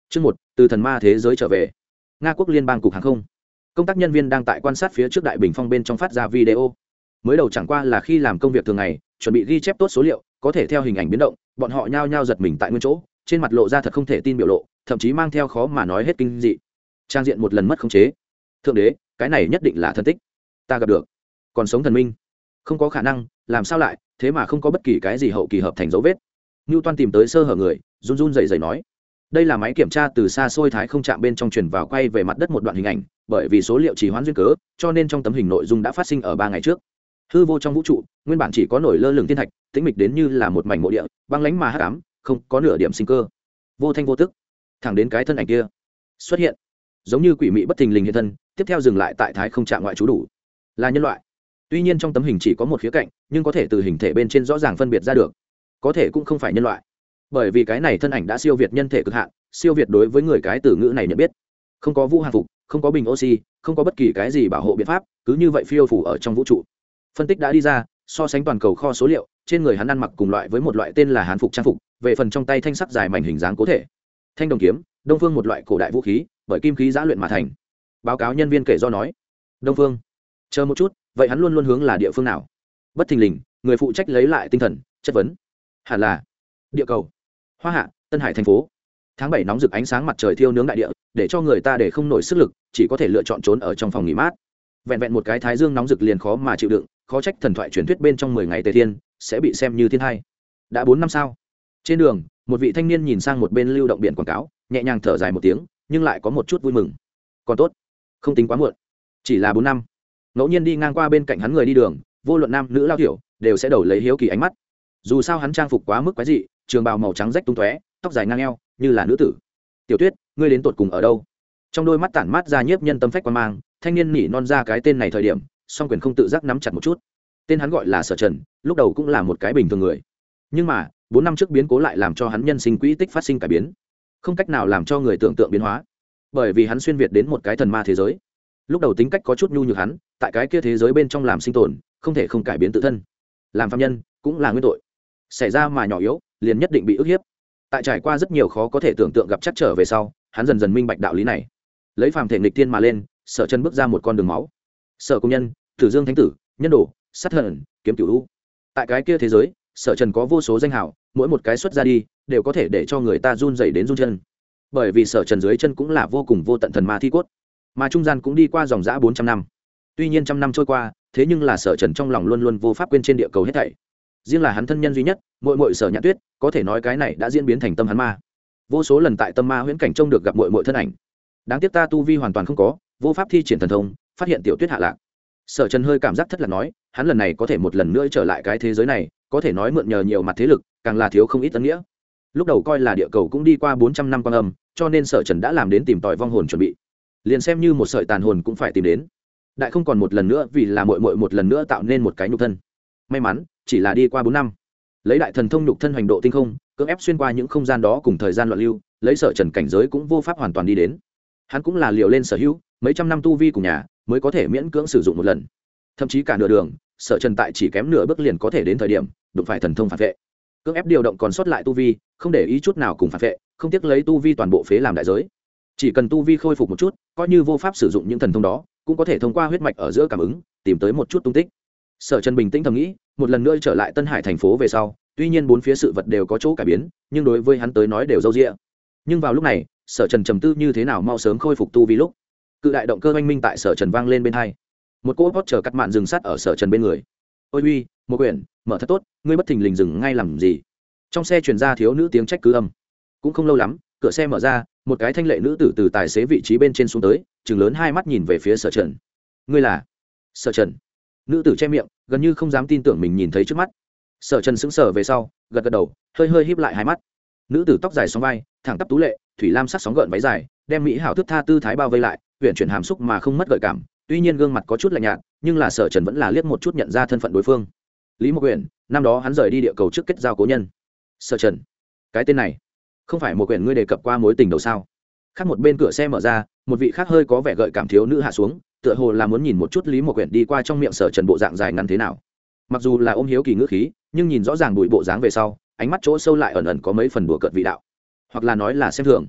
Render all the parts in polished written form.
Chương 1, từ thần ma thế giới trở về. Nga quốc liên bang cục hàng không. Công tác nhân viên đang tại quan sát phía trước đại bình phong bên trong phát ra video. Mới đầu chẳng qua là khi làm công việc thường ngày, chuẩn bị ghi chép tốt số liệu, có thể theo hình ảnh biến động, bọn họ nhao nhao giật mình tại nguyên chỗ, trên mặt lộ ra thật không thể tin biểu lộ, thậm chí mang theo khó mà nói hết kinh dị. Trang diện một lần mất khống chế. Thượng đế, cái này nhất định là thần tích. Ta gặp được. Còn sống thần minh. Không có khả năng, làm sao lại, thế mà không có bất kỳ cái gì hậu kỳ hợp thành dấu vết. Newton tìm tới sơ hở người, run run rẩy rẩy nói. Đây là máy kiểm tra từ xa xôi thái không chạm bên trong truyền vào quay về mặt đất một đoạn hình ảnh, bởi vì số liệu trì hoãn duyên cớ, cho nên trong tấm hình nội dung đã phát sinh ở 3 ngày trước. Hư vô trong vũ trụ, nguyên bản chỉ có nổi lơ lửng thiên thạch, tĩnh mịch đến như là một mảnh mộ địa, băng lãnh mà hắc ám, không có nửa điểm sinh cơ. Vô thanh vô tức, thẳng đến cái thân ảnh kia xuất hiện, giống như quỷ mị bất thình lình hiện thân, tiếp theo dừng lại tại thái không chạm ngoại trú đủ. Là nhân loại. Tuy nhiên trong tấm hình chỉ có một khía cạnh, nhưng có thể từ hình thể bên trên rõ ràng phân biệt ra được. Có thể cũng không phải nhân loại, bởi vì cái này thân ảnh đã siêu việt nhân thể cực hạn, siêu việt đối với người cái từ ngữ này nhận biết. Không có vũ hàng phục, không có bình oxy, không có bất kỳ cái gì bảo hộ biện pháp, cứ như vậy phiêu phù ở trong vũ trụ. Phân tích đã đi ra, so sánh toàn cầu kho số liệu, trên người hắn ăn mặc cùng loại với một loại tên là hán phục trang phục, về phần trong tay thanh sắc dài mảnh hình dáng cố thể. Thanh đồng kiếm, Đông Phương một loại cổ đại vũ khí, bởi kim khí giã luyện mà thành. Báo cáo nhân viên kể do nói, Đông Phương. Chờ một chút, vậy hắn luôn luôn hướng là địa phương nào? Bất thình lình, người phụ trách lấy lại tinh thần, chất vấn. Hẳn là địa cầu. Hoa Hạ, Tân Hải thành phố. Tháng 7 nóng rực ánh sáng mặt trời thiêu nướng đại địa, để cho người ta để không nổi sức lực, chỉ có thể lựa chọn trốn ở trong phòng nghỉ mát. Vẹn vẹn một cái thái dương nóng rực liền khó mà chịu đựng, khó trách thần thoại truyền thuyết bên trong 10 ngày tề thiên sẽ bị xem như thiên hai. Đã 4 năm sao? Trên đường, một vị thanh niên nhìn sang một bên lưu động biển quảng cáo, nhẹ nhàng thở dài một tiếng, nhưng lại có một chút vui mừng. Còn tốt, không tính quá muộn. Chỉ là 4 năm. Ngẫu nhiên đi ngang qua bên cạnh hắn người đi đường, vô luận nam nữ lao tiểu, đều sẽ đầu lấy hiếu kỳ ánh mắt. Dù sao hắn trang phục quá mức quái dị, trường bào màu trắng rách tung tóe, tóc dài ngang eo, như là nữ tử. Tiểu Tuyết, ngươi đến tụt cùng ở đâu? Trong đôi mắt tản mát ra nhiếp nhân tâm phách quan mang, thanh niên nỉ non ra cái tên này thời điểm, song quyền không tự giác nắm chặt một chút. Tên hắn gọi là Sở Trần, lúc đầu cũng là một cái bình thường người, nhưng mà 4 năm trước biến cố lại làm cho hắn nhân sinh quỹ tích phát sinh cải biến, không cách nào làm cho người tưởng tượng biến hóa, bởi vì hắn xuyên việt đến một cái thần ma thế giới. Lúc đầu tính cách có chút nhu nhược hắn, tại cái kia thế giới bên trong làm sinh tồn, không thể không cải biến tự thân. Làm phàm nhân cũng là nguyên tội, xảy ra mà nhỏ yếu, liền nhất định bị ức hiếp. Tại trải qua rất nhiều khó có thể tưởng tượng gặp chắc trở về sau, hắn dần dần minh bạch đạo lý này. Lấy phàm thể nghịch thiên mà lên, Sở Chân bước ra một con đường máu. Sở công nhân, Tử Dương thánh tử, nhân đồ, sát thần, kiếm cửu u. Tại cái kia thế giới, Sở Trần có vô số danh hào, mỗi một cái xuất ra đi đều có thể để cho người ta run rẩy đến run chân. Bởi vì Sở Trần dưới chân cũng là vô cùng vô tận thần ma thi cốt, mà trung gian cũng đi qua dòng dã 400 năm. Tuy nhiên trăm năm trôi qua, thế nhưng là Sở Trần trong lòng luôn luôn vô pháp quên trên địa cầu hết thảy. Riêng là hắn thân nhân duy nhất, muội muội Sở Nhạn Tuyết, có thể nói cái này đã diễn biến thành tâm hắn ma. Vô số lần tại tâm ma huyễn cảnh trông được gặp muội muội thân ảnh. Đáng tiếc ta tu vi hoàn toàn không có, vô pháp thi triển thần thông, phát hiện Tiểu Tuyết hạ lạc. Sở Trần hơi cảm giác thất lạc nói, hắn lần này có thể một lần nữa trở lại cái thế giới này, có thể nói mượn nhờ nhiều mặt thế lực, càng là thiếu không ít ân nghĩa. Lúc đầu coi là địa cầu cũng đi qua 400 năm quang âm, cho nên Sở Trần đã làm đến tìm tòi vong hồn chuẩn bị. Liền xem như một sợi tàn hồn cũng phải tìm đến. Đại không còn một lần nữa vì là muội muội một lần nữa tạo nên một cái nhục thân. May mắn, chỉ là đi qua 4 năm. Lấy đại thần thông nhục thân hành độ tinh không, cưỡng ép xuyên qua những không gian đó cùng thời gian loạn lưu, lấy Sở Trần cảnh giới cũng vô pháp hoàn toàn đi đến. Hắn cũng là liều lên sở hữu, mấy trăm năm tu vi cùng nhà, mới có thể miễn cưỡng sử dụng một lần. Thậm chí cả nửa đường, Sở Trần tại chỉ kém nửa bước liền có thể đến thời điểm, đụng phải thần thông phản vệ. Cưỡng ép điều động còn sót lại tu vi, không để ý chút nào cùng phản vệ, không tiếc lấy tu vi toàn bộ phế làm đại giới. Chỉ cần tu vi khôi phục một chút, coi như vô pháp sử dụng những thần thông đó, cũng có thể thông qua huyết mạch ở giữa cảm ứng, tìm tới một chút tung tích. Sở Trần bình tĩnh thầm nghĩ, một lần nữa trở lại Tân Hải thành phố về sau, tuy nhiên bốn phía sự vật đều có chỗ cải biến, nhưng đối với hắn tới nói đều râu ria. Nhưng vào lúc này, Sở Trần trầm tư như thế nào mau sớm khôi phục tu vi lúc, cự đại động cơ oanh minh tại Sở Trần vang lên bên hai. Một cỗ hot chờ cắt mạn dừng sát ở Sở Trần bên người. Ôi uy, một quyển, mở thật tốt, ngươi bất thình lình dừng ngay làm gì? Trong xe truyền ra thiếu nữ tiếng trách cứ âm. Cũng không lâu lắm, cửa xe mở ra, một cái thanh lệ nữ tử từ tài xế vị trí bên trên xuống tới, trừng lớn hai mắt nhìn về phía Sở Trần. Ngươi là? Sở Trần. Nữ tử che miệng, gần như không dám tin tưởng mình nhìn thấy trước mắt. Sở Trần sững sờ về sau, gật gật đầu, hơi hơi híp lại hai mắt. Nữ tử tóc dài xõa vai, thẳng tắp tú lệ, thủy lam sắc sóng gợn váy dài, đem mỹ hảo thức tha tư thái bao vây lại, huyền chuyển hàm xúc mà không mất gợi cảm. Tuy nhiên gương mặt có chút lạnh nhạt, nhưng là Sở Trần vẫn là liếc một chút nhận ra thân phận đối phương. Lý Mộc Uyển, năm đó hắn rời đi địa cầu trước kết giao cố nhân. Sở Trần, cái tên này, không phải Mộc Uyển ngươi đề cập qua mối tình đầu sao? Khác một bên cửa xe mở ra, một vị khác hơi có vẻ gợi cảm thiếu nữ hạ xuống, tựa hồ là muốn nhìn một chút Lý Mộc Uyển đi qua trong miệng Sở Trần bộ dạng dài ngắn thế nào. Mặc dù là ôm hiếu kỳ ngữ khí, nhưng nhìn rõ ràng bụi bộ dáng về sau, ánh mắt chỗ sâu lại ẩn ẩn có mấy phần đùa cợt vị đạo, hoặc là nói là xem thường.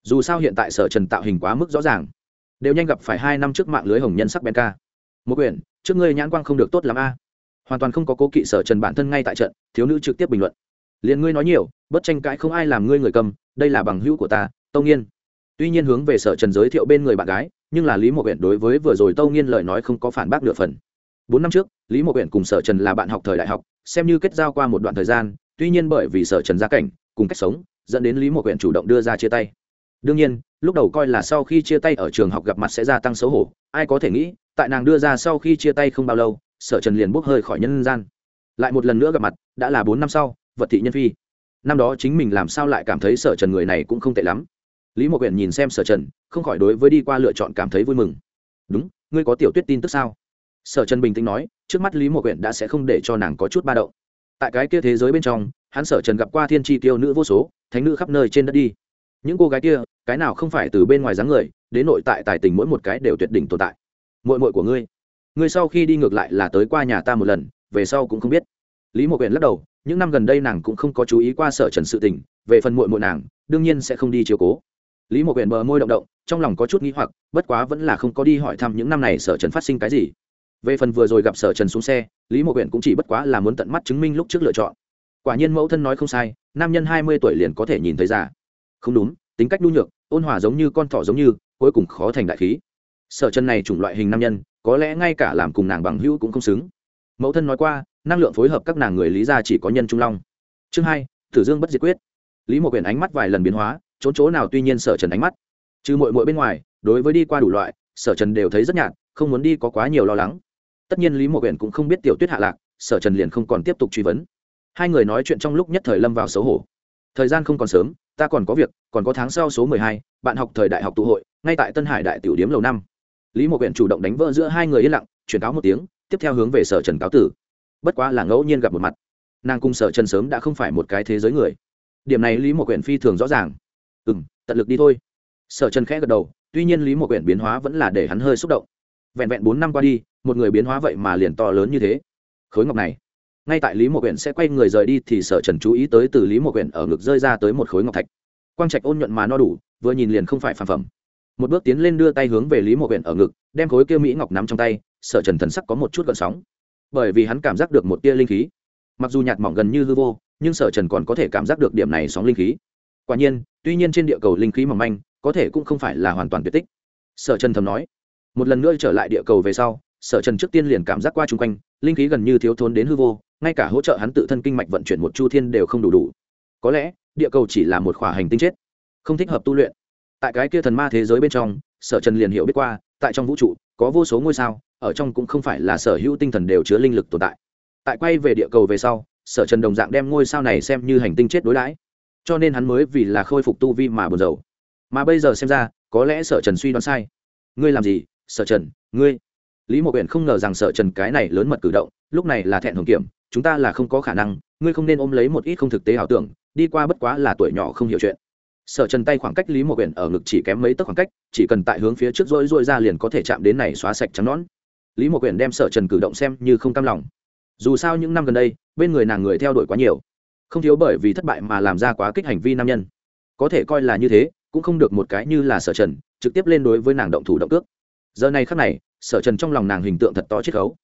dù sao hiện tại Sở Trần tạo hình quá mức rõ ràng, đều nhanh gặp phải 2 năm trước mạng lưới hồng nhân sắc bén ca. Một quyển trước ngươi nhãn quang không được tốt lắm a. Hoàn toàn không có cố kỵ Sở Trần bản thân ngay tại trận, thiếu nữ trực tiếp bình luận. Liền ngươi nói nhiều, bất tranh cãi, không ai làm ngươi người cầm, đây là bằng hữu của ta, Tâu Nghiên. Tuy nhiên hướng về Sở Trần giới thiệu bên người bạn gái, nhưng là Lý Mộ Uyển đối với vừa rồi Tâu Nghiên lời nói không có phản bác nửa phần. 4 năm trước, Lý Mộ Uyển cùng Sở Trần là bạn học thời đại học, xem như kết giao qua một đoạn thời gian, tuy nhiên bởi vì Sở Trần gia cảnh cùng cách sống, dẫn đến Lý Mộ Uyển chủ động đưa ra chia tay. Đương nhiên, lúc đầu coi là sau khi chia tay ở trường học gặp mặt sẽ gia tăng xấu hổ, ai có thể nghĩ, tại nàng đưa ra sau khi chia tay không bao lâu, Sở Trần liền bốc hơi khỏi nhân gian. Lại một lần nữa gặp mặt, đã là 4 năm sau, vật thị nhân phi. Năm đó chính mình làm sao lại cảm thấy Sở Trần người này cũng không tệ lắm. Lý Mộ Uyển nhìn xem Sở Trần, không khỏi đối với đi qua lựa chọn cảm thấy vui mừng. "Đúng, ngươi có Tiểu Tuyết tin tức sao?" Sở Trần bình tĩnh nói, trước mắt Lý Mộ Uyển đã sẽ không để cho nàng có chút ba động. Tại cái kia thế giới bên trong, hắn Sở Trần gặp qua thiên tri tiêu nữ vô số, thánh nữ khắp nơi trên đất đi. Những cô gái kia, cái nào không phải từ bên ngoài dáng người, đến nội tại tài tình mỗi một cái đều tuyệt đỉnh tồn tại. Muội muội của ngươi sau khi đi ngược lại là tới qua nhà ta một lần, về sau cũng không biết. Lý Mộ Uyển lắc đầu, những năm gần đây nàng cũng không có chú ý qua Sở Trần sự tình, về phần muội muội nàng, đương nhiên sẽ không đi chiếu cố. Lý Mộ Uyển bờ môi động động, trong lòng có chút nghi hoặc, bất quá vẫn là không có đi hỏi thăm những năm này Sở Trần phát sinh cái gì. Về phần vừa rồi gặp Sở Trần xuống xe, Lý Mộ Uyển cũng chỉ bất quá là muốn tận mắt chứng minh lúc trước lựa chọn. Quả nhiên mẫu thân nói không sai, nam nhân 20 tuổi liền có thể nhìn thấy già. Không đúng, tính cách nhu nhược, ôn hòa giống như con thỏ giống như, cuối cùng khó thành đại khí. Sở Trần này chủng loại hình nam nhân, có lẽ ngay cả làm cùng nàng bằng hữu cũng không xứng. Mẫu thân nói qua, năng lượng phối hợp các nàng người Lý gia chỉ có nhân trung long. Chương 2, Tử Dương bất diệt quyết. Lý Mộ Uyển ánh mắt vài lần biến hóa, chỗ nào tuy nhiên Sở Trần ánh mắt, trừ muội muội bên ngoài, đối với đi qua đủ loại, Sở Trần đều thấy rất nhạt, không muốn đi có quá nhiều lo lắng. Tất nhiên Lý Mộ Uyển cũng không biết Tiểu Tuyết hạ lạc, Sở Trần liền không còn tiếp tục truy vấn. Hai người nói chuyện trong lúc nhất thời lâm vào xấu hổ. Thời gian không còn sớm, ta còn có việc, còn có tháng sau số 12, bạn học thời đại học tụ hội, ngay tại Tân Hải Đại Tiểu Điếm lầu 5. Lý Mộ Uyển chủ động đánh vỡ giữa hai người yên lặng, truyền cáo một tiếng, tiếp theo hướng về Sở Trần cáo tử. Bất quá là ngẫu nhiên gặp một mặt, nàng cùng Sở Trần sớm đã không phải một cái thế giới người. Điểm này Lý Mộ Uyển phi thường rõ ràng. Tận lực đi thôi. Sở Trần khẽ gật đầu, tuy nhiên Lý Mộ Uyển biến hóa vẫn là để hắn hơi xúc động. Vẹn vẹn 4 năm qua đi, một người biến hóa vậy mà liền to lớn như thế. Khối ngọc này, ngay tại Lý Mộ Uyển sẽ quay người rời đi thì Sở Trần chú ý tới từ Lý Mộ Uyển ở ngực rơi ra tới một khối ngọc thạch. Quang trạch ôn nhuận mà no đủ, vừa nhìn liền không phải phàm phẩm. Một bước tiến lên đưa tay hướng về Lý Mộ Uyển ở ngực, đem khối kia mỹ ngọc nắm trong tay, Sở Trần thần sắc có một chút gợn sóng. Bởi vì hắn cảm giác được một tia linh khí. Mặc dù nhạt mỏng gần như hư vô, nhưng Sở Trần còn có thể cảm giác được điểm này sóng linh khí. Quả nhiên, tuy nhiên trên địa cầu linh khí mỏng manh, có thể cũng không phải là hoàn toàn tuyệt tích. Sở Trần thầm nói. Một lần nữa trở lại địa cầu về sau, Sở Trần trước tiên liền cảm giác qua chung quanh, linh khí gần như thiếu thốn đến hư vô, ngay cả hỗ trợ hắn tự thân kinh mạch vận chuyển một chu thiên đều không đủ. Có lẽ, địa cầu chỉ là một khỏa hành tinh chết, không thích hợp tu luyện. Tại cái kia thần ma thế giới bên trong, Sở Trần liền hiểu biết qua, tại trong vũ trụ có vô số ngôi sao, ở trong cũng không phải là sở hữu tinh thần đều chứa linh lực tồn tại. Tại quay về địa cầu về sau, Sở Trần đồng dạng đem ngôi sao này xem như hành tinh chết đối đãi, cho nên hắn mới vì là khôi phục tu vi mà buồn rầu. Mà bây giờ xem ra, có lẽ Sở Trần suy đoán sai. Ngươi làm gì, Sở Trần? Ngươi? Lý Mộ Uyển không ngờ rằng Sở Trần cái này lớn mật cử động, lúc này là thẹn hồng kiểm, chúng ta là không có khả năng, ngươi không nên ôm lấy một ít không thực tế ảo tưởng, đi qua bất quá là tuổi nhỏ không hiểu chuyện. Sở Trần tay khoảng cách Lý Mộ Uyển ở ngực chỉ kém mấy tấc khoảng cách, chỉ cần tại hướng phía trước rỗi ra liền có thể chạm đến này xóa sạch trắng nõn. Lý Mộ Uyển đem Sở Trần cử động xem như không cam lòng. Dù sao những năm gần đây, bên người nàng người theo đuổi quá nhiều, không thiếu bởi vì thất bại mà làm ra quá kích hành vi nam nhân. Có thể coi là như thế, cũng không được một cái như là Sở Trần, trực tiếp lên đối với nàng động thủ động cước. Giờ này khắc này, Sở Trần trong lòng nàng hình tượng thật to chiết khấu.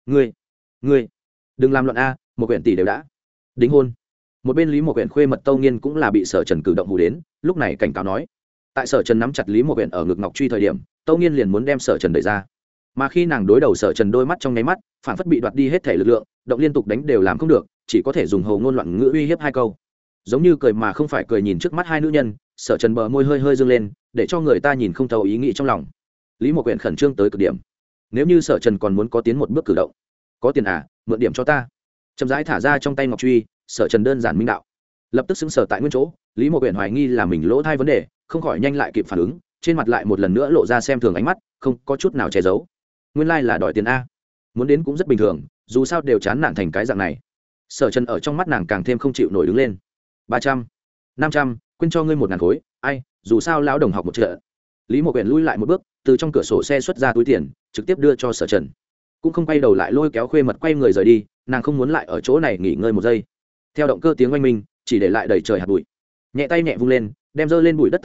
Ngươi, đừng làm loạn a, một quyển tỷ đều đã đính hôn. Một bên Lý Mộ Uyển khuê mật Tâu Nghiên cũng là bị Sở Trần cử động hù đến, lúc này cảnh cáo nói. Tại Sở Trần nắm chặt Lý Mộ Uyển ở ngực ngọc truy thời điểm, Tâu Nghiên liền muốn đem Sở Trần đẩy ra. Mà khi nàng đối đầu Sở Trần đôi mắt trong nháy mắt, phản phất bị đoạt đi hết thể lực lượng, động liên tục đánh đều làm không được, chỉ có thể dùng hầu ngôn loạn ngữ uy hiếp hai câu. Giống như cười mà không phải cười nhìn trước mắt hai nữ nhân, Sở Trần bờ môi hơi dương lên, để cho người ta nhìn không thấu ý nghĩ trong lòng. Lý Mộ Uyển khẩn trương tới cực điểm. Nếu như Sở Trần còn muốn có tiến một bước cử động, có tiền à, mượn điểm cho ta. Chậm rãi thả ra trong tay ngọc truy, Sở Trần đơn giản minh đạo. Lập tức sững sờ tại nguyên chỗ, Lý Mộ Uyển hoài nghi là mình lỗ thai vấn đề, không khỏi nhanh lại kịp phản ứng, trên mặt lại một lần nữa lộ ra xem thường ánh mắt, không có chút nào che giấu. Nguyên lai là đòi tiền a. Muốn đến cũng rất bình thường, dù sao đều chán nản thành cái dạng này. Sở Trần ở trong mắt nàng càng thêm không chịu nổi đứng lên. 300, 500, quên cho ngươi 1000 khối, ai, dù sao lão đồng học một trận. Lý Mộ Uyển lui lại một bước, từ trong cửa sổ xe xuất ra túi tiền, trực tiếp đưa cho Sở Trần. Cũng không quay đầu lại lôi kéo khuê mật quay người rời đi, nàng không muốn lại ở chỗ này nghỉ ngơi một giây. Theo động cơ tiếng oanh minh, chỉ để lại đầy trời hạt bụi. Nhẹ tay nhẹ vung lên, đem dơ lên bụi đất tản ra,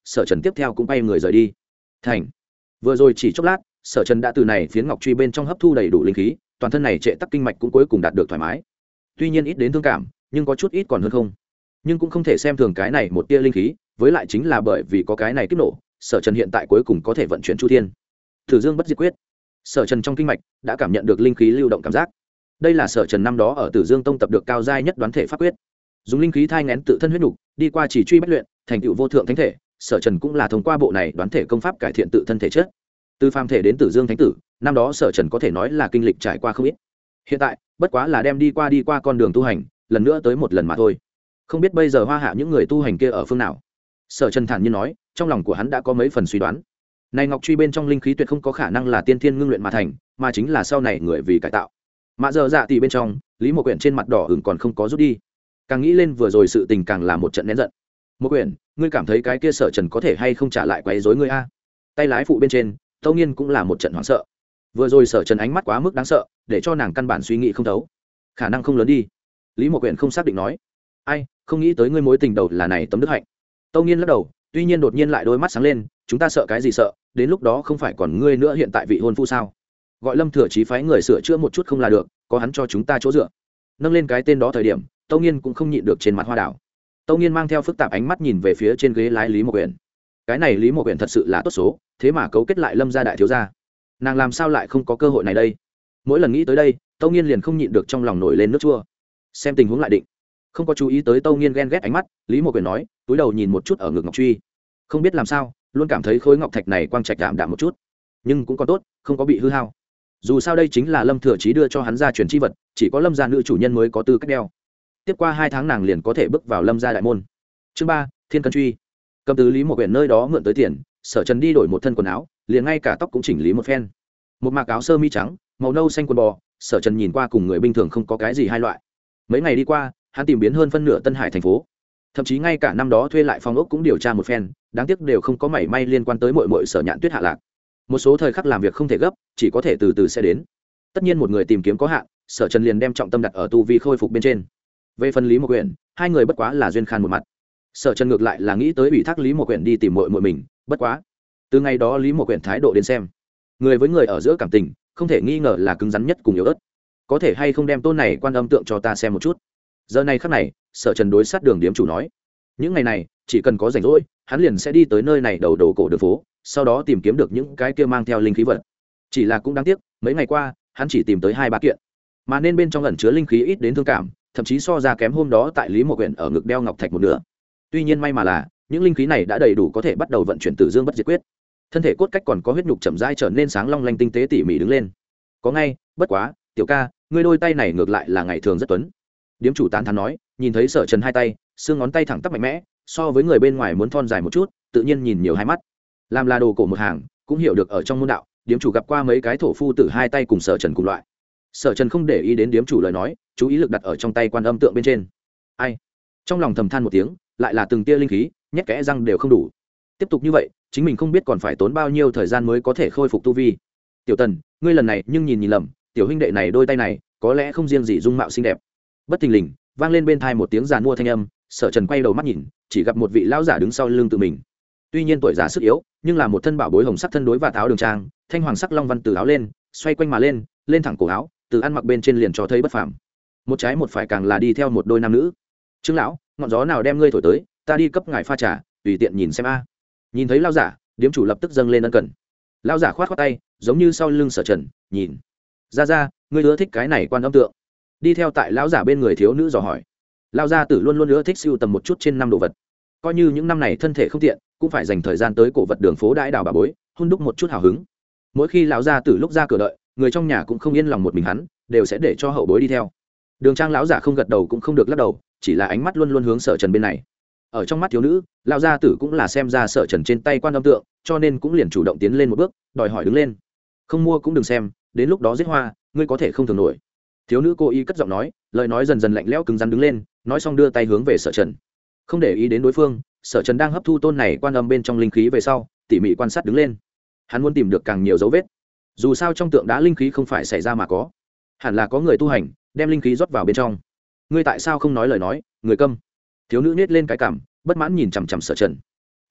Sở Trần tiếp theo cũng bay người rời đi. Thành. Vừa rồi chỉ chốc lát, Sở Trần đã từ này phiến ngọc truy bên trong hấp thu đầy đủ linh khí, toàn thân này trệ tắc kinh mạch cũng cuối cùng đạt được thoải mái. Tuy nhiên ít đến thương cảm, nhưng có chút ít còn hơn không. Nhưng cũng không thể xem thường cái này một tia linh khí, với lại chính là bởi vì có cái này kích nổ, Sở Trần hiện tại cuối cùng có thể vận chuyển chu thiên. Thử Dương bất diệt quyết. Sở Trần trong kinh mạch đã cảm nhận được linh khí lưu động cảm giác. Đây là Sở Trần năm đó ở Tử Dương Tông tập được cao giai nhất đoán thể pháp quyết. Dùng linh khí thai nghén tự thân huyết nục, đi qua chỉ truy bách luyện, thành tựu vô thượng thánh thể. Sở Trần cũng là thông qua bộ này đoán thể công pháp cải thiện tự thân thể chất. Từ phàm thể đến Tử Dương thánh tử, năm đó Sở Trần có thể nói là kinh lịch trải qua không ít. Hiện tại, bất quá là đem đi qua con đường tu hành, lần nữa tới một lần mà thôi. Không biết bây giờ Hoa Hạ những người tu hành kia ở phương nào. Sở Trần thản nhiên nói, trong lòng của hắn đã có mấy phần suy đoán. Này ngọc truy bên trong linh khí tuyệt không có khả năng là tiên thiên ngưng luyện mà thành, mà chính là sau này người vì cải tạo. Mạ giờ dạ thì bên trong, Lý Mộ Quyển trên mặt đỏ ửng còn không có rút đi. Càng nghĩ lên vừa rồi sự tình càng là một trận nén giận. Mộ Quyển, ngươi cảm thấy cái kia Sở Trần có thể hay không trả lại quấy rối ngươi a? Tay lái phụ bên trên, Tâu Nghiên cũng là một trận hoảng sợ. Vừa rồi Sở Trần ánh mắt quá mức đáng sợ, để cho nàng căn bản suy nghĩ không thấu. Khả năng không lớn đi. Lý Mộ Quyển không xác định nói. Ai, không nghĩ tới ngươi mối tình đầu là này tấm đức hạnh. Tâu Nghiên lắc đầu, tuy nhiên đột nhiên lại đôi mắt sáng lên, chúng ta sợ cái gì sợ, đến lúc đó không phải còn ngươi nữa hiện tại vị hôn phu sao? Gọi Lâm Thừa Chí phái người sửa chữa một chút không là được, có hắn cho chúng ta chỗ dựa. Nâng lên cái tên đó thời điểm, Tâu Nghiên cũng không nhịn được trên mặt hoa đảo. Tâu Nghiên mang theo phức tạp ánh mắt nhìn về phía trên ghế lái Lý Mộ Quyển. Cái này Lý Mộ Quyển thật sự là tốt số, thế mà cấu kết lại Lâm gia đại thiếu gia. Nàng làm sao lại không có cơ hội này đây? Mỗi lần nghĩ tới đây, Tâu Nghiên liền không nhịn được trong lòng nổi lên nước chua. Xem tình huống lại định. Không có chú ý tới Tâu Nghiên ghen ghét ánh mắt, Lý Mộ Quyển nói, túi đầu nhìn một chút ở ngực ngọc truy. Không biết làm sao, luôn cảm thấy khối ngọc thạch này quang trạch đạm một chút, nhưng cũng còn tốt, không có bị hư hao. Dù sao đây chính là Lâm Thừa Chí đưa cho hắn gia truyền chi vật, chỉ có Lâm gia nữ chủ nhân mới có tư cách đeo. Tiếp qua 2 tháng nàng liền có thể bước vào Lâm gia đại môn. Chương 3, Thiên Cân truy. Cầm từ Lý Mộ Quyển nơi đó mượn tới tiền, Sở Trần đi đổi một thân quần áo, liền ngay cả tóc cũng chỉnh lý một phen. Một mạc áo sơ mi trắng, màu nâu xanh quần bò, Sở Trần nhìn qua cùng người bình thường không có cái gì hai loại. Mấy ngày đi qua, hắn tìm biến hơn phân nửa Tân Hải thành phố, thậm chí ngay cả năm đó thuê lại phòng ốc cũng điều tra một phen, đáng tiếc đều không có mảy may liên quan tới muội Sở Nhạn Tuyết hạ lạc. Một số thời khắc làm việc không thể gấp, chỉ có thể từ từ sẽ đến. Tất nhiên một người tìm kiếm có hạn, Sở Trần liền đem trọng tâm đặt ở tu vi khôi phục bên trên. Về phần Lý Mộ Quyển, hai người bất quá là duyên khan một mặt. Sở Trần ngược lại là nghĩ tới ủy thác Lý Mộ Quyển đi tìm muội mình, bất quá, từ ngày đó Lý Mộ Quyển thái độ đến xem, người với người ở giữa cảm tình, không thể nghi ngờ là cứng rắn nhất cùng yếu ớt. Có thể hay không đem tôn này Quan Âm tượng cho ta xem một chút? Giờ này khắc này, Sở Trần đối sát đường điếm chủ nói, những ngày này, chỉ cần có rảnh rỗi, hắn liền sẽ đi tới nơi này đầu cổ đường phố, sau đó tìm kiếm được những cái kia mang theo linh khí vật. Chỉ là cũng đáng tiếc, mấy ngày qua, hắn chỉ tìm tới 2-3 kiện, mà nên bên trong ẩn chứa linh khí ít đến thương cảm, thậm chí so ra kém hôm đó tại Lý Mộ Quyển ở ngực đeo ngọc thạch một nửa. Tuy nhiên may mà là, những linh khí này đã đầy đủ có thể bắt đầu vận chuyển Tử Dương bất diệt quyết. Thân thể cốt cách còn có huyết nhục chậm rãi trở nên sáng long lanh tinh tế tỉ mỉ đứng lên. Có ngay, bất quá, tiểu ca, ngươi đôi tay này ngược lại là ngày thường rất tuấn. Điếm chủ tán thán nói, nhìn thấy Sở Trần hai tay, xương ngón tay thẳng tắp mạnh mẽ, so với người bên ngoài muốn thon dài một chút, tự nhiên nhìn nhiều hai mắt. Làm là đồ cổ một hàng, cũng hiểu được ở trong môn đạo, điếm chủ gặp qua mấy cái thổ phu tử hai tay cùng Sở Trần cùng loại. Sở Trần không để ý đến điếm chủ lời nói, chú ý lực đặt ở trong tay Quan Âm tượng bên trên. Ai? Trong lòng thầm than một tiếng, lại là từng tia linh khí, nhét kẽ răng đều không đủ. Tiếp tục như vậy, chính mình không biết còn phải tốn bao nhiêu thời gian mới có thể khôi phục tu vi. Tiểu Tần, ngươi lần này nhưng nhìn lầm, tiểu huynh đệ này đôi tay này, có lẽ không riêng gì dung mạo xinh đẹp. Bất thình lình, vang lên bên tai một tiếng giàn mua thanh âm, Sở Trần quay đầu mắt nhìn, chỉ gặp một vị lão giả đứng sau lưng tự mình. Tuy nhiên tuổi già sức yếu, nhưng là một thân bảo bối hồng sắc thân đối và áo đường trang, thanh hoàng sắc long văn từ áo lên, xoay quanh mà lên, lên thẳng cổ áo, từ ăn mặc bên trên liền cho thấy bất phàm. Một trái một phải càng là đi theo một đôi nam nữ. Trương lão, ngọn gió nào đem ngươi thổi tới, ta đi cấp ngài pha trà, tùy tiện nhìn xem a. Nhìn thấy lão giả, điếm chủ lập tức dâng lên ân cần. Lão giả khoát khoát tay, giống như sau lưng Sở Trần, nhìn. Ra, ngươi ưa thích cái này Quan Âm tượng? Đi theo tại lão giả bên người thiếu nữ dò hỏi. Lão gia tử luôn luôn ưa thích sưu tầm một chút trên năm đồ vật, coi như những năm này thân thể không tiện, cũng phải dành thời gian tới cổ vật đường phố đãi đào bà bối, hun đúc một chút hào hứng. Mỗi khi lão gia tử lúc ra cửa đợi, người trong nhà cũng không yên lòng một mình hắn, đều sẽ để cho hậu bối đi theo. Đường trang lão giả không gật đầu cũng không được lắc đầu, chỉ là ánh mắt luôn luôn hướng Sở Trần bên này. Ở trong mắt thiếu nữ, lão gia tử cũng là xem ra Sở Trần trên tay Quan Âm tượng, cho nên cũng liền chủ động tiến lên một bước, đòi hỏi đứng lên. Không mua cũng đừng xem, đến lúc đó giết hoa, ngươi có thể không thường nổi. Thiếu nữ cố ý cất giọng nói, lời nói dần dần lạnh lẽo cứng rắn đứng lên, nói xong đưa tay hướng về Sở Trần. Không để ý đến đối phương, Sở Trần đang hấp thu tôn này Quan Âm bên trong linh khí về sau, tỉ mỉ quan sát đứng lên. Hắn muốn tìm được càng nhiều dấu vết. Dù sao trong tượng đá linh khí không phải xảy ra mà có, hẳn là có người tu hành đem linh khí rót vào bên trong. Ngươi tại sao không nói lời nói, người câm? Thiếu nữ nhếch lên cái cằm, bất mãn nhìn chằm chằm Sở Trần.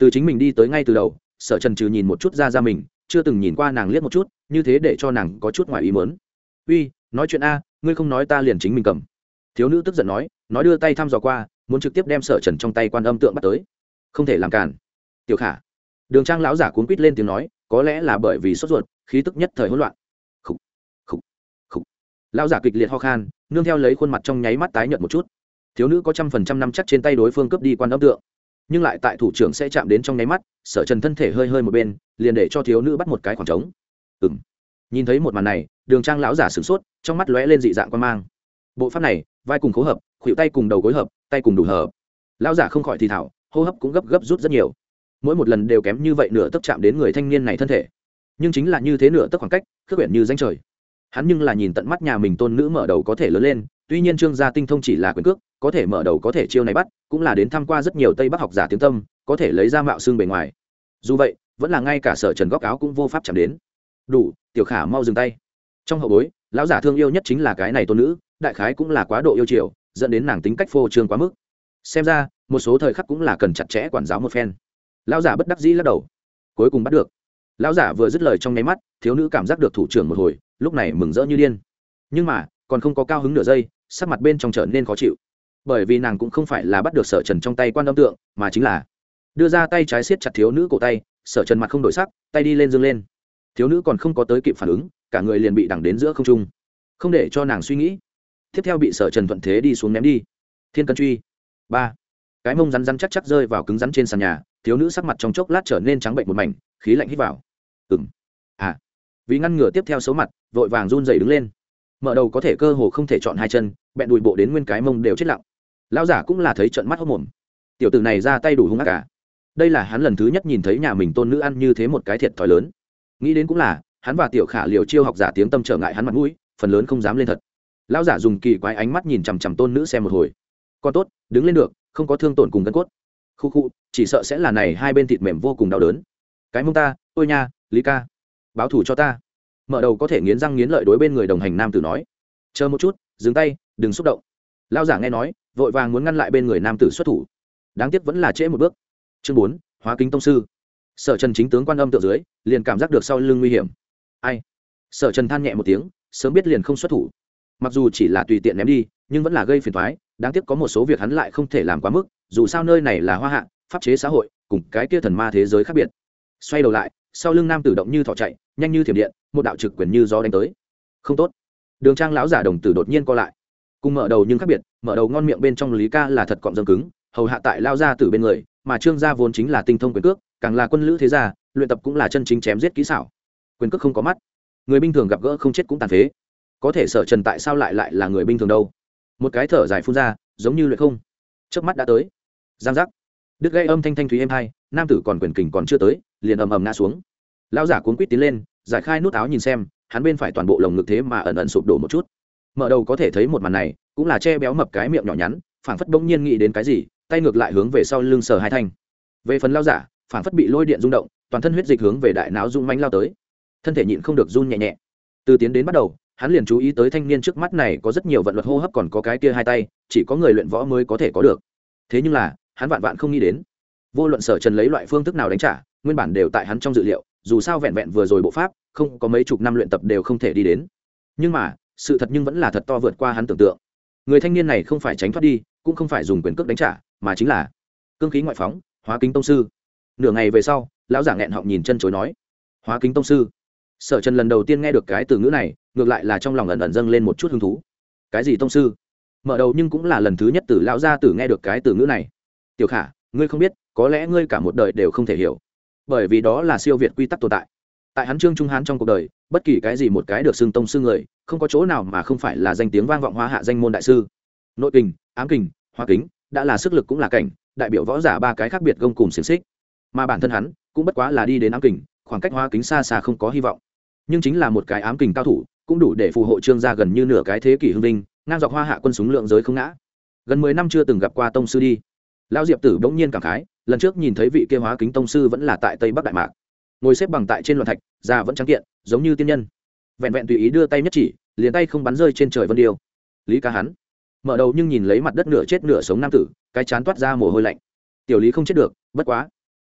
từ chính mình đi tới ngay từ đầu, Sở Trần trừ nhìn một chút ra mình, chưa từng nhìn qua nàng liếc một chút, như thế để cho nàng có chút ngoài ý muốn. Uy, nói chuyện a, ngươi không nói ta liền chính mình cầm. Thiếu nữ tức giận nói đưa tay thăm dò qua, muốn trực tiếp đem Sở Trần trong tay quan âm tượng bắt tới. Không thể làm cản. Tiểu Khả. Đường Trang lão giả cuống quýt lên tiếng nói, có lẽ là bởi vì sốt ruột, khí tức nhất thời hỗn loạn. Khục, khục, khục. Lão giả kịch liệt ho khan, nương theo lấy khuôn mặt trong nháy mắt tái nhợt một chút. Thiếu nữ có 100% năm chắc trên tay đối phương cướp đi quan âm tượng, nhưng lại tại thủ trưởng sẽ chạm đến trong nháy mắt, Sở Trần thân thể hơi hơi một bên, liền để cho thiếu nữ bắt một cái khoảng trống. Nhìn thấy một màn này, Đường Trang lão giả sửng sốt, trong mắt lóe lên dị dạng quan mang. Bộ pháp này, vai cùng khố hợp, khuỷu tay cùng đầu gối hợp, tay cùng đủ hợp. Lão giả không khỏi thì thào, hô hấp cũng gấp rút rất nhiều. Mỗi một lần đều kém như vậy nửa tấc chạm đến người thanh niên này thân thể, nhưng chính là như thế nửa tấc khoảng cách, khước quyển như danh trời. Hắn nhưng là nhìn tận mắt nhà mình tôn nữ mở đầu có thể lớn lên, tuy nhiên Trương gia tinh thông chỉ là quyền cước, có thể mở đầu có thể chiêu này bắt, cũng là đến tham qua rất nhiều Tây Bắc học giả tiếng tâm, có thể lấy ra mạo xương bề ngoài. Dù vậy, vẫn là ngay cả Sở Trần góc áo cũng vô pháp chạm đến. Đủ, Tiểu Khả mau dừng tay. Trong hậu bối, lão giả thương yêu nhất chính là cái này tôn nữ, đại khái cũng là quá độ yêu chiều, dẫn đến nàng tính cách phô trương quá mức. Xem ra, một số thời khắc cũng là cần chặt chẽ quản giáo một phen. Lão giả bất đắc dĩ lắc đầu, cuối cùng bắt được. Lão giả vừa dứt lời trong nháy mắt, thiếu nữ cảm giác được thủ trưởng một hồi, lúc này mừng rỡ như điên. Nhưng mà, còn không có cao hứng nửa giây, sắc mặt bên trong trở nên khó chịu, bởi vì nàng cũng không phải là bắt được Sở Trần trong tay quan âm tượng, mà chính là đưa ra tay trái siết chặt thiếu nữ cổ tay. Sở Trần mặt không đổi sắc, tay đi lên dương lên. Thiếu nữ còn không có tới kịp phản ứng, cả người liền bị đằng đến giữa không trung, không để cho nàng suy nghĩ, tiếp theo bị Sở Trần thuận thế đi xuống ném đi. Thiên Cân Truy. 3. Cái mông rắn chắc rơi vào cứng rắn trên sàn nhà, thiếu nữ sắc mặt trong chốc lát trở nên trắng bệnh một mảnh, khí lạnh hít vào. Vì ngăn ngừa tiếp theo xấu mặt, vội vàng run rẩy đứng lên. Mở đầu có thể cơ hồ không thể chọn hai chân, bẹn đùi bộ đến nguyên cái mông đều chết lặng. Lão giả cũng là thấy trợn mắt hốt mồm. Tiểu tử này ra tay đủ hung ác cả. Đây là hắn lần thứ nhất nhìn thấy nhà mình tôn nữ ăn như thế một cái thiệt thòi lớn. Nghĩ đến cũng là, hắn và Tiểu Khả liều chiêu học giả tiếng tâm trở ngại hắn mặt mũi, phần lớn không dám lên thật. Lão giả dùng kỳ quái ánh mắt nhìn chằm chằm tôn nữ xem một hồi. Con tốt, đứng lên được, không có thương tổn cùng gân cốt. Khu, chỉ sợ sẽ là này hai bên thịt mềm vô cùng đau đớn. Cái mông ta, ôi nha, Lý ca, báo thù cho ta. Mở đầu có thể nghiến răng nghiến lợi đối bên người đồng hành nam tử nói. Chờ một chút, dừng tay, đừng xúc động. Lão giả nghe nói, vội vàng muốn ngăn lại bên người nam tử xuất thủ. Đáng tiếc vẫn là trễ một bước. Chương 4, Hóa Kính tông sư. Sở Trần chính tướng quan âm tượng dưới, liền cảm giác được sau lưng nguy hiểm. Ai? Sở Trần than nhẹ một tiếng, sớm biết liền không xuất thủ. Mặc dù chỉ là tùy tiện ném đi, nhưng vẫn là gây phiền toái, đáng tiếc có một số việc hắn lại không thể làm quá mức, dù sao nơi này là Hoa Hạ, pháp chế xã hội, cùng cái kia thần ma thế giới khác biệt. Xoay đầu lại, sau lưng nam tử động như thỏ chạy, nhanh như thiểm điện, một đạo trực quyền như gió đánh tới. Không tốt. Đường Trang lão giả đồng tử đột nhiên co lại. Cùng mở đầu nhưng khác biệt, mở đầu ngon miệng bên trong Lý ca là thật cọm dâng cứng, hầu hạ tại lao gia tử bên người, mà Trương gia vốn chính là tinh thông quyền cước, càng là quân lữ thế gia, luyện tập cũng là chân chính chém giết kỹ xảo. Quyền cước không có mắt, người bình thường gặp gỡ không chết cũng tàn phế. Có thể Sở Trần tại sao lại là người bình thường đâu? Một cái thở dài phun ra, giống như luyện không. Chớp mắt đã tới. Giang giác. Đứt gây âm thanh thúy êm hai, nam tử còn quyền kình còn chưa tới, liền ầm ầm ngã xuống. Lão giả cuống quýt tiến lên, giải khai nút áo nhìn xem, hắn bên phải toàn bộ lồng ngực thế mà ẩn ẩn sụp đổ một chút. Mở đầu có thể thấy một màn này, cũng là che béo mập cái miệng nhỏ nhắn, phảng phất bỗng nhiên nghĩ đến cái gì, tay ngược lại hướng về sau lưng sờ hai thanh. Về phần lão giả, phảng phất bị lôi điện rung động, toàn thân huyết dịch hướng về đại não rung mãnh lao tới, thân thể nhịn không được run nhẹ nhẹ. Từ tiến đến bắt đầu, hắn liền chú ý tới thanh niên trước mắt này có rất nhiều vận luật hô hấp, còn có cái kia hai tay, chỉ có người luyện võ mới có thể có được. Thế nhưng là, hắn vạn vạn không nghĩ đến, vô luận Sở Trần lấy loại phương thức nào đánh trả, nguyên bản đều tại hắn trong dự liệu, dù sao vẹn vẹn vừa rồi bộ pháp, không có mấy chục năm luyện tập đều không thể đi đến. Nhưng mà, sự thật nhưng vẫn là thật to vượt qua hắn tưởng tượng. Người thanh niên này không phải tránh thoát đi, cũng không phải dùng quyền cước đánh trả, mà chính là cương khí ngoại phóng, Hóa Kính tông sư. Nửa ngày về sau, lão giả nghẹn họng nhìn chân chối nói: Hóa Kính tông sư. Sở Trần lần đầu tiên nghe được cái từ ngữ này, ngược lại là trong lòng ẩn ẩn dâng lên một chút hứng thú. Cái gì tông sư? Mở đầu nhưng cũng là lần thứ nhất từ lão gia tử nghe được cái từ ngữ này. Tiểu Khả, ngươi không biết, có lẽ ngươi cả một đời đều không thể hiểu, bởi vì đó là siêu việt quy tắc tồn tại. Tại hắn Trương Trung Hán trong cuộc đời, bất kỳ cái gì một cái được xưng tông sư người, không có chỗ nào mà không phải là danh tiếng vang vọng Hoa Hạ danh môn đại sư. Nội kình, ám kình, hóa kính, đã là sức lực cũng là cảnh, đại biểu võ giả ba cái khác biệt gông cùng xiềng xích. Mà bản thân hắn cũng bất quá là đi đến ám kình, khoảng cách hóa kính xa xa không có hy vọng. Nhưng chính là một cái ám kình cao thủ, cũng đủ để phù hộ Trương gia gần như nửa cái thế kỷ hưng vinh, ngang dọc Hoa Hạ quân súng lượng giới không ngã. Gần 10 năm chưa từng gặp qua tông sư đi. Lão Diệp Tử bỗng nhiên cảm khái, lần trước nhìn thấy vị kia hóa kính tông sư vẫn là tại Tây Bắc Đại Mạc, ngồi xếp bằng tại trên loạn thạch, da vẫn trắng kiện, giống như tiên nhân. Vẹn vẹn tùy ý đưa tay nhất chỉ, liền tay không bắn rơi trên trời vân điêu. Lý ca hắn mở đầu nhưng nhìn lấy mặt đất nửa chết nửa sống nam tử, cái chán toát ra mồ hôi lạnh. Tiểu Lý không chết được, bất quá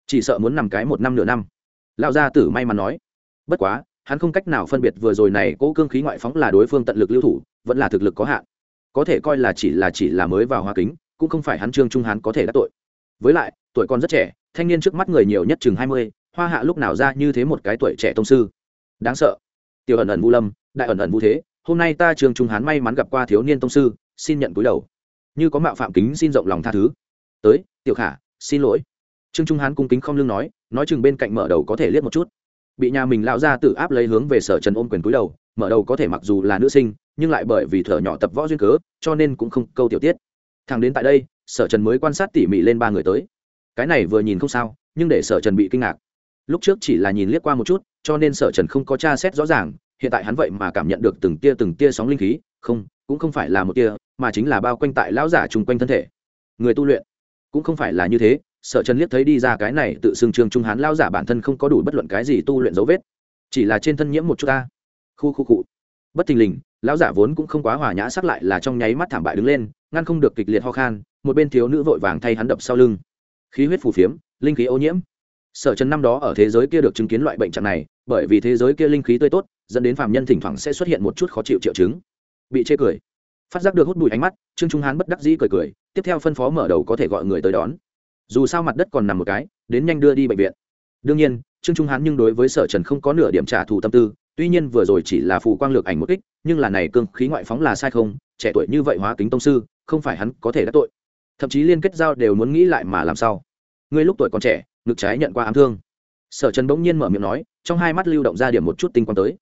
chỉ sợ muốn nằm cái 1 năm nửa năm. Lão gia tử may mắn nói. Bất quá hắn không cách nào phân biệt vừa rồi này cỗ cương khí ngoại phóng là đối phương tận lực lưu thủ vẫn là thực lực có hạn, có thể coi là chỉ là mới vào Hoa Kính, cũng không phải hắn Trương Trung Hán có thể đắc tội. Với lại tuổi còn rất trẻ, thanh niên trước mắt người nhiều nhất chừng 20, Hoa Hạ lúc nào ra như thế một cái tuổi trẻ tông sư, đáng sợ. Tiểu ẩn ẩn Vu Lâm, đại ẩn ẩn Vu Thế, hôm nay ta Trương Trung Hán may mắn gặp qua thiếu niên tông sư, xin nhận cúi đầu, như có mạo phạm kính xin rộng lòng tha thứ. Tới, Tiểu Khả, xin lỗi. Trương Trung Hán cung kính không lưng nói chừng bên cạnh mở đầu có thể liếc một chút, bị nhà mình lão gia tử áp lấy hướng về Sở Trần ôm quyền cúi đầu. Mở đầu có thể mặc dù là nữ sinh nhưng lại bởi vì thở nhỏ tập võ duyên cớ cho nên cũng không câu tiểu tiết. Thằng đến tại đây Sở Trần mới quan sát tỉ mỉ lên 3 người tới. Cái này vừa nhìn không sao, nhưng để Sở Trần bị kinh ngạc. Lúc trước chỉ là nhìn liếc qua một chút cho nên Sở Trần không có tra xét rõ ràng, hiện tại hắn vậy mà cảm nhận được từng tia sóng linh khí, không, cũng không phải là một tia, mà chính là bao quanh tại lão giả chung quanh thân thể. Người tu luyện cũng không phải là như thế. Sở Trần liếc thấy đi ra cái này tự xưng Trương Trung Hán lão giả bản thân không có đủ bất luận cái gì tu luyện dấu vết, chỉ là trên thân nhiễm một chút ta. Khu. Bất thình lình, lão giả vốn cũng không quá hòa nhã sắc lại là trong nháy mắt thảm bại đứng lên, ngăn không được kịch liệt ho khan, một bên thiếu nữ vội vàng thay hắn đập sau lưng. Khí huyết phù phiếm, linh khí ô nhiễm. Sở Trần năm đó ở thế giới kia được chứng kiến loại bệnh trạng này, bởi vì thế giới kia linh khí tươi tốt, dẫn đến phàm nhân thỉnh thoảng sẽ xuất hiện một chút khó chịu triệu chứng. Bị chê cười. Phát giác được hút bụi ánh mắt, Trương Trung Hán bất đắc dĩ cười, tiếp theo phân phó mở đầu có thể gọi người tới đón. Dù sao mặt đất còn nằm một cái, đến nhanh đưa đi bệnh viện. Đương nhiên, Trương Trung Hán nhưng đối với Sở Trần không có nửa điểm trả thù tâm tư, tuy nhiên vừa rồi chỉ là phù quang lược ảnh một kích, nhưng là này cương khí ngoại phóng là sai không, trẻ tuổi như vậy Hóa Kính tông sư, không phải hắn có thể đắc tội. Thậm chí liên kết giao đều muốn nghĩ lại mà làm sao. Ngươi lúc tuổi còn trẻ, ngực trái nhận qua ám thương. Sở Trần bỗng nhiên mở miệng nói, trong hai mắt lưu động ra điểm một chút tinh quang tới.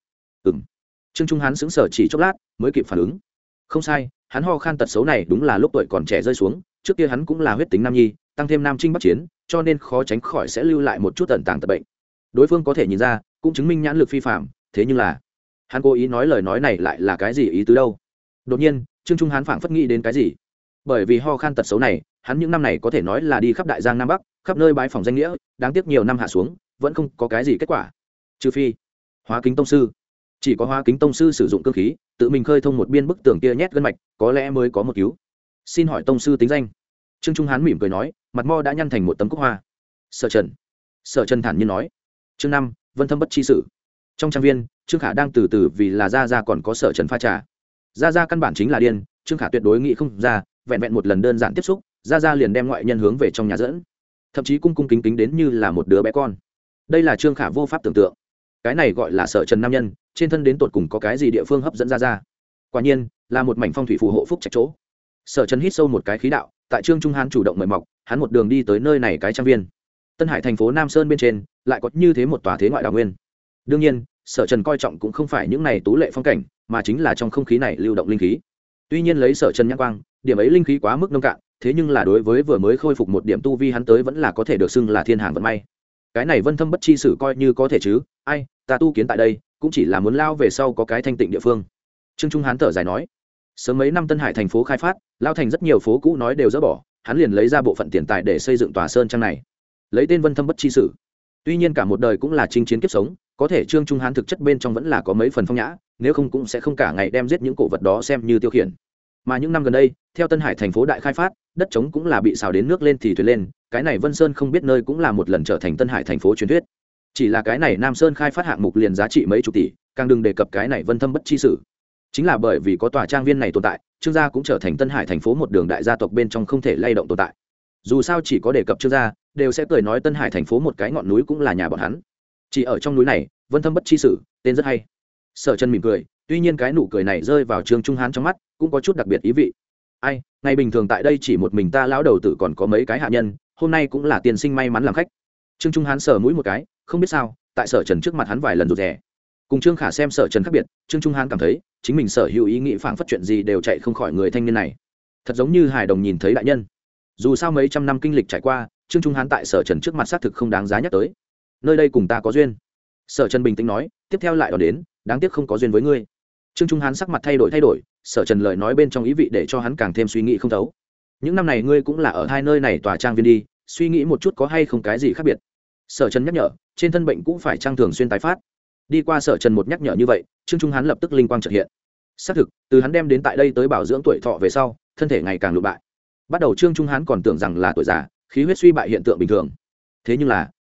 Trương Trung Hán sững sờ chỉ chốc lát, mới kịp phản ứng. Không sai, hắn ho khan tật xấu này đúng là lúc tuổi còn trẻ rơi xuống, trước kia hắn cũng là huyết tính nam nhi, tăng thêm nam chinh bắc chiến, cho nên khó tránh khỏi sẽ lưu lại một chút ẩn tàng tật bệnh. Đối phương có thể nhìn ra, cũng chứng minh nhãn lực phi phàm, thế nhưng là hắn cố ý nói lời nói này lại là cái gì ý tứ đâu? Đột nhiên Trương Trung Hán phảng phất nghĩ đến cái gì, bởi vì ho khan tật xấu này hắn những năm này có thể nói là đi khắp đại giang nam bắc, khắp nơi bái phòng danh nghĩa, đáng tiếc nhiều năm hạ xuống vẫn không có cái gì kết quả, trừ phi Hóa Kính tông sư. Chỉ có Hóa Kính tông sư sử dụng cương khí tự mình khơi thông một biên bức tường kia nhét gân mạch, có lẽ mới có một cứu. Xin hỏi tông sư tính danh? Trương Trung Hán mỉm cười nói, mặt mo đã nhăn thành một tấm cúc hoa. Sở Trần thản nhiên nói. Chương 5, Vân Thâm bất chi sử. Trong trang viên, Trương Khả đang từ từ vì là ra còn có Sở Trần pha trà. Ra căn bản chính là điên, Trương Khả tuyệt đối nghĩ không ra, vẹn vẹn một lần đơn giản tiếp xúc, ra liền đem ngoại nhân hướng về trong nhà dẫn, thậm chí cung kính đến như là một đứa bé con. Đây là Trương Khả vô pháp tưởng tượng. Cái này gọi là Sở Trần nam nhân, trên thân đến tột cùng có cái gì địa phương hấp dẫn ra. Quả nhiên, là một mảnh phong thủy phù hộ phúc trạch chỗ. Sở Trần hít sâu một cái khí đạo, tại Trương Trung Hán chủ động mời mọc, hắn một đường đi tới nơi này cái trang viên. Tân Hải thành phố Nam Sơn bên trên, lại có như thế một tòa thế ngoại đào nguyên. Đương nhiên, Sở Trần coi trọng cũng không phải những này tú lệ phong cảnh, mà chính là trong không khí này lưu động linh khí. Tuy nhiên lấy Sở Trần nhãn quang, điểm ấy linh khí quá mức nông cạn, thế nhưng là đối với vừa mới khôi phục một điểm tu vi hắn tới vẫn là có thể được xưng là thiên hàng vận may. Cái này Vân Thâm bất chi sử coi như có thể chứ, ai, ta tu kiến tại đây, cũng chỉ là muốn lao về sau có cái thanh tịnh địa phương. Trương Trung Hán thở dài nói, sớm mấy năm Tân Hải thành phố khai phát, lao thành rất nhiều phố cũ nói đều dỡ bỏ, hắn liền lấy ra bộ phận tiền tài để xây dựng tòa sơn trang này, lấy tên Vân Thâm bất chi sử. Tuy nhiên cả một đời cũng là chinh chiến kiếp sống, có thể Trương Trung Hán thực chất bên trong vẫn là có mấy phần phong nhã, nếu không cũng sẽ không cả ngày đem giết những cổ vật đó xem như tiêu khiển. Mà những năm gần đây, theo Tân Hải thành phố đại khai phát, đất trống cũng là bị xào đến nước lên thì thuyền lên, cái này Vân Sơn không biết nơi cũng là một lần trở thành Tân Hải thành phố truyền thuyết. Chỉ là cái này Nam Sơn khai phát hạng mục liền giá trị mấy chục tỷ, càng đừng đề cập cái này Vân Thâm bất chi sử. Chính là bởi vì có tòa trang viên này tồn tại, Trương gia cũng trở thành Tân Hải thành phố một đường đại gia tộc bên trong không thể lay động tồn tại. Dù sao chỉ có đề cập Trương gia, đều sẽ cười nói Tân Hải thành phố một cái ngọn núi cũng là nhà bọn hắn. Chỉ ở trong núi này, Vân Thâm bất chi sử, tên rất hay. Sở Trần mỉm cười, tuy nhiên cái nụ cười này rơi vào Trương Trung Hán trong mắt, cũng có chút đặc biệt ý vị. Ai, ngày bình thường tại đây chỉ một mình ta lão đầu tử còn có mấy cái hạ nhân, hôm nay cũng là tiên sinh may mắn làm khách. Trương Trung Hán sờ mũi một cái, không biết sao, tại Sở Trần trước mặt hắn vài lần rụt rè. Cùng Trương Khả xem Sở Trần khác biệt, Trương Trung Hán cảm thấy chính mình sở hữu ý nghĩ phảng phất chuyện gì đều chạy không khỏi người thanh niên này, thật giống như hài đồng nhìn thấy đại nhân. Dù sao mấy trăm năm kinh lịch trải qua, Trương Trung Hán tại Sở Trần trước mặt xác thực không đáng giá nhắc tới. Nơi đây cùng ta có duyên. Sở Trần bình tĩnh nói, tiếp theo lại đón đến, đáng tiếc không có duyên với ngươi. Trương Trung Hán sắc mặt thay đổi, Sở Trần lời nói bên trong ý vị để cho hắn càng thêm suy nghĩ không thấu. Những năm này ngươi cũng là ở hai nơi này tòa trang viên đi, suy nghĩ một chút có hay không cái gì khác biệt. Sở Trần nhắc nhở, trên thân bệnh cũng phải trang thường xuyên tái phát. Đi qua Sở Trần một nhắc nhở như vậy, Trương Trung Hán lập tức linh quang chợt hiện. Xác thực, từ hắn đem đến tại đây tới bảo dưỡng tuổi thọ về sau, thân thể ngày càng lụ bại. Bắt đầu Trương Trung Hán còn tưởng rằng là tuổi già, khí huyết suy bại hiện tượng bình thường. Thế nhưng là,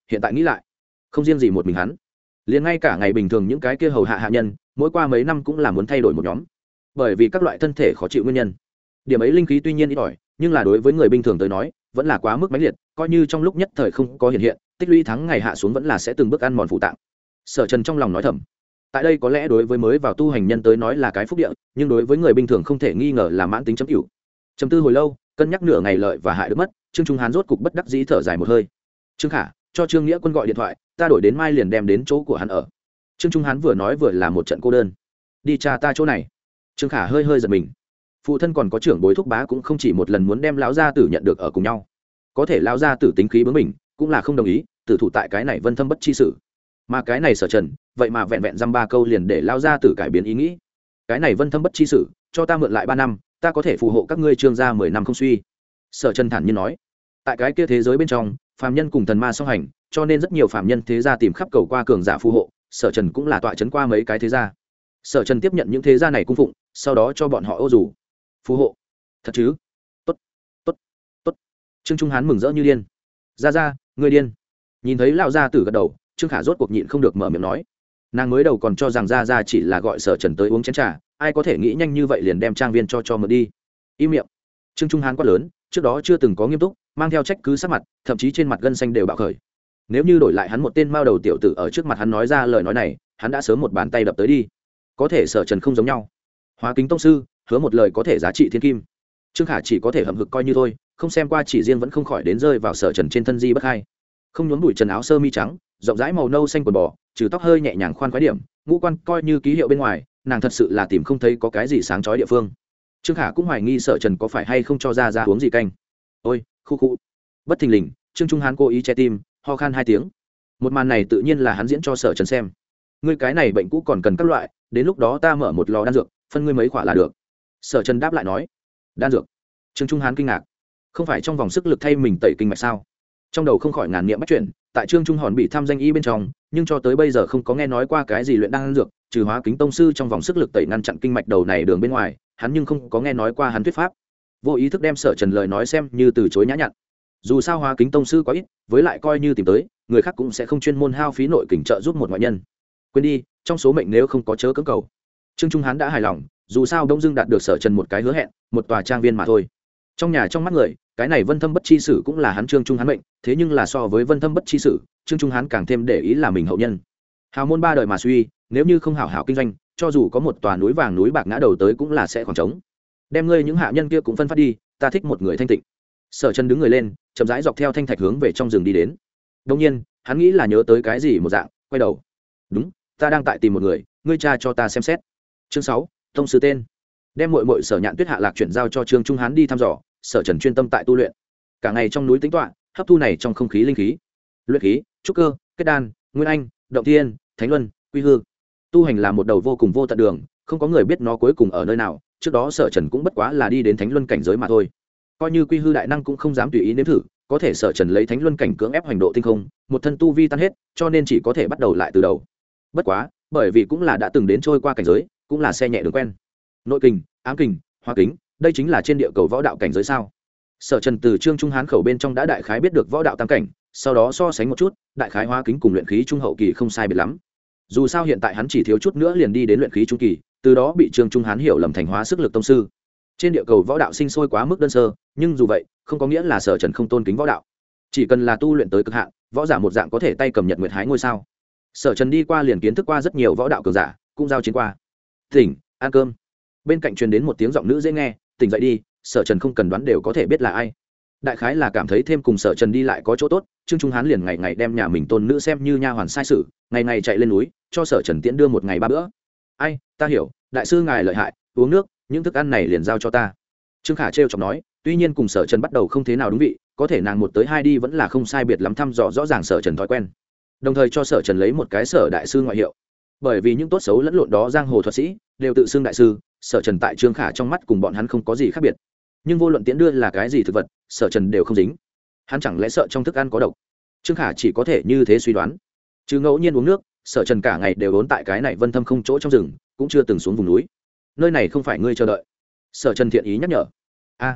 hiện tại nghĩ lại không riêng gì một mình hắn, liền ngay cả ngày bình thường những cái kia hầu hạ hạ nhân mỗi qua mấy năm cũng là muốn thay đổi một nhóm, bởi vì các loại thân thể khó chịu nguyên nhân. Điểm ấy linh khí tuy nhiên ít ỏi, nhưng là đối với người bình thường tới nói vẫn là quá mức mãnh liệt, coi như trong lúc nhất thời không có hiện hiện, tích lũy tháng ngày hạ xuống vẫn là sẽ từng bước ăn mòn phụ tạng. Sở Trần trong lòng nói thầm, tại đây có lẽ đối với mới vào tu hành nhân tới nói là cái phúc địa, nhưng đối với người bình thường không thể nghi ngờ là mãn tính chấm cửu. Trầm tư hồi lâu, cân nhắc nửa ngày lợi và hại được mất, Trương Trung Hán rốt cục bất đắc dĩ thở dài một hơi. Trương Khả, cho Trương Nghĩa Quân gọi điện thoại, ta đổi đến mai liền đem đến chỗ của hắn ở. Trương Trung Hán vừa nói vừa là một trận cô đơn. Đi cha ta chỗ này. Trương Khả hơi hơi giật mình. Phụ thân còn có trưởng bối thúc bá cũng không chỉ một lần muốn đem lão gia tử nhận được ở cùng nhau, có thể lão gia tử tính khí bướng bỉnh, cũng là không đồng ý, tử thủ tại cái này vân thâm bất chi sự. Mà cái này Sở Trần, vậy mà vẹn vẹn dăm ba câu liền để lão gia tử cải biến ý nghĩ. Cái này vân thâm bất chi sự, cho ta mượn lại 3 năm, ta có thể phù hộ các ngươi Trương gia 10 năm không suy. Sở Trần thản nhiên nói. Tại cái kia thế giới bên trong, phàm nhân cùng thần ma song hành, cho nên rất nhiều phàm nhân thế gia tìm khắp cầu qua cường giả phù hộ, Sở Trần cũng là tọa chấn qua mấy cái thế gia. Sở Trần tiếp nhận những thế gia này cung phụng, sau đó cho bọn họ ô dù phù hộ. Thật chứ? Tốt, tốt, tốt. Trương Trung Hán mừng rỡ như điên. Ra, ngươi điên. Nhìn thấy lão gia tử gật đầu, Trương Khả rốt cuộc nhịn không được mở miệng nói. Nàng mới đầu còn cho rằng ra chỉ là gọi Sở Trần tới uống chén trà, ai có thể nghĩ nhanh như vậy liền đem trang viên cho mượn đi. Im miệng. Trương Trung Hán quát lớn, trước đó chưa từng có nghiêm túc, mang theo trách cứ sắc mặt, thậm chí trên mặt gân xanh đều bạo khởi. Nếu như đổi lại hắn một tên mao đầu tiểu tử ở trước mặt hắn nói ra lời nói này, hắn đã sớm một bàn tay đập tới đi. Có thể Sở Trần không giống nhau. Hóa Kính tông sư, hứa một lời có thể giá trị thiên kim. Trương Khả chỉ có thể hậm hực coi như thôi, không xem qua chỉ riêng vẫn không khỏi đến rơi vào Sở Trần trên thân di bất hai. Không nhốn bụi trần áo sơ mi trắng, rộng rãi màu nâu xanh quần bò, trừ tóc hơi nhẹ nhàng khoan khoái điểm, ngũ quan coi như ký hiệu bên ngoài, nàng thật sự là tìm không thấy có cái gì sáng chói địa phương. Trương Khả cũng hoài nghi Sở Trần có phải hay không cho ra uống gì canh. Ôi, khu. Bất thình lình, Trương Trung Hán cố ý che tim, ho khan 2 tiếng. Một màn này tự nhiên là hắn diễn cho Sở Trần xem. Ngươi cái này bệnh cũ còn cần các loại, đến lúc đó ta mở một lò đan dược, phân ngươi mấy quả là được. Sở Trần đáp lại nói. Đan dược? Trương Trung Hán kinh ngạc. Không phải trong vòng sức lực thay mình tẩy kinh mạch sao? Trong đầu không khỏi ngàn niệm bắt chuyển, tại Trương Trung Hòn bị tham danh y bên trong, nhưng cho tới bây giờ không có nghe nói qua cái gì luyện đan dược, trừ Hóa Kính tông sư trong vòng sức lực tẩy ngăn chặn kinh mạch đầu này đường bên ngoài, hắn nhưng không có nghe nói qua hắn thuyết pháp. Vô ý thức đem Sở Trần lời nói xem như từ chối nhã nhặn. Dù sao Hóa Kính tông sư quá ít, với lại coi như tìm tới, người khác cũng sẽ không chuyên môn hao phí nội kình trợ giúp một ngoại nhân. Quên đi, trong số mệnh nếu không có chớ cưỡng cầu. Trương Trung Hán đã hài lòng, dù sao đông dưng đạt được Sở Trần một cái hứa hẹn, một tòa trang viên mà thôi. Trong nhà trong mắt người, cái này vân thâm bất chi sử cũng là hắn Trương Trung Hán mệnh, thế nhưng là so với vân thâm bất chi sử, Trương Trung Hán càng thêm để ý là mình hậu nhân. Hào môn 3 đời mà suy, nếu như không hảo hảo kinh doanh, cho dù có một tòa núi vàng núi bạc ngã đầu tới cũng là sẽ khoảng trống. Đem ngươi những hạ nhân kia cũng phân phát đi, ta thích một người thanh tịnh. Sở Trần đứng người lên, chậm rãi dọc theo thanh thạch hướng về trong rừng đi đến. Đương nhiên, hắn nghĩ là nhớ tới cái gì một dạng, quay đầu. Đúng, ta đang tại tìm một người, ngươi cha cho ta xem xét. Chương 6, tông sư tên. Đem muội Sở Nhạn Tuyết hạ lạc chuyển giao cho Trương Trung Hán đi thăm dò, Sở Trần chuyên tâm tại tu luyện. Cả ngày trong núi tĩnh tọa, hấp thu này trong không khí linh khí. Luyện khí, trúc cơ, kết đan, nguyên anh, động thiên, thánh luân, quy hư. Tu hành là một đầu vô cùng vô tận đường, không có người biết nó cuối cùng ở nơi nào, trước đó Sở Trần cũng bất quá là đi đến thánh luân cảnh giới mà thôi. Coi như quy hư đại năng cũng không dám tùy ý nếm thử, có thể Sở Trần lấy thánh luân cảnh cưỡng ép hành độ tinh không, một thân tu vi tan hết, cho nên chỉ có thể bắt đầu lại từ đầu. Bất quá, bởi vì cũng là đã từng đến trôi qua cảnh giới, cũng là xe nhẹ đường quen. Nội kình, ám kình, hóa kính, đây chính là trên địa cầu võ đạo cảnh giới sao? Sở Trần từ Trương Trung Hán khẩu bên trong đã đại khái biết được võ đạo tam cảnh, sau đó so sánh một chút, đại khái hóa kính cùng luyện khí trung hậu kỳ không sai biệt lắm. Dù sao hiện tại hắn chỉ thiếu chút nữa liền đi đến luyện khí trung kỳ, từ đó bị Trương Trung Hán hiểu lầm thành hóa sức lực tông sư. Trên địa cầu võ đạo sinh sôi quá mức đơn sơ, nhưng dù vậy, không có nghĩa là Sở Trần không tôn kính võ đạo. Chỉ cần là tu luyện tới cực hạn, võ giả một dạng có thể tay cầm nhật nguyệt hái ngôi sao. Sở Trần đi qua liền kiến thức qua rất nhiều võ đạo cường giả, cũng giao chiến qua. Tỉnh, ăn cơm. Bên cạnh truyền đến một tiếng giọng nữ dễ nghe, tỉnh dậy đi. Sở Trần không cần đoán đều có thể biết là ai. Đại khái là cảm thấy thêm cùng Sở Trần đi lại có chỗ tốt, Trương Trung Hán liền ngày ngày đem nhà mình tôn nữ xem như nha hoàn sai sử, ngày ngày chạy lên núi cho Sở Trần tiễn đưa một ngày 3 bữa. Ai, ta hiểu, đại sư ngài lợi hại, uống nước, những thức ăn này liền giao cho ta. Trương Khả trêu chọc nói, tuy nhiên cùng Sở Trần bắt đầu không thế nào đúng vị, có thể nàng 1 tới 2 đi vẫn là không sai biệt lắm thăm dò rõ ràng Sở Trần thói quen, đồng thời cho Sở Trần lấy một cái Sở đại sư ngoại hiệu. Bởi vì những tốt xấu lẫn lộn đó giang hồ thuật sĩ đều tự xưng đại sư, Sở Trần tại Trương Khả trong mắt cùng bọn hắn không có gì khác biệt. Nhưng vô luận tiễn đưa là cái gì thực vật, Sở Trần đều không dính. Hắn chẳng lẽ sợ trong thức ăn có độc? Trương Khả chỉ có thể như thế suy đoán. Chứ ngẫu nhiên uống nước, Sở Trần cả ngày đều ốn tại cái này vân thâm không chỗ trong rừng, cũng chưa từng xuống vùng núi. Nơi này không phải ngươi chờ đợi. Sở Trần thiện ý nhắc nhở. A,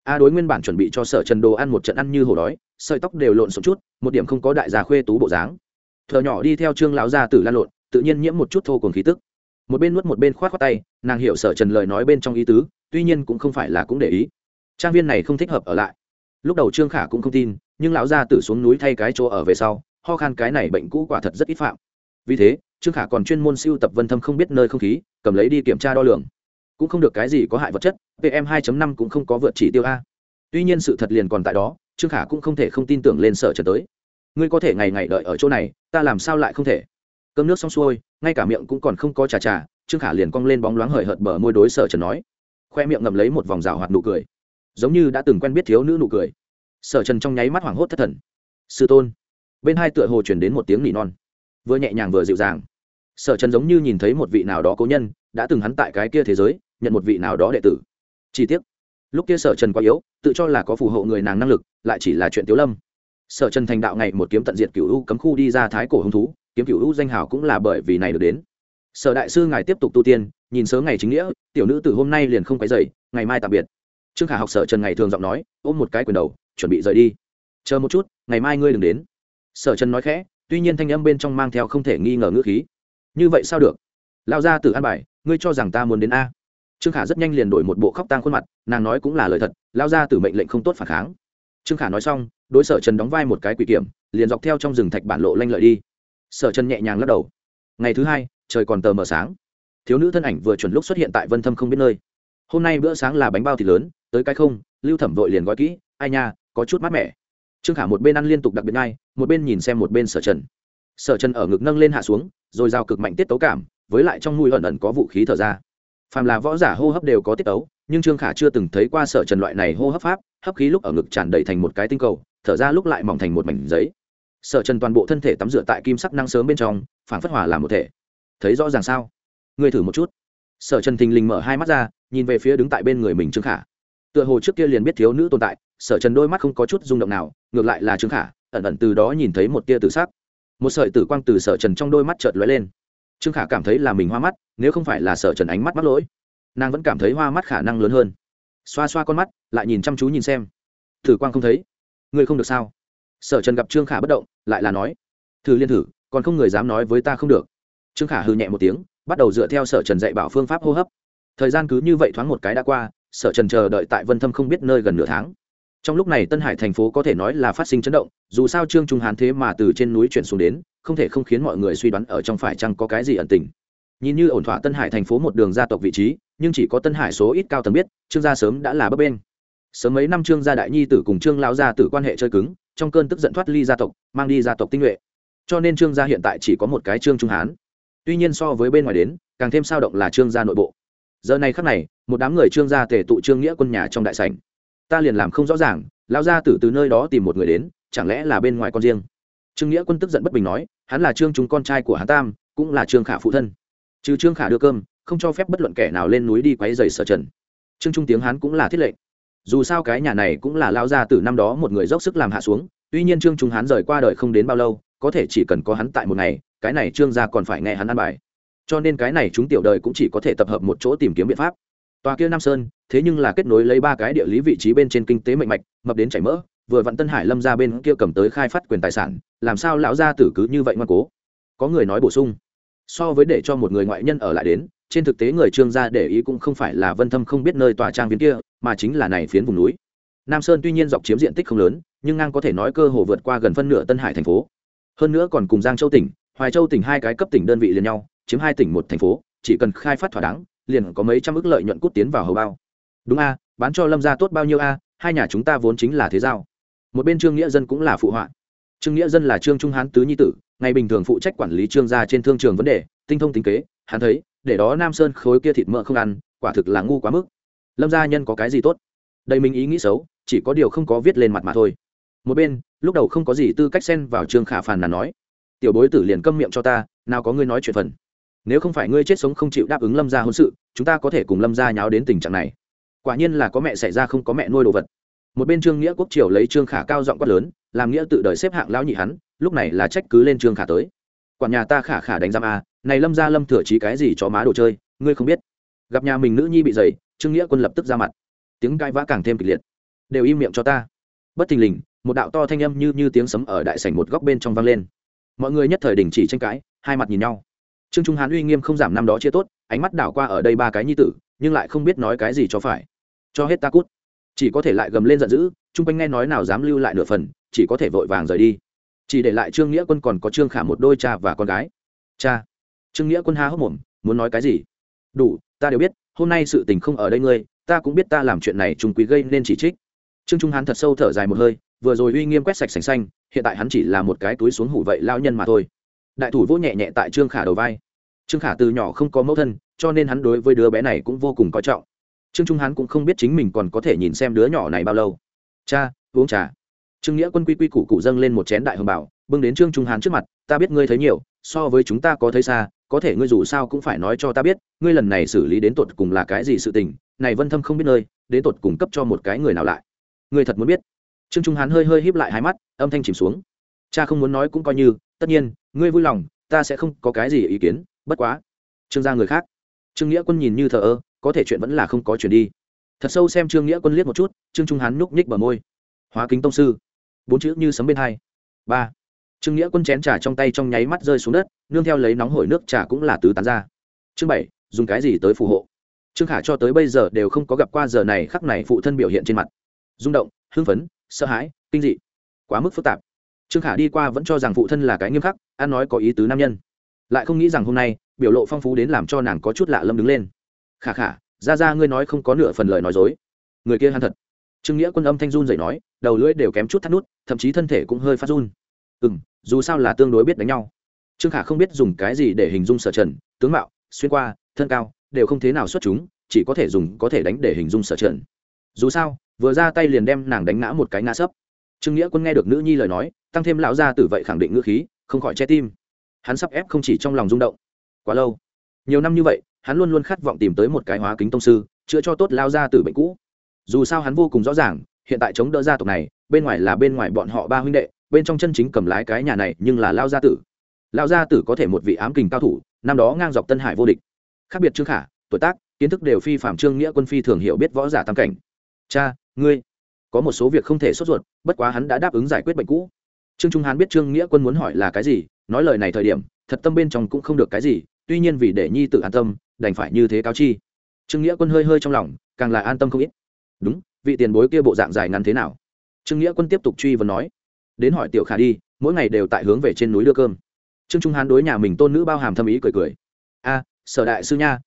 Đối nguyên bản chuẩn bị cho Sở Trần đồ ăn một trận ăn như hổ đói, sợi tóc đều lộn xộn chút, một điểm không có đại gia khuê tú bộ dáng. Thở nhỏ đi theo Trương lão gia tử lan lộn, tự nhiên nhiễm một chút thô cuồng khí tức. Một bên nuốt một bên khoát khoát tay, nàng hiểu Sở Trần lời nói bên trong ý tứ, tuy nhiên cũng không phải là cũng để ý. Trang viên này không thích hợp ở lại. Lúc đầu Trương Khả cũng không tin, nhưng lão gia tử xuống núi thay cái chỗ ở về sau, ho khan cái này bệnh cũ quả thật rất ít phạm. Vì thế, Trương Khả còn chuyên môn siêu tập Vân Thâm không biết nơi không khí, cầm lấy đi kiểm tra đo lường. Cũng không được cái gì có hại vật chất, PM 2.5 cũng không có vượt chỉ tiêu a. Tuy nhiên sự thật liền còn tại đó, Trương Khả cũng không thể không tin tưởng lên Sở Trần tới. Ngươi có thể ngày ngày đợi ở chỗ này, ta làm sao lại không thể? Cơm nước xong xuôi, ngay cả miệng cũng còn không có trà, Trương Khả liền cong lên bóng loáng hời hợt bờ môi đối Sở Trần nói, khoe miệng ngậm lấy một vòng rào hoạt nụ cười, giống như đã từng quen biết thiếu nữ nụ cười. Sở Trần trong nháy mắt hoảng hốt thất thần. Sư tôn. Bên hai tựa hồ truyền đến một tiếng nỉ non, vừa nhẹ nhàng vừa dịu dàng. Sở Trần giống như nhìn thấy một vị nào đó cố nhân, đã từng hắn tại cái kia thế giới nhận một vị nào đó đệ tử. Chi tiết, lúc kia Sở Trần quá yếu, tự cho là có phù hộ người nàng năng lực, lại chỉ là chuyện tiểu lâm. Sở Trần thành đạo ngày một kiếm tận diệt cửu u cấm khu đi ra thái cổ hung thú, kiếm cửu u danh hào cũng là bởi vì này được đến. Sở đại sư ngài tiếp tục tu tiên, nhìn sớm ngày chính nghĩa, tiểu nữ từ hôm nay liền không quấy rầy, ngày mai tạm biệt. Trương Khả học Sở Trần ngày thường giọng nói, ôm một cái quyền đầu, chuẩn bị rời đi. Chờ một chút, ngày mai ngươi đừng đến. Sở Trần nói khẽ, tuy nhiên thanh âm bên trong mang theo không thể nghi ngờ ngữ khí. Như vậy sao được? Lão gia tử an bài, ngươi cho rằng ta muốn đến a? Trương Khả rất nhanh liền đổi một bộ khóc tang khuôn mặt, nàng nói cũng là lời thật, lão gia tử mệnh lệnh không tốt phản kháng. Trương Khả nói xong, đối Sở Trần đóng vai một cái quỷ kiểm, liền dọc theo trong rừng thạch bản lộ lanh lợi đi. Sở Trần nhẹ nhàng lắc đầu. Ngày thứ hai, trời còn tờ mờ sáng, thiếu nữ thân ảnh vừa chuẩn lúc xuất hiện tại Vân Thâm không biết nơi. Hôm nay bữa sáng là bánh bao thịt lớn, tới cái không, Lưu Thẩm vội liền gói kỹ, ai nha, có chút mát mẻ. Trương Khả một bên ăn liên tục đặc biệt ngay, một bên nhìn xem một bên Sở Trần. Sở Trần ở ngực nâng lên hạ xuống, rồi giao cực mạnh tiết tấu cảm, với lại trong mũi ẩn ẩn có vũ khí thở ra. Phàm là võ giả hô hấp đều có tiết tấu, nhưng Trương Khả chưa từng thấy qua Sở Trần loại này hô hấp pháp, hấp khí lúc ở ngực tràn đầy thành một cái tinh cầu, thở ra lúc lại mỏng thành một mảnh giấy. Sở Trần toàn bộ thân thể tắm rửa tại kim sắc năng sớm bên trong, phản phất hòa làm một thể. Thấy rõ ràng sao? Ngươi thử một chút. Sở Trần thình lình mở hai mắt ra, nhìn về phía đứng tại bên người mình Trương Khả. Tựa hồ trước kia liền biết thiếu nữ tồn tại, Sở Trần đôi mắt không có chút rung động nào, ngược lại là Trương Khả, ẩn ẩn từ đó nhìn thấy một tia tử sắc. Một sợi tử quang từ Sở Trần trong đôi mắt chợt lóe lên. Trương Khả cảm thấy là mình hoa mắt, nếu không phải là Sở Trần ánh mắt mắc lỗi, nàng vẫn cảm thấy hoa mắt khả năng lớn hơn. Xoa xoa con mắt, lại nhìn chăm chú nhìn xem. Tử quang không thấy. Ngươi không được sao? Sở Trần gặp Trương Khả bất động, lại là nói, thử liên thử, còn không người dám nói với ta không được. Trương Khả hừ nhẹ một tiếng, bắt đầu dựa theo Sở Trần dạy bảo phương pháp hô hấp. Thời gian cứ như vậy thoáng một cái đã qua, Sở Trần chờ đợi tại Vân Thâm không biết nơi gần nửa tháng. Trong lúc này Tân Hải thành phố có thể nói là phát sinh chấn động, dù sao Trương Trung Hán thế mà từ trên núi chuyển xuống đến, không thể không khiến mọi người suy đoán ở trong phải chăng có cái gì ẩn tình. Nhìn như ổn thỏa Tân Hải thành phố một đường gia tộc vị trí, nhưng chỉ có Tân Hải số ít cao tầng biết, Trương gia sớm đã là bấp bênh. Sớm mấy năm Trương gia đại nhi tử cùng Trương lão gia tử quan hệ chơi cứng, trong cơn tức giận thoát ly gia tộc, mang đi gia tộc tinh nhuệ. Cho nên Trương gia hiện tại chỉ có một cái Trương Trung Hán. Tuy nhiên so với bên ngoài đến, càng thêm sao động là Trương gia nội bộ. Giờ này khắc này, một đám người Trương gia tề tụ Trương Nghĩa Quân nhà trong đại sảnh. Ta liền làm không rõ ràng, lão gia tử từ nơi đó tìm một người đến, chẳng lẽ là bên ngoài con riêng? Trương Nghĩa Quân tức giận bất bình nói, hắn là Trương Trung con trai của hắn Tam, cũng là Trương Khả phụ thân. Trừ Trương Khả đưa cơm, không cho phép bất luận kẻ nào lên núi đi quấy rầy Sở Trần. Trương Trung tiếng hắn cũng là thiết lệnh. Dù sao cái nhà này cũng là lão gia tử năm đó một người dốc sức làm hạ xuống, tuy nhiên Trương Trung hắn rời qua đời không đến bao lâu, có thể chỉ cần có hắn tại một ngày, cái này Trương gia còn phải nghe hắn ăn bài. Cho nên cái này chúng tiểu đời cũng chỉ có thể tập hợp một chỗ tìm kiếm biện pháp. Tòa kia Nam Sơn, thế nhưng là kết nối lấy ba cái địa lý vị trí bên trên kinh tế mệnh mạch, mập đến chảy mỡ, vừa vặn Tân Hải Lâm gia bên kia cầm tới khai phát quyền tài sản, làm sao lão gia tử cứ như vậy ngoan cố? Có người nói bổ sung, so với để cho một người ngoại nhân ở lại đến, trên thực tế người Trương gia để ý cũng không phải là Vân Thâm không biết nơi tòa trang viên kia, mà chính là này phiến vùng núi. Nam Sơn tuy nhiên dọc chiếm diện tích không lớn, nhưng ngang có thể nói cơ hồ vượt qua gần phân nửa Tân Hải thành phố. Hơn nữa còn cùng Giang Châu tỉnh, Hoài Châu tỉnh hai cái cấp tỉnh đơn vị liền nhau, chiếm hai tỉnh một thành phố, chỉ cần khai phát thỏa đáng, liền có mấy trăm ức lợi nhuận cút tiến vào hầu bao. Đúng a, bán cho Lâm gia tốt bao nhiêu a, hai nhà chúng ta vốn chính là thế giao. Một bên Trương Nghĩa Dân cũng là phụ họa. Trương Nghĩa Dân là Trương Trung Hán tứ nhi tử, ngày bình thường phụ trách quản lý Trương gia trên thương trường vấn đề, tinh thông tính kế, hắn thấy, để đó Nam Sơn khối kia thịt mỡ không ăn, quả thực là ngu quá mức. Lâm gia nhân có cái gì tốt? Đây mình ý nghĩ xấu, chỉ có điều không có viết lên mặt mà thôi. Một bên, lúc đầu không có gì tư cách xen vào Trương Khả phàn nàn nói, tiểu bối tử liền câm miệng cho ta, nào có ngươi nói chuyện phần. Nếu không phải ngươi chết sống không chịu đáp ứng Lâm gia hôn sự, chúng ta có thể cùng Lâm gia nháo đến tình trạng này. Quả nhiên là có mẹ xảy ra không có mẹ nuôi đồ vật. Một bên Trương Nghĩa Quốc triều lấy Trương Khả cao giọng quát lớn, làm nghĩa tự đời xếp hạng lão nhị hắn, lúc này là trách cứ lên Trương Khả tới. Quản nhà ta Khả Khả đánh giam a, này Lâm gia Lâm thừa chí cái gì chó má đồ chơi, ngươi không biết. Gặp nhà mình nữ nhi bị dày, Trương Nghĩa Quân lập tức ra mặt. Tiếng cãi vã càng thêm kịch liệt. đều im miệng cho ta. Bất thình lình, một đạo to thanh âm như tiếng sấm ở đại sảnh một góc bên trong vang lên. Mọi người nhất thời đình chỉ tranh cãi, hai mặt nhìn nhau. Trương Trung Hán uy nghiêm không giảm năm đó chia tốt, ánh mắt đảo qua ở đây ba cái nhi tử, nhưng lại không biết nói cái gì cho phải. Cho hết ta cút. Chỉ có thể lại gầm lên giận dữ, chung quanh nghe nói nào dám lưu lại nửa phần, chỉ có thể vội vàng rời đi. Chỉ để lại Trương Nghĩa Quân còn có Trương Khả một đôi cha và con gái. Cha. Trương Nghĩa Quân há hốc mồm, muốn nói cái gì? Đủ, ta đều biết, hôm nay sự tình không ở đây ngươi, ta cũng biết ta làm chuyện này trùng quý gây nên chỉ trích. Trương Trung Hán thật sâu thở dài một hơi, vừa rồi uy nghiêm quét sạch sành xanh, hiện tại hắn chỉ là một cái túi xuống hủ vậy lao nhân mà thôi. Đại thủ vỗ nhẹ nhẹ tại Trương Khả đầu vai. Trương Khả từ nhỏ không có mẫu thân, cho nên hắn đối với đứa bé này cũng vô cùng coi trọng. Trương Trung Hán cũng không biết chính mình còn có thể nhìn xem đứa nhỏ này bao lâu. Cha, uống trà. Trương Nghĩa Quân quy quy củ củ dâng lên một chén đại hồng bảo, bưng đến Trương Trung Hán trước mặt. Ta biết ngươi thấy nhiều, so với chúng ta có thấy xa, có thể ngươi dù sao cũng phải nói cho ta biết, ngươi lần này xử lý đến tột cùng là cái gì sự tình? Này Vân Thâm không biết nơi, đến tột cùng cấp cho một cái người nào lại? Ngươi thật muốn biết? Trương Trung Hán hơi híp lại hai mắt, âm thanh chìm xuống. Cha không muốn nói cũng coi như, tất nhiên, ngươi vui lòng, ta sẽ không có cái gì ý kiến, bất quá. Trương gia người khác. Trương Nghĩa Quân nhìn như thờ ơ, có thể chuyện vẫn là không có chuyện đi. Thật sâu xem Trương Nghĩa Quân liếc một chút, Trương Trung Hán nhúc nhích bờ môi. Hóa kính tông sư. Bốn chữ như sấm bên hai. Ba. Trương Nghĩa Quân chén trà trong tay trong nháy mắt rơi xuống đất, nương theo lấy nóng hổi nước trà cũng là tứ tán ra. Chương 7, dùng cái gì tới phù hộ? Trương Khả cho tới bây giờ đều không có gặp qua giờ này khắc này phụ thân biểu hiện trên mặt. Rung động, hưng phấn, sợ hãi, kinh dị, quá mức phức tạp. Trương Khả đi qua vẫn cho rằng phụ thân là cái nghiêm khắc, ăn nói có ý tứ nam nhân, lại không nghĩ rằng hôm nay biểu lộ phong phú đến làm cho nàng có chút lạ lâm đứng lên. Khả khả, ra ngươi nói không có nửa phần lời nói dối. Người kia hắn thật. Trương Nghĩa Quân âm thanh run rẩy nói, đầu lưỡi đều kém chút thắt nút, thậm chí thân thể cũng hơi phát run. Dù sao là tương đối biết đánh nhau. Trương Khả không biết dùng cái gì để hình dung Sở Trần, tướng mạo, xuyên qua, thân cao đều không thế nào xuất chúng, chỉ có thể dùng có thể đánh để hình dung Sở Trần. Dù sao vừa ra tay liền đem nàng đánh ngã một cái ngã sấp. Trương Nghĩa Quân nghe được nữ nhi lời nói, tăng thêm lão gia tử vậy khẳng định ngữ khí, không khỏi che tim. Hắn sắp ép không chỉ trong lòng rung động. Quá lâu, nhiều năm như vậy, hắn luôn luôn khát vọng tìm tới một cái hóa kính tông sư, chữa cho tốt lão gia tử bệnh cũ. Dù sao hắn vô cùng rõ ràng, hiện tại chống đỡ gia tộc này, bên ngoài là bên ngoài bọn họ ba huynh đệ, bên trong chân chính cầm lái cái nhà này nhưng là lão gia tử. Lão gia tử có thể một vị ám kình cao thủ, năm đó ngang dọc Tân Hải vô địch. Khác biệt Trương Khả, tuổi tác, kiến thức đều phi phàm. Trương Nghĩa Quân phi thường hiểu biết võ giả tam cảnh. Cha, ngươi có một số việc không thể sốt ruột, bất quá hắn đã đáp ứng giải quyết bệnh cũ. Trương Trung Hán biết Trương Nghĩa Quân muốn hỏi là cái gì, nói lời này thời điểm thật tâm bên trong cũng không được cái gì, tuy nhiên vì để nhi tự an tâm đành phải như thế cáo chi. Trương Nghĩa Quân hơi trong lòng càng là an tâm không ít. Đúng, vị tiền bối kia bộ dạng dài ngắn thế nào? Trương Nghĩa Quân tiếp tục truy vấn nói. Đến hỏi Tiểu Khả đi, mỗi ngày đều tại hướng về trên núi đưa cơm. Trương Trung Hán đối nhà mình tôn nữ bao hàm thâm ý cười. A, Sở đại sư nha,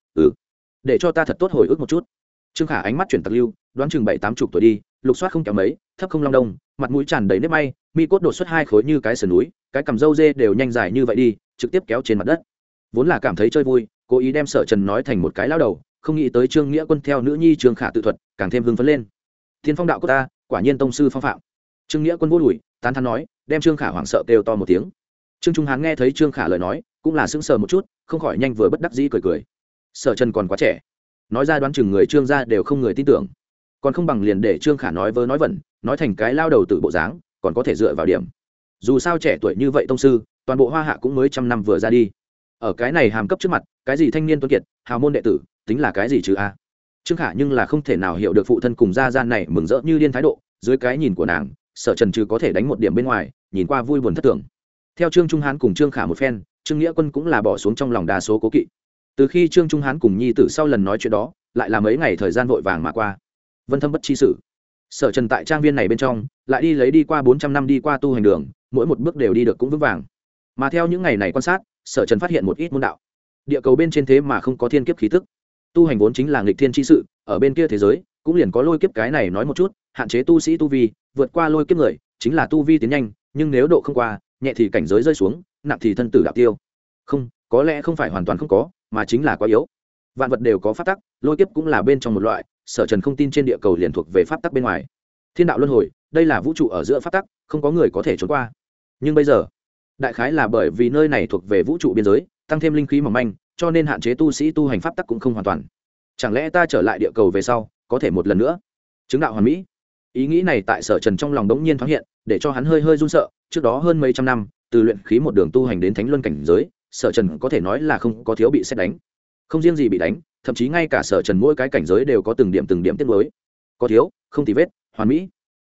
để cho ta thật tốt hồi ức một chút. Trương Khả ánh mắt chuyển tặc lưu, đoán chừng 70-80 tuổi đi, lục soát không kém mấy, thấp không long đông, mặt mũi tràn đầy nếp may, mi cốt đột xuất hai khối như cái sườn núi, cái cằm râu dê đều nhanh dài như vậy đi, trực tiếp kéo trên mặt đất. Vốn là cảm thấy chơi vui, cố ý đem Sở Trần nói thành một cái lão đầu, không nghĩ tới Trương Nghĩa Quân theo nữ nhi Trương Khả tự thuật, càng thêm hưng phấn lên. Thiên phong đạo của ta, quả nhiên tông sư phong phạm. Trương Nghĩa Quân vô đùi, tán thán nói, đem Trương Khả hoảng sợ kêu to một tiếng. Trương Trung Hán nghe thấy Trương Khả lời nói, cũng là sững sờ một chút, không khỏi nhanh vừa bất đắc dĩ cười. Sở Trần còn quá trẻ, nói ra đoán chừng người Trương gia đều không người tin tưởng, còn không bằng liền để Trương Khả nói vớ nói vẩn, nói thành cái lao đầu tự bộ dáng, còn có thể dựa vào điểm. Dù sao trẻ tuổi như vậy tông sư, toàn bộ Hoa Hạ cũng mới 100 năm vừa ra đi, ở cái này hàm cấp trước mặt, cái gì thanh niên tuấn kiệt, hào môn đệ tử, tính là cái gì chứ a? Trương Khả nhưng là không thể nào hiểu được phụ thân cùng gia gian này mừng rỡ như điên thái độ, dưới cái nhìn của nàng, Sở Trần trừ có thể đánh một điểm bên ngoài, nhìn qua vui buồn thất thường. Theo Trương Trung Hán cùng Trương Khả một phen, Trương Nghĩa Quân cũng là bỏ xuống trong lòng đa số cố kỵ. Từ khi Trương Trung Hán cùng nhi tử sau lần nói chuyện đó, lại là mấy ngày thời gian vội vàng mà qua. Vân Thâm bất chi sự. Sở Trần tại trang viên này bên trong, lại đi qua 400 năm đi qua tu hành đường, mỗi một bước đều đi được cũng vững vàng. Mà theo những ngày này quan sát, Sở Trần phát hiện một ít môn đạo. Địa cầu bên trên thế mà không có thiên kiếp khí tức. Tu hành vốn chính là nghịch thiên chi sự, ở bên kia thế giới, cũng liền có lôi kiếp cái này nói một chút, hạn chế tu sĩ tu vi, vượt qua lôi kiếp người, chính là tu vi tiến nhanh, nhưng nếu độ không qua, nhẹ thì cảnh giới rơi xuống, nặng thì thân tử đạo tiêu. Không, có lẽ không phải hoàn toàn không có, mà chính là quá yếu. Vạn vật đều có pháp tắc, lôi kiếp cũng là bên trong một loại. Sở Trần không tin trên địa cầu liền thuộc về pháp tắc bên ngoài. Thiên đạo luân hồi, đây là vũ trụ ở giữa pháp tắc, không có người có thể trốn qua. Nhưng bây giờ, đại khái là bởi vì nơi này thuộc về vũ trụ biên giới, tăng thêm linh khí mỏng manh, cho nên hạn chế tu sĩ tu hành pháp tắc cũng không hoàn toàn. Chẳng lẽ ta trở lại địa cầu về sau, có thể một lần nữa chứng đạo hoàn mỹ? Ý nghĩ này tại Sở Trần trong lòng đống nhiên thoáng hiện, để cho hắn hơi run sợ. Trước đó hơn mấy trăm năm, từ luyện khí một đường tu hành đến thánh luân cảnh giới, Sở Trần có thể nói là không có thiếu bị xét đánh. Không riêng gì bị đánh, thậm chí ngay cả Sở Trần mỗi cái cảnh giới đều có từng điểm tiết mới. Có thiếu, không tì vết, hoàn mỹ.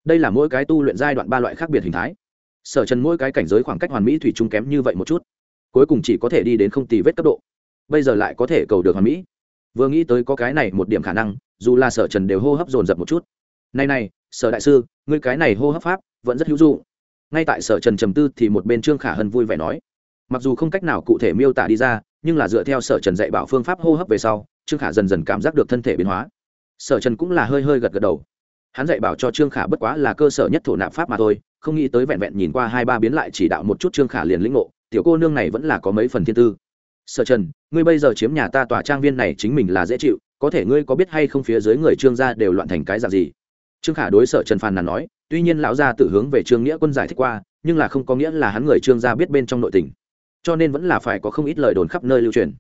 đây là mỗi cái tu luyện giai đoạn 3 loại khác biệt hình thái. Sở Trần mỗi cái cảnh giới khoảng cách hoàn mỹ thủy chung kém như vậy một chút, cuối cùng chỉ có thể đi đến không tì vết cấp độ, bây giờ lại có thể cầu được hoàn mỹ. Vừa nghĩ tới có cái này một điểm khả năng, dù là Sở Trần đều hô hấp dồn dập một chút. Này, Sở đại sư, ngươi cái này hô hấp pháp vẫn rất hữu dụng. Ngay tại Sở Trần trầm tư thì một bên Trương Khả Hân vui vẻ nói, mặc dù không cách nào cụ thể miêu tả đi ra, nhưng là dựa theo Sở Trần dạy bảo phương pháp hô hấp về sau, Trương Khả dần dần cảm giác được thân thể biến hóa. Sở Trần cũng là hơi gật đầu. Hắn dạy bảo cho Trương Khả bất quá là cơ sở nhất thổ nạp pháp mà thôi, không nghĩ tới vẹn vẹn nhìn qua 2-3 biến lại chỉ đạo một chút, Trương Khả liền lĩnh ngộ, tiểu cô nương này vẫn là có mấy phần thiên tư. Sở Trần, ngươi bây giờ chiếm nhà ta tòa trang viên này chính mình là dễ chịu, có thể ngươi có biết hay không phía dưới người Trương gia đều loạn thành cái dạng gì? Trương Khả đối Sở Trần phàn nàn nói, tuy nhiên lão gia tự hướng về Trương Nghĩa Quân giải thích qua, nhưng là không có nghĩa là hắn người Trương gia biết bên trong nội tình, cho nên vẫn là phải có không ít lời đồn khắp nơi lưu truyền.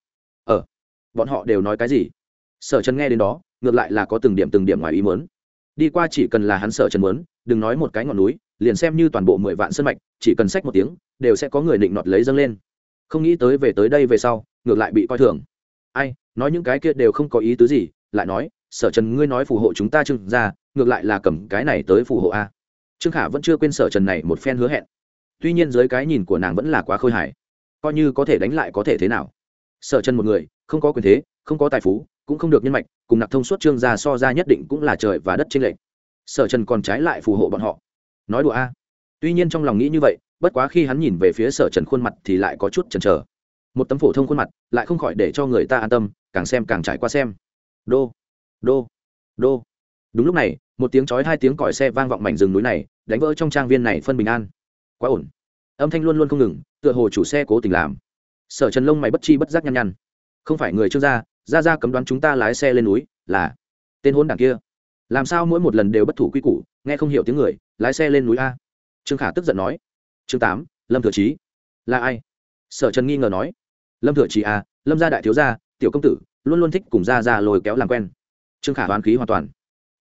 Bọn họ đều nói cái gì? Sở Trần nghe đến đó, ngược lại là có từng điểm ngoài ý muốn. Đi qua chỉ cần là hắn Sở Trần muốn, đừng nói một cái ngọn núi, liền xem như toàn bộ 10 vạn sơn mạch, chỉ cần xách một tiếng, đều sẽ có người định nọt lấy dâng lên. Không nghĩ tới về tới đây về sau, ngược lại bị coi thường. Ai, nói những cái kia đều không có ý tứ gì, lại nói, Sở Trần ngươi nói phù hộ chúng ta Trương gia, ngược lại là cầm cái này tới phù hộ a. Trương Khả vẫn chưa quên Sở Trần này một phen hứa hẹn. Tuy nhiên dưới cái nhìn của nàng vẫn là quá khôi hài, coi như có thể đánh lại có thể thế nào? Sở Trần một người, không có quyền thế, không có tài phú, cũng không được nhân mạch, cùng Nặc Thông suốt Trương gia so ra nhất định cũng là trời và đất chênh lệch. Sở Trần còn trái lại phù hộ bọn họ, nói đùa a. Tuy nhiên trong lòng nghĩ như vậy, bất quá khi hắn nhìn về phía Sở Trần khuôn mặt thì lại có chút chần chờ. Một tấm phổ thông khuôn mặt, lại không khỏi để cho người ta an tâm, càng xem càng trải qua xem. Đô, đô, đô. Đúng lúc này, một tiếng chói 2 tiếng còi xe vang vọng mảnh rừng núi này, đánh vỡ trong trang viên này phân bình an. Quá ổn. Âm thanh luôn luôn không ngừng, tựa hồ chủ xe cố tình làm. Sở Trần lông mày bất chi bất giác nhăn. Không phải người Trương gia, gia cấm đoán chúng ta lái xe lên núi, là tên hôn đảng kia. Làm sao mỗi một lần đều bất thủ quy củ, nghe không hiểu tiếng người, lái xe lên núi a? Trương Khả tức giận nói. Chương 8, Lâm Thừa Chí. Là ai? Sở Trần nghi ngờ nói. Lâm Thừa Chí a, Lâm gia đại thiếu gia, tiểu công tử, luôn luôn thích cùng gia lôi kéo làm quen. Trương Khả đoán khí hoàn toàn.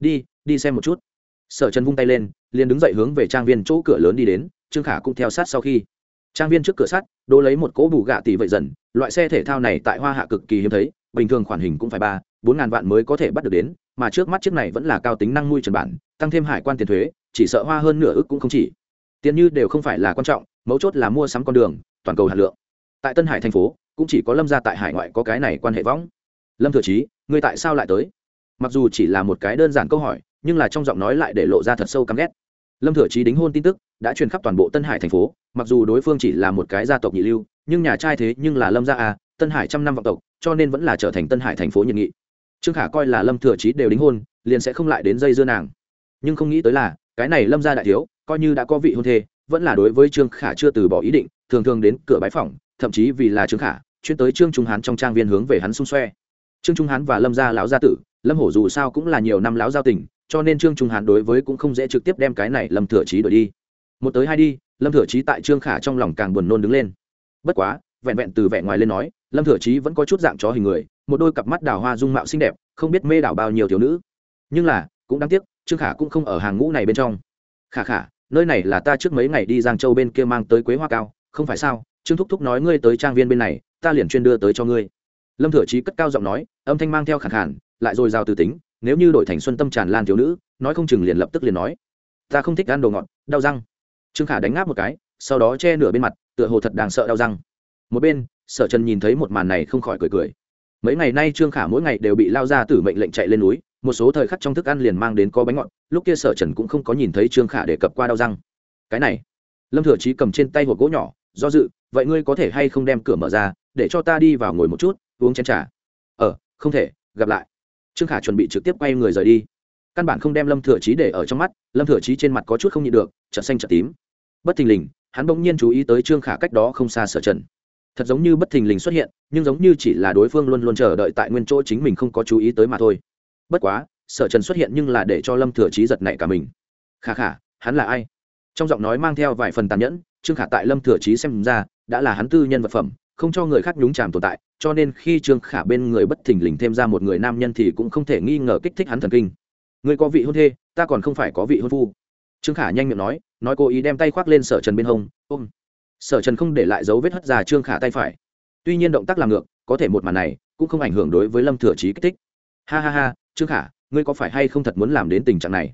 Đi xem một chút. Sở Trần vung tay lên, liền đứng dậy hướng về trang viên chỗ cửa lớn đi đến, Trương Khả cũng theo sát sau khi. Trang viên trước cửa sắt, đỗ lấy một cỗ bù gạ tỷ vậy dần, loại xe thể thao này tại Hoa Hạ cực kỳ hiếm thấy, bình thường khoản hình cũng phải 3-4 ngàn vạn mới có thể bắt được đến, mà trước mắt chiếc này vẫn là cao tính năng mui trần bản, tăng thêm hải quan tiền thuế, chỉ sợ hoa hơn nửa ức cũng không chỉ. Tiền như đều không phải là quan trọng, mấu chốt là mua sắm con đường, toàn cầu hạt lượng. Tại Tân Hải thành phố, cũng chỉ có Lâm gia tại hải ngoại có cái này quan hệ võng. Lâm Thừa Chí, ngươi tại sao lại tới? Mặc dù chỉ là một cái đơn giản câu hỏi, nhưng là trong giọng nói lại để lộ ra thật sâu căm ghét. Lâm Thừa Chí đính hôn tin tức đã truyền khắp toàn bộ Tân Hải thành phố, mặc dù đối phương chỉ là một cái gia tộc nhị lưu, nhưng nhà trai thế nhưng là Lâm gia a, Tân Hải trăm năm vọng tộc, cho nên vẫn là trở thành Tân Hải thành phố nhiệt nghị. Trương Khả coi là Lâm Thừa Chí đều đính hôn, liền sẽ không lại đến dây dưa nàng. Nhưng không nghĩ tới là, cái này Lâm gia đại thiếu, coi như đã có vị hôn thê, vẫn là đối với Trương Khả chưa từ bỏ ý định, thường thường đến cửa bái phỏng, thậm chí vì là Trương Khả, chuyên tới Trương Trung Hán trong trang viên hướng về hắn xung xoe. Trương Trung Hán và Lâm gia lão gia tử, Lâm Hổ dù sao cũng là nhiều năm lão giao tình, cho nên Trương Trung Hán đối với cũng không dễ trực tiếp đem cái này Lâm Thừa Chí đuổi đi. Một tới hai đi, Lâm Thừa Chí tại Trương Khả trong lòng càng buồn nôn đứng lên. Bất quá, vẹn vẹn từ vẻ ngoài lên nói, Lâm Thừa Chí vẫn có chút dạng chó hình người, một đôi cặp mắt đào hoa dung mạo xinh đẹp, không biết mê đảo bao nhiêu thiếu nữ. Nhưng là, cũng đáng tiếc, Trương Khả cũng không ở hàng ngũ này bên trong. Khả, nơi này là ta trước mấy ngày đi Giang Châu bên kia mang tới quế hoa cao, không phải sao? Trương thúc thúc nói ngươi tới trang viên bên này, ta liền chuyên đưa tới cho ngươi. Lâm Thừa Chí cất cao giọng nói, âm thanh mang theo khàn khàn, lại rồi rào từ tính, nếu như đổi thành xuân tâm tràn lan thiếu nữ, nói không chừng liền lập tức liền nói, ta không thích ăn đồ ngọt, đau răng. Trương Khả đánh ngáp một cái, sau đó che nửa bên mặt, tựa hồ thật đáng sợ đau răng. Một bên, Sở Trần nhìn thấy một màn này không khỏi cười. Mấy ngày nay Trương Khả mỗi ngày đều bị lao ra tử mệnh lệnh chạy lên núi, một số thời khắc trong thức ăn liền mang đến có bánh ngọt, lúc kia Sở Trần cũng không có nhìn thấy Trương Khả đề cập qua đau răng. Cái này, Lâm Thừa Chí cầm trên tay hộp gỗ nhỏ, do dự, vậy ngươi có thể hay không đem cửa mở ra, để cho ta đi vào ngồi một chút, uống chén trà. Không thể, gặp lại. Trương Khả chuẩn bị trực tiếp quay người rời đi, căn bản không đem Lâm Thừa Chí để ở trong mắt. Lâm Thừa Chí trên mặt có chút không nhịn được, chợt xanh chợt tím. Bất thình lình, hắn bỗng nhiên chú ý tới Trương Khả cách đó không xa Sở Trần, thật giống như bất thình lình xuất hiện, nhưng giống như chỉ là đối phương luôn luôn chờ đợi tại nguyên chỗ, chính mình không có chú ý tới mà thôi. Bất quá, Sở Trần xuất hiện nhưng là để cho Lâm Thừa Chí giật nảy cả mình. Khả, hắn là ai? Trong giọng nói mang theo vài phần tàn nhẫn. Trương Khả tại Lâm Thừa Chí xem ra đã là hắn tư nhân vật phẩm, không cho người khác nhúng chàm tồn tại, cho nên khi Trương Khả bên người bất thình lình thêm ra một người nam nhân thì cũng không thể nghi ngờ kích thích hắn thần kinh. Người có vị hôn thê, ta còn không phải có vị hôn phu. Trương Khả nhanh miệng nói cố ý đem tay khoác lên Sở Trần bên hông, ôm. Sở Trần không để lại dấu vết hất ra Trương Khả tay phải. Tuy nhiên động tác làm ngược, có thể một màn này cũng không ảnh hưởng đối với Lâm Thừa Chí kích thích. Ha, Trương Khả, ngươi có phải hay không thật muốn làm đến tình trạng này?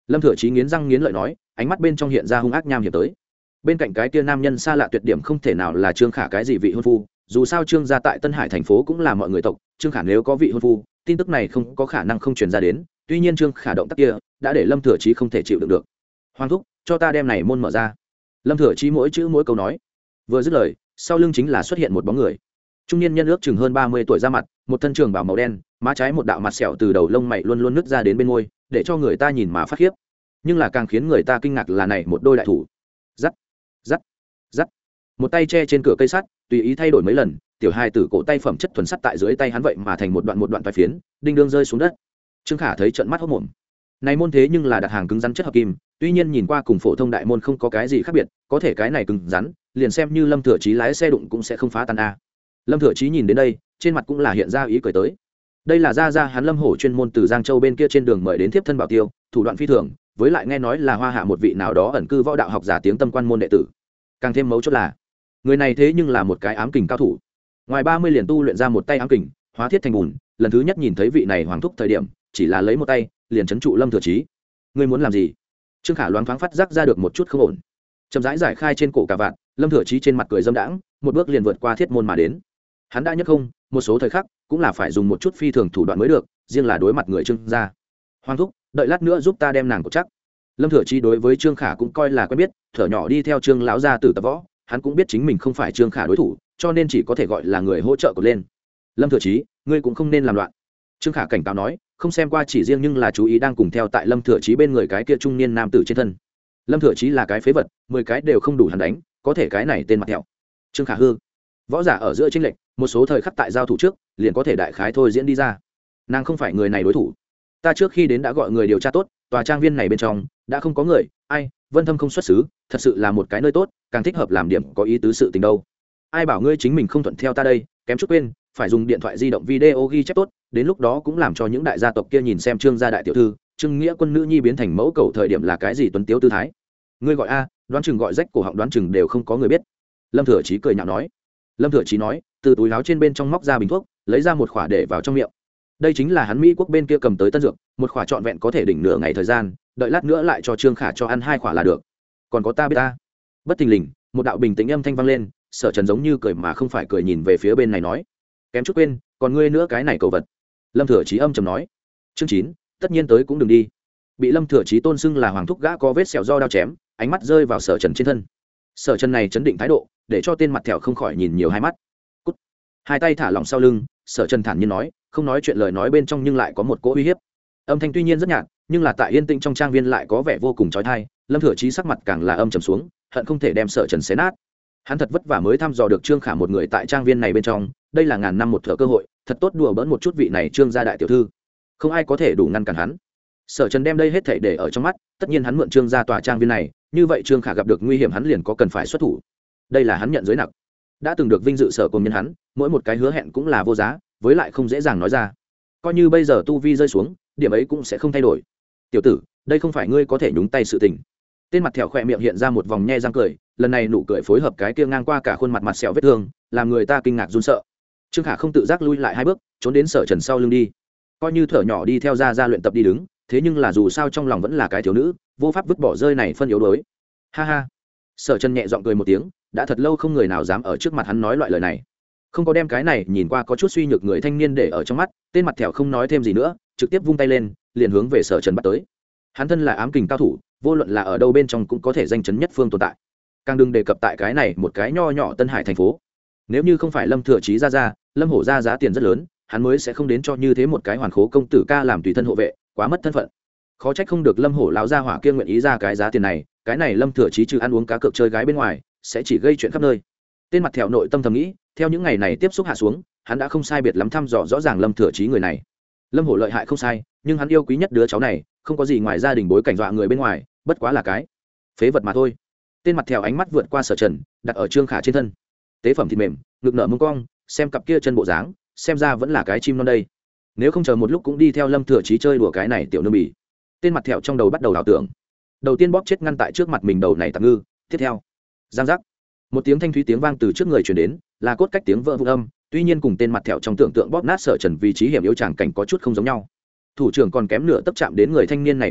Lâm Thừa Chí nghiến răng nghiến lợi nói, ánh mắt bên trong hiện ra hung ác nham hiểm tới. Bên cạnh cái kia nam nhân xa lạ tuyệt điểm không thể nào là Trương Khả cái gì vị hôn phu, dù sao Trương gia tại Tân Hải thành phố cũng là mọi người tộc, Trương Khả nếu có vị hôn phu, tin tức này không có khả năng không truyền ra đến, tuy nhiên Trương Khả động tác kia đã để Lâm Thừa Chí không thể chịu đựng được. Hoàng thúc, cho ta đem này môn mở ra. Lâm Thừa Chí mỗi chữ mỗi câu nói. Vừa dứt lời, sau lưng chính là xuất hiện một bóng người. Trung niên nhân ước chừng hơn 30 tuổi ra mặt, một thân trường bào màu đen, má trái một đạo mặt sẹo từ đầu lông mày luôn luôn nứt ra đến bên môi, để cho người ta nhìn mà phát khiếp. Nhưng là càng khiến người ta kinh ngạc là này một đôi đại thủ. Dắt, dắt, dắt. Một tay che trên cửa cây sắt, tùy ý thay đổi mấy lần, tiểu hai tử cổ tay phẩm chất thuần sắt tại dưới tay hắn vậy mà thành một đoạn toái phiến, đinh đương rơi xuống đất. Trương Khả thấy trợn mắt hốt mồm. Này môn thế nhưng là đặt hàng cứng rắn chất hợp kim, tuy nhiên nhìn qua cùng phổ thông đại môn không có cái gì khác biệt, có thể cái này cứng rắn, liền xem như Lâm Thừa Chí lái xe đụng cũng sẽ không phá tan a. Lâm Thừa Chí nhìn đến đây, trên mặt cũng là hiện ra ý cười tới. Đây là gia hắn Lâm Hổ chuyên môn từ Giang Châu bên kia trên đường mời đến tiếp thân bảo tiêu, thủ đoạn phi thường, với lại nghe nói là Hoa Hạ một vị nào đó ẩn cư võ đạo học giả tiếng tâm quan môn đệ tử. Càng thêm mấu chốt là, người này thế nhưng là một cái ám kình cao thủ. Ngoài 30 liền tu luyện ra một tay ám kình, hóa thiết thành bùn, lần thứ nhất nhìn thấy vị này hoàng thúc thời điểm, chỉ là lấy một tay, liền trấn trụ Lâm Thừa Chí. Ngươi muốn làm gì? Trương Khả loáng thoáng phát giác ra được một chút không ổn. Chậm rãi giải khai trên cổ cà vạt, Lâm Thừa Chí trên mặt cười dâm đãng, một bước liền vượt qua thiết môn mà đến. Hắn đã nhất không, một số thời khắc cũng là phải dùng một chút phi thường thủ đoạn mới được, riêng là đối mặt người Trương gia. Hoàng thúc, đợi lát nữa giúp ta đem nàng cột chắc. Lâm Thừa Chí đối với Trương Khả cũng coi là quen biết, thở nhỏ đi theo Trương lão gia tử tập võ, hắn cũng biết chính mình không phải Trương Khả đối thủ, cho nên chỉ có thể gọi là người hỗ trợ cột lên. Lâm Thừa Chí, ngươi cũng không nên làm loạn. Trương Khả cảnh cáo nói, không xem qua chỉ riêng nhưng là chú ý đang cùng theo tại Lâm Thừa Chí bên người cái kia trung niên nam tử trên thân. Lâm Thừa Chí là cái phế vật, 10 cái đều không đủ hắn đánh, có thể cái này tên mặt thẹo. Trương Khả hư, võ giả ở giữa chênh lệch, một số thời khắc tại giao thủ trước, liền có thể đại khái thôi diễn đi ra. Nàng không phải người này đối thủ. Ta trước khi đến đã gọi người điều tra tốt, tòa trang viên này bên trong đã không có người, ai, Vân Thâm không xuất xứ, thật sự là một cái nơi tốt, càng thích hợp làm điểm có ý tứ sự tình đâu. Ai bảo ngươi chính mình không thuận theo ta đây, kém chút quên, phải dùng điện thoại di động video ghi chép tốt, đến lúc đó cũng làm cho những đại gia tộc kia nhìn xem Trương gia đại tiểu thư, Trương Nghĩa quân nữ nhi biến thành mẫu cầu thời điểm là cái gì tuấn tiếu tư thái. Ngươi gọi a, đoán chừng gọi rách cổ họng đoán chừng đều không có người biết. Lâm Thừa Chí cười nhạo nói. Lâm Thừa Chí nói, từ túi áo trên bên trong móc ra bình thuốc, lấy ra một khỏa để vào trong miệng. Đây chính là hắn Mỹ quốc bên kia cầm tới tân dược, một khỏa trọn vẹn có thể đỉnh nửa ngày thời gian, đợi lát nữa lại cho Trương Khả cho ăn 2 khỏa là được. Còn có ta biết ta. Bất thình lình, một đạo bình tĩnh âm thanh vang lên, Sở Trần giống như cười mà không phải cười nhìn về phía bên này nói, kém chút quên, còn ngươi nữa cái này cầu vật. Lâm Thừa Chí âm trầm nói. Chương 9, tất nhiên tới cũng đừng đi. Bị Lâm Thừa Chí tôn xưng là hoàng thúc gã có vết sẹo do đao chém, ánh mắt rơi vào Sở Trần trên thân. Sở Trần này chấn định thái độ, để cho tên mặt thẹo không khỏi nhìn nhiều hai mắt. Cút. Hai tay thả lỏng sau lưng, Sở Trần thản nhiên nói, không nói chuyện lời nói bên trong nhưng lại có một cỗ uy hiếp. Âm thanh tuy nhiên rất nhạt, nhưng là tại yên tĩnh trong trang viên lại có vẻ vô cùng chói tai. Lâm Thừa Chí sắc mặt càng là âm trầm xuống, hận không thể đem Sở Trần xé nát. Hắn thật vất vả mới thăm dò được Trương Khả một người tại trang viên này bên trong, đây là ngàn năm một thở cơ hội, thật tốt đùa bỡn một chút vị này Trương gia đại tiểu thư. Không ai có thể đủ ngăn cản hắn. Sở Trần đem đây hết thảy để ở trong mắt, tất nhiên hắn mượn Trương gia tòa trang viên này, như vậy Trương Khả gặp được nguy hiểm hắn liền có cần phải xuất thủ. Đây là hắn nhận giới nặng, đã từng được vinh dự sở cùng nhân hắn, mỗi một cái hứa hẹn cũng là vô giá, với lại không dễ dàng nói ra. Coi như bây giờ tu vi rơi xuống, điểm ấy cũng sẽ không thay đổi. Tiểu tử, đây không phải ngươi có thể nhúng tay sự tình. Tên mặt thẹo khỏe miệng hiện ra một vòng nhe răng cười, lần này nụ cười phối hợp cái kia ngang qua cả khuôn mặt mặt sẹo vết thương, làm người ta kinh ngạc run sợ. Trương Khả không tự giác lui lại 2 bước, trốn đến Sở Trần sau lưng đi. Coi như thở nhỏ đi theo ra luyện tập đi đứng, thế nhưng là dù sao trong lòng vẫn là cái thiếu nữ, vô pháp vứt bỏ rơi này phân yếu đuối. Ha ha. Sở Trần nhẹ giọng cười một tiếng, đã thật lâu không người nào dám ở trước mặt hắn nói loại lời này. Không có đem cái này nhìn qua có chút suy nhược người thanh niên để ở trong mắt, tên mặt thẹo không nói thêm gì nữa, trực tiếp vung tay lên, liền hướng về Sở Trần bắt tới. Hắn thân là ám kình cao thủ, vô luận là ở đâu bên trong cũng có thể danh chấn nhất phương tồn tại. Càng đừng đề cập tại cái này một cái nho nhỏ Tân Hải thành phố. Nếu như không phải Lâm Thừa Chí ra, Lâm Hổ ra giá tiền rất lớn, hắn mới sẽ không đến cho như thế một cái hoàn khố công tử ca làm tùy thân hộ vệ, quá mất thân phận. Khó trách không được Lâm Hổ lão gia hỏa kia nguyện ý ra cái giá tiền này, cái này Lâm Thừa Chí trừ ăn uống cá cược chơi gái bên ngoài, sẽ chỉ gây chuyện khắp nơi. Tên mặt thẹo nội tâm thầm nghĩ, theo những ngày này tiếp xúc hạ xuống, hắn đã không sai biệt lắm thăm dò rõ ràng Lâm Thừa Chí người này. Lâm Hổ lợi hại không sai, nhưng hắn yêu quý nhất đứa cháu này, không có gì ngoài gia đình bối cảnh dọa người bên ngoài, bất quá là cái phế vật mà thôi. Tên mặt thẹo ánh mắt vượt qua Sở Trần, đặt ở Trương Khả trên thân. Tế phẩm thịt mềm, ngực nở mông cong, xem cặp kia chân bộ dáng, xem ra vẫn là cái chim non đây. Nếu không chờ một lúc cũng đi theo Lâm Thừa Chí chơi đùa cái này tiểu nương bỉ. Tên mặt thẹo trong đầu bắt đầu đảo tưởng. Đầu tiên bóp chết ngăn tại trước mặt mình đầu này tạm ngư, tiếp theo, giang giác. Một tiếng thanh thúy tiếng vang từ trước người truyền đến, là cốt cách tiếng vỡ vụn âm, tuy nhiên cùng tên mặt thẹo trong tưởng tượng bóp nát Sở Trần vị trí hiểm yếu tràng cảnh có chút không giống nhau. Thủ trưởng còn kém nửa tấc chạm đến người thanh niên này cổ họng,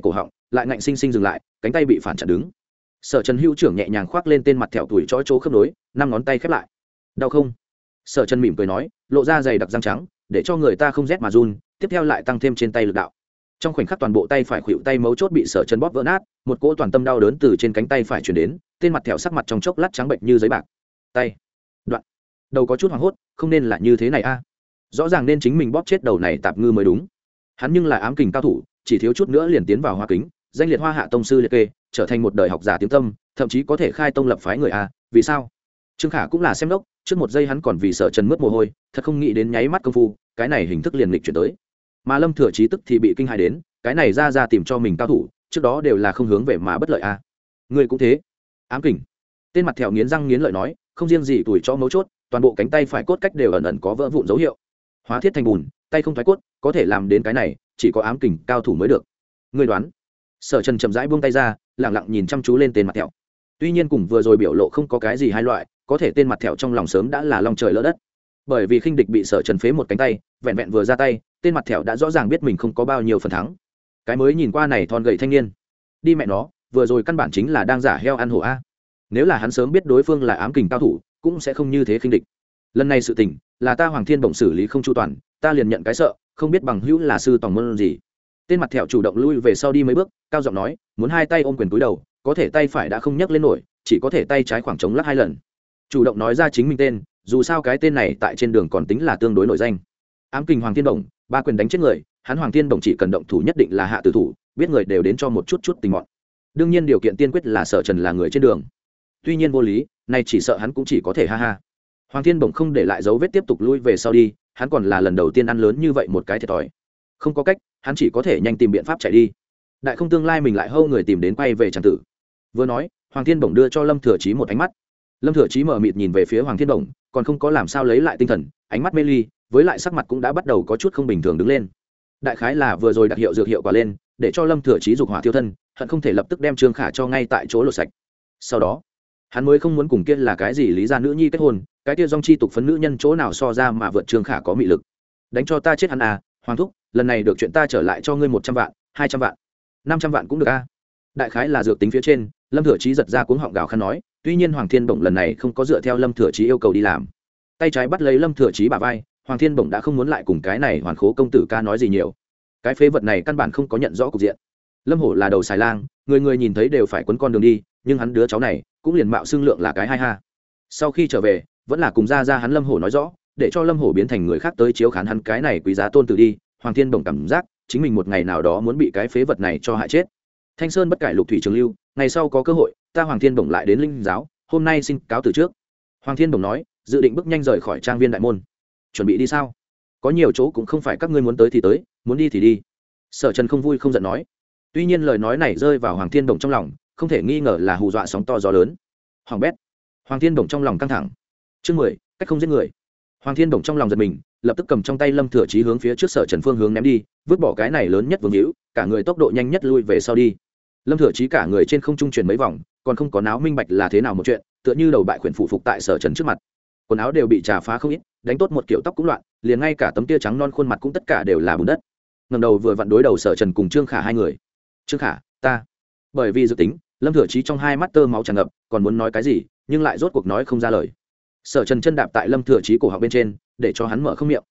lại ngạnh sinh sinh dừng lại, cánh tay bị phản chặn đứng. Sở Trần hữu trưởng nhẹ nhàng khoác lên tên mặt thẹo tuổi chỗ khớp nối, 5 ngón tay khép lại. Đau không? Sở Trần mỉm cười nói, lộ ra dày đặc răng trắng, để cho người ta không rét mà run, tiếp theo lại tăng thêm trên tay lực đạo. Trong khoảnh khắc toàn bộ tay phải khuỷu tay mấu chốt bị Sở Trần bóp vỡ nát, một cỗ toàn tâm đau đớn từ trên cánh tay phải truyền đến, tên mặt thẹo sắc mặt trong chốc lát trắng bệnh như giấy bạc. Tay, đoạn, đầu có chút hoảng hốt, không nên là như thế này a. Rõ ràng nên chính mình bóp chết đầu này tạp ngư mới đúng. Hắn nhưng là ám kình cao thủ, chỉ thiếu chút nữa liền tiến vào Hoa Kính, danh liệt Hoa Hạ tông sư liệt kê, trở thành một đời học giả tiếng tâm, thậm chí có thể khai tông lập phái người a. Vì sao? Trương Khả cũng là xem đốc, trước một giây hắn còn vì Sở Trần mướt mồ hôi, thật không nghĩ đến nháy mắt công phu, cái này hình thức liền lịch chuyển tới. Mà Lâm Thừa Chí tức thì bị kinh hãi đến, cái này ra tìm cho mình cao thủ, trước đó đều là không hướng về mà bất lợi a. Ngươi cũng thế. Ám kình. Tên mặt thẹo nghiến răng nghiến lợi nói, không riêng gì tuổi cho mấu chốt, toàn bộ cánh tay phải cốt cách đều ẩn ẩn có vỡ vụn dấu hiệu. Hóa thiết thành bùn, tay không thoái cốt, có thể làm đến cái này, chỉ có ám kình cao thủ mới được. Ngươi đoán? Sở Trần chậm rãi buông tay ra, lặng lặng nhìn chăm chú lên tên mặt thẹo. Tuy nhiên cùng vừa rồi biểu lộ không có cái gì hai loại, có thể tên mặt thẹo trong lòng sớm đã là long trời lỡ đất. Bởi vì khinh địch bị Sở Trần phế một cánh tay, vẹn vẹn vừa ra tay, tên mặt thẹo đã rõ ràng biết mình không có bao nhiêu phần thắng. Cái mới nhìn qua này thon gầy thanh niên, đi mẹ nó, vừa rồi căn bản chính là đang giả heo ăn hổ a. Nếu là hắn sớm biết đối phương là ám kình cao thủ, cũng sẽ không như thế khinh địch. Lần này sự tình là ta Hoàng Thiên Bổng xử lý không chu toàn, ta liền nhận cái sợ, không biết bằng hữu là sư tòng môn gì. Tên mặt thẹo chủ động lui về sau đi mấy bước, cao giọng nói, muốn hai tay ôm quyền túi đầu, có thể tay phải đã không nhấc lên nổi, chỉ có thể tay trái khoảng trống lắc 2 lần. Chủ động nói ra chính mình tên, dù sao cái tên này tại trên đường còn tính là tương đối nổi danh. Ám kình Hoàng Thiên Bổng, 3 quyền đánh chết người, hắn Hoàng Thiên Bổng chỉ cần động thủ nhất định là hạ tử thủ, biết người đều đến cho một chút tình mọn. Đương nhiên điều kiện tiên quyết là Sở Trần là người trên đường. Tuy nhiên vô lý, này chỉ sợ hắn cũng chỉ có thể ha ha. Hoàng Thiên Bổng không để lại dấu vết tiếp tục lui về sau đi, hắn còn là lần đầu tiên ăn lớn như vậy một cái thiệt thòi. Không có cách, hắn chỉ có thể nhanh tìm biện pháp chạy đi. Đại không tương lai mình lại hâu người tìm đến quay về tràng tử. Vừa nói, Hoàng Thiên Bổng đưa cho Lâm Thừa Chí một ánh mắt. Lâm Thừa Chí mở mịt nhìn về phía Hoàng Thiên Bổng, còn không có làm sao lấy lại tinh thần, ánh mắt mê ly, với lại sắc mặt cũng đã bắt đầu có chút không bình thường đứng lên. Đại khái là vừa rồi đặc hiệu dược hiệu quả lên, để cho Lâm Thừa Chí dục hỏa thiêu thân, hận không thể lập tức đem Trương Khả cho ngay tại chỗ lột sạch. Sau đó, hắn mới không muốn cùng kia là cái gì lý gia nữ nhi kết hôn, cái kia dòng chi tục phấn nữ nhân chỗ nào so ra mà vượt Trương Khả có mị lực. Đánh cho ta chết hắn à, Hoàng thúc, lần này được chuyện ta trở lại cho ngươi 100 vạn, 200 vạn, 500 vạn cũng được a. Đại khái là dược tính phía trên, Lâm Thừa Chí giật ra cuống họng gào khăn nói, tuy nhiên Hoàng Thiên Bổng lần này không có dựa theo Lâm Thừa Chí yêu cầu đi làm. Tay trái bắt lấy Lâm Thừa Chí bả vai, Hoàng Thiên Bổng đã không muốn lại cùng cái này hoàn khố công tử ca nói gì nhiều. Cái phế vật này căn bản không có nhận rõ cục diện. Lâm Hổ là đầu xài lang, người người nhìn thấy đều phải quấn con đường đi, nhưng hắn đứa cháu này cũng liền mạo xương lượng là cái hai ha. Sau khi trở về, vẫn là cùng ra hắn Lâm Hổ nói rõ, để cho Lâm Hổ biến thành người khác tới chiếu khán hắn cái này quý giá tôn tử đi. Hoàng Thiên Bổng cảm giác chính mình một ngày nào đó muốn bị cái phế vật này cho hại chết. Thanh Sơn bất cải lục thủy trường lưu, ngày sau có cơ hội, ta Hoàng Thiên Bổng lại đến linh giáo, hôm nay xin cáo từ trước. Hoàng Thiên Bổng nói, dự định bước nhanh rời khỏi trang viên đại môn. Chuẩn bị đi sao? Có nhiều chỗ cũng không phải các ngươi muốn tới thì tới, muốn đi thì đi. Sở Trần không vui không giận nói. Tuy nhiên lời nói này rơi vào Hoàng Thiên Bổng trong lòng, không thể nghi ngờ là hù dọa sóng to gió lớn. Hoàng bét. Hoàng Thiên Bổng trong lòng căng thẳng. Chương 10, cách không giết người. Hoàng Thiên Bổng trong lòng giật mình, lập tức cầm trong tay Lâm Thừa Chí hướng phía trước Sở Trần phương hướng ném đi, vứt bỏ cái này lớn nhất vương hữu, cả người tốc độ nhanh nhất lui về sau đi. Lâm Thừa Chí cả người trên không trung chuyển mấy vòng, còn không có náo minh bạch là thế nào một chuyện, tựa như đầu bại khuyển phụ phục tại Sở Trần trước mặt. Quần áo đều bị trà phá không ít, đánh tốt một kiểu tóc cũng loạn, liền ngay cả tấm tia trắng non khuôn mặt cũng tất cả đều là bùn đất. Ngẩng đầu vừa vặn đối đầu Sở Trần cùng Trương Khả hai người. Trương Khả, ta. Bởi vì dự tính, Lâm Thừa Chí trong hai mắt tơ máu tràn ngập, còn muốn nói cái gì, nhưng lại rốt cuộc nói không ra lời. Sở Trần chân đạp tại Lâm Thừa Chí cổ họng bên trên, để cho hắn mở không miệng.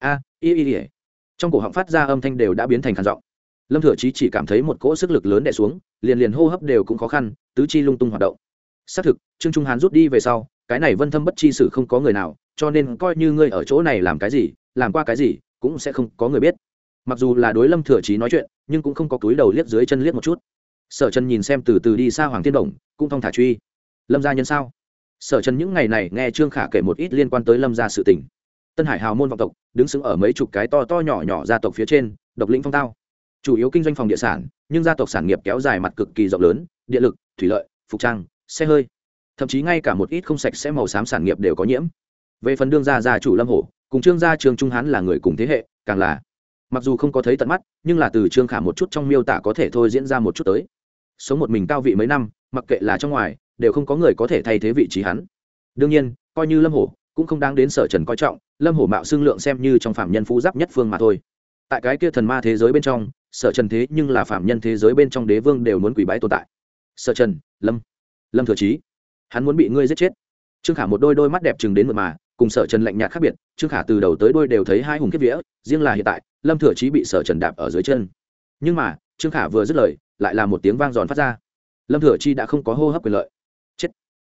Trong cổ họng phát ra âm thanh đều đã biến thành khàn giọng. Lâm Thừa Chí chỉ cảm thấy một cỗ sức lực lớn đè xuống, liền hô hấp đều cũng khó khăn, tứ chi lung tung hoạt động. Xác thực, Trương Trung Hán rút đi về sau, cái này Vân Thâm bất chi sử không có người nào, cho nên coi như ngươi ở chỗ này làm cái gì, làm qua cái gì, cũng sẽ không có người biết. Mặc dù là đối Lâm Thừa Chí nói chuyện, nhưng cũng không có túi đầu liếc dưới chân liếc một chút. Sở Trần nhìn xem từ từ đi xa Hoàng Thiên Bổng, cũng thong thả truy. Lâm gia nhân sao? Sở Trần những ngày này nghe Trương Khả kể một ít liên quan tới Lâm gia sự tình. Tân Hải hào môn vọng tộc, đứng sững ở mấy chục cái to to nhỏ nhỏ gia tộc phía trên, độc lĩnh phong tao. Chủ yếu kinh doanh phòng địa sản, nhưng gia tộc sản nghiệp kéo dài mặt cực kỳ rộng lớn, điện lực, thủy lợi, phục trang, xe hơi, thậm chí ngay cả một ít không sạch sẽ màu xám sản nghiệp đều có nhiễm. Về phần đương gia chủ Lâm Hổ, cùng Trương gia Trương Trung Hán là người cùng thế hệ, càng là mặc dù không có thấy tận mắt, nhưng là từ Trương Khả một chút trong miêu tả có thể thôi diễn ra một chút tới. Sống một mình cao vị mấy năm, mặc kệ là trong ngoài, đều không có người có thể thay thế vị trí hắn. Đương nhiên, coi như Lâm Hổ, cũng không đáng đến Sở Trần coi trọng, Lâm Hổ mạo xương lượng xem như trong phạm nhân phú giáp nhất phương mà thôi. Tại cái kia thần ma thế giới bên trong, Sở Trần thế nhưng là phạm nhân thế giới bên trong đế vương đều muốn quỳ bái tồn tại. Sở Trần, Lâm Thừa Chí, hắn muốn bị ngươi giết chết. Trương Khả một đôi mắt đẹp trừng đến mượt mà, cùng Sở Trần lạnh nhạt khác biệt. Trương Khả từ đầu tới đuôi đều thấy hai hùng kiếp vía, riêng là hiện tại Lâm Thừa Chí bị Sở Trần đạp ở dưới chân. Nhưng mà Trương Khả vừa dứt lời, lại là một tiếng vang giòn phát ra. Lâm Thừa Chí đã không có hô hấp quyền lợi. Chết.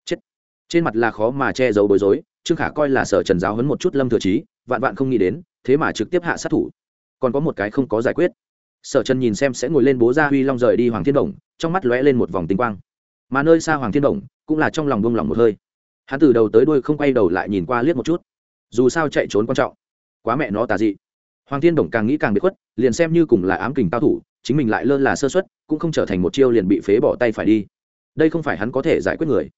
Trên mặt là khó mà che giấu bối rối. Trương Khả coi là Sở Trần giáo huấn một chút Lâm Thừa Chí, vạn vạn không nghĩ đến, thế mà trực tiếp hạ sát thủ. Còn có một cái không có giải quyết. Sở Trần nhìn xem sẽ ngồi lên bố gia huy long rời đi Hoàng Thiên Đồng, trong mắt lóe lên một vòng tinh quang. Mà nơi xa Hoàng Thiên Đồng cũng là trong lòng buông lòng một hơi. Hắn từ đầu tới đuôi không quay đầu lại nhìn qua liếc một chút. Dù sao chạy trốn quan trọng, quá mẹ nó tà dị. Hoàng Thiên Đồng càng nghĩ càng biệt khuất, liền xem như cùng là ám kình cao thủ, chính mình lại lơ là sơ suất, cũng không trở thành một chiêu liền bị phế bỏ tay phải đi. Đây không phải hắn có thể giải quyết người.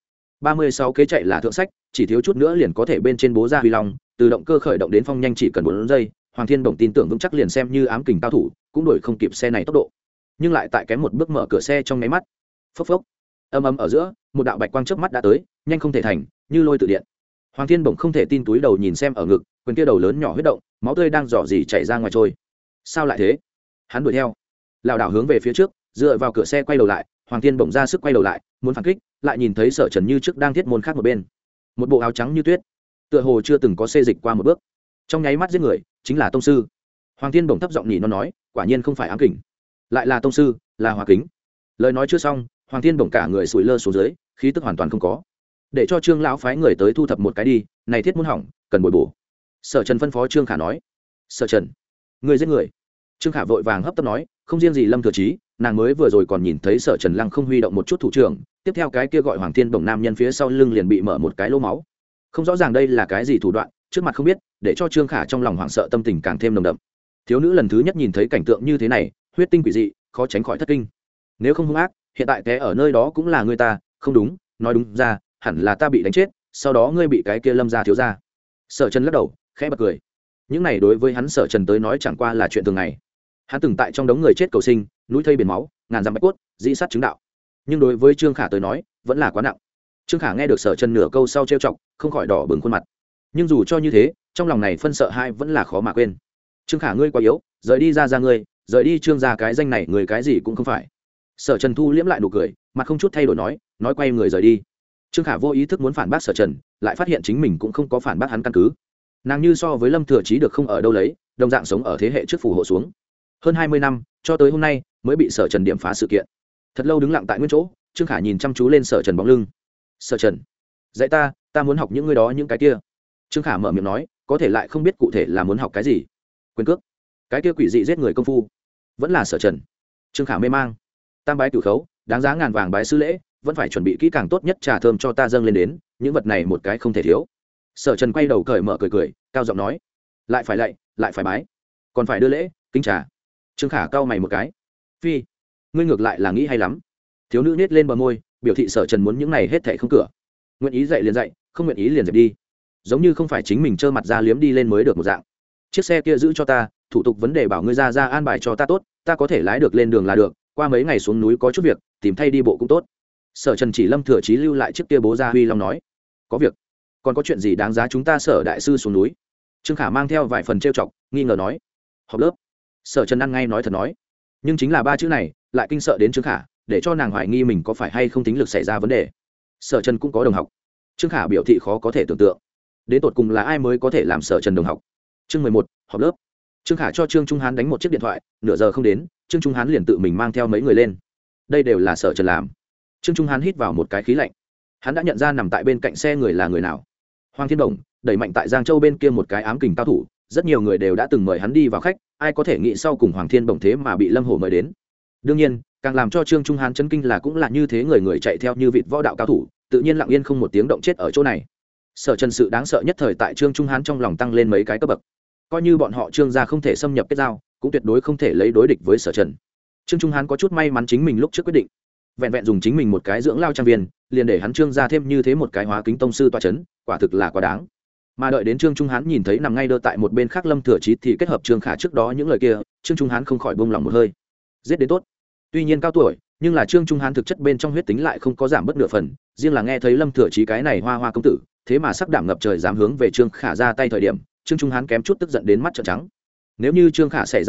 36 kế chạy là thượng sách, chỉ thiếu chút nữa liền có thể bên trên bố gia huy long, từ động cơ khởi động đến phong nhanh chỉ cần 4 giây. Hoàng Thiên Đồng tin tưởng vững chắc liền xem như ám kình cao thủ, cũng đuổi không kịp xe này tốc độ. Nhưng lại tại kém một bước mở cửa xe trong nháy mắt. Phốc phốc. Âm ầm ở giữa, một đạo bạch quang chớp mắt đã tới, nhanh không thể thành, như lôi tự điện. Hoàng Thiên Bổng không thể tin túi đầu nhìn xem ở ngực, quyền kia đầu lớn nhỏ huyết động, máu tươi đang rỉ rỉ chảy ra ngoài trôi. Sao lại thế? Hắn đuổi theo, lảo đảo hướng về phía trước, dựa vào cửa xe quay đầu lại. Hoàng Thiên Bổng ra sức quay đầu lại, muốn phản kích, lại nhìn thấy Sở Trần như trước đang thiết môn khác một bên, một bộ áo trắng như tuyết, tựa hồ chưa từng có xê dịch qua một bước. Trong nháy mắt giết người, chính là tông sư. Hoàng Thiên Bổng thấp giọng nhỉ nó nói, quả nhiên không phải ám kình, lại là tông sư, là hòa kính. Lời nói chưa xong, Hoàng Thiên Bổng cả người sủi lơ xuống dưới, khí tức hoàn toàn không có. Để cho Trương lão phái người tới thu thập một cái đi, này thiết muốn hỏng, cần bồi bổ. Sở Trần phân phó Trương Khả nói. Sở Trần, người giết người. Trương Khả vội vàng hấp tấp nói, không riêng gì Lâm Thừa Chí, nàng mới vừa rồi còn nhìn thấy Sở Trần lăng không huy động một chút thủ trưởng, tiếp theo cái kia gọi Hoàng Thiên Bổng nam nhân phía sau lưng liền bị mở một cái lỗ máu. Không rõ ràng đây là cái gì thủ đoạn, trước mặt không biết, để cho Trương Khả trong lòng hoảng sợ tâm tình càng thêm nồng đậm. Thiếu nữ lần thứ nhất nhìn thấy cảnh tượng như thế này, huyết tinh quỷ dị, khó tránh khỏi thất kinh. Nếu không hung ác, hiện tại té ở nơi đó cũng là người ta, không đúng, nói đúng ra, hẳn là ta bị đánh chết, sau đó ngươi bị cái kia Lâm gia thiếu gia. Sở Trần lắc đầu, khẽ bật cười. Những này đối với hắn Sở Trần tới nói chẳng qua là chuyện thường ngày. Hắn từng tại trong đống người chết cầu sinh, núi thây biển máu, ngàn dặm bạch cốt, dĩ sát chứng đạo. Nhưng đối với Trương Khả tới nói, vẫn là quá nặng. Trương Khả nghe được Sở Trần nửa câu sau trêu chọc, không khỏi đỏ bừng khuôn mặt. Nhưng dù cho như thế, trong lòng này phân sợ hai vẫn là khó mà quên. Trương Khả ngươi quá yếu, rời đi ra ngươi, rời đi Trương gia cái danh này người cái gì cũng không phải. Sở Trần thu liễm lại nụ cười, mặt không chút thay đổi nói quay người rời đi. Trương Khả vô ý thức muốn phản bác Sở Trần, lại phát hiện chính mình cũng không có phản bác hắn căn cứ. Nàng như so với Lâm Thừa Chí được không ở đâu lấy, đồng dạng sống ở thế hệ trước phù hộ xuống. Hơn 20 năm, cho tới hôm nay mới bị Sở Trần điểm phá sự kiện. Thật lâu đứng lặng tại nguyên chỗ, Trương Khả nhìn chăm chú lên Sở Trần bóng lưng. Sở Trần, dạy ta muốn học những người đó những cái kia. Trương Khả mở miệng nói, có thể lại không biết cụ thể là muốn học cái gì. Quyền cước, cái kia quỷ dị giết người công phu, vẫn là Sở Trần. Trương Khả mê mang. Tam bái cửu khấu, đáng giá ngàn vàng bái sư lễ, vẫn phải chuẩn bị kỹ càng tốt nhất trà thơm cho ta dâng lên đến, những vật này một cái không thể thiếu. Sở Trần quay đầu cởi mở cười, cao giọng nói, lại phải lạy, lại phải bái, còn phải đưa lễ, kính trà. Trương Khả cau mày một cái, phi, ngươi ngược lại là nghĩ hay lắm. Thiếu nữ nết lên bờ môi, biểu thị Sở Trần muốn những này hết thảy không cửa, nguyện ý dạy liền dạy, không nguyện ý liền dẹp đi, giống như không phải chính mình trơ mặt ra liếm đi lên mới được một dạng. Chiếc xe kia giữ cho ta, thủ tục vấn đề bảo ngươi ra an bài cho ta tốt, ta có thể lái được lên đường là được, qua mấy ngày xuống núi có chút việc, tìm thay đi bộ cũng tốt. Sở Trần chỉ Lâm Thừa Chí lưu lại chiếc kia bố gia huy long nói, có việc, còn có chuyện gì đáng giá chúng ta Sở đại sư xuống núi? Trương Khả mang theo vài phần trêu chọc, nghi ngờ nói, họp lớp. Sở Trần ăn ngay nói thật nói, nhưng chính là ba chữ này lại kinh sợ đến Trương Khả, để cho nàng hoài nghi mình có phải hay không tính lực xảy ra vấn đề. Sở Trần cũng có đồng học. Trương Khả biểu thị khó có thể tưởng tượng, đến tột cùng là ai mới có thể làm Sở Trần đồng học. Chương 11, họp lớp. Trương Khả cho Trương Trung Hán đánh một chiếc điện thoại, nửa giờ không đến, Trương Trung Hán liền tự mình mang theo mấy người lên. Đây đều là Sở Trần làm. Trương Trung Hán hít vào một cái khí lạnh. Hắn đã nhận ra nằm tại bên cạnh xe người là người nào. Hoàng Thiên Đồng đẩy mạnh tại Giang Châu bên kia một cái ám kình cao thủ, rất nhiều người đều đã từng mời hắn đi vào khách, ai có thể nghĩ sau cùng Hoàng Thiên Đồng thế mà bị Lâm Hổ mời đến. Đương nhiên, càng làm cho Trương Trung Hán chấn kinh là cũng là như thế người chạy theo như vịt võ đạo cao thủ, tự nhiên lặng yên không một tiếng động chết ở chỗ này. Sở Trần sự đáng sợ nhất thời tại Trương Trung Hán trong lòng tăng lên mấy cái cấp bậc. Coi như bọn họ Trương gia không thể xâm nhập kết giao, cũng tuyệt đối không thể lấy đối địch với Sở Trần. Trương Trung Hán có chút may mắn chính mình lúc trước quyết định, vẹn vẹn dùng chính mình một cái dưỡng lao trang viên, liền để hắn Trương gia thêm như thế một cái hóa kính tông sư tọa chấn, quả thực là quá đáng. Mà đợi đến Trương Trung Hán nhìn thấy nằm ngay đơ tại một bên khác Lâm Thừa Chí thì kết hợp Trương Khả trước đó những lời kia, Trương Trung Hán không khỏi buông lòng một hơi. Giết đến tốt. Tuy nhiên cao tuổi, nhưng là Trương Trung Hán thực chất bên trong huyết tính lại không có giảm bất nửa phần, riêng là nghe thấy Lâm Thừa Chí cái này hoa hoa công tử, thế mà sắc đảm ngập trời dám hướng về Trương Khả ra tay thời điểm, Trương Trung Hán kém chút tức giận đến mắt trợn trắng. Nếu như Trương Khả xảy ra chuyện,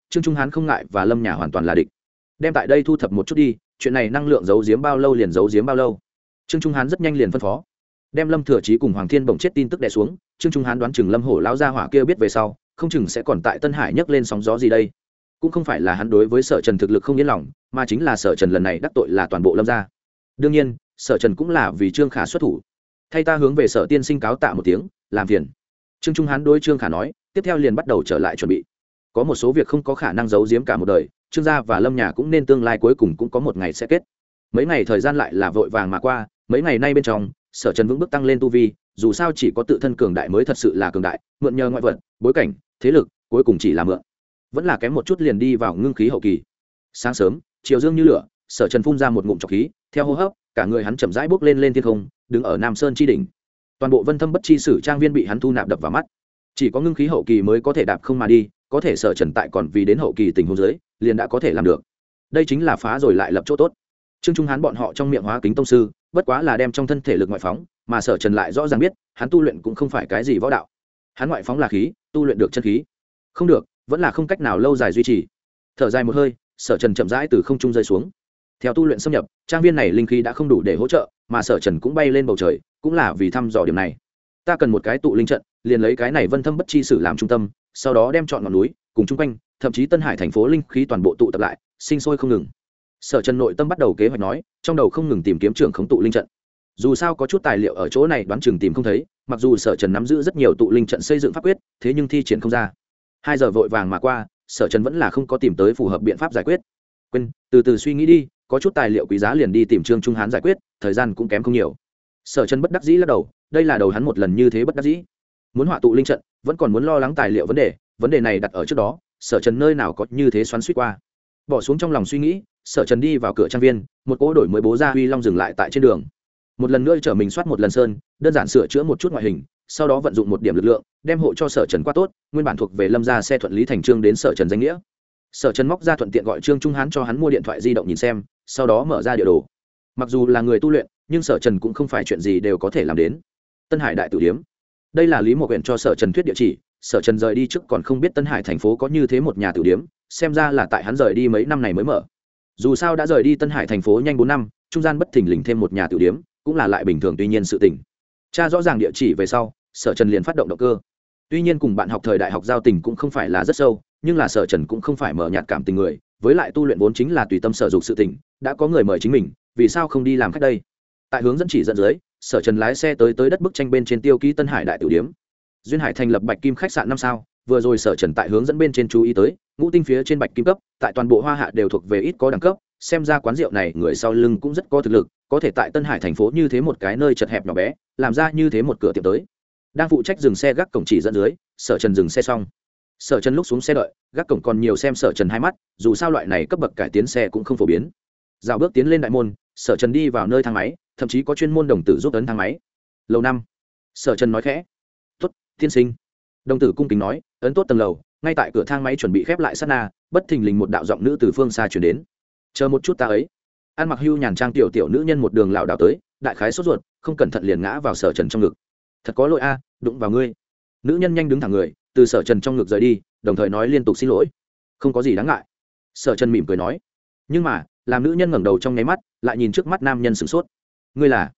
Trương Trung Hán không ngại và Lâm Nhà hoàn toàn là địch. Đem tại đây thu thập một chút đi, chuyện này năng lượng giấu giếm bao lâu liền giấu giếm bao lâu. Trương Trung Hán rất nhanh liền phân phó. Đem Lâm Thừa Chí cùng Hoàng Thiên Bổng chết tin tức đè xuống, Trương Trung Hán đoán chừng Lâm Hổ lão gia hỏa kia biết về sau, không chừng sẽ còn tại Tân Hải nhấc lên sóng gió gì đây. Cũng không phải là hắn đối với Sở Trần thực lực không yên lòng, mà chính là Sở Trần lần này đắc tội là toàn bộ Lâm gia. Đương nhiên, Sở Trần cũng là vì Trương Khả xuất thủ. Thay ta hướng về Sở tiên sinh cáo tạ một tiếng, làm phiền. Trương Trung Hán đối Trương Khả nói, tiếp theo liền bắt đầu trở lại chuẩn bị. Có một số việc không có khả năng giấu giếm cả một đời, Trương gia và Lâm nhà cũng nên tương lai cuối cùng cũng có một ngày sẽ kết. Mấy ngày thời gian lại là vội vàng mà qua, mấy ngày nay bên trong, Sở Trần vững bước tăng lên tu vi, dù sao chỉ có tự thân cường đại mới thật sự là cường đại, mượn nhờ ngoại vật, bối cảnh, thế lực, cuối cùng chỉ là mượn. Vẫn là kém một chút liền đi vào ngưng khí hậu kỳ. Sáng sớm, chiều dương như lửa, Sở Trần phun ra một ngụm trọc khí, theo hô hấp, cả người hắn chậm rãi bước lên thiên không, đứng ở Nam Sơn chi đỉnh. Toàn bộ Vân Thâm Bất Chi Sử trang viên bị hắn thu nạp đập vào mắt. Chỉ có ngưng khí hậu kỳ mới có thể đạp không mà đi, có thể Sở Trần tại còn vì đến hậu kỳ tình huống dưới, liền đã có thể làm được. Đây chính là phá rồi lại lập chỗ tốt. Trương Trung Hán bọn họ trong miệng hóa kính tông sư, bất quá là đem trong thân thể lực ngoại phóng, mà Sở Trần lại rõ ràng biết, hắn tu luyện cũng không phải cái gì võ đạo. Hắn ngoại phóng là khí, tu luyện được chân khí. Không được, vẫn là không cách nào lâu dài duy trì. Thở dài một hơi, Sở Trần chậm rãi từ không trung rơi xuống. Theo tu luyện xâm nhập, trang viên này linh khí đã không đủ để hỗ trợ, mà Sở Trần cũng bay lên bầu trời, cũng là vì thăm dò điểm này. Ta cần một cái tụ linh trận, liền lấy cái này Vân Thâm Bất Chi Sử làm trung tâm, sau đó đem chọn ngọn núi, cùng chung quanh, thậm chí Tân Hải thành phố linh khí toàn bộ tụ tập lại, sinh sôi không ngừng. Sở Trần nội tâm bắt đầu kế hoạch nói, trong đầu không ngừng tìm kiếm trưởng khống tụ linh trận. Dù sao có chút tài liệu ở chỗ này đoán chừng tìm không thấy, mặc dù Sở Trần nắm giữ rất nhiều tụ linh trận xây dựng pháp quyết, thế nhưng thi triển không ra. 2 giờ vội vàng mà qua, Sở Trần vẫn là không có tìm tới phù hợp biện pháp giải quyết. Quên, từ từ suy nghĩ đi, có chút tài liệu quý giá liền đi tìm Trương Trung Hán giải quyết, thời gian cũng kém không nhiều. Sở Trần bất đắc dĩ lắc đầu, đây là đầu hắn một lần như thế bất đắc dĩ. Muốn họa tụ linh trận, vẫn còn muốn lo lắng tài liệu vấn đề này đặt ở trước đó, Sở Trần nơi nào có như thế xoắn xuýt qua. Bỏ xuống trong lòng suy nghĩ, Sở Trần đi vào cửa trang viên, một cỗ đổi mới bố ra Huy Long dừng lại tại trên đường. Một lần nữa chở mình soát một lần sơn, đơn giản sửa chữa một chút ngoại hình, sau đó vận dụng một điểm lực lượng, đem hộ cho Sở Trần qua tốt, nguyên bản thuộc về Lâm gia xe thuận lý thành trương đến Sở Trần danh nghĩa. Sở Trần móc ra thuận tiện gọi Trương Trung Hán cho hắn mua điện thoại di động nhìn xem, sau đó mở ra địa đồ. Mặc dù là người tu luyện, nhưng Sở Trần cũng không phải chuyện gì đều có thể làm đến. Tân Hải đại tử điếm, đây là Lý Mộ Quyển cho Sở Trần thuyết địa chỉ. Sở Trần rời đi trước còn không biết Tân Hải thành phố có như thế một nhà tử điếm, xem ra là tại hắn rời đi mấy năm này mới mở. Dù sao đã rời đi Tân Hải thành phố nhanh 4 năm, trung gian bất thình lình thêm một nhà tử điếm, cũng là lại bình thường tuy nhiên sự tình. Tra rõ ràng địa chỉ về sau, Sở Trần liền phát động động cơ. Tuy nhiên cùng bạn học thời đại học giao tình cũng không phải là rất sâu, nhưng là Sở Trần cũng không phải mở nhạt cảm tình người, với lại tu luyện vốn chính là tùy tâm sở dục sự tình, đã có người mời chính mình, vì sao không đi làm khách đây. Tại hướng dẫn chỉ dẫn dưới, Sở Trần lái xe tới đất bức tranh bên trên tiêu ký Tân Hải đại tử điếm. Duyên Hải thành lập Bạch Kim khách sạn 5 sao, vừa rồi Sở Trần tại hướng dẫn bên trên chú ý tới, ngũ tinh phía trên Bạch Kim cấp, tại toàn bộ Hoa Hạ đều thuộc về ít có đẳng cấp, xem ra quán rượu này người sau lưng cũng rất có thực lực, có thể tại Tân Hải thành phố như thế một cái nơi chật hẹp nhỏ bé, làm ra như thế một cửa tiệm tới. Đang phụ trách dừng xe gác cổng chỉ dẫn dưới, Sở Trần dừng xe xong. Sở Trần lúc xuống xe đợi, gác cổng còn nhiều xem Sở Trần hai mắt, dù sao loại này cấp bậc cải tiến xe cũng không phổ biến. Dạo bước tiến lên đại môn, Sở Trần đi vào nơi thang máy, thậm chí có chuyên môn đồng tử giúp ấn thang máy. Lầu 5. Sở Trần nói khẽ. "Tốt, tiên sinh." Đồng tử cung kính nói, ấn tốt tầng lầu, ngay tại cửa thang máy chuẩn bị khép lại sát na, bất thình lình một đạo giọng nữ từ phương xa truyền đến. "Chờ một chút ta ấy." Ăn mặc hưu nhàn trang tiểu nữ nhân một đường lảo đảo tới, đại khái sốt ruột, không cẩn thận liền ngã vào Sở Trần trong ngực. "Thật có lỗi a, đụng vào ngươi." Nữ nhân nhanh đứng thẳng người, từ Sở Trần trong ngực rời đi, đồng thời nói liên tục xin lỗi. "Không có gì đáng ngại." Sở Trần mỉm cười nói. Nhưng mà, làm nữ nhân ngẩng đầu trong nháy mắt, lại nhìn trước mắt nam nhân sửng sốt. "Ngươi là?"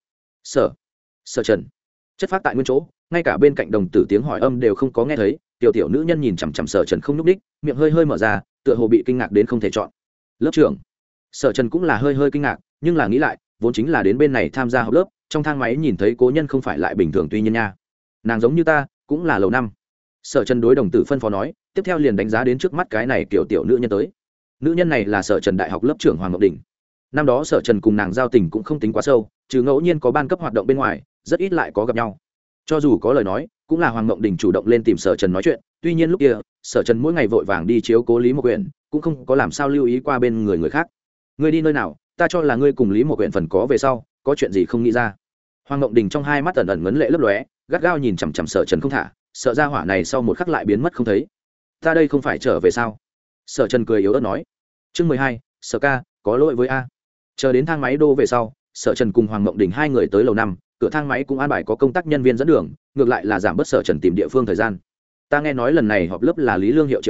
Sở Trần. Chất phát tại nguyên chỗ, ngay cả bên cạnh đồng tử tiếng hỏi âm đều không có nghe thấy, tiểu nữ nhân nhìn chằm chằm Sở Trần không nhúc đích, miệng hơi hơi mở ra, tựa hồ bị kinh ngạc đến không thể chọn. "Lớp trưởng." Sở Trần cũng là hơi kinh ngạc, nhưng là nghĩ lại, vốn chính là đến bên này tham gia học lớp, trong thang máy nhìn thấy cố nhân không phải lại bình thường tuy nhiên nha. Nàng giống như ta, cũng là lầu 5. Sở Trần đối đồng tử phân phó nói, tiếp theo liền đánh giá đến trước mắt cái này tiểu nữ nhân tới. Nữ nhân này là Sở Trần đại học lớp trưởng Hoàng Ngọc Đình. Năm đó Sở Trần cùng nàng giao tình cũng không tính quá sâu, trừ ngẫu nhiên có ban cấp hoạt động bên ngoài, rất ít lại có gặp nhau. Cho dù có lời nói, cũng là Hoàng Ngọc Đình chủ động lên tìm Sở Trần nói chuyện, tuy nhiên lúc kia, Sở Trần mỗi ngày vội vàng đi chiếu cố Lý Mộ Quyển, cũng không có làm sao lưu ý qua bên người khác. "Ngươi đi nơi nào? Ta cho là ngươi cùng Lý Mộ Quyển phần có về sau, có chuyện gì không nghĩ ra?" Hoàng Ngọc Đình trong hai mắt ẩn ẩn ngấn lệ lấp lóe, gắt gao nhìn chằm chằm Sở Trần không thả, sợ ra hỏa này sau một khắc lại biến mất không thấy. "Ta đây không phải trở về sao?" Sở Trần cười yếu ớt nói. Chương 12, Sở ca, có lỗi với a. Chờ đến thang máy đô về sau, Sở Trần cùng Hoàng Mộng Đình hai người tới lầu 5, cửa thang máy cũng an bài có công tác nhân viên dẫn đường, ngược lại là giảm bớt Sở Trần tìm địa phương thời gian. "Ta nghe nói lần này họp lớp là Lý Lương Hiệu triệu mở,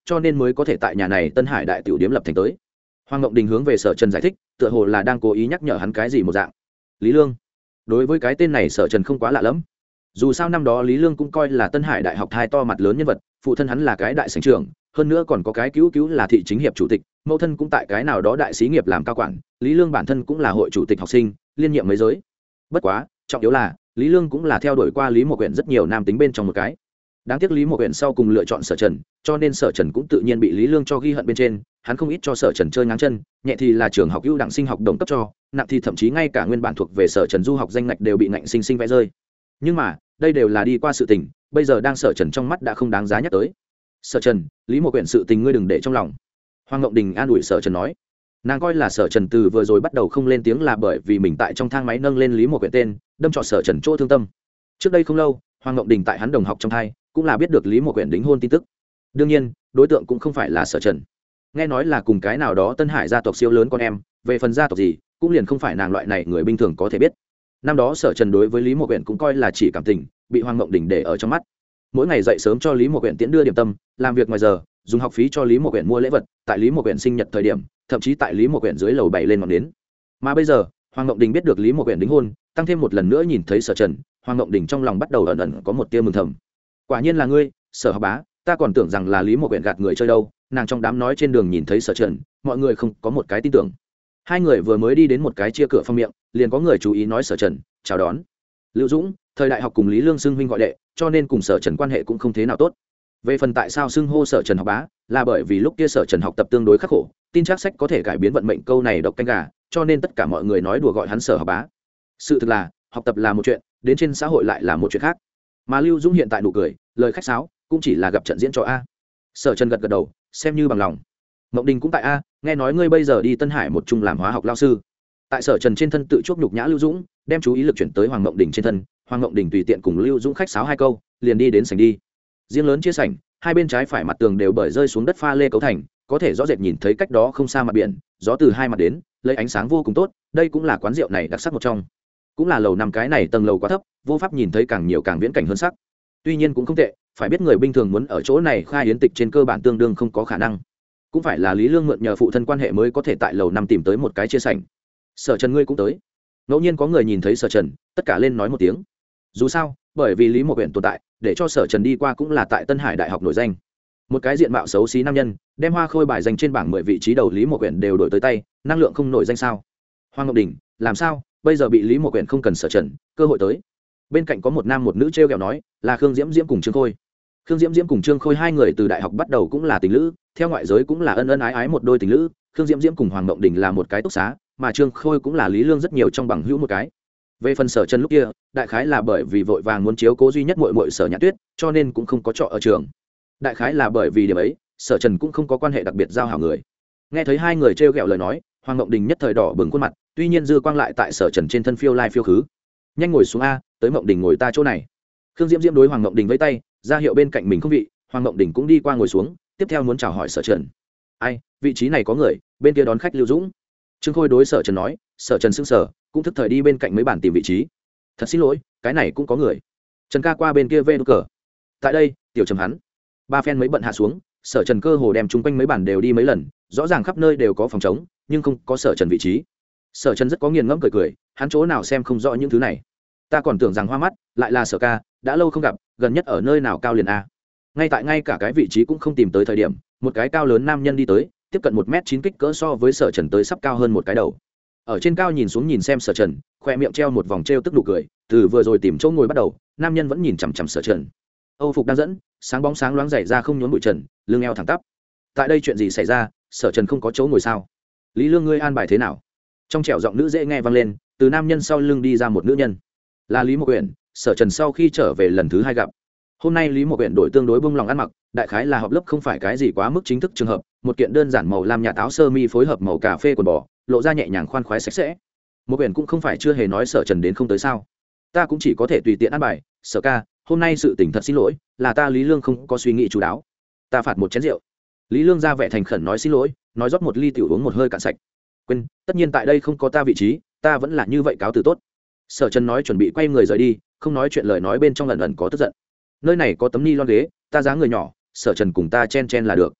cho nên mới có thể tại nhà này Tân Hải đại tiểu điếm lập thành tới. Hoàng Ngộng Đình hướng về Sở Trần giải thích, tựa hồ là đang cố ý nhắc nhở hắn cái gì một dạng. Lý Lương. Đối với cái tên này Sở Trần không quá lạ lắm. Dù sao năm đó Lý Lương cũng coi là Tân Hải đại học thai to mặt lớn nhân vật, phụ thân hắn là cái đại sảnh trưởng, hơn nữa còn có cái cứu là thị chính hiệp chủ tịch, mẫu thân cũng tại cái nào đó đại xí nghiệp làm cao quản, Lý Lương bản thân cũng là hội chủ tịch học sinh, liên nhiệm mấy giới. Bất quá, trọng yếu là Lý Lương cũng là theo đuổi qua Lý Mộ Quyển rất nhiều nam tính bên trong một cái. Đáng tiếc Lý Mộ Quyển sau cùng lựa chọn Sở Trần, cho nên Sở Trần cũng tự nhiên bị Lý Lương cho ghi hận bên trên, hắn không ít cho Sở Trần chơi ngáng chân, nhẹ thì là trường học ưu đẳng sinh học đồng cấp cho, nặng thì thậm chí ngay cả nguyên bản thuộc về Sở Trần du học danh ngạch đều bị ngạnh sinh vẽ rơi. Nhưng mà, đây đều là đi qua sự tình, bây giờ đang Sở Trần trong mắt đã không đáng giá nhắc tới. Sở Trần, Lý Mộ Quyển sự tình ngươi đừng để trong lòng. Hoàng Ngộng Đình an ủi Sở Trần nói. Nàng coi là Sở Trần từ vừa rồi bắt đầu không lên tiếng là bởi vì mình tại trong thang máy nâng lên Lý Mộ Quyển tên, đâm trọt Sở Trần chỗ thương tâm. Trước đây không lâu, Hoàng Ngộng Đình tại hắn đồng học trong thai cũng là biết được Lý Mộ Quyển đính hôn tin tức. Đương nhiên, đối tượng cũng không phải là Sở Trần. Nghe nói là cùng cái nào đó Tân Hải gia tộc siêu lớn con em, về phần gia tộc gì, cũng liền không phải nàng loại này người bình thường có thể biết. Năm đó Sở Trần đối với Lý Mộ Quyển cũng coi là chỉ cảm tình, bị Hoàng Ngộng Đình để ở trong mắt. Mỗi ngày dậy sớm cho Lý Mộ Quyển tiễn đưa điểm tâm, làm việc ngoài giờ, dùng học phí cho Lý Mộ Quyển mua lễ vật, tại Lý Mộ Quyển sinh nhật thời điểm, thậm chí tại Lý Mộ Quyển dưới lầu bày lên ngọn nến. Mà bây giờ, Hoàng Ngộng Đình biết được Lý Mộ Quyển đính hôn, tăng thêm một lần nữa nhìn thấy Sở Trần, Hoàng Ngộng Đình trong lòng bắt đầu ẩn ẩn có một tia mừng thầm. Quả nhiên là ngươi, Sở học bá, ta còn tưởng rằng là Lý Mộ Quyển gạt người chơi đâu. Nàng trong đám nói trên đường nhìn thấy Sở Trần, mọi người không có một cái tin tưởng. Hai người vừa mới đi đến một cái chia cửa phong miệng, liền có người chú ý nói Sở Trần chào đón. Lưu Dũng, thời đại học cùng Lý Lương xưng huynh gọi đệ, cho nên cùng Sở Trần quan hệ cũng không thế nào tốt. Về phần tại sao xưng hô Sở Trần học bá, là bởi vì lúc kia Sở Trần học tập tương đối khắc khổ, tin chắc sách có thể cải biến vận mệnh câu này độc canh gà, cho nên tất cả mọi người nói đùa gọi hắn Sở học bá. Sự thực là, học tập là một chuyện, đến trên xã hội lại là một chuyện khác. Mà Lưu Dũng hiện tại nụ cười, lời khách sáo, cũng chỉ là gặp trận diễn cho a. Sở Trần gật gật đầu, xem như bằng lòng. Mộng Đình cũng tại a, nghe nói ngươi bây giờ đi Tân Hải một trung làm hóa học lao sư. Tại Sở Trần trên thân tự chuốc nhục nhã Lưu Dũng, đem chú ý lực chuyển tới Hoàng Mộng Đình trên thân, Hoàng Mộng Đình tùy tiện cùng Lưu Dũng khách sáo hai câu, liền đi đến sảnh đi. Riêng lớn chia sảnh, hai bên trái phải mặt tường đều bởi rơi xuống đất pha lê cấu thành, có thể rõ rệt nhìn thấy cách đó không xa mặt biển, gió từ hai mặt đến, lấy ánh sáng vô cùng tốt, đây cũng là quán rượu này đặc sắc một trong. Cũng là lầu năm cái này tầng lầu quá thấp, vô pháp nhìn thấy càng nhiều càng viễn cảnh hơn sắc. Tuy nhiên cũng không tệ, phải biết người bình thường muốn ở chỗ này khai yến tịch trên cơ bản tương đương không có khả năng. Cũng phải là Lý Lương mượn nhờ phụ thân quan hệ mới có thể tại lầu năm tìm tới một cái chia sảnh. Sở Trần ngươi cũng tới. Ngẫu nhiên có người nhìn thấy Sở Trần, tất cả lên nói một tiếng. Dù sao, bởi vì Lý Mộ Quyển tồn tại, để cho Sở Trần đi qua cũng là tại Tân Hải đại học nổi danh. Một cái diện mạo xấu xí nam nhân, đem hoa khôi bài danh trên bảng 10 vị trí đầu Lý Mộ Quyển đều đổi tới tay, năng lượng không nổi danh sao? Hoàng Ngọc Đình, làm sao? Bây giờ bị Lý Mộ Quyển không cần Sở Trần, cơ hội tới. Bên cạnh có một nam một nữ trêu ghẹo nói, là Khương Diễm Diễm cùng Trương Khôi. Khương Diễm Diễm cùng Trương Khôi hai người từ đại học bắt đầu cũng là tình lữ, theo ngoại giới cũng là ân ân ái ái một đôi tình lữ. Khương Diễm Diễm cùng Hoàng Ngọc Đình là một cái túc xá, mà Trương Khôi cũng là Lý Lương rất nhiều trong bằng hữu một cái. Về phần Sở Trần lúc kia, đại khái là bởi vì vội vàng muốn chiếu cố duy nhất muội muội Sở Nhã Tuyết, cho nên cũng không có trọ ở trường. Đại khái là bởi vì điểm ấy, Sở Trần cũng không có quan hệ đặc biệt giao hảo người. Nghe thấy hai người trêu ghẹo lời nói, Hoàng Ngộng Đình nhất thời đỏ bừng khuôn mặt, tuy nhiên dư quang lại tại Sở Trần trên thân phiêu lai phiêu khứ. Nhanh ngồi xuống a, tới Ngộng Đình ngồi ta chỗ này. Khương Diễm Diễm đối Hoàng Ngộng Đình vẫy tay, ra hiệu bên cạnh mình không vị, Hoàng Ngộng Đình cũng đi qua ngồi xuống, tiếp theo muốn chào hỏi Sở Trần. Ai, vị trí này có người, bên kia đón khách Lưu Dũng. Trương Khôi đối Sở Trần nói, Sở Trần sững sờ, cũng thức thời đi bên cạnh mấy bàn tìm vị trí. Thật xin lỗi, cái này cũng có người. Trần ca qua bên kia vê đút cờ. Tại đây, tiểu trầm hắn. Ba phen mấy bận hạ xuống, Sở Trần cơ hồ đem chung quanh mấy bàn đều đi mấy lần, rõ ràng khắp nơi đều có phòng trống, nhưng không có Sở Trần vị trí. Sở Trần rất có nghiền ngẫm cười cười, hắn chỗ nào xem không rõ những thứ này. Ta còn tưởng rằng hoa mắt, lại là Sở ca, đã lâu không gặp, gần nhất ở nơi nào cao liền a. Ngay cả cái vị trí cũng không tìm tới thời điểm, một cái cao lớn nam nhân đi tới, tiếp cận 1m9 kích cỡ so với Sở Trần tới sắp cao hơn một cái đầu. Ở trên cao nhìn xuống nhìn xem Sở Trần, khoe miệng treo một vòng treo tức nụ cười, từ vừa rồi tìm chỗ ngồi bắt đầu, nam nhân vẫn nhìn chằm chằm Sở Trần. Âu phục đang dẫn, sáng bóng sáng loáng dày ra không nhốn bụi trần, lưng eo thẳng tắp. Tại đây chuyện gì xảy ra, Sở Trần không có chỗ ngồi sao? Lý Lương ngươi an bài thế nào? Trong trẻo giọng nữ dễ nghe vang lên, từ nam nhân sau lưng đi ra một nữ nhân. Là Lý Mộ Quyển, Sở Trần sau khi trở về lần thứ hai gặp. Hôm nay Lý Mộ Quyển đổi tương đối bông lòng ăn mặc, đại khái là họp lớp không phải cái gì quá mức chính thức trường hợp, một kiện đơn giản màu lam nhạt áo sơ mi phối hợp màu cà phê quần bò, lộ ra nhẹ nhàng khoan khoái sạch sẽ. Mộ Quyển cũng không phải chưa hề nói Sở Trần đến không tới sao? Ta cũng chỉ có thể tùy tiện ăn bài, Sở ca, hôm nay sự tình thật xin lỗi, là ta Lý Lương không có suy nghĩ chú đáo. Ta phạt một chén rượu. Lý Lương ra vẻ thành khẩn nói xin lỗi, nói rót một ly tiểu uống một hơi cạn sạch. Quên, tất nhiên tại đây không có ta vị trí, ta vẫn là như vậy cáo từ tốt. Sở Trần nói chuẩn bị quay người rời đi, không nói chuyện lời nói bên trong ẩn ẩn có tức giận. Nơi này có tấm ni lon ghế, ta dáng người nhỏ, Sở Trần cùng ta chen chen là được.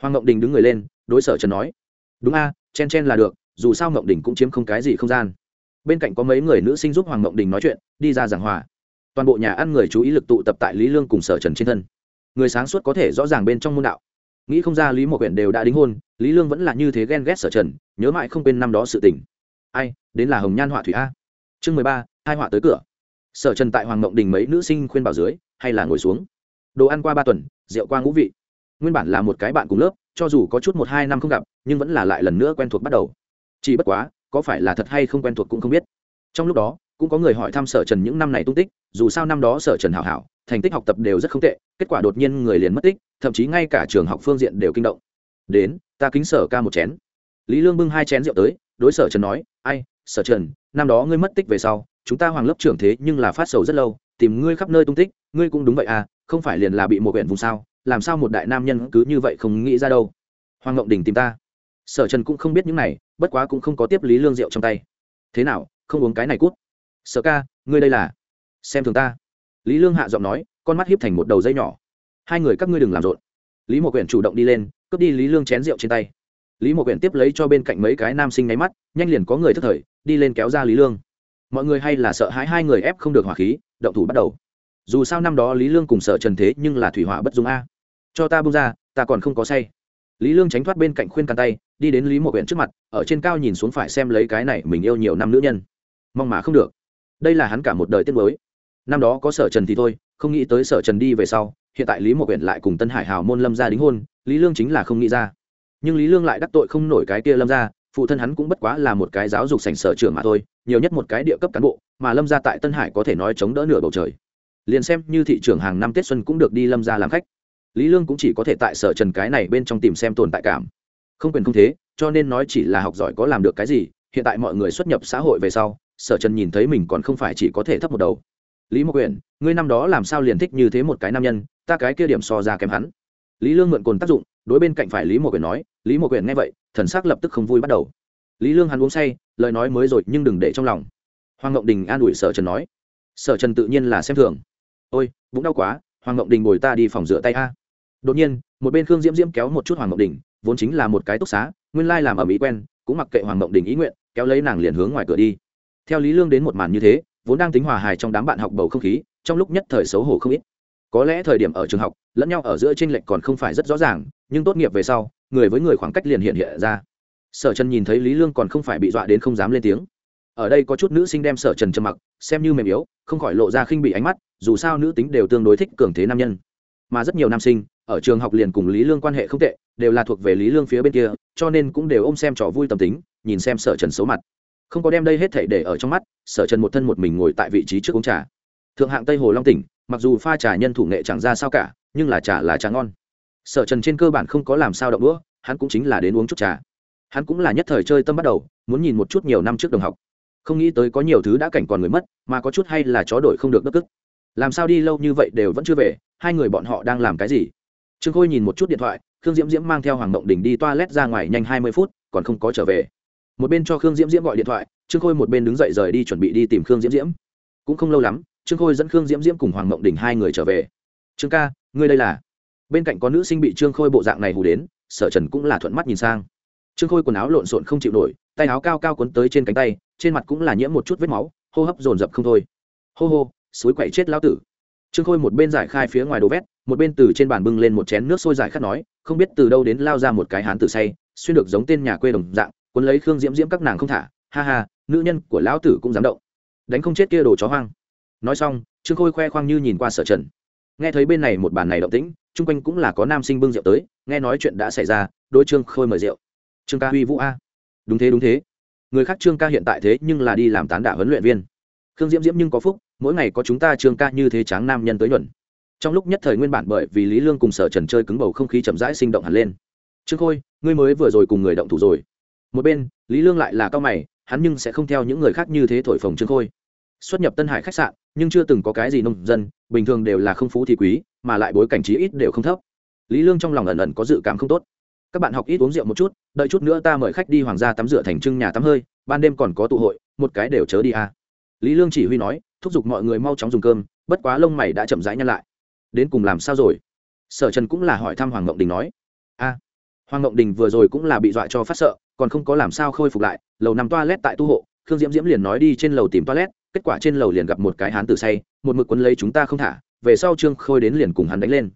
Hoàng Ngộng Đình đứng người lên đối Sở Trần nói, đúng a, chen chen là được, dù sao Ngộng Đình cũng chiếm không cái gì không gian. Bên cạnh có mấy người nữ sinh giúp Hoàng Ngộng Đình nói chuyện, đi ra giảng hòa. Toàn bộ nhà ăn người chú ý lực tụ tập tại Lý Lương cùng Sở Trần trên thân. Người sáng suốt có thể rõ ràng bên trong môn đạo, nghĩ không ra Lý Mộ Quyển đều đã đính hôn, Lý Lương vẫn là như thế ghen ghét Sở Trần, nhớ mãi không quên năm đó sự tình. Ai, đến là hồng nhan họa thủy a. Chương 13, hai họa tới cửa. Sở Trần tại Hoàng Ngộng Đình mấy nữ sinh khuyên bảo dưới, hay là ngồi xuống. Đồ ăn qua 3 tuần, rượu qua ngũ vị. Nguyên bản là một cái bạn cùng lớp, cho dù có chút 1-2 năm không gặp, nhưng vẫn là lại lần nữa quen thuộc bắt đầu. Chỉ bất quá, có phải là thật hay không quen thuộc cũng không biết. Trong lúc đó, cũng có người hỏi thăm Sở Trần những năm này tung tích, dù sao năm đó Sở Trần hảo hảo, thành tích học tập đều rất không tệ, kết quả đột nhiên người liền mất tích, thậm chí ngay cả trường học phương diện đều kinh động. Đến, ta kính Sở ca một chén. Lý Lương bưng 2 chén rượu tới, đối Sở Trần nói, ai, Sở Trần, năm đó ngươi mất tích về sau, chúng ta Hoàng lớp trưởng thế nhưng là phát sầu rất lâu, tìm ngươi khắp nơi tung tích, ngươi cũng đúng vậy à, không phải liền là bị một huyện vùng sao, làm sao một đại nam nhân cứ như vậy không nghĩ ra đâu. Hoàng Ngộng Đình tìm ta. Sở Trần cũng không biết những này, bất quá cũng không có tiếp Lý Lương rượu trong tay. Thế nào, không uống cái này cút. Sở ca, ngươi đây là xem thường ta. Lý Lương hạ giọng nói, con mắt hiếp thành một đầu dây nhỏ. Hai người các ngươi đừng làm rộn. Lý Mộ Quyển chủ động đi lên, cướp đi Lý Lương chén rượu trên tay. Lý Mộ Quyển tiếp lấy cho bên cạnh mấy cái nam sinh nháy mắt, nhanh liền có người thất thời, đi lên kéo ra Lý Lương. Mọi người hay là sợ hãi hai người ép không được hỏa khí, động thủ bắt đầu. Dù sao năm đó Lý Lương cùng Sở Trần thế nhưng là thủy hỏa bất dung a. Cho ta buông ra, ta còn không có say. Lý Lương tránh thoát bên cạnh khuyên can tay, đi đến Lý Mộ Quyển trước mặt, ở trên cao nhìn xuống phải xem lấy cái này mình yêu nhiều năm nữ nhân. Mong mà không được. Đây là hắn cả một đời tiếc nuối. Năm đó có Sở Trần thì thôi, không nghĩ tới Sở Trần đi về sau, hiện tại Lý Mộ Quyển lại cùng Tân Hải Hào môn Lâm gia đính hôn, Lý Lương chính là không nghĩ ra. Nhưng Lý Lương lại đắc tội không nổi cái kia Lâm gia, phụ thân hắn cũng bất quá là một cái giáo dục sảnh sở trưởng mà thôi, nhiều nhất một cái địa cấp cán bộ, mà Lâm gia tại Tân Hải có thể nói chống đỡ nửa bầu trời. Liền xem như thị trưởng hàng năm Tết xuân cũng được đi Lâm gia làm khách. Lý Lương cũng chỉ có thể tại Sở Trần cái này bên trong tìm xem tồn tại cảm. Không quyền không thế, cho nên nói chỉ là học giỏi có làm được cái gì, hiện tại mọi người xuất nhập xã hội về sau, Sở Trần nhìn thấy mình còn không phải chỉ có thể thấp một đầu. Lý Mộ Quyển, ngươi năm đó làm sao liền thích như thế một cái nam nhân, ta cái kia điểm so ra kém hắn. Lý Lương mượn cồn tác dụng, đối bên cạnh phải Lý Mộ Quyển nói. Lý Mộ Quyển nghe vậy, thần sắc lập tức không vui bắt đầu. Lý Lương hắn uống say, lời nói mới rồi nhưng đừng để trong lòng. Hoàng Ngộng Đình an ủi Sở Trần nói. Sở Trần tự nhiên là xem thường. Ôi, bụng đau quá, Hoàng Ngộng Đình bồi ta đi phòng rửa tay a. Đột nhiên, một bên Khương Diễm Diễm kéo một chút Hoàng Ngộng Đình, vốn chính là một cái túc xá, nguyên lai làm ở mỹ quen, cũng mặc kệ Hoàng Ngộng Đình ý nguyện, kéo lấy nàng liền hướng ngoài cửa đi. Theo Lý Lương đến một màn như thế, vốn đang tính hòa hài trong đám bạn học bầu không khí, trong lúc nhất thời xấu hổ không ít. Có lẽ thời điểm ở trường học, lẫn nhau ở giữa chênh lệch còn không phải rất rõ ràng, nhưng tốt nghiệp về sau, người với người khoảng cách liền hiện ra. Sở Trần nhìn thấy Lý Lương còn không phải bị dọa đến không dám lên tiếng. Ở đây có chút nữ sinh đem Sở Trần trầm mặc, xem như mềm yếu, không khỏi lộ ra khinh bị ánh mắt, dù sao nữ tính đều tương đối thích cường thế nam nhân. Mà rất nhiều nam sinh ở trường học liền cùng Lý Lương quan hệ không tệ, đều là thuộc về Lý Lương phía bên kia, cho nên cũng đều ôm xem trò vui tâm tính, nhìn xem Sở Trần xấu mặt. Không có đem đây hết thảy để ở trong mắt, Sở Trần một thân một mình ngồi tại vị trí trước uống trà. Thượng hạng Tây Hồ Long tỉnh, mặc dù pha trà nhân thủ nghệ chẳng ra sao cả, nhưng là trà ngon. Sở Trần trên cơ bản không có làm sao động đũa, hắn cũng chính là đến uống chút trà. Hắn cũng là nhất thời chơi tâm bắt đầu, muốn nhìn một chút nhiều năm trước đồng học. Không nghĩ tới có nhiều thứ đã cảnh còn người mất, mà có chút hay là chó đổi không được đất tức. Làm sao đi lâu như vậy đều vẫn chưa về, hai người bọn họ đang làm cái gì? Trương Khôi nhìn một chút điện thoại, Khương Diễm Diễm mang theo Hoàng Mộng Đình đi toilet ra ngoài nhanh 20 phút, còn không có trở về. Một bên cho Khương Diễm Diễm gọi điện thoại, Trương Khôi một bên đứng dậy rời đi chuẩn bị đi tìm Khương Diễm Diễm. Cũng không lâu lắm, Trương Khôi dẫn Khương Diễm Diễm cùng Hoàng Mộng Đình hai người trở về. Trương ca, ngươi đây là? Bên cạnh có nữ sinh bị Trương Khôi bộ dạng này hù đến, Sở Trần cũng là thuận mắt nhìn sang. Trương Khôi quần áo lộn xộn không chịu nổi, tay áo cao cao quấn tới trên cánh tay, trên mặt cũng là nhiễm một chút vết máu, hô hấp dồn dập không thôi. Hô hô, suối quậy chết lão tử. Trương Khôi một bên giải khai phía ngoài đồ vét, một bên từ trên bàn bưng lên một chén nước sôi giải khát nói, không biết từ đâu đến lao ra một cái hán tử say, xuyên được giống tên nhà quê đồng dạng, cuốn lấy Khương Diễm Diễm các nàng không thả, ha ha, nữ nhân của lão tử cũng dám động, đánh không chết kia đồ chó hoang. Nói xong, Trương Khôi khoe khoang như nhìn qua Sở Trần. Nghe thấy bên này một bàn này động tĩnh, chung quanh cũng là có nam sinh bưng rượu tới, nghe nói chuyện đã xảy ra, đôi Trương Khôi mời rượu. Trương ca huy vũ a. Đúng thế, người khác Trương ca hiện tại thế nhưng là đi làm tán đả huấn luyện viên. Khương Diễm Diễm nhưng có phúc, mỗi ngày có chúng ta Trương ca như thế tráng nam nhân tới nhuận. Trong lúc nhất thời nguyên bản bởi vì Lý Lương cùng Sở Trần chơi cứng bầu không khí chậm rãi sinh động hẳn lên. Trương Khôi, ngươi mới vừa rồi cùng người động thủ rồi. Một bên, Lý Lương lại là cao mày, hắn nhưng sẽ không theo những người khác như thế thổi phồng Trương Khôi. Xuất nhập Tân Hải khách sạn, nhưng chưa từng có cái gì nông dân, bình thường đều là không phú thì quý, mà lại bối cảnh trí ít đều không thấp. Lý Lương trong lòng ẩn ẩn có dự cảm không tốt. Các bạn học ít uống rượu một chút, đợi chút nữa ta mời khách đi hoàng gia tắm rửa thành trưng nhà tắm hơi, ban đêm còn có tụ hội, một cái đều chớ đi a. Lý Lương chỉ huy nói, thúc giục mọi người mau chóng dùng cơm, bất quá lông mày đã chậm rãi nhăn lại. Đến cùng làm sao rồi? Sở Trần cũng là hỏi thăm Hoàng Mộng Đình nói, a, Hoàng Ngộng Đình vừa rồi cũng là bị dọa cho phát sợ, còn không có làm sao khôi phục lại, lầu 5 toilet tại tu hộ, Khương Diễm Diễm liền nói đi trên lầu tìm toilet, kết quả trên lầu liền gặp một cái hán tử say, một mực quấn lấy chúng ta không thả, về sau Trương Khôi đến liền cùng hắn đánh lên.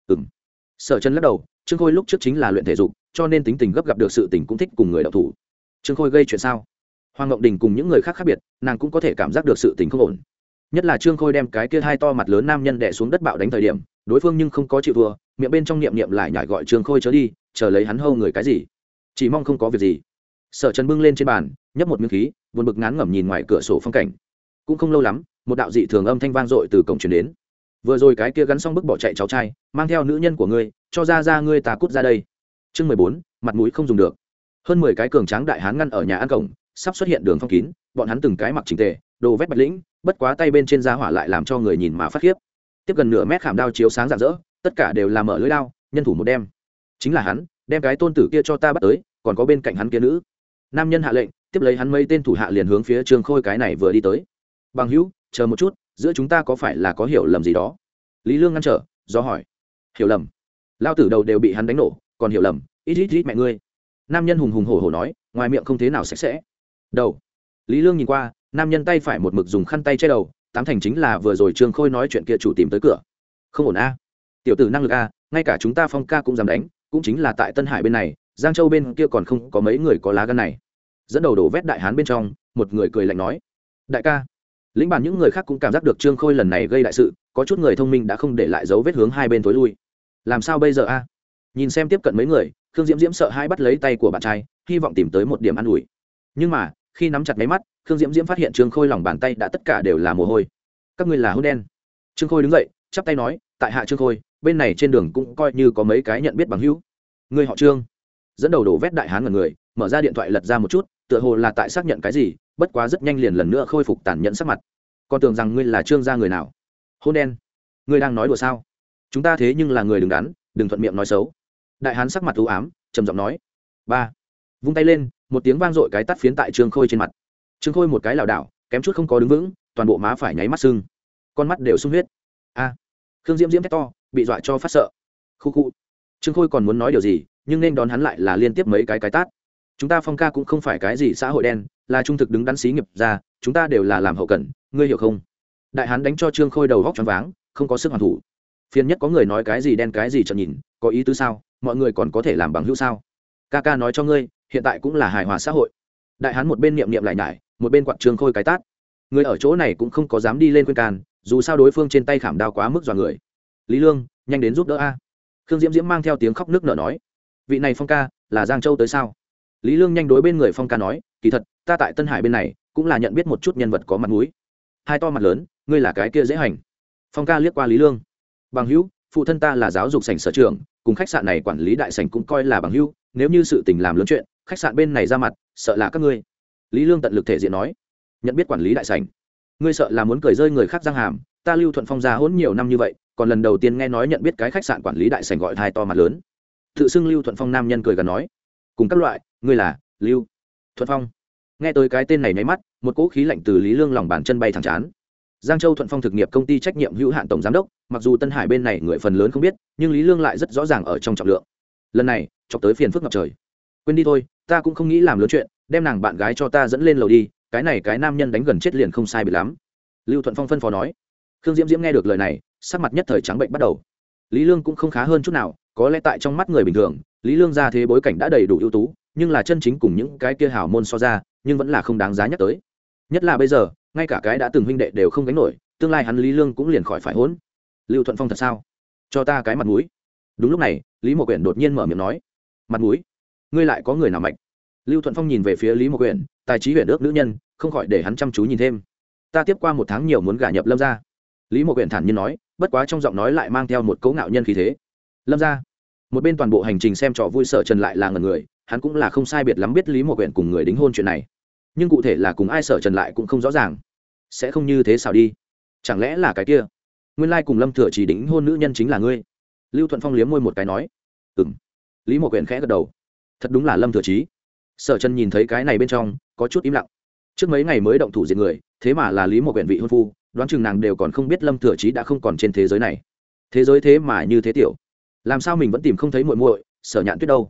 Sở Trần lắc đầu, Trương Khôi lúc trước chính là luyện thể dục, cho nên tính tình gấp gặp được sự tình cũng thích cùng người đậu thủ. Trương Khôi gây chuyện sao? Hoàng Ngộng Đình cùng những người khác khác biệt, nàng cũng có thể cảm giác được sự tình không ổn. Nhất là Trương Khôi đem cái kia hai to mặt lớn nam nhân đè xuống đất bạo đánh thời điểm, đối phương nhưng không có chịu thua, miệng bên trong niệm lại nhải gọi Trương Khôi chớ đi, chờ lấy hắn hâu người cái gì, chỉ mong không có việc gì. Sở Trần bưng lên trên bàn, nhấp một miếng khí, buồn bực ngán ngẩm nhìn ngoài cửa sổ phong cảnh. Cũng không lâu lắm, một đạo dị thường âm thanh vang dội từ cổng truyền đến. Vừa rồi cái kia gắn xong bức bỏ chạy cháu trai, mang theo nữ nhân của ngươi, cho ra ngươi ta cút ra đây. Chương 14, mặt mũi không dùng được. Hơn 10 cái cường tráng đại hán ngăn ở nhà ăn cổng, sắp xuất hiện đường phong kín, bọn hắn từng cái mặc chỉnh tề, đồ vét bạch lĩnh, bất quá tay bên trên da hỏa lại làm cho người nhìn mà phát khiếp. Tiếp gần nửa mét khảm đao chiếu sáng rạng rỡ, tất cả đều là mở lưỡi đao, nhân thủ một đem. Chính là hắn, đem cái tôn tử kia cho ta bắt tới, còn có bên cạnh hắn kia nữ. Nam nhân hạ lệnh, tiếp lấy hắn mấy tên thủ hạ liền hướng phía Trương Khôi cái này vừa đi tới. Bằng hữu, chờ một chút, giữa chúng ta có phải là có hiểu lầm gì đó? Lý Lương ngăn trở, do hỏi. Hiểu lầm? Lao tử đầu đều bị hắn đánh nổ, còn hiểu lầm? Ít mẹ ngươi. Nam nhân hùng hùng hổ hổ nói, ngoài miệng không thế nào sạch sẽ. Đầu. Lý Lương nhìn qua, nam nhân tay phải một mực dùng khăn tay che đầu, tám thành chính là vừa rồi Trương Khôi nói chuyện kia chủ tìm tới cửa. Không ổn a. Tiểu tử năng lực a, ngay cả chúng ta Phong ca cũng dám đánh, cũng chính là tại Tân Hải bên này, Giang Châu bên kia còn không có mấy người có lá gan này. Dẫn đầu đổ vét đại hán bên trong, một người cười lạnh nói, đại ca. Lĩnh bàn những người khác cũng cảm giác được Trương Khôi lần này gây đại sự, có chút người thông minh đã không để lại dấu vết hướng hai bên tối lui. Làm sao bây giờ a? Nhìn xem tiếp cận mấy người, Khương Diễm Diễm sợ hãi bắt lấy tay của bạn trai, hy vọng tìm tới một điểm an ủi. Nhưng mà khi nắm chặt mấy mắt, Khương Diễm Diễm phát hiện Trương Khôi lòng bàn tay đã tất cả đều là mồ hôi. Các ngươi là hôn đen. Trương Khôi đứng dậy, chắp tay nói, tại hạ Trương Khôi, bên này trên đường cũng coi như có mấy cái nhận biết bằng hữu. Ngươi họ Trương? Dẫn đầu đổ vét đại hán ngẩn người, mở ra điện thoại lật ra một chút, tựa hồ là tại xác nhận cái gì, bất quá rất nhanh liền lần nữa khôi phục tàn nhẫn sắc mặt. Còn tưởng rằng ngươi là Trương gia người nào? Hôn đen. Ngươi đang nói đùa sao? Chúng ta thế nhưng là người đứng đắn, đừng thuận miệng nói xấu. Đại hán sắc mặt u ám, trầm giọng nói. Ba. Vung tay lên, một tiếng vang dội cái tát phiến tại Trương Khôi trên mặt. Trương Khôi một cái lảo đảo, kém chút không có đứng vững, toàn bộ má phải nháy mắt sưng, con mắt đều sung huyết. A. Khương Diễm Diễm thét to, bị dọa cho phát sợ. Khu khu. Trương Khôi còn muốn nói điều gì, nhưng nên đón hắn lại là liên tiếp mấy cái tát. Chúng ta Phong ca cũng không phải cái gì xã hội đen, là trung thực đứng đắn xí nghiệp ra, chúng ta đều là làm hậu cần, ngươi hiểu không? Đại hán đánh cho Trương Khôi đầu góc choáng váng, không có sức hoàn thủ. Phiền nhất có người nói cái gì đen cái gì chợt nhìn, có ý tứ sao? Mọi người còn có thể làm bằng hữu sao? Ca nói cho ngươi, hiện tại cũng là hài hòa xã hội. Đại hán một bên niệm lại nhải, một bên quạt Trương Khôi cái tát. Người ở chỗ này cũng không có dám đi lên khuyên can, dù sao đối phương trên tay khảm đao quá mức dọa người. Lý Lương, nhanh đến giúp đỡ a. Khương Diễm Diễm mang theo tiếng khóc nức nở nói, vị này Phong ca là Giang Châu tới sao? Lý Lương nhanh đối bên người Phong ca nói, kỳ thật ta tại Tân Hải bên này cũng là nhận biết một chút nhân vật có mặt mũi. Hai to mặt lớn, ngươi là cái kia dễ hành. Phong ca liếc qua Lý Lương, bằng hữu, phụ thân ta là giáo dục sảnh sở trưởng, cùng khách sạn này quản lý đại sảnh cũng coi là bằng hữu, nếu như sự tình làm lớn chuyện, khách sạn bên này ra mặt, sợ là các ngươi. Lý Lương tận lực thể diện nói, nhận biết quản lý đại sảnh, ngươi sợ là muốn cười rơi người khác răng hàm, ta Lưu Thuận Phong gia hỗn nhiều năm như vậy, còn lần đầu tiên nghe nói nhận biết cái khách sạn quản lý đại sảnh gọi hai to mặt lớn. Tự xưng Lưu Thuận Phong nam nhân cười gần nói, cùng các loại, ngươi là Lưu Thuận Phong. Nghe tới cái tên này nháy mắt, một cỗ khí lạnh từ Lý Lương lòng bàn chân bay thẳng chán. Giang Châu Thuận Phong thực nghiệp công ty trách nhiệm hữu hạn tổng giám đốc, mặc dù Tân Hải bên này người phần lớn không biết, nhưng Lý Lương lại rất rõ ràng ở trong trọng lượng. Lần này chọc tới phiền phức ngập trời. Quên đi thôi, ta cũng không nghĩ làm lớn chuyện, đem nàng bạn gái cho ta dẫn lên lầu đi, cái này cái nam nhân đánh gần chết liền không sai biệt lắm. Lưu Thuận Phong phân phó nói. Khương Diễm Diễm nghe được lời này, sắc mặt nhất thời trắng bệnh bắt đầu. Lý Lương cũng không khá hơn chút nào, có lẽ tại trong mắt người bình thường, Lý Lương ra thế bối cảnh đã đầy đủ ưu tú, nhưng là chân chính cùng những cái kia hảo môn so ra, nhưng vẫn là không đáng giá nhắc tới. Nhất là bây giờ, ngay cả cái đã từng huynh đệ đều không gánh nổi, tương lai hắn Lý Lương cũng liền khỏi phải hỗn. Lưu Thuận Phong thật sao? Cho ta cái mặt mũi. Đúng lúc này, Lý Mộ Quyển đột nhiên mở miệng nói, mặt mũi? Ngươi lại có người nào mạnh? Lưu Thuận Phong nhìn về phía Lý Mộ Quyển, tài trí huyền ước nữ nhân, không khỏi để hắn chăm chú nhìn thêm. Ta tiếp qua 1 tháng nhiều muốn gả nhập Lâm gia. Lý Mộ Quyển thản nhiên nói, bất quá trong giọng nói lại mang theo một cấu ngạo nhân khí thế. Lâm gia. Một bên toàn bộ hành trình xem trò vui Sở Trần lại là ngẩn người, hắn cũng là không sai biệt lắm biết Lý Mộ Quyển cùng người đính hôn chuyện này, nhưng cụ thể là cùng ai Sở Trần lại cũng không rõ ràng. Sẽ không như thế sao đi? Chẳng lẽ là cái kia? Nguyên lai cùng Lâm Thừa Chỉ đính hôn nữ nhân chính là ngươi? Lưu Thuận Phong liếm môi một cái nói, ừm. Lý Mộ Quyển khẽ gật đầu, thật đúng là Lâm Thừa Chí. Sở Trần nhìn thấy cái này bên trong, có chút im lặng. Trước mấy ngày mới động thủ diệt người, thế mà là Lý Mộ Quyển vị hôn phu, đoán chừng nàng đều còn không biết Lâm Thừa Chí đã không còn trên thế giới này. Thế giới thế mà như thế tiểu, làm sao mình vẫn tìm không thấy muội muội Sở Nhạn Tuyết đâu?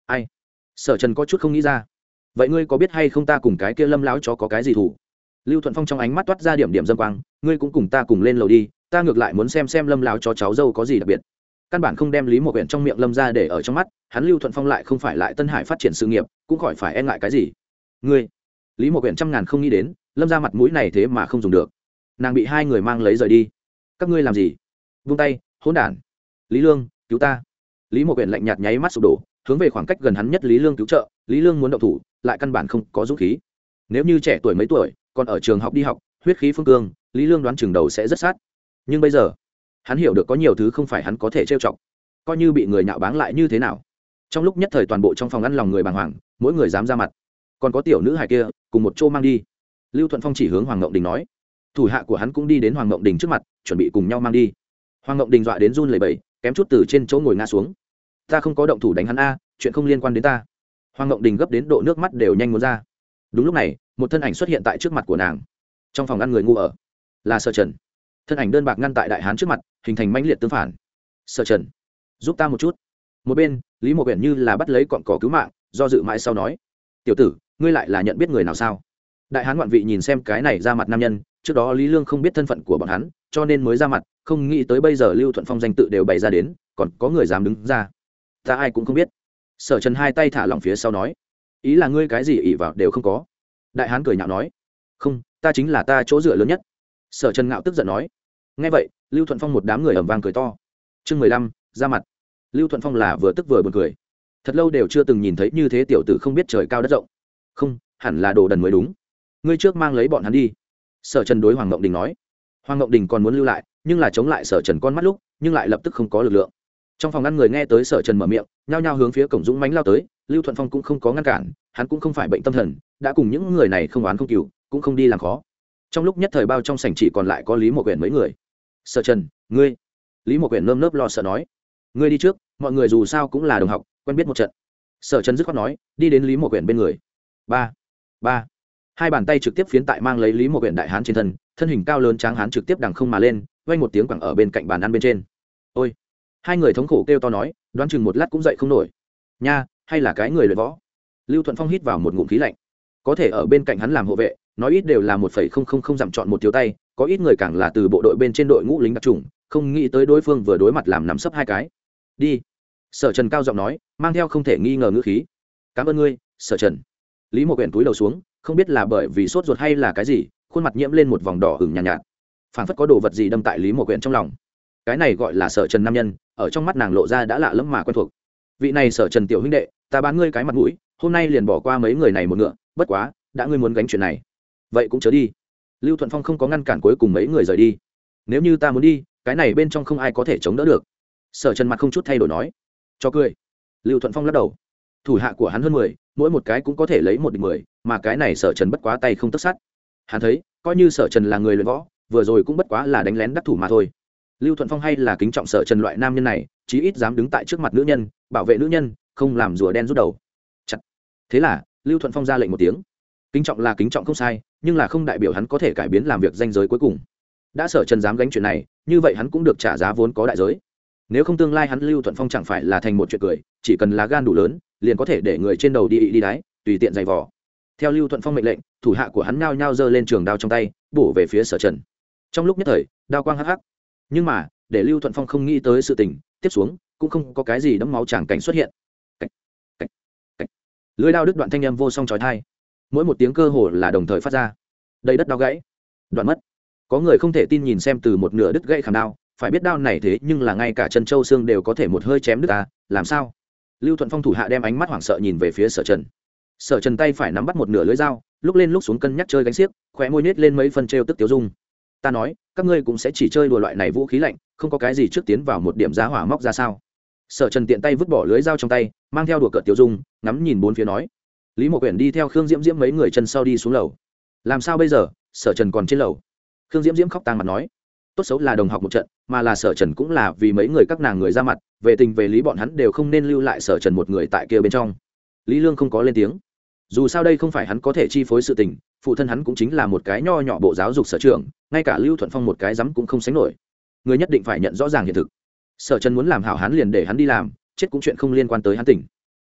ai? Sở Trần có chút không nghĩ ra. Vậy ngươi có biết hay không ta cùng cái kia Lâm lão chó có cái gì thủ? Lưu Thuận Phong trong ánh mắt toát ra điểm điểm dâm quang, ngươi cũng cùng ta cùng lên lầu đi, ta ngược lại muốn xem Lâm lão chó cháu dâu có gì đặc biệt. Căn bản không đem Lý Mộ Quyển trong miệng Lâm ra để ở trong mắt, hắn Lưu Thuận Phong lại không phải lại Tân Hải phát triển sự nghiệp, cũng khỏi phải e ngại cái gì. Ngươi, Lý Mộ Quyển trăm ngàn không nghĩ đến, Lâm ra mặt mũi này thế mà không dùng được. Nàng bị hai người mang lấy rời đi. Các ngươi làm gì? Vung tay, hỗn đản. Lý Lương, cứu ta. Lý Mộ Quyển lạnh nhạt nháy mắt sụp đổ, hướng về khoảng cách gần hắn nhất Lý Lương cứu trợ. Lý Lương muốn động thủ, lại căn bản không có dũng khí. Nếu như trẻ tuổi mấy tuổi, còn ở trường học đi học, huyết khí phương cương, Lý Lương đoán chừng đầu sẽ rất sát. Nhưng bây giờ, hắn hiểu được có nhiều thứ không phải hắn có thể trêu chọc, coi như bị người nhạo báng lại như thế nào. Trong lúc nhất thời toàn bộ trong phòng ăn lòng người bàng hoàng, mỗi người dám ra mặt. Còn có tiểu nữ hài kia, cùng một chỗ mang đi. Lưu Thuận Phong chỉ hướng Hoàng Ngộng Đình nói. Thủ hạ của hắn cũng đi đến Hoàng Ngộng Đình trước mặt, chuẩn bị cùng nhau mang đi. Hoàng Ngộng Đình dọa đến run lẩy bẩy, kém chút từ trên chỗ ngồi ngã xuống. Ta không có động thủ đánh hắn a, chuyện không liên quan đến ta. Hoàng Ngộng Đình gấp đến độ nước mắt đều nhanh muốn ra. Đúng lúc này, một thân ảnh xuất hiện tại trước mặt của nàng. Trong phòng ăn người ngu ở, là Sở Trần. Thân ảnh đơn bạc ngăn tại đại hán trước mặt, hình thành mãnh liệt tương phản. Sở Trần, giúp ta một chút. Một bên, Lý Mộ Quyển như là bắt lấy cọn cỏ cứu mạng, do dự mãi sau nói: tiểu tử, ngươi lại là nhận biết người nào sao? Đại hán ngoạn vị nhìn xem cái này ra mặt nam nhân, trước đó Lý Lương không biết thân phận của bọn hắn, cho nên mới ra mặt, không nghĩ tới bây giờ Lưu Thuận Phong danh tự đều bày ra đến, còn có người dám đứng ra. Ta ai cũng không biết. Sở Trần hai tay thả lỏng phía sau nói: ý là ngươi cái gì ỷ vào đều không có. Đại hán cười nhạo nói: không, ta chính là ta chỗ dựa lớn nhất. Sở Trần ngạo tức giận nói. Nghe vậy, Lưu Thuận Phong một đám người ầm vang cười to. Chương 15, ra mặt. Lưu Thuận Phong là vừa tức vừa buồn cười. Thật lâu đều chưa từng nhìn thấy như thế tiểu tử không biết trời cao đất rộng. Không, hẳn là đồ đần mới đúng. Ngươi trước mang lấy bọn hắn đi. Sở Trần đối Hoàng Ngộng Đình nói. Hoàng Ngộng Đình còn muốn lưu lại, nhưng là chống lại Sở Trần con mắt lúc, nhưng lại lập tức không có lực lượng. Trong phòng ăn người nghe tới Sở Trần mở miệng, nhao nhao hướng phía cổng dũng mãnh lao tới. Lưu Thuận Phong cũng không có ngăn cản, hắn cũng không phải bệnh tâm thần, đã cùng những người này không oán không cừu, cũng không đi làm khó. Trong lúc nhất thời bao trong sảnh chỉ còn lại có Lý Mộ Quyển mấy người. Sở Trần, ngươi. Lý Mộ Quyển nơm nớp lo sợ nói. Ngươi đi trước, mọi người dù sao cũng là đồng học, quen biết một trận. Sở Trần dứt khoát nói, đi đến Lý Mộ Quyển bên người. Ba, ba. Hai bàn tay trực tiếp phiến tại mang lấy Lý Mộ Quyển đại hán trên thân, thân hình cao lớn tráng hán trực tiếp đằng không mà lên, vang một tiếng quẳng ở bên cạnh bàn ăn bên trên. Ôi. Hai người thống khổ kêu to nói, đoán chừng một lát cũng dậy không nổi. Nha, hay là cái người luyện võ. Lưu Thuận Phong hít vào một ngụm khí lạnh. Có thể ở bên cạnh hắn làm hộ vệ, nói ít đều là 1,000 dặm chọn một thiếu tay, có ít người càng là từ bộ đội bên trên đội ngũ lính đặc chủng, không nghĩ tới đối phương vừa đối mặt làm nằm sấp hai cái. Đi. Sở Trần cao giọng nói, mang theo không thể nghi ngờ ngữ khí. Cảm ơn ngươi, Sở Trần. Lý Mộ Quyển túi đầu xuống, không biết là bởi vì sốt ruột hay là cái gì, khuôn mặt nhiễm lên một vòng đỏ ửng nhàn nhạt, phảng phất có đồ vật gì đâm tại Lý Mộ Quyển trong lòng. Cái này gọi là Sở Trần nam nhân, ở trong mắt nàng lộ ra đã lạ lẫm mà quen thuộc. Vị này Sở Trần tiểu huynh đệ, ta bán ngươi cái mặt mũi, hôm nay liền bỏ qua mấy người này một ngựa, bất quá, đã ngươi muốn gánh chuyện này, vậy cũng chớ đi. Lưu Thuận Phong không có ngăn cản cuối cùng mấy người rời đi. Nếu như ta muốn đi, cái này bên trong không ai có thể chống đỡ được. Sở Trần mặt không chút thay đổi nói. Cho cười. Lưu Thuận Phong lắc đầu. Thủ hạ của hắn hơn 10, mỗi một cái cũng có thể lấy một địch 10, mà cái này Sở Trần bất quá tay không tấc sắt. Hắn thấy, coi như Sở Trần là người luyện võ, vừa rồi cũng bất quá là đánh lén đắc thủ mà thôi. Lưu Thuận Phong hay là kính trọng Sở Trần loại nam nhân này, chí ít dám đứng tại trước mặt nữ nhân, bảo vệ nữ nhân, không làm rùa đen rút đầu. Chặt. Thế là, Lưu Thuận Phong ra lệnh một tiếng. Kính trọng là kính trọng không sai, nhưng là không đại biểu hắn có thể cải biến làm việc danh giới cuối cùng. Đã Sở Trần dám gánh chuyện này, như vậy hắn cũng được trả giá vốn có đại giới. Nếu không tương lai hắn Lưu Thuận Phong chẳng phải là thành một chuyện cười, chỉ cần lá gan đủ lớn, liền có thể để người trên đầu đi đáy, tùy tiện giày vò. Theo Lưu Thuận Phong mệnh lệnh, thủ hạ của hắn nhao nhao giơ lên trường đao trong tay, bổ về phía Sở Trần. Trong lúc nhất thời, đao quang hắc hắc. Nhưng mà, để Lưu Thuận Phong không nghĩ tới sự tình, tiếp xuống cũng không có cái gì đẫm máu tràng cảnh xuất hiện. Cảnh, cảnh, cảnh. Lưỡi đao đứt đoạn thanh âm vô song chói tai. Mỗi một tiếng cơ hồ là đồng thời phát ra. Đây đất đao gãy, đoạn mất. Có người không thể tin nhìn xem từ một nửa đứt gãy khảm đao, phải biết đao này thế nhưng là ngay cả chân châu xương đều có thể một hơi chém đứt ta, làm sao? Lưu Thuận Phong thủ hạ đem ánh mắt hoảng sợ nhìn về phía Sở Trần. Sở Trần tay phải nắm bắt một nửa lưỡi dao, lúc lên lúc xuống cân nhắc chơi gánh xiếc, khóe môi nhếch lên mấy phân trêu tức tiêu dung. Ta nói, các ngươi cũng sẽ chỉ chơi đùa loại này vũ khí lạnh, không có cái gì trước tiến vào một điểm giá hỏa móc ra sao? Sở Trần tiện tay vứt bỏ lưỡi dao trong tay, mang theo đùa cợt tiêu dung, ngắm nhìn bốn phía nói. Lý Mộ Quyển đi theo Khương Diễm Diễm mấy người chân sau đi xuống lầu. Làm sao bây giờ? Sở Trần còn trên lầu. Khương Diễm Diễm khóc tang mặt nói. Tốt xấu là đồng học một trận, mà là Sở Trần cũng là vì mấy người các nàng người ra mặt, về tình về lý bọn hắn đều không nên lưu lại Sở Trần một người tại kia bên trong. Lý Lương không có lên tiếng. Dù sao đây không phải hắn có thể chi phối sự tình, phụ thân hắn cũng chính là một cái nho nhỏ bộ giáo dục sở trường, ngay cả Lưu Thuận Phong một cái dám cũng không sánh nổi. Người nhất định phải nhận rõ ràng hiện thực. Sở Trần muốn làm hảo hắn liền để hắn đi làm, chết cũng chuyện không liên quan tới hắn tỉnh.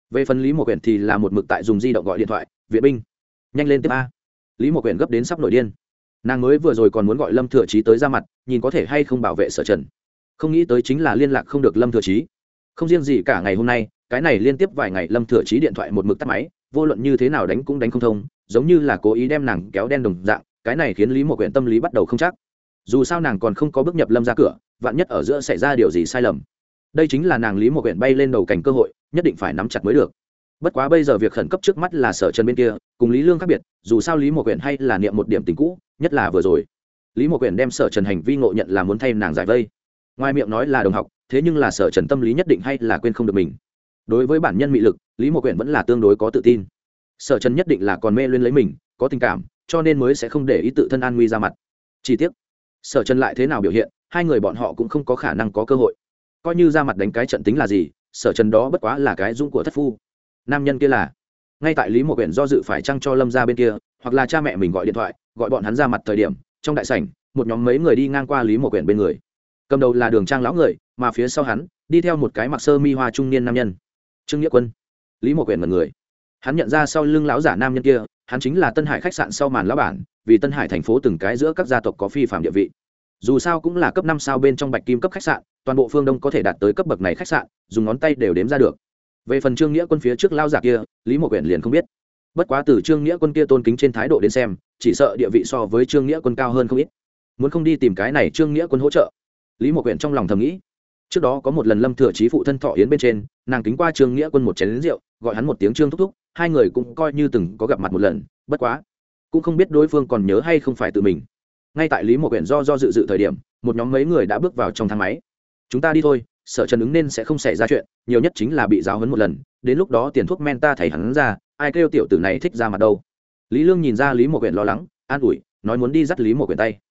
về phần lý một quyển thì là một mực tại dùng di động gọi điện thoại viện binh nhanh lên tiếp a. Lý một quyển gấp đến sắp nổi điên, nàng mới vừa rồi còn muốn gọi Lâm Thừa Chí tới ra mặt nhìn có thể hay không bảo vệ Sở Trần, không nghĩ tới chính là liên lạc không được Lâm Thừa Chí. Không riêng gì cả ngày hôm nay, cái này liên tiếp vài ngày Lâm Thừa Chí điện thoại một mực tắt máy, vô luận như thế nào đánh cũng đánh không thông, giống như là cố ý đem nàng kéo đen đồng dạng. Cái này khiến Lý một quyển tâm lý bắt đầu không chắc, dù sao nàng còn không có bước nhập Lâm ra cửa, vạn nhất ở giữa xảy ra điều gì sai lầm, đây chính là nàng Lý một quyển bay lên đầu cảnh cơ hội, nhất định phải nắm chặt mới được. Bất quá bây giờ việc khẩn cấp trước mắt là Sở Trần bên kia, cùng Lý Lương khác biệt, dù sao Lý một quyển hay là niệm một điểm tình cũ, nhất là vừa rồi Lý một quyển đem Sở Trần hành vi ngộ nhận là muốn thay nàng giải vây, ngoài miệng nói là đồng học, thế nhưng là Sở Trần tâm lý nhất định hay là quên không được mình. Đối với bản nhân mị lực, Lý một quyển vẫn là tương đối có tự tin, Sở Trần nhất định là còn mê luyến lấy mình, có tình cảm, cho nên mới sẽ không để ý tự thân an nguy ra mặt. Chi tiết Sở Trần lại thế nào biểu hiện, hai người bọn họ cũng không có khả năng có cơ hội, coi như ra mặt đánh cái trận tính là gì, Sở Trần đó bất quá là cái dũng của thất phu. Nam nhân kia là ngay tại Lý một quyển do dự phải chăng cho Lâm ra bên kia hoặc là cha mẹ mình gọi điện thoại gọi bọn hắn ra mặt thời điểm, trong đại sảnh một nhóm mấy người đi ngang qua Lý một quyển bên người, cầm đầu là Đường Trang lão người, mà phía sau hắn đi theo một cái mặc sơ mi hoa trung niên nam nhân, Trương Nghĩa Quân. Lý một quyển mật người, hắn nhận ra sau lưng lão giả nam nhân kia, hắn chính là Tân Hải khách sạn sau màn lão bản, vì Tân Hải thành phố từng cái giữa các gia tộc có phi phạm địa vị, dù sao cũng là cấp 5 sao bên trong bạch kim cấp khách sạn, toàn bộ phương Đông có thể đạt tới cấp bậc này khách sạn dùng ngón tay đều đếm ra được. Về phần Trương Nghĩa Quân phía trước lao giả kia, Lý một quyển liền không biết, bất quá từ Trương Nghĩa Quân kia tôn kính trên thái độ đến xem, chỉ sợ địa vị so với Trương Nghĩa Quân cao hơn không ít. Muốn không đi tìm cái này Trương Nghĩa Quân hỗ trợ, Lý một quyển trong lòng thầm nghĩ. Trước đó có một lần Lâm Thừa Chí phụ thân thọ yến bên trên, nàng kính qua Trương Nghĩa Quân một chén rượu, gọi hắn một tiếng Trương thúc thúc, hai người cũng coi như từng có gặp mặt một lần, bất quá cũng không biết đối phương còn nhớ hay không phải tự mình. Ngay tại Lý một quyển do dự thời điểm, một nhóm mấy người đã bước vào trong thang máy. Chúng ta đi thôi, Sở Trần ứng nên sẽ không xảy ra chuyện, nhiều nhất chính là bị giáo huấn một lần, đến lúc đó tiền thuốc men ta thầy hắn ra, ai kêu tiểu tử này thích ra mặt đâu. Lý Lương nhìn ra Lý một quyển lo lắng, an ủi, nói muốn đi dắt Lý một quyển tay.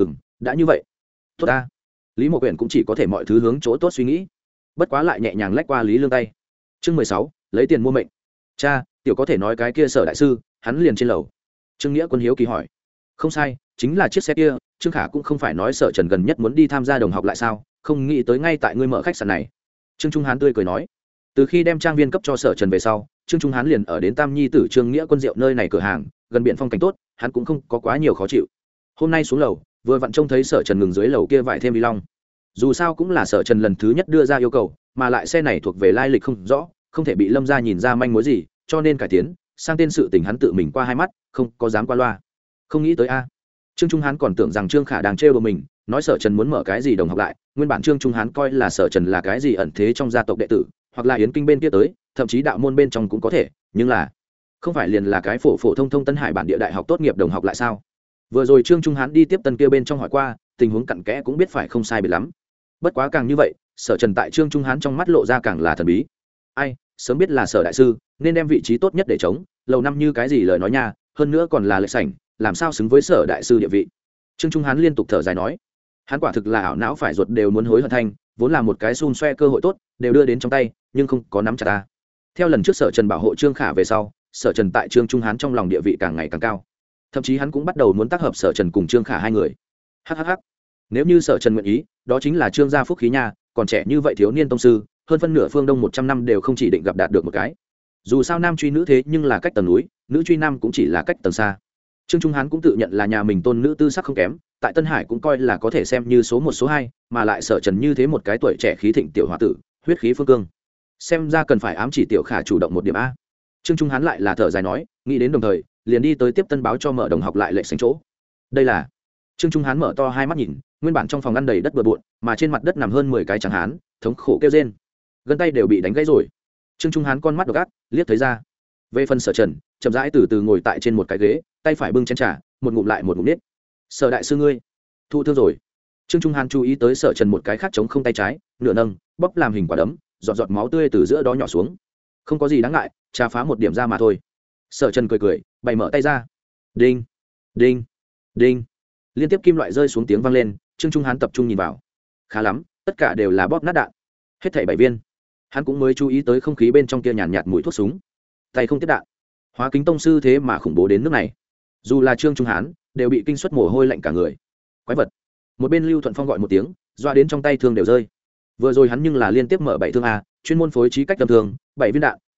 Đã như vậy tốt ta. Lý một quyển cũng chỉ có thể mọi thứ hướng chỗ tốt suy nghĩ, bất quá lại nhẹ nhàng lách qua Lý Lương tay. Chương 16, lấy tiền mua mệnh. Cha, tiểu có thể nói cái kia Sở đại sư, hắn liền trên lầu. Trương Nghĩa Quân hiếu kỳ hỏi. Không sai, chính là chiếc xe kia. Trương Khả cũng không phải nói Sở Trần gần nhất muốn đi tham gia đồng học lại sao, không nghĩ tới ngay tại ngươi mở khách sạn này. Trương Trung Hán tươi cười nói. Từ khi đem trang viên cấp cho Sở Trần về sau, Trương Trung Hán liền ở đến Tam Nhi tử Trương Nghĩa Quân rượu nơi này cửa hàng, gần biển phong cảnh tốt, hắn cũng không có quá nhiều khó chịu. Hôm nay xuống lầu, vừa vặn trông thấy Sở Trần ngừng dưới lầu kia vải thêm vi long. Dù sao cũng là Sở Trần lần thứ nhất đưa ra yêu cầu, mà lại xe này thuộc về lai lịch không rõ, không thể bị Lâm gia nhìn ra manh mối gì, cho nên cải tiến sang tên sự tình hắn tự mình qua hai mắt, không có dám qua loa. Không nghĩ tới a. Trương Trung Hán còn tưởng rằng Trương Khả đang trêu đùa mình, nói Sở Trần muốn mở cái gì đồng học lại, nguyên bản Trương Trung Hán coi là Sở Trần là cái gì ẩn thế trong gia tộc đệ tử, hoặc là yến kinh bên kia tới, thậm chí đạo môn bên trong cũng có thể, nhưng là không phải liền là cái phổ phổ thông thông Tân Hải bản địa đại học tốt nghiệp đồng học lại sao? Vừa rồi Trương Trung Hán đi tiếp tân kia bên trong hỏi qua, tình huống cặn kẽ cũng biết phải không sai biệt lắm. Bất quá càng như vậy, Sở Trần tại Trương Trung Hán trong mắt lộ ra càng là thần bí. Ai, sớm biết là Sở đại sư, nên đem vị trí tốt nhất để chống, lầu năm như cái gì lời nói nha, hơn nữa còn là lệ sảnh, làm sao xứng với Sở đại sư địa vị. Trương Trung Hán liên tục thở dài nói, hắn quả thực là ảo não phải ruột đều muốn hối hận thanh, vốn là một cái xun xoe cơ hội tốt, đều đưa đến trong tay, nhưng không có nắm chặt ta. Theo lần trước Sở Trần bảo hộ Trương Khả về sau, Sở Trần tại Trương Trung Hán trong lòng địa vị càng ngày càng cao, thậm chí hắn cũng bắt đầu muốn tác hợp Sở Trần cùng Trương Khả hai người. Hhh, nếu như Sở Trần nguyện ý, đó chính là Trương gia phúc khí nha, còn trẻ như vậy thiếu niên tông sư, hơn phân nửa phương Đông 100 năm đều không chỉ định gặp đạt được một cái. Dù sao nam truy nữ thế nhưng là cách tầng núi, nữ truy nam cũng chỉ là cách tầng xa. Trương Trung Hán cũng tự nhận là nhà mình tôn nữ tư sắc không kém, tại Tân Hải cũng coi là có thể xem như số 1 số 2, mà lại Sở Trần như thế một cái tuổi trẻ khí thịnh tiểu hòa tử, huyết khí phương cương, xem ra cần phải ám chỉ tiểu Khả chủ động một điểm a. Trương Trung Hán lại là thở dài nói, nghĩ đến đồng thời liền đi tới tiếp tân báo cho mở đồng học lại lệ sảnh chỗ. Đây là Trương Trung Hán mở to hai mắt nhìn, nguyên bản trong phòng ăn đầy đất bừa bộn, mà trên mặt đất nằm hơn 10 cái trắng hán, thống khổ kêu rên, gân tay đều bị đánh gãy rồi. Trương Trung Hán con mắt độc ác, liếc thấy ra. Về phần Sở Trần, chậm rãi từ từ ngồi tại trên một cái ghế, tay phải bưng chén trà, một ngụm lại một ngụm nết. Sở đại sư ngươi thụ thương rồi. Trương Trung Hán chú ý tới Sở Trần một cái khác chống không tay trái, nửa nâng, bóp làm hình quả đấm, giọt giọt máu tươi từ giữa đó nhỏ xuống. Không có gì đáng ngại, trà phá một điểm ra mà thôi. Sở Trần cười cười, bày mở tay ra. Đinh, đinh, đinh, liên tiếp kim loại rơi xuống tiếng vang lên. Trương Trung Hán tập trung nhìn vào, khá lắm, tất cả đều là bóp nát đạn, hết thảy 7 viên. Hắn cũng mới chú ý tới không khí bên trong kia nhàn nhạt mùi thuốc súng, tay không tiếp đạn. Hóa kính tông sư thế mà khủng bố đến nước này, dù là Trương Trung Hán đều bị kinh suất mồ hôi lạnh cả người. Quái vật. Một bên Lưu Thuận Phong gọi một tiếng, doa đến trong tay thương đều rơi. Vừa rồi hắn nhưng là liên tiếp mở 7 thương a, chuyên môn phối trí cách tầm thương, 7 viên đạn,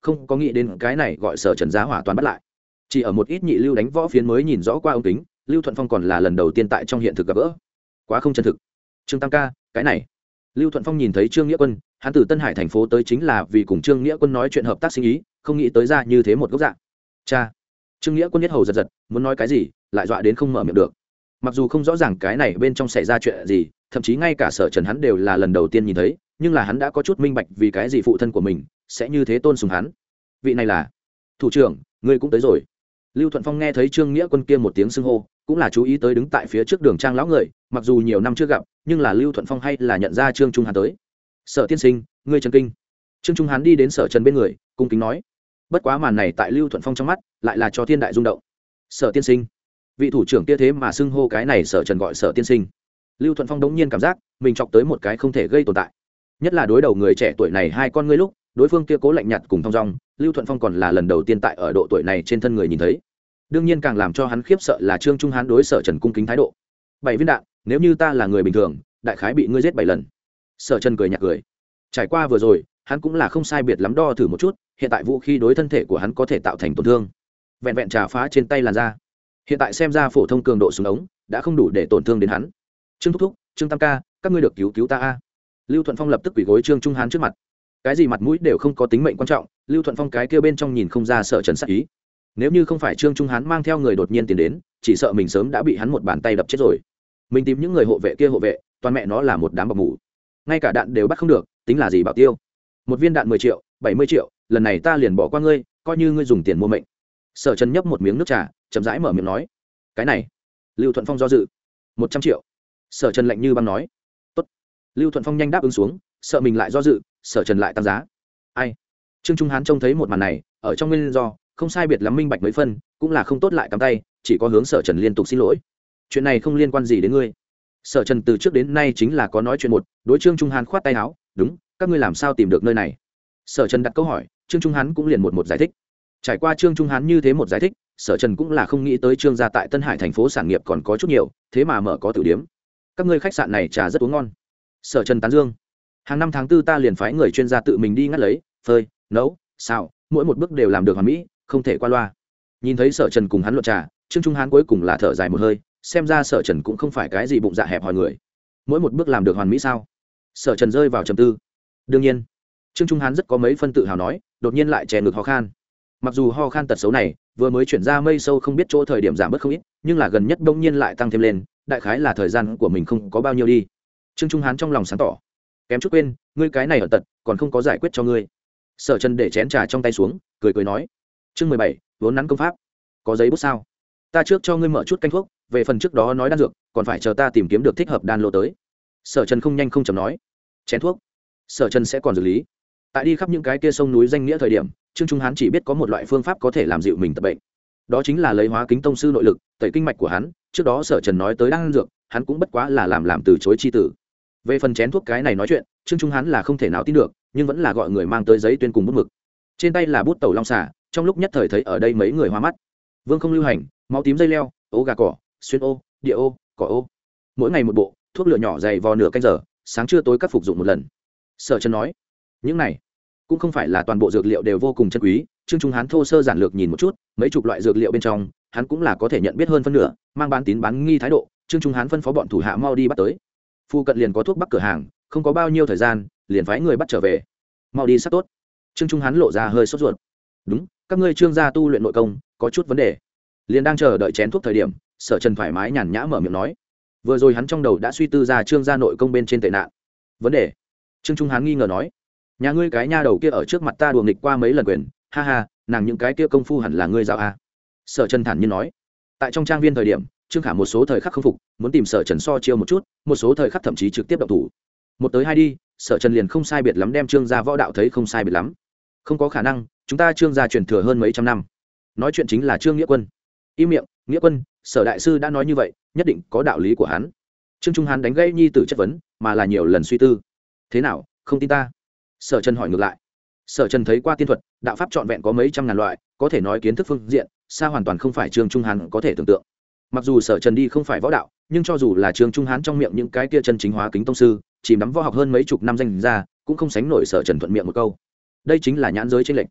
không có nghĩ đến cái này gọi Sở Trần giá hỏa toàn bắt lại. Chỉ ở một ít nhị lưu đánh võ phiến mới nhìn rõ qua ống kính, Lưu Thuận Phong còn là lần đầu tiên tại trong hiện thực gặp gỡ, quá không chân thực. Trương Tam ca, cái này. Lưu Thuận Phong nhìn thấy Trương Nghĩa Quân, hắn từ Tân Hải thành phố tới chính là vì cùng Trương Nghĩa Quân nói chuyện hợp tác sinh ý, không nghĩ tới ra như thế một gốc dạng. Cha. Trương Nghĩa Quân nhất hầu giật giật, muốn nói cái gì, lại dọa đến không mở miệng được. Mặc dù không rõ ràng cái này bên trong xảy ra chuyện gì, thậm chí ngay cả Sở Trần hắn đều là lần đầu tiên nhìn thấy, nhưng là hắn đã có chút minh bạch vì cái gì phụ thân của mình sẽ như thế tôn sùng hắn. Vị này là thủ trưởng, ngươi cũng tới rồi. Lưu Thuận Phong nghe thấy Trương Nghĩa Quân kia một tiếng xưng hô, cũng là chú ý tới đứng tại phía trước đường trang lão người, mặc dù nhiều năm chưa gặp, nhưng là Lưu Thuận Phong hay là nhận ra Trương Trung Hán tới. Sở tiên sinh, ngươi trần kinh. Trương Trung Hán đi đến Sở Trần bên người, cung kính nói. Bất quá màn này tại Lưu Thuận Phong trong mắt, lại là cho thiên đại rung động. Sở tiên sinh, vị thủ trưởng kia thế mà xưng hô cái này Sở Trần gọi Sở tiên sinh. Lưu Thuận Phong đống nhiên cảm giác mình chọc tới một cái không thể gây tồn tại, nhất là đối đầu người trẻ tuổi này hai con ngươi lúc đối phương kia cố lạnh nhạt cùng thong dong, Lưu Thuận Phong còn là lần đầu tiên tại ở độ tuổi này trên thân người nhìn thấy. Đương nhiên càng làm cho hắn khiếp sợ là Trương Trung Hán đối Sở Trần cung kính thái độ. 7 viên đạn, nếu như ta là người bình thường, đại khái bị ngươi giết 7 lần. Sở Trần cười nhạt cười. Trải qua vừa rồi, hắn cũng là không sai biệt lắm đo thử một chút, hiện tại vũ khí đối thân thể của hắn có thể tạo thành tổn thương. Vẹn vẹn trà phá trên tay làn da. Hiện tại xem ra phổ thông cường độ súng ống đã không đủ để tổn thương đến hắn. Trương thúc thúc, Trương Tam ca, các ngươi được cứu cứu ta a. Lưu Thuận Phong lập tức quỳ gối Trương Trung Hán trước mặt. Cái gì mặt mũi đều không có tính mệnh quan trọng, Lưu Thuận Phong cái kia bên trong nhìn không ra Sở Trần sát ý. Nếu như không phải Trương Trung Hán mang theo người đột nhiên tiến đến, chỉ sợ mình sớm đã bị hắn một bàn tay đập chết rồi. Mình tìm những người hộ vệ kia hộ vệ, toàn mẹ nó là một đám bọc mủ. Ngay cả đạn đều bắt không được, tính là gì bảo tiêu. Một viên đạn 10 triệu, 70 triệu, lần này ta liền bỏ qua ngươi, coi như ngươi dùng tiền mua mệnh. Sở Trần nhấp một miếng nước trà, chậm rãi mở miệng nói. Cái này. Lưu Thuận Phong do dự. 100 triệu. Sở Trần lạnh như băng nói. Tốt. Lưu Thuận Phong nhanh đáp ứng xuống, sợ mình lại do dự, Sở Trần lại tăng giá. Ai? Trương Trung Hán trông thấy một màn này, ở trong nguyên do không sai biệt lắm minh bạch mấy phân, cũng là không tốt lại cắm tay, chỉ có hướng Sở Trần liên tục xin lỗi. Chuyện này không liên quan gì đến ngươi. Sở Trần từ trước đến nay chính là có nói chuyện một, đối Trương Trung Hán khoát tay áo, đúng, các ngươi làm sao tìm được nơi này? Sở Trần đặt câu hỏi, Trương Trung Hán cũng liền một giải thích. Trải qua Trương Trung Hán như thế một giải thích, Sở Trần cũng là không nghĩ tới Trương gia tại Tân Hải thành phố sản nghiệp còn có chút nhiều, thế mà mở có tử điếm. Các ngươi khách sạn này trà rất uống ngon. Sở Trần tán dương. Hàng năm tháng 4 ta liền phái người chuyên gia tự mình đi ngắt lấy, phơi, nấu, xào, mỗi một bước đều làm được hoàn mỹ, không thể qua loa. Nhìn thấy Sở Trần cùng hắn luận trà, Trương Trung Hán cuối cùng là thở dài một hơi, xem ra Sở Trần cũng không phải cái gì bụng dạ hẹp hòi người. Mỗi một bước làm được hoàn mỹ sao? Sở Trần rơi vào trầm tư. Đương nhiên, Trương Trung Hán rất có mấy phân tự hào nói, đột nhiên lại chè ngực ho khan. Mặc dù ho khan tật xấu này vừa mới chuyển ra mây sâu không biết chỗ thời điểm giảm bớt không ít, nhưng là gần nhất bỗng nhiên lại tăng thêm lên, đại khái là thời gian của mình không có bao nhiêu đi. Trương Trung Hán trong lòng sáng tỏ, kém chút quên, ngươi cái này ở tật còn không có giải quyết cho ngươi. Sở Trần để chén trà trong tay xuống, cười cười nói. Chương 17, vốn nắn công pháp. Có giấy bút sao? Ta trước cho ngươi mở chút canh thuốc, về phần trước đó nói đan dược, còn phải chờ ta tìm kiếm được thích hợp đan lô tới. Sở Trần không nhanh không chậm nói. Chén thuốc. Sở Trần sẽ còn xử lý. Tại đi khắp những cái kia sông núi danh nghĩa thời điểm, Trương Trung Hán chỉ biết có một loại phương pháp có thể làm dịu mình tật bệnh. Đó chính là lấy Hóa Kính tông sư nội lực, tẩy kinh mạch của hắn. Trước đó Sở Trần nói tới đan dược, hắn cũng bất quá là làm từ chối chi tử. Về phần chén thuốc cái này nói chuyện, Trương Trung Hán là không thể nào tin được, nhưng vẫn là gọi người mang tới giấy tuyên cùng bút mực. Trên tay là bút tẩu long xà, trong lúc nhất thời thấy ở đây mấy người hoa mắt. Vương không lưu hành, máu tím dây leo, ố gà cỏ, xuyên ô, địa ô, cỏ ô. Mỗi ngày một bộ, thuốc lửa nhỏ dày vò nửa canh giờ, sáng trưa tối các phục dụng một lần. Sở Trần nói, những này cũng không phải là toàn bộ dược liệu đều vô cùng chân quý. Trương Trung Hán thô sơ giản lược nhìn một chút, mấy chục loại dược liệu bên trong, hắn cũng là có thể nhận biết hơn phân nửa, mang bán tín bán nghi thái độ. Trương Trung Hán phân phó bọn thủ hạ mau đi bắt tới. Phu cận liền có thuốc bắc cửa hàng, không có bao nhiêu thời gian, liền phái người bắt trở về. Mau đi sắc tốt. Trương Trung Hán lộ ra hơi sốt ruột. Đúng, các ngươi Trương gia tu luyện nội công có chút vấn đề. Liền đang chờ đợi chén thuốc thời điểm, Sở Trần thoải mái nhàn nhã mở miệng nói. Vừa rồi hắn trong đầu đã suy tư ra Trương gia nội công bên trên tệ nạn. Vấn đề? Trương Trung Hán nghi ngờ nói. Nhà ngươi cái nha đầu kia ở trước mặt ta đùa nghịch qua mấy lần quyền, ha ha, nàng những cái kia công phu hẳn là ngươi giao a. Sở Trần thản nhiên nói. Tại trong trang viên thời điểm, Trương Khả một số thời khắc không phục, muốn tìm Sở Trần so chiêu một chút, một số thời khắc thậm chí trực tiếp động thủ. Một tới hai đi, Sở Trần liền không sai biệt lắm đem Trương gia võ đạo thấy không sai biệt lắm. Không có khả năng, chúng ta Trương gia truyền thừa hơn mấy trăm năm. Nói chuyện chính là Trương Nghĩa Quân. Im miệng, Nghĩa Quân, Sở đại sư đã nói như vậy, nhất định có đạo lý của hắn. Trương Trung Hán đánh gãy nhi tử chất vấn, mà là nhiều lần suy tư. Thế nào, không tin ta? Sở Trần hỏi ngược lại. Sở Trần thấy qua tiên thuật, đạo pháp trọn vẹn có mấy trăm ngàn loại, có thể nói kiến thức phương diện xa hoàn toàn không phải Trương Trung Hán có thể tưởng tượng. Mặc dù Sở Trần đi không phải võ đạo, nhưng cho dù là Trương Trung Hán trong miệng những cái kia chân chính Hóa Kính tông sư, chìm đắm võ học hơn mấy chục năm danh ra, cũng không sánh nổi Sở Trần thuận miệng một câu. Đây chính là nhãn giới chênh lệch.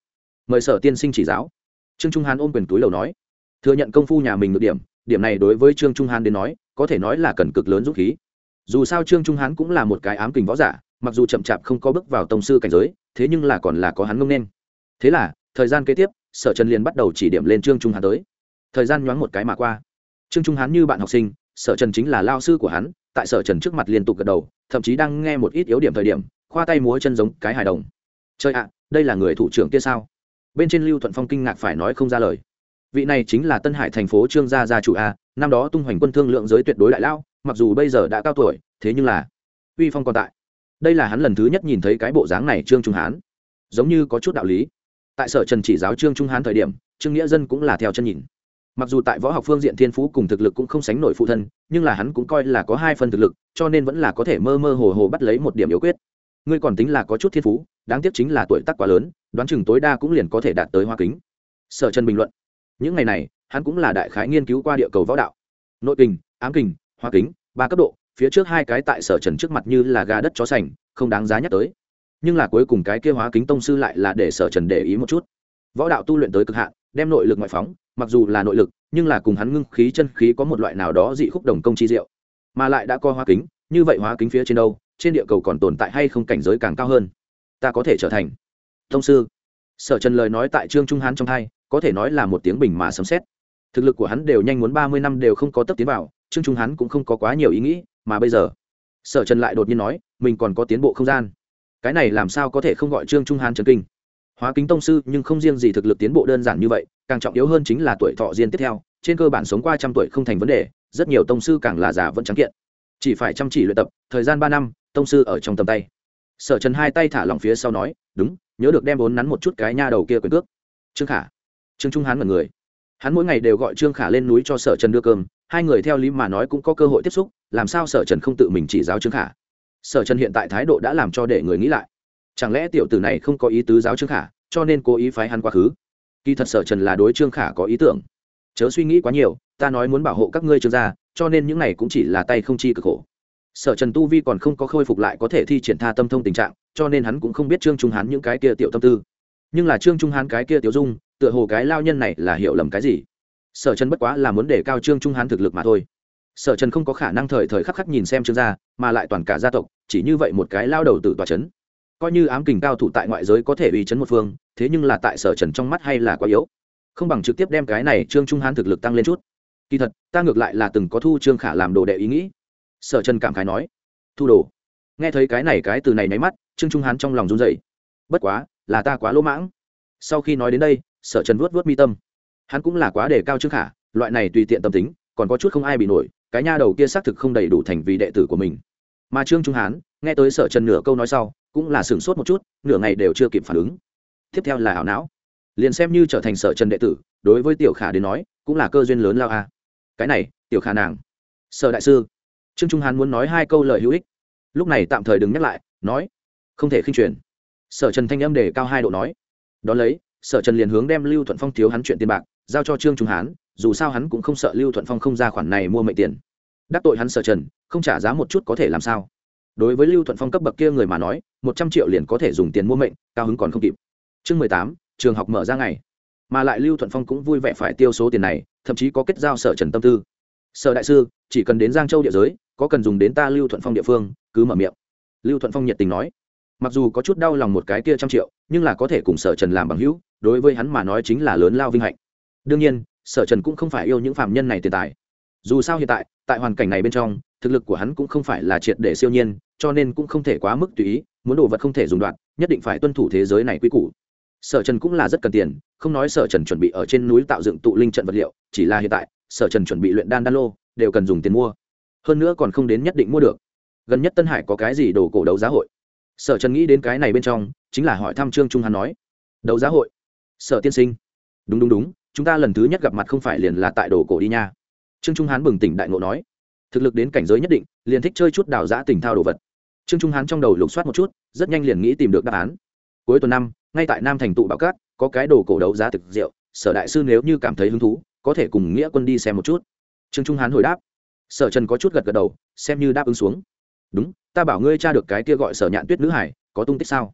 mời sở tiên sinh chỉ giáo. Trương Trung Hán ôm quyền túi lầu nói, thừa nhận công phu nhà mình được điểm này đối với Trương Trung Hán đến nói có thể nói là cần cực lớn dũng khí. Dù sao Trương Trung Hán cũng là một cái ám kình võ giả, mặc dù chậm chạp không có bước vào tông sư cảnh giới, thế nhưng là còn là có hắn ngông nên. Thế là thời gian kế tiếp, sở trần liền bắt đầu chỉ điểm lên Trương Trung Hán tới. Thời gian nhoáng một cái mà qua, Trương Trung Hán như bạn học sinh, sở trần chính là lao sư của hắn, tại sở trần trước mặt liên tục gật đầu, thậm chí đang nghe một ít yếu điểm thời điểm khoa tay múa chân giống cái hài đồng. Trời ạ, đây là người thủ trưởng kia sao? Bên trên Lưu Thuận Phong kinh ngạc phải nói không ra lời. Vị này chính là Tân Hải thành phố Trương gia gia chủ a, năm đó tung hoành quân thương lượng giới tuyệt đối đại lao, mặc dù bây giờ đã cao tuổi, thế nhưng là uy phong còn tại. Đây là hắn lần thứ nhất nhìn thấy cái bộ dáng này Trương Trung Hán, giống như có chút đạo lý. Tại sở trần chỉ giáo Trương Trung Hán thời điểm, Trương Nghĩa Dân cũng là theo chân nhìn. Mặc dù tại võ học phương diện thiên phú cùng thực lực cũng không sánh nổi phụ thân, nhưng là hắn cũng coi là có 2 phần thực lực, cho nên vẫn là có thể mơ mơ hồ hồ bắt lấy một điểm yếu quyết. Ngươi còn tính là có chút thiên phú, đáng tiếc chính là tuổi tác quá lớn, đoán chừng tối đa cũng liền có thể đạt tới hoa kính. Sở Trần bình luận. Những ngày này, hắn cũng là đại khái nghiên cứu qua địa cầu võ đạo. Nội kình, ám kình, hoa kính, 3 cấp độ, phía trước 2 cái tại Sở Trần trước mặt như là gà đất chó sành, không đáng giá nhắc tới. Nhưng là cuối cùng cái kia hóa kính tông sư lại là để Sở Trần để ý một chút. Võ đạo tu luyện tới cực hạn, đem nội lực ngoại phóng, mặc dù là nội lực, nhưng là cùng hắn ngưng khí chân khí có một loại nào đó dị khúc đồng công chi diệu, mà lại đã có hóa kính, như vậy hóa kính phía trên đâu, trên địa cầu còn tồn tại hay không cảnh giới càng cao hơn, ta có thể trở thành tông sư. Sở Trần lời nói tại Trương Trung Hán trong tai, có thể nói là một tiếng bình mà sấm sét. Thực lực của hắn đều nhanh muốn 30 năm đều không có tấp tiến vào, Trương Trung Hán cũng không có quá nhiều ý nghĩ, mà bây giờ, Sở Trần lại đột nhiên nói, mình còn có tiến bộ không gian. Cái này làm sao có thể không gọi Trương Trung Hán chấn kinh. Hóa kính tông sư, nhưng không riêng gì thực lực tiến bộ đơn giản như vậy, càng trọng yếu hơn chính là tuổi thọ diên tiếp theo, trên cơ bản sống qua 100 tuổi không thành vấn đề, rất nhiều tông sư càng là già vẫn trắng kiện. Chỉ phải chăm chỉ luyện tập, thời gian 3 năm, tông sư ở trong tầm tay. Sở Trần 2 tay thả lỏng phía sau nói, đúng, nhớ được đem vốn nắn một chút cái nha đầu kia quyền cước. Trương Khả. Trương Trung Hán ngẩn người. Hắn mỗi ngày đều gọi Trương Khả lên núi cho Sở Trần đưa cơm, 2 người theo lý mà nói cũng có cơ hội tiếp xúc, làm sao Sở Trần không tự mình chỉ giáo Trương Khả. Sở Trần hiện tại thái độ đã làm cho để người nghĩ lại. Chẳng lẽ tiểu tử này không có ý tứ giáo Trương Khả, cho nên cố ý phái hắn quá khứ? Kỳ thật Sở Trần là đối Trương Khả có ý tưởng. Chớ suy nghĩ quá nhiều, ta nói muốn bảo hộ các ngươi Trương gia, cho nên những này cũng chỉ là tay không chi cực khổ. Sở Trần tu vi còn không có khôi phục lại có thể thi triển tha tâm thông tình trạng, cho nên hắn cũng không biết Trương Trung Hán những cái kia tiểu tâm tư. Nhưng là Trương Trung Hán cái kia tiểu dung, tựa hồ cái lao nhân này là hiểu lầm cái gì. Sở Trần bất quá là muốn để cao Trương Trung Hán thực lực mà thôi. Sở Trần không có khả năng thời thời khắc khắc nhìn xem Trương gia, mà lại toàn cả gia tộc, chỉ như vậy một cái lao đầu tử tọa chấn. Coi như ám kình cao thủ tại ngoại giới có thể uy chấn một phương, thế nhưng là tại Sở Trần trong mắt hay là quá yếu. Không bằng trực tiếp đem cái này Trương Trung Hán thực lực tăng lên chút. Kỳ thật, ta ngược lại là từng có thu Trương Khả làm đồ đệ ý nghĩ. Sở Trần cảm khái nói. Thu đồ. Nghe thấy cái này cái từ này nháy mắt, Trương Trung Hán trong lòng run rẩy. Bất quá, là ta quá lỗ mãng. Sau khi nói đến đây, Sở Trần vuốt vuốt mi tâm. Hắn cũng là quá đề cao Trương Khả, loại này tùy tiện tâm tính, còn có chút không ai bị nổi, cái nha đầu kia xác thực không đầy đủ thành vì đệ tử của mình. Mà Trương Trung Hán, nghe tới Sở Trần nửa câu nói sau, cũng là sửng sốt một chút, nửa ngày đều chưa kịp phản ứng. Tiếp theo là ảo não. Liền xem như trở thành Sở Trần đệ tử, đối với Tiểu Khả đến nói, cũng là cơ duyên lớn lao a. Cái này, Tiểu Khả nàng. Sở đại sư. Trương Trung Hán muốn nói 2 câu lời hữu ích. Lúc này tạm thời đừng nhắc lại, nói, không thể khinh truyền. Sở Trần thanh âm đề cao 2 độ nói. Đón lấy, Sở Trần liền hướng đem Lưu Thuận Phong thiếu hắn chuyện tiền bạc, giao cho Trương Trung Hán, dù sao hắn cũng không sợ Lưu Thuận Phong không ra khoản này mua mệnh tiền. Đắc tội hắn Sở Trần, không trả giá một chút có thể làm sao? Đối với Lưu Thuận Phong cấp bậc kia người mà nói, 100 triệu liền có thể dùng tiền mua mệnh, cao hứng còn không kịp. Chương 18, trường học mở ra ngày. Mà lại Lưu Thuận Phong cũng vui vẻ phải tiêu số tiền này, thậm chí có kết giao Sở Trần tâm tư. Sở đại sư, chỉ cần đến Giang Châu địa giới, có cần dùng đến ta Lưu Thuận Phong địa phương, cứ mở miệng. Lưu Thuận Phong nhiệt tình nói. Mặc dù có chút đau lòng một cái kia 100 triệu, nhưng là có thể cùng Sở Trần làm bằng hữu, đối với hắn mà nói chính là lớn lao vinh hạnh. Đương nhiên, Sở Trần cũng không phải yêu những phàm nhân này tiền tài. Dù sao hiện tại, tại hoàn cảnh này bên trong, thực lực của hắn cũng không phải là triệt để siêu nhiên, cho nên cũng không thể quá mức tùy ý, muốn đồ vật không thể dùng đoạn, nhất định phải tuân thủ thế giới này quy củ. Sở Trần cũng là rất cần tiền, không nói Sở Trần chuẩn bị ở trên núi tạo dựng tụ linh trận vật liệu, chỉ là hiện tại, Sở Trần chuẩn bị luyện đan lô, đều cần dùng tiền mua. Hơn nữa còn không đến nhất định mua được. Gần nhất Tân Hải có cái gì đồ cổ đấu giá hội? Sở Trần nghĩ đến cái này bên trong, chính là hỏi thăm Trương Trung Hán nói. Đấu giá hội? Sở tiên sinh. Đúng, chúng ta lần thứ nhất gặp mặt không phải liền là tại đồ cổ đi nha. Trương Trung Hán bừng tỉnh đại ngộ nói. Thực lực đến cảnh giới nhất định, liền thích chơi chút đào giã tình thao đồ vật. Trương Trung Hán trong đầu lục soát một chút, rất nhanh liền nghĩ tìm được đáp án. Cuối tuần năm, ngay tại Nam Thành tụ Bảo Cát, có cái đồ cổ đấu giá thực rượu, Sở đại sư nếu như cảm thấy hứng thú, có thể cùng Nghĩa Quân đi xem một chút. Trương Trung Hán hồi đáp. Sở Trần có chút gật đầu, xem như đáp ứng xuống. Đúng, ta bảo ngươi tra được cái kia gọi Sở Nhạn Tuyết nữ hải, có tung tích sao?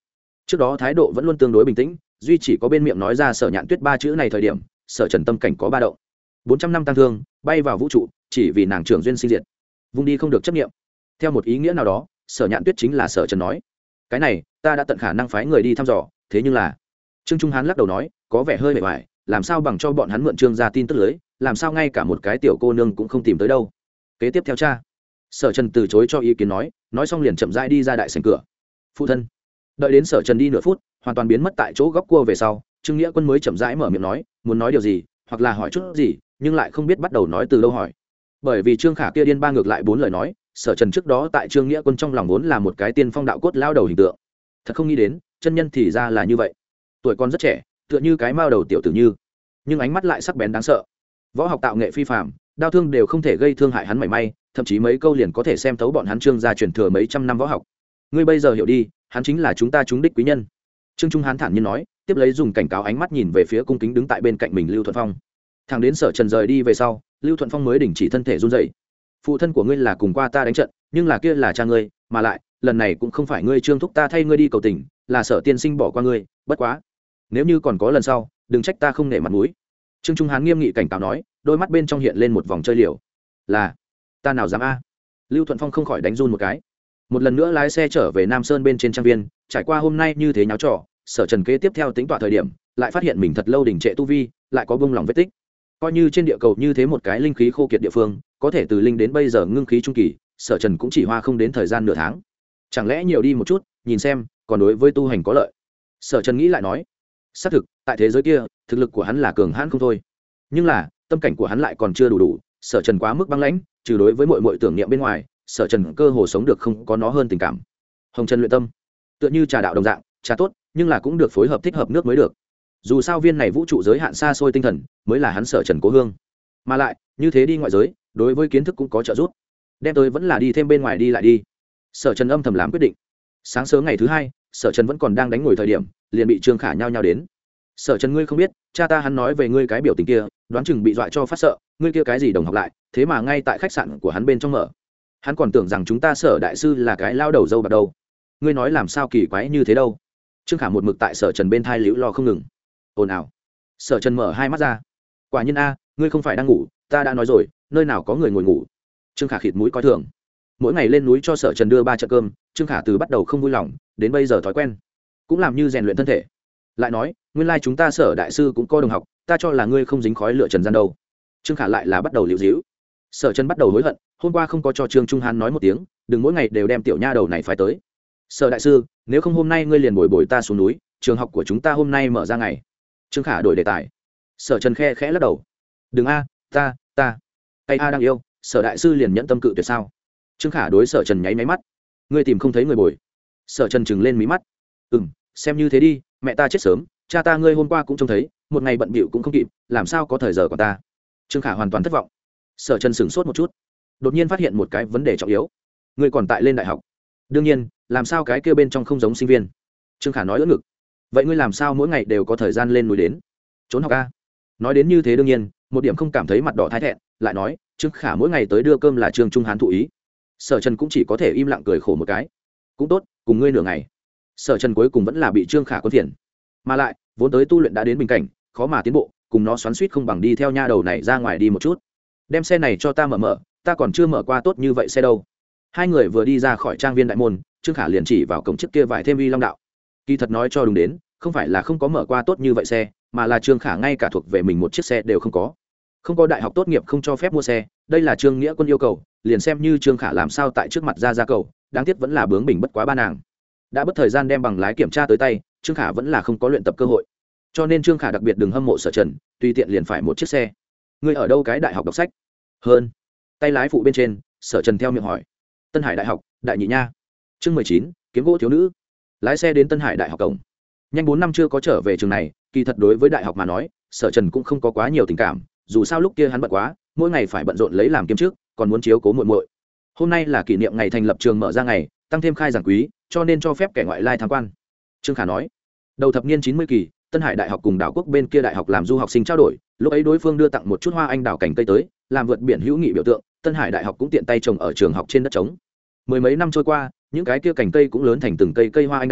trước đó thái độ vẫn luôn tương đối bình tĩnh, duy chỉ có bên miệng nói ra Sở Nhạn Tuyết ba chữ này thời điểm, Sở Trần tâm cảnh có ba động. 400 năm tăng thương, bay vào vũ trụ, chỉ vì nàng trưởng duyên sinh diệt, vung đi không được chấp niệm. Theo một ý nghĩa nào đó, Sở Nhạn Tuyết chính là Sở Trần nói. Cái này, ta đã tận khả năng phái người đi thăm dò, thế nhưng là Trương Trung Hán lắc đầu nói, có vẻ hơi bề ngoài, làm sao bằng cho bọn hắn mượn Trương gia tin tức lưới, làm sao ngay cả một cái tiểu cô nương cũng không tìm tới đâu. Kế tiếp theo cha. Sở Trần từ chối cho ý kiến nói xong liền chậm rãi đi ra đại sảnh cửa. Phụ thân. Đợi đến Sở Trần đi nửa phút, hoàn toàn biến mất tại chỗ góc cua về sau, Trương Nghĩa Quân mới chậm rãi mở miệng nói, muốn nói điều gì, hoặc là hỏi chút gì, nhưng lại không biết bắt đầu nói từ đâu hỏi. Bởi vì Trương Khả kia điên ba ngược lại bốn lời nói, Sở Trần trước đó tại Trương Nghĩa Quân trong lòng vốn là một cái tiên phong đạo cốt lao đầu hình tượng. Thật không nghĩ đến, chân nhân thì ra là như vậy. Tuổi còn rất trẻ, tựa như cái mao đầu tiểu tử như, nhưng ánh mắt lại sắc bén đáng sợ. Võ học tạo nghệ phi phàm, đao thương đều không thể gây thương hại hắn mảy may, thậm chí mấy câu liền có thể xem thấu bọn hắn Trương gia truyền thừa mấy trăm năm võ học. Ngươi bây giờ hiểu đi, hắn chính là chúng ta trúng đích quý nhân. Trương Trung Hán thản nhiên nói, tiếp lấy dùng cảnh cáo ánh mắt nhìn về phía cung kính đứng tại bên cạnh mình Lưu Thuận Phong. Thằng đến Sở Trần rời đi về sau, Lưu Thuận Phong mới đình chỉ thân thể run rẩy. Phụ thân của ngươi là cùng qua ta đánh trận, nhưng là kia là cha ngươi, mà lại lần này cũng không phải ngươi Trương thúc ta thay ngươi đi cầu tình, là Sở tiên sinh bỏ qua ngươi, bất quá nếu như còn có lần sau, đừng trách ta không nể mặt mũi. Trương Trung Hán nghiêm nghị cảnh cáo nói, đôi mắt bên trong hiện lên một vòng chơi liều. Là ta nào dám a? Lưu Thuận Phong không khỏi đánh run một cái. Một lần nữa lái xe trở về Nam Sơn bên trên trang viên, trải qua hôm nay như thế nháo trò, Sở Trần kế tiếp theo tính tọa thời điểm, lại phát hiện mình thật lâu đình trệ tu vi, lại có bông lòng vết tích. Coi như trên địa cầu như thế một cái linh khí khô kiệt địa phương, có thể từ linh đến bây giờ ngưng khí trung kỳ, Sở Trần cũng chỉ hoa không đến thời gian nửa tháng. Chẳng lẽ nhiều đi một chút, nhìn xem, còn đối với tu hành có lợi. Sở Trần nghĩ lại nói, xác thực, tại thế giới kia, thực lực của hắn là cường hãn không thôi. Nhưng là, tâm cảnh của hắn lại còn chưa đủ. Sở Trần quá mức băng lãnh, trừ đối với mọi tưởng niệm bên ngoài, Sở Trần cơ hồ sống được không có nó hơn tình cảm. Hồng Trần luyện tâm, tựa như trà đạo đồng dạng, trà tốt, nhưng là cũng được phối hợp thích hợp nước mới được. Dù sao viên này vũ trụ giới hạn xa xôi tinh thần, mới là hắn Sở Trần cố hương. Mà lại, như thế đi ngoại giới, đối với kiến thức cũng có trợ giúp. Đem tới vẫn là đi thêm bên ngoài đi lại đi. Sở Trần âm thầm làm quyết định. Sáng sớm ngày thứ hai, Sở Trần vẫn còn đang đánh ngồi thời điểm, liền bị Trương Khả nhao nhao đến. Sở Trần, ngươi không biết, cha ta hắn nói về ngươi cái biểu tình kia, đoán chừng bị dọa cho phát sợ, ngươi kia cái gì đồng học lại, thế mà ngay tại khách sạn của hắn bên trong mở. Hắn còn tưởng rằng chúng ta Sở đại sư là cái lao đầu dâu bạc đâu. Ngươi nói làm sao kỳ quái như thế đâu. Trương Khả một mực tại Sở Trần bên thai liễu lo không ngừng. Ồn ào. Sở Trần mở hai mắt ra. Quả nhiên a, ngươi không phải đang ngủ, ta đã nói rồi, nơi nào có người ngồi ngủ. Trương Khả khịt mũi coi thường. Mỗi ngày lên núi cho Sở Trần đưa 3 trận cơm, Trương Khả từ bắt đầu không vui lòng, đến bây giờ thói quen, cũng làm như rèn luyện thân thể. Lại nói, nguyên lai chúng ta Sở đại sư cũng có đồng học, ta cho là ngươi không dính khói lửa trần gian đâu. Trương Khả lại là bắt đầu liễu díu. Sở Trần bắt đầu hối hận, hôm qua không có cho Trương Trung Hán nói một tiếng, đừng mỗi ngày đều đem tiểu nha đầu này phải tới. Sở đại sư, nếu không hôm nay ngươi liền bồi bồi ta xuống núi, trường học của chúng ta hôm nay mở ra ngày. Trương Khả đổi đề tài. Sở Trần khe khẽ lắc đầu. Đừng a, ta tay a đang yêu, Sở đại sư liền nhẫn tâm cự tuyệt sao? Trương Khả đối Sở Trần nháy máy mắt. Ngươi tìm không thấy người bồi. Sở Trần trừng lên mí mắt. Xem như thế đi, mẹ ta chết sớm, cha ta ngươi hôm qua cũng trông thấy, một ngày bận bịu cũng không kịp, làm sao có thời giờ của ta. Trương Khả hoàn toàn thất vọng. Sở Trần sửng sốt một chút, đột nhiên phát hiện một cái vấn đề trọng yếu. Ngươi còn tại lên đại học. Đương nhiên, làm sao cái kia bên trong không giống sinh viên. Trương Khả nói ưỡn ngực. Vậy ngươi làm sao mỗi ngày đều có thời gian lên núi đến trốn học a? Nói đến như thế đương nhiên, một điểm không cảm thấy mặt đỏ thái thẹn, lại nói, Trương Khả mỗi ngày tới đưa cơm là Trương Trung Hán thụ ý. Sở Trần cũng chỉ có thể im lặng cười khổ một cái. Cũng tốt, cùng ngươi nửa ngày. Sở Trần cuối cùng vẫn là bị Trương Khả có phiền. Mà lại, vốn tới tu luyện đã đến bình cảnh, khó mà tiến bộ, cùng nó xoắn xuýt không bằng đi theo nha đầu này ra ngoài đi một chút. Đem xe này cho ta mở, ta còn chưa mở qua tốt như vậy xe đâu. Hai người vừa đi ra khỏi trang viên đại môn, Trương Khả liền chỉ vào cổng trước kia vải thêm uy long đạo. Kỳ thật nói cho đúng đến, không phải là không có mở qua tốt như vậy xe, mà là Trương Khả ngay cả thuộc về mình một chiếc xe đều không có. Không có đại học tốt nghiệp không cho phép mua xe, đây là Trương Nghĩa Quân yêu cầu, liền xem như Trương Khả làm sao tại trước mặt ra cầu, đáng tiếc vẫn là bướng bỉnh bất quá ba nàng. Đã bất thời gian đem bằng lái kiểm tra tới tay, Trương Khả vẫn là không có luyện tập cơ hội. Cho nên Trương Khả đặc biệt đừng hâm mộ Sở Trần, tùy tiện liền phải một chiếc xe. Ngươi ở đâu cái đại học đọc sách? Hơn. Tay lái phụ bên trên, Sở Trần theo miệng hỏi. Tân Hải Đại học, Đại Nhị Nha. Chương 19, kiếm gỗ thiếu nữ. Lái xe đến Tân Hải Đại học cổng. Nhanh 4 năm chưa có trở về trường này, kỳ thật đối với đại học mà nói, Sở Trần cũng không có quá nhiều tình cảm, dù sao lúc kia hắn bận quá, mỗi ngày phải bận rộn lấy làm kiếm trước, còn muốn chiếu cố muội muội. Hôm nay là kỷ niệm ngày thành lập trường mở ra ngày, tăng thêm khai giảng quý, cho nên cho phép kẻ ngoại lai tham quan. Trương Khả nói, đầu thập niên 90 kỳ, Tân Hải Đại học cùng đảo quốc bên kia đại học làm du học sinh trao đổi, lúc ấy đối phương đưa tặng một chút hoa anh đào cảnh cây tới, làm vượt biển hữu nghị biểu tượng, Tân Hải Đại học cũng tiện tay trồng ở trường học trên đất trống. Mười mấy năm trôi qua, những cái kia cành cây cũng lớn thành từng cây hoa anh đào,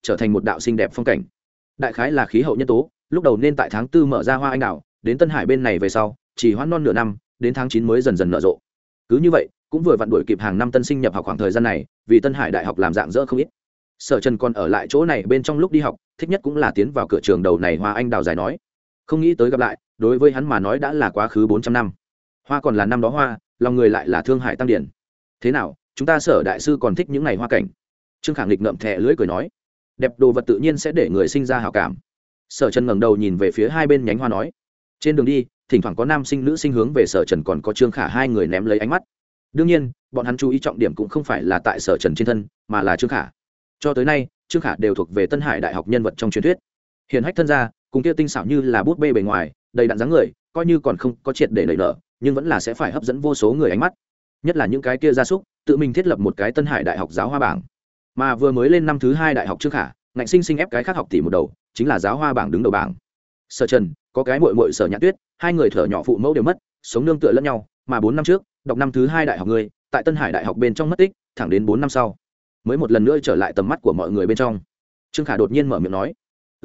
trở thành một đạo xinh đẹp phong cảnh. Đại khái là khí hậu nhân tố, lúc đầu nên tại tháng 4 mở ra hoa anh đào, đến Tân Hải bên này về sau chỉ hoãn non nửa năm, đến tháng 9 mới dần dần nở rộ. Cứ như vậy cũng vừa vặn đuổi kịp hàng năm tân sinh nhập học khoảng thời gian này, vì Tân Hải đại học làm dạng dỡ không ít. Sở Trần còn ở lại chỗ này bên trong lúc đi học, thích nhất cũng là tiến vào cửa trường đầu này hoa anh đào dài nói. Không nghĩ tới gặp lại, đối với hắn mà nói đã là quá khứ 400 năm. Hoa còn là năm đó hoa, lòng người lại là thương hải tăng điển. Thế nào, chúng ta Sở đại sư còn thích những ngày hoa cảnh? Trương Khả nghịch ngậm thẻ lưỡi cười nói. Đẹp đồ vật tự nhiên sẽ để người sinh ra hảo cảm. Sở Trần ngẩng đầu nhìn về phía hai bên nhánh hoa nói. Trên đường đi, thỉnh thoảng có nam sinh nữ sinh hướng về Sở Trần còn có Trương Khả hai người ném lấy ánh mắt. Đương nhiên, bọn hắn chú ý trọng điểm cũng không phải là tại Sở Trần trên thân, mà là Trương Khả. Cho tới nay, Trương Khả đều thuộc về Tân Hải đại học nhân vật trong truyền thuyết. Hiển hách thân gia, cùng kia tinh xảo như là bút bê bề ngoài, đầy đặn dáng người, coi như còn không có triệt để nảy nở, nhưng vẫn là sẽ phải hấp dẫn vô số người ánh mắt. Nhất là những cái kia gia súc, tự mình thiết lập một cái Tân Hải đại học giáo hoa bảng. Mà vừa mới lên năm thứ 2 đại học Trương Khả, ngạnh sinh sinh ép cái khác học tỷ một đầu, chính là giáo hoa bảng đứng đầu bảng. Sở Trần, có cái muội muội Sở Nhã Tuyết, hai người thở nhỏ phụ mẫu đều mất, sống nương tựa lẫn nhau, mà 4 năm trước, đọc năm thứ 2 đại học người, tại Tân Hải đại học bên trong mất tích, thẳng đến 4 năm sau, mới một lần nữa trở lại tầm mắt của mọi người bên trong. Trương Khả đột nhiên mở miệng nói,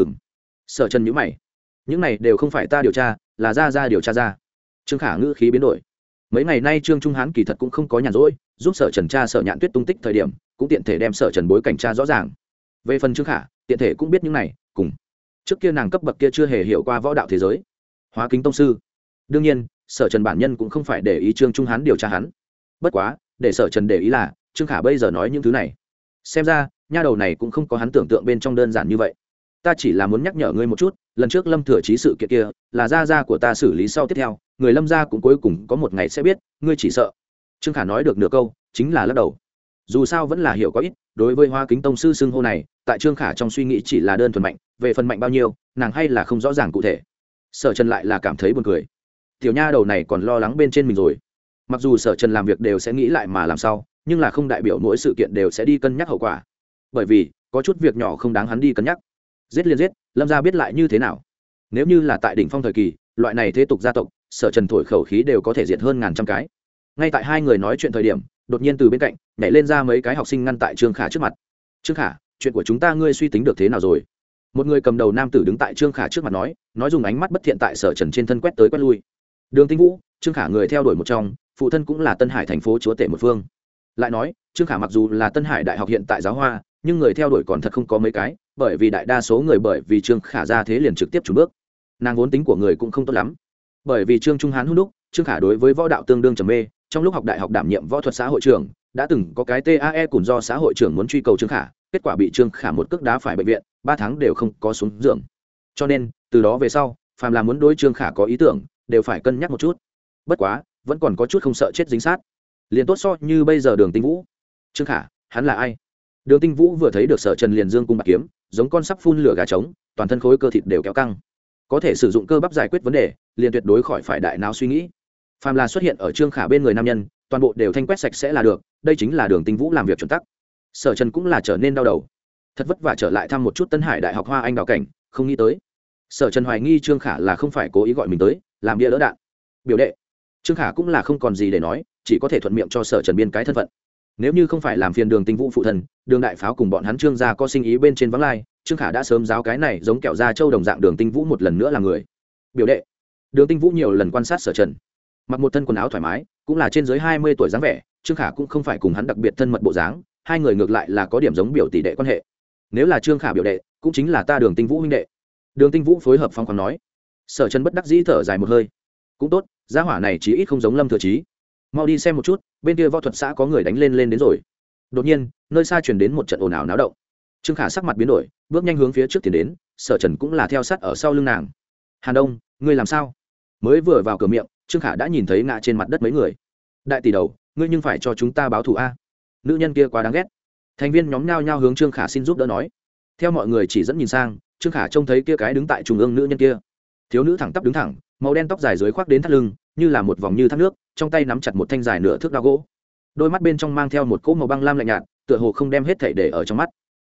Sở Trần nhíu mày, những này đều không phải ta điều tra, là ra điều tra ra. Trương Khả ngữ khí biến đổi. Mấy ngày nay Trương Trung Hán kỳ thật cũng không có nhàn rỗi, giúp Sở Trần tra Sở Nhạn Tuyết tung tích thời điểm, cũng tiện thể đem Sở Trần bối cảnh tra rõ ràng. Về phần Trương Khả, tiện thể cũng biết những này, cùng trước kia nàng cấp bậc kia chưa hề hiểu qua võ đạo thế giới. Hóa kính tông sư. Đương nhiên, Sở Trần bản nhân cũng không phải để ý Trương Trung Hán điều tra hắn. Bất quá, để Sở Trần để ý là, Trương Khả bây giờ nói những thứ này, xem ra, nha đầu này cũng không có hắn tưởng tượng bên trong đơn giản như vậy. Ta chỉ là muốn nhắc nhở ngươi một chút, lần trước Lâm Thừa Chí sự kiện kia, là gia của ta xử lý sau tiếp theo, người Lâm gia cũng cuối cùng có một ngày sẽ biết, ngươi chỉ sợ. Trương Khả nói được nửa câu, chính là lắc đầu. Dù sao vẫn là hiểu có ít, đối với Hoa Kính tông sư xưng hô này, tại Trương Khả trong suy nghĩ chỉ là đơn thuần mạnh, về phần mạnh bao nhiêu, nàng hay là không rõ ràng cụ thể. Sở Trần lại là cảm thấy buồn cười. Tiểu nha đầu này còn lo lắng bên trên mình rồi. Mặc dù Sở Trần làm việc đều sẽ nghĩ lại mà làm sao, nhưng là không đại biểu mỗi sự kiện đều sẽ đi cân nhắc hậu quả. Bởi vì, có chút việc nhỏ không đáng hắn đi cân nhắc. Giết liền giết, Lâm gia biết lại như thế nào? Nếu như là tại đỉnh phong thời kỳ, loại này thế tục gia tộc, Sở Trần thổi khẩu khí đều có thể diệt hơn ngàn trăm cái. Ngay tại hai người nói chuyện thời điểm, đột nhiên từ bên cạnh nhảy lên ra mấy cái học sinh ngăn tại Trương Khả trước mặt. Trương Khả, chuyện của chúng ta ngươi suy tính được thế nào rồi? Một người cầm đầu nam tử đứng tại Trương Khả trước mặt nói dùng ánh mắt bất thiện tại Sở Trần trên thân quét tới quét lui. Đường Tinh Vũ, Trương Khả người theo đuổi một trong, phụ thân cũng là Tân Hải thành phố chúa tể một phương. Lại nói, Trương Khả mặc dù là Tân Hải đại học hiện tại giáo hoa, nhưng người theo đuổi còn thật không có mấy cái, bởi vì đại đa số người bởi vì Trương Khả ra thế liền trực tiếp chủ bước. Nàng vốn tính của người cũng không tốt lắm. Bởi vì Trương Trung Hán hút đúc, Trương Khả đối với võ đạo tương đương trầm mê, trong lúc học đại học đảm nhiệm võ thuật xã hội trưởng, đã từng có cái TAE cùng do xã hội trưởng muốn truy cầu Trương Khả, kết quả bị Trương Khả một cước đá phải bệnh viện, 3 tháng đều không có xuống giường. Cho nên, từ đó về sau, phàm là muốn đối Trương Khả có ý tưởng, đều phải cân nhắc một chút. Bất quá, vẫn còn có chút không sợ chết dính sát. Liền tốt so như bây giờ Đường Tinh Vũ. Trương Khả, hắn là ai? Đường Tinh Vũ vừa thấy được Sở Trần liền dương cung bạc kiếm, giống con sắp phun lửa gà trống, toàn thân khối cơ thịt đều kéo căng. Có thể sử dụng cơ bắp giải quyết vấn đề, liền tuyệt đối khỏi phải đại não suy nghĩ. Phàm là xuất hiện ở Trương Khả bên người nam nhân, toàn bộ đều thanh quét sạch sẽ là được, đây chính là Đường Tinh Vũ làm việc chuẩn tắc. Sở Trần cũng là trở nên đau đầu. Thật vất vả trở lại thăm một chút Tân Hải đại học Hoa Anh đào cảnh, không nghĩ tới. Sở Trần hoài nghi Trương Khả là không phải cố ý gọi mình tới, làm bia đỡ đạn. Biểu đệ. Trương Khả cũng là không còn gì để nói, chỉ có thể thuận miệng cho Sở Trần biên cái thân phận. Nếu như không phải làm phiền Đường Tinh Vũ phụ thân, Đường đại pháo cùng bọn hắn Trương gia có sinh ý bên trên vắng lai, Trương Khả đã sớm giáo cái này giống kẹo da trâu đồng dạng Đường Tinh Vũ một lần nữa là người. Biểu đệ. Đường Tinh Vũ nhiều lần quan sát Sở Trần, mặc một thân quần áo thoải mái, cũng là trên dưới 20 tuổi dáng vẻ, Trương Khả cũng không phải cùng hắn đặc biệt thân mật bộ dáng, hai người ngược lại là có điểm giống biểu tỷ đệ quan hệ. Nếu là Trương Khả biểu đệ, cũng chính là ta Đường Tinh Vũ huynh đệ. Đường Tinh Vũ phối hợp phong khoáng nói. Sở Trần bất đắc dĩ thở dài một hơi. Cũng tốt, gia hỏa này chí ít không giống Lâm Thừa Chí. Mau đi xem một chút, bên kia võ thuật xã có người đánh lên đến rồi. Đột nhiên, nơi xa truyền đến một trận ồn ào náo động. Trương Khả sắc mặt biến đổi, bước nhanh hướng phía trước tiến đến, Sở Trần cũng là theo sát ở sau lưng nàng. Hàn Đông, ngươi làm sao? Mới vừa vào cửa miệng, Trương Khả đã nhìn thấy ngã trên mặt đất mấy người. Đại tỷ đầu, ngươi nhưng phải cho chúng ta báo thù a. Nữ nhân kia quá đáng ghét. Thành viên nhóm nhao nhao hướng Trương Khả xin giúp đỡ nói. Theo mọi người chỉ dẫn nhìn sang, Trương Khả trông thấy kia cái đứng tại trung ương nữ nhân kia. Thiếu nữ thẳng tắp đứng thẳng, màu đen tóc dài dưới khoác đến thắt lưng, như là một vòng như thác nước, trong tay nắm chặt một thanh dài nửa thước dao gỗ. Đôi mắt bên trong mang theo một cỗ màu băng lam lạnh nhạt, tựa hồ không đem hết thảy để ở trong mắt.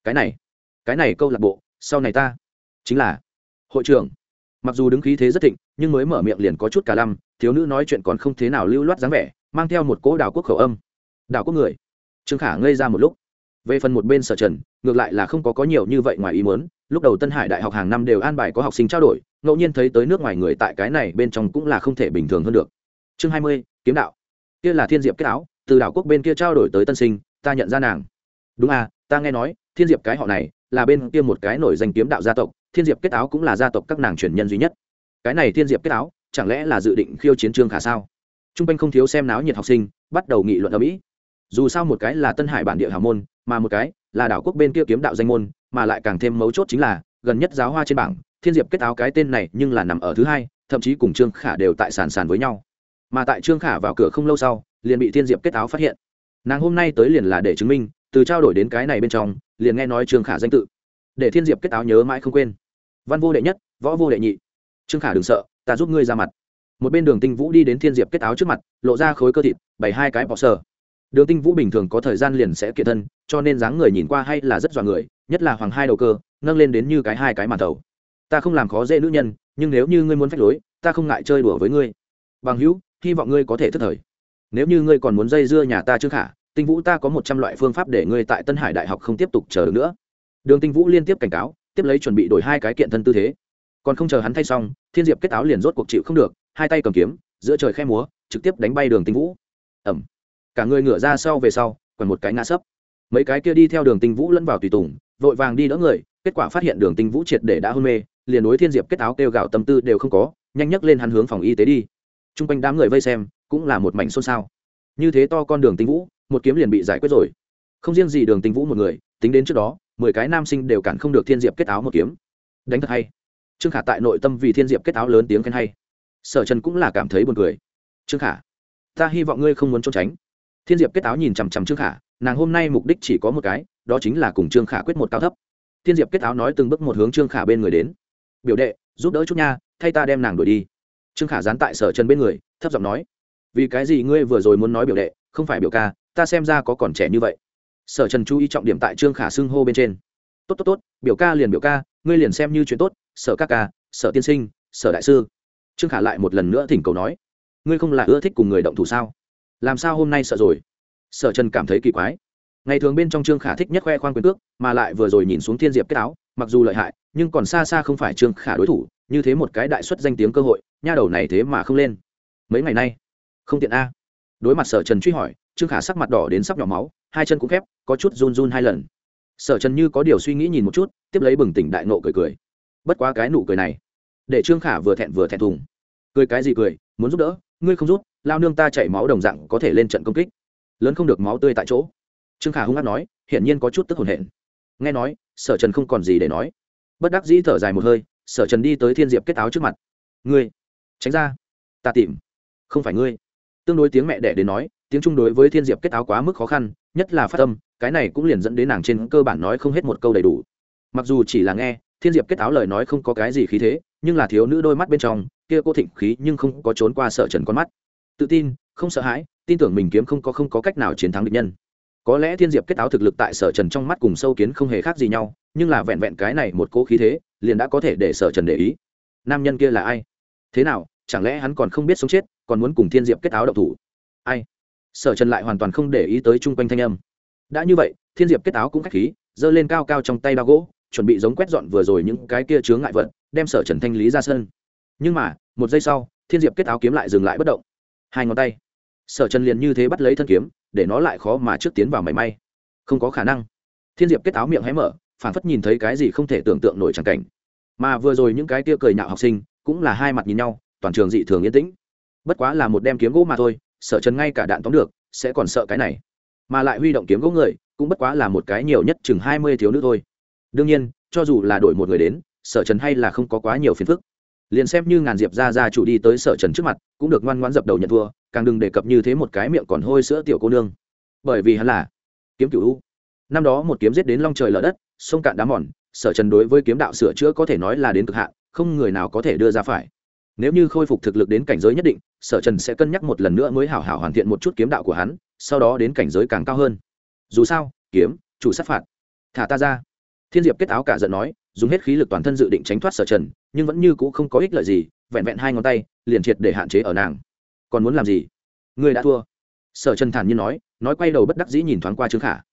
Cái này câu lạc bộ, sau này ta chính là hội trưởng. Mặc dù đứng khí thế rất thịnh, nhưng mới mở miệng liền có chút cả lăm, thiếu nữ nói chuyện còn không thế nào lưu loát dáng vẻ, mang theo một cỗ đảo quốc khẩu âm. Đảo quốc người. Trương Khả ngây ra một lúc. Về phần một bên Sở Trần, ngược lại là không có nhiều như vậy ngoài ý muốn, lúc đầu Tân Hải Đại học hàng năm đều an bài có học sinh trao đổi, ngẫu nhiên thấy tới nước ngoài người tại cái này bên trong cũng là không thể bình thường hơn được. Chương 20, kiếm đạo. Kia là Thiên Diệp Kết Áo, từ đảo quốc bên kia trao đổi tới Tân Sinh, ta nhận ra nàng. Đúng à, ta nghe nói, Thiên Diệp cái họ này là bên kia một cái nổi danh kiếm đạo gia tộc, Thiên Diệp Kết Áo cũng là gia tộc các nàng truyền nhân duy nhất. Cái này Thiên Diệp Kết Áo, chẳng lẽ là dự định khiêu chiến Trương Khả sao? Trung quanh không thiếu xem náo nhiệt học sinh, bắt đầu nghị luận ầm ĩ. Dù sao một cái là Tân Hải bản địa hào môn, mà một cái là đảo quốc bên kia kiếm đạo danh môn, mà lại càng thêm mấu chốt chính là gần nhất giáo hoa trên bảng, Thiên Diệp Kết Áo cái tên này nhưng là nằm ở thứ hai, thậm chí cùng Trương Khả đều tại sàn với nhau. Mà tại Trương Khả vào cửa không lâu sau, liền bị Thiên Diệp Kết Áo phát hiện. Nàng hôm nay tới liền là để chứng minh, từ trao đổi đến cái này bên trong, liền nghe nói Trương Khả danh tự, để Thiên Diệp Kết Áo nhớ mãi không quên. Văn vô đệ nhất, võ vô đệ nhị. Trương Khả đừng sợ, ta giúp ngươi ra mặt. Một bên Đường Tinh Vũ đi đến Thiên Diệp Kết Áo trước mặt, lộ ra khối cơ thịt, bày hai cái bọ sờ. Đường Tinh Vũ bình thường có thời gian liền sẽ kiện thân, cho nên dáng người nhìn qua hay là rất dọa người, nhất là hoàng hai đầu cơ, nâng lên đến như cái hai cái màn thầu. Ta không làm khó dễ nữ nhân, nhưng nếu như ngươi muốn phách lối, ta không ngại chơi đùa với ngươi. Bằng hữu, hy vọng ngươi có thể thất thời. Nếu như ngươi còn muốn dây dưa nhà ta Trương Khả, Tinh Vũ ta có 100 loại phương pháp để ngươi tại Tân Hải Đại học không tiếp tục chờ được nữa. Đường Tinh Vũ liên tiếp cảnh cáo, tiếp lấy chuẩn bị đổi hai cái kiện thân tư thế. Còn không chờ hắn thay xong, Thiên Diệp Kết Áo liền rốt cuộc chịu không được, hai tay cầm kiếm, giữa trời khẽ múa, trực tiếp đánh bay Đường Tinh Vũ. Ầm. Cả người ngửa ra sau về sau, quằn một cái ngã sấp. Mấy cái kia đi theo Đường Tinh Vũ lẫn vào tùy tùng, vội vàng đi đỡ người, kết quả phát hiện Đường Tinh Vũ triệt để đã hôn mê, liền đối Thiên Diệp Kết Áo kêu gào tâm tư đều không có, nhanh nhấc lên hắn hướng phòng y tế đi. Trung quanh đám người vây xem, cũng là một mảnh xôn xao. Như thế to con Đường Tinh Vũ, một kiếm liền bị giải quyết rồi. Không riêng gì Đường Tinh Vũ một người, tính đến trước đó, 10 cái nam sinh đều cản không được Thiên Diệp Kết Áo một kiếm. Đánh thật hay. Trương Khả tại nội tâm vì Thiên Diệp Kết Áo lớn tiếng khen hay. Sở Trần cũng là cảm thấy buồn cười. Trương Khả, ta hy vọng ngươi không muốn trốn tránh. Thiên Diệp Kết Áo nhìn chằm chằm Trương Khả, nàng hôm nay mục đích chỉ có một cái, đó chính là cùng Trương Khả quyết một cao thấp. Thiên Diệp Kết Áo nói từng bước một hướng Trương Khả bên người đến. Biểu đệ, giúp đỡ chút nha, thay ta đem nàng đuổi đi. Trương Khả dán tại Sở Trần bên người, thấp giọng nói. Vì cái gì ngươi vừa rồi muốn nói biểu đệ, không phải biểu ca, ta xem ra có còn trẻ như vậy. Sở Trần chú ý trọng điểm tại Trương Khả xưng hô bên trên. Tốt tốt tốt, biểu ca liền biểu ca, ngươi liền xem như chuyện tốt, Sở ca ca, Sở tiên sinh, Sở đại sư. Trương Khả lại một lần nữa thỉnh cầu nói, ngươi không là ưa thích cùng người động thủ sao? Làm sao hôm nay sợ rồi? Sở Trần cảm thấy kỳ quái. Ngày thường bên trong Trương Khả thích nhất khoe khoang quyền cước, mà lại vừa rồi nhìn xuống Thiên Diệp Kết Áo, mặc dù lợi hại, nhưng còn xa xa không phải Trương Khả đối thủ, như thế một cái đại xuất danh tiếng cơ hội, nha đầu này thế mà không lên. Mấy ngày nay, không tiện a. Đối mặt Sở Trần truy hỏi, Trương Khả sắc mặt đỏ đến sắp nhỏ máu, hai chân cũng khép, có chút run run hai lần. Sở Trần như có điều suy nghĩ nhìn một chút, tiếp lấy bừng tỉnh đại nộ cười cười. Bất quá cái nụ cười này, để Trương Khả vừa thẹn thùng. Cười cái gì cười, muốn giúp đỡ, ngươi không giúp, lao nương ta chảy máu đồng dạng có thể lên trận công kích. Lớn không được máu tươi tại chỗ. Trương Khả hung hăng nói, hiển nhiên có chút tức hồn hển. Nghe nói, Sở Trần không còn gì để nói. Bất đắc dĩ thở dài một hơi, Sở Trần đi tới Thiên Diệp Kết Áo trước mặt. Ngươi, tránh ra, ta tìm. Không phải ngươi. Tương đối tiếng mẹ đẻ đến nói, tiếng Trung đối với Thiên Diệp Kết Áo quá mức khó khăn, nhất là phát âm, cái này cũng liền dẫn đến nàng trên cơ bản nói không hết một câu đầy đủ. Mặc dù chỉ là nghe, Thiên Diệp Kết Áo lời nói không có cái gì khí thế, nhưng là thiếu nữ đôi mắt bên trong, kia cô thịnh khí nhưng không có trốn qua Sở Trần con mắt. Tự tin, không sợ hãi, tin tưởng mình kiếm không có cách nào chiến thắng địch nhân. Có lẽ Thiên Diệp Kết Áo thực lực tại Sở Trần trong mắt cùng sâu kiến không hề khác gì nhau, nhưng là vẹn vẹn cái này một cỗ khí thế, liền đã có thể để Sở Trần để ý. Nam nhân kia là ai? Thế nào, chẳng lẽ hắn còn không biết sống chết, còn muốn cùng Thiên Diệp Kết Áo động thủ? Ai? Sở Trần lại hoàn toàn không để ý tới chung quanh thanh âm. Đã như vậy, Thiên Diệp Kết Áo cũng khách khí, giơ lên cao cao trong tay đao gỗ, chuẩn bị giống quét dọn vừa rồi những cái kia chướng ngại vật, đem Sở Trần thanh lý ra sân. Nhưng mà, một giây sau, Thiên Diệp Kết Áo kiếm lại dừng lại bất động. Hai ngón tay, Sở Trần liền như thế bắt lấy thân kiếm, để nó lại khó mà trước tiến vào mảy may. Không có khả năng. Thiên Diệp Kết Áo miệng hé mở, phảng phất nhìn thấy cái gì không thể tưởng tượng nổi chẳng cảnh. Mà vừa rồi những cái kia cười nhạo học sinh, cũng là hai mặt nhìn nhau, toàn trường dị thường yên tĩnh. Bất quá là một đem kiếm gỗ mà thôi, Sở Trần ngay cả đạn tóm được, sẽ còn sợ cái này? Mà lại huy động kiếm gỗ người, cũng bất quá là một cái nhiều nhất chừng 20 thiếu nữ thôi. Đương nhiên, cho dù là đổi một người đến, Sở Trần hay là không có quá nhiều phiền phức. Liền xem như Ngàn Diệp gia chủ đi tới Sở Trần trước mặt, cũng được ngoan ngoãn dập đầu nhận thua, càng đừng đề cập như thế một cái miệng còn hôi sữa tiểu cô nương. Bởi vì hắn là kiếm cửu u. Năm đó một kiếm giết đến long trời lở đất, sông cạn đá mòn, Sở Trần đối với kiếm đạo sửa chữa có thể nói là đến cực hạn, không người nào có thể đưa ra phải. Nếu như khôi phục thực lực đến cảnh giới nhất định, Sở Trần sẽ cân nhắc một lần nữa mới hảo hảo hoàn thiện một chút kiếm đạo của hắn, sau đó đến cảnh giới càng cao hơn. Dù sao, kiếm, chủ sát phạt. Thả ta ra. Thiên Diệp Kết Áo cả giận nói, dùng hết khí lực toàn thân dự định tránh thoát Sở Trần, nhưng vẫn như cũ không có ích lợi gì, vẹn vẹn hai ngón tay, liền triệt để hạn chế ở nàng. Còn muốn làm gì? Ngươi đã thua. Sở Trần thản nhiên nói quay đầu bất đắc dĩ nhìn thoáng qua Trương Khả.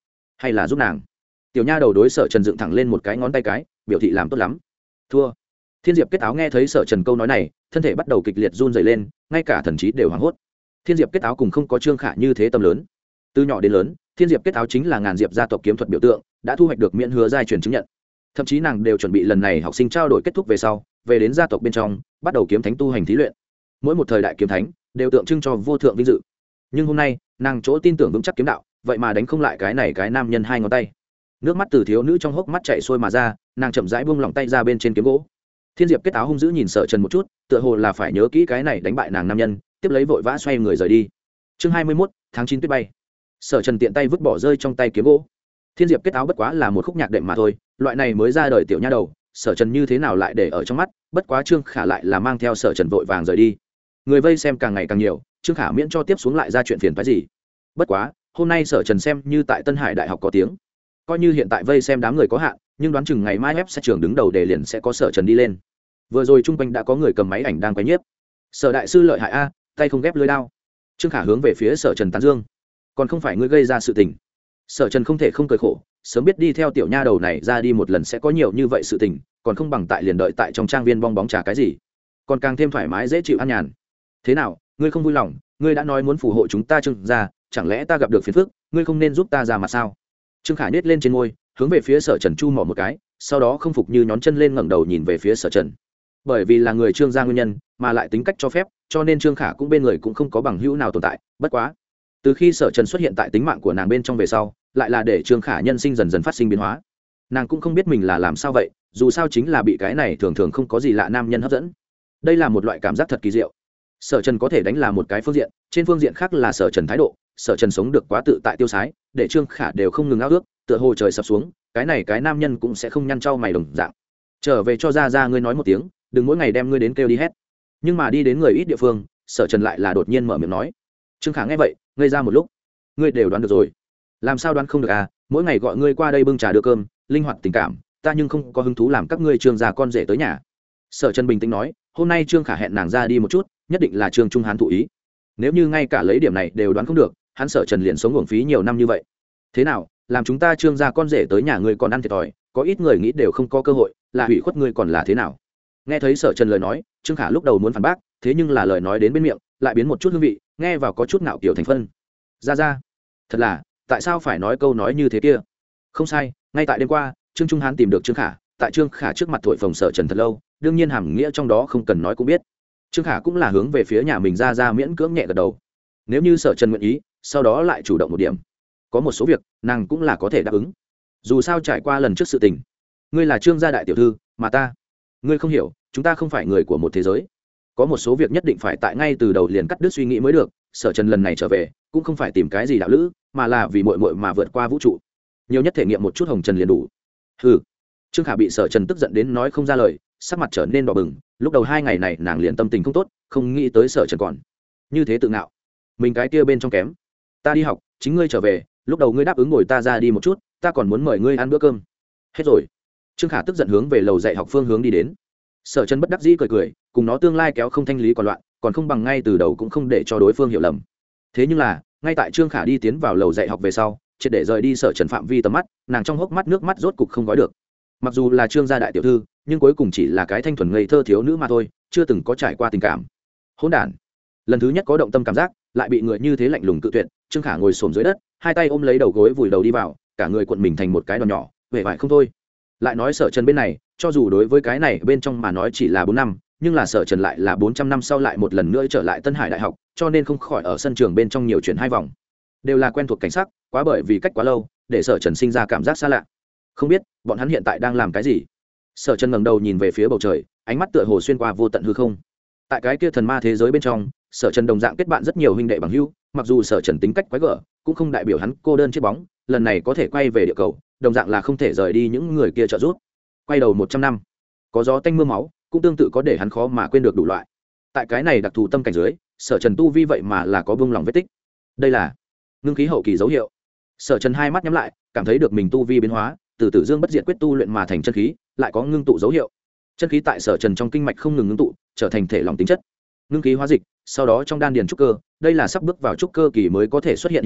hay là giúp nàng? Tiểu nha đầu đối Sở Trần dựng thẳng lên một cái ngón tay cái, biểu thị làm tốt lắm. Thua. Thiên Diệp Kết Áo nghe thấy Sở Trần câu nói này, thân thể bắt đầu kịch liệt run rẩy lên, ngay cả thần trí đều hoảng hốt. Thiên Diệp Kết Áo cùng không có Trương Khả như thế tâm lớn. Từ nhỏ đến lớn, Thiên Diệp Kết Áo chính là ngàn diệp gia tộc kiếm thuật biểu tượng, đã thu hoạch được miễn hứa giai truyền chứng nhận. Thậm chí nàng đều chuẩn bị lần này học sinh trao đổi kết thúc về sau, về đến gia tộc bên trong, bắt đầu kiếm thánh tu hành thí luyện. Mỗi một thời đại kiếm thánh đều tượng trưng cho vô thượng vinh dự. Nhưng hôm nay, nàng chỗ tin tưởng vững chắc kiếm đạo, vậy mà đánh không lại cái này cái nam nhân hai ngón tay. Nước mắt từ thiếu nữ trong hốc mắt chảy xuôi mà ra, nàng chậm rãi buông lỏng tay ra bên trên kiếm gỗ. Thiên Diệp Kết Áo hung dữ nhìn Sở Trần một chút, tựa hồ là phải nhớ kỹ cái này đánh bại nàng nam nhân, tiếp lấy vội vã xoay người rời đi. Chương 21, tháng 9 tuyết bay. Sở Trần tiện tay vứt bỏ rơi trong tay kiếm gỗ. Thiên Diệp Kết Áo bất quá là một khúc nhạc đệm mà thôi, loại này mới ra đời tiểu nha đầu, Sở Trần như thế nào lại để ở trong mắt, bất quá Trương Khả lại là mang theo Sở Trần vội vàng rời đi. Người vây xem càng ngày càng nhiều, Trương Khả miễn cho tiếp xuống lại ra chuyện phiền phức gì. Bất quá, hôm nay Sở Trần xem như tại Tân Hải Đại học có tiếng. Coi như hiện tại vây xem đám người có hạn, nhưng đoán chừng ngày mai ép sẽ trường đứng đầu đề liền sẽ có Sở Trần đi lên. Vừa rồi trung quanh đã có người cầm máy ảnh đang quay nhiếp. Sở đại sư lợi hại a, tay không ghép lưỡi đao. Trương Khả hướng về phía Sở Trần tán dương. Còn không phải ngươi gây ra sự tình. Sở Trần không thể không cười khổ, sớm biết đi theo tiểu nha đầu này ra đi một lần sẽ có nhiều như vậy sự tình, còn không bằng tại liền đợi tại trong trang viên bong bóng trà cái gì, còn càng thêm thoải mái dễ chịu an nhàn. Thế nào, ngươi không vui lòng? Ngươi đã nói muốn phù hộ chúng ta Trương gia, chẳng lẽ ta gặp được phiền phức, ngươi không nên giúp ta ra mặt sao? Trương Khả nhếch lên trên môi, hướng về phía Sở Trần chu mỏ một cái, sau đó không phục như nhón chân lên ngẩng đầu nhìn về phía Sở Trần. Bởi vì là người Trương gia nguyên nhân, mà lại tính cách cho phép, cho nên Trương Khả cũng bên người cũng không có bằng hữu nào tồn tại. Bất quá, từ khi Sở Trần xuất hiện tại tính mạng của nàng bên trong về sau, lại là để Trương Khả nhân sinh dần dần phát sinh biến hóa. Nàng cũng không biết mình là làm sao vậy, dù sao chính là bị cái này thường thường không có gì lạ nam nhân hấp dẫn. Đây là một loại cảm giác thật kỳ diệu. Sở Trần có thể đánh là một cái phương diện, trên phương diện khác là Sở Trần thái độ, Sở Trần sống được quá tự tại tiêu sái, để Trương Khả đều không ngừng ao ước, tựa hồ trời sập xuống, cái này cái nam nhân cũng sẽ không nhăn trao mày đồng dạng. Trở về cho ra ngươi nói một tiếng, đừng mỗi ngày đem ngươi đến kêu đi hét. Nhưng mà đi đến người ít địa phương, Sở Trần lại là đột nhiên mở miệng nói. Trương Khả nghe vậy, ngây ra một lúc. Ngươi đều đoán được rồi. Làm sao đoán không được à, mỗi ngày gọi ngươi qua đây bưng trà đưa cơm, linh hoạt tình cảm, ta nhưng không có hứng thú làm các ngươi Trương gia con rể tới nhà. Sở Trần bình tĩnh nói, hôm nay Trương Khả hẹn nàng ra đi một chút, nhất định là Trương Trung Hán thụ ý. Nếu như ngay cả lấy điểm này đều đoán không được, hắn Sở Trần liền sống uổng phí nhiều năm như vậy. Thế nào, làm chúng ta Trương gia con rể tới nhà ngươi còn ăn thiệt thòi, có ít người nghĩ đều không có cơ hội, là hủy khuất ngươi còn là thế nào? Nghe thấy Sở Trần lời nói, Trương Khả lúc đầu muốn phản bác, thế nhưng là lời nói đến bên miệng, lại biến một chút hương vị, nghe vào có chút ngạo kiểu thành phân. Ra, thật là, tại sao phải nói câu nói như thế kia? Không sai, ngay tại đêm qua, Trương Trung Hán tìm được Trương Khả, tại Trương Khả trước mặt thổi phồng Sở Trần thật lâu, đương nhiên hàm nghĩa trong đó không cần nói cũng biết. Trương Khả cũng là hướng về phía nhà mình ra miễn cưỡng nhẹ gật đầu. Nếu như Sở Trần nguyện ý, sau đó lại chủ động một điểm, có một số việc nàng cũng là có thể đáp ứng. Dù sao trải qua lần trước sự tình, ngươi là Trương gia đại tiểu thư, mà ta, ngươi không hiểu, chúng ta không phải người của một thế giới. Có một số việc nhất định phải tại ngay từ đầu liền cắt đứt suy nghĩ mới được. Sở Trần lần này trở về cũng không phải tìm cái gì đạo lữ, mà là vì muội muội mà vượt qua vũ trụ, nhiều nhất thể nghiệm một chút hồng trần liền đủ. Hừ. Trương Khả bị Sở Trần tức giận đến nói không ra lời, sắc mặt trở nên đỏ bừng. Lúc đầu 2 ngày này nàng liền tâm tình không tốt, không nghĩ tới Sở Trần còn như thế tự ngạo. Mình cái kia bên trong kém, ta đi học, chính ngươi trở về, lúc đầu ngươi đáp ứng ngồi ta ra đi một chút, ta còn muốn mời ngươi ăn bữa cơm. Hết rồi. Trương Khả tức giận hướng về lầu dạy học phương hướng đi đến. Sở Trần bất đắc dĩ cười, cùng nó tương lai kéo không thanh lý còn loạn, còn không bằng ngay từ đầu cũng không để cho đối phương hiểu lầm. Thế nhưng là, ngay tại Trương Khả đi tiến vào lầu dạy học về sau, triệt để rời đi Sở Trần phạm vi tầm mắt, nàng trong hốc mắt nước mắt rốt cục không gói được. Mặc dù là Trương gia đại tiểu thư, nhưng cuối cùng chỉ là cái thanh thuần ngây thơ thiếu nữ mà thôi, chưa từng có trải qua tình cảm. Hỗn đản. Lần thứ nhất có động tâm cảm giác, lại bị người như thế lạnh lùng cự tuyệt. Trương Khả ngồi xổm dưới đất, hai tay ôm lấy đầu gối vùi đầu đi vào, cả người cuộn mình thành một cái đòn nhỏ, vẻ vải không thôi. Lại nói Sở Trần bên này, cho dù đối với cái này bên trong mà nói chỉ là 4 năm, nhưng là Sở Trần lại là 400 năm sau lại một lần nữa trở lại Tân Hải Đại học, cho nên không khỏi ở sân trường bên trong nhiều chuyển 2 vòng. Đều là quen thuộc cảnh sắc, quá bởi vì cách quá lâu, để Sở Trần sinh ra cảm giác xa lạ. Không biết, bọn hắn hiện tại đang làm cái gì? Sở Trần ngẩng đầu nhìn về phía bầu trời, ánh mắt tựa hồ xuyên qua vô tận hư không. Tại cái kia thần ma thế giới bên trong, Sở Trần đồng dạng kết bạn rất nhiều huynh đệ bằng hữu, mặc dù Sở Trần tính cách quái gở, cũng không đại biểu hắn cô đơn chiếc bóng, lần này có thể quay về địa cầu, đồng dạng là không thể rời đi những người kia trợ giúp. Quay đầu 100 năm, có gió tanh mưa máu, cũng tương tự có để hắn khó mà quên được đủ loại. Tại cái này đặc thù tâm cảnh dưới, Sở Trần tu vi vậy mà là có buông lòng vết tích. Đây là ngưng khí hậu kỳ dấu hiệu. Sở Trần hai mắt nhắm lại, cảm thấy được mình tu vi biến hóa, từ Tử Dương bất diệt quyết tu luyện mà thành chân khí, lại có ngưng tụ dấu hiệu. Chân khí tại Sở Trần trong kinh mạch không ngừng ngưng tụ, trở thành thể lòng tính chất. Ngưng khí hóa dịch, sau đó trong đan điền trúc cơ, đây là sắp bước vào trúc cơ kỳ mới có thể xuất hiện hiện tượng,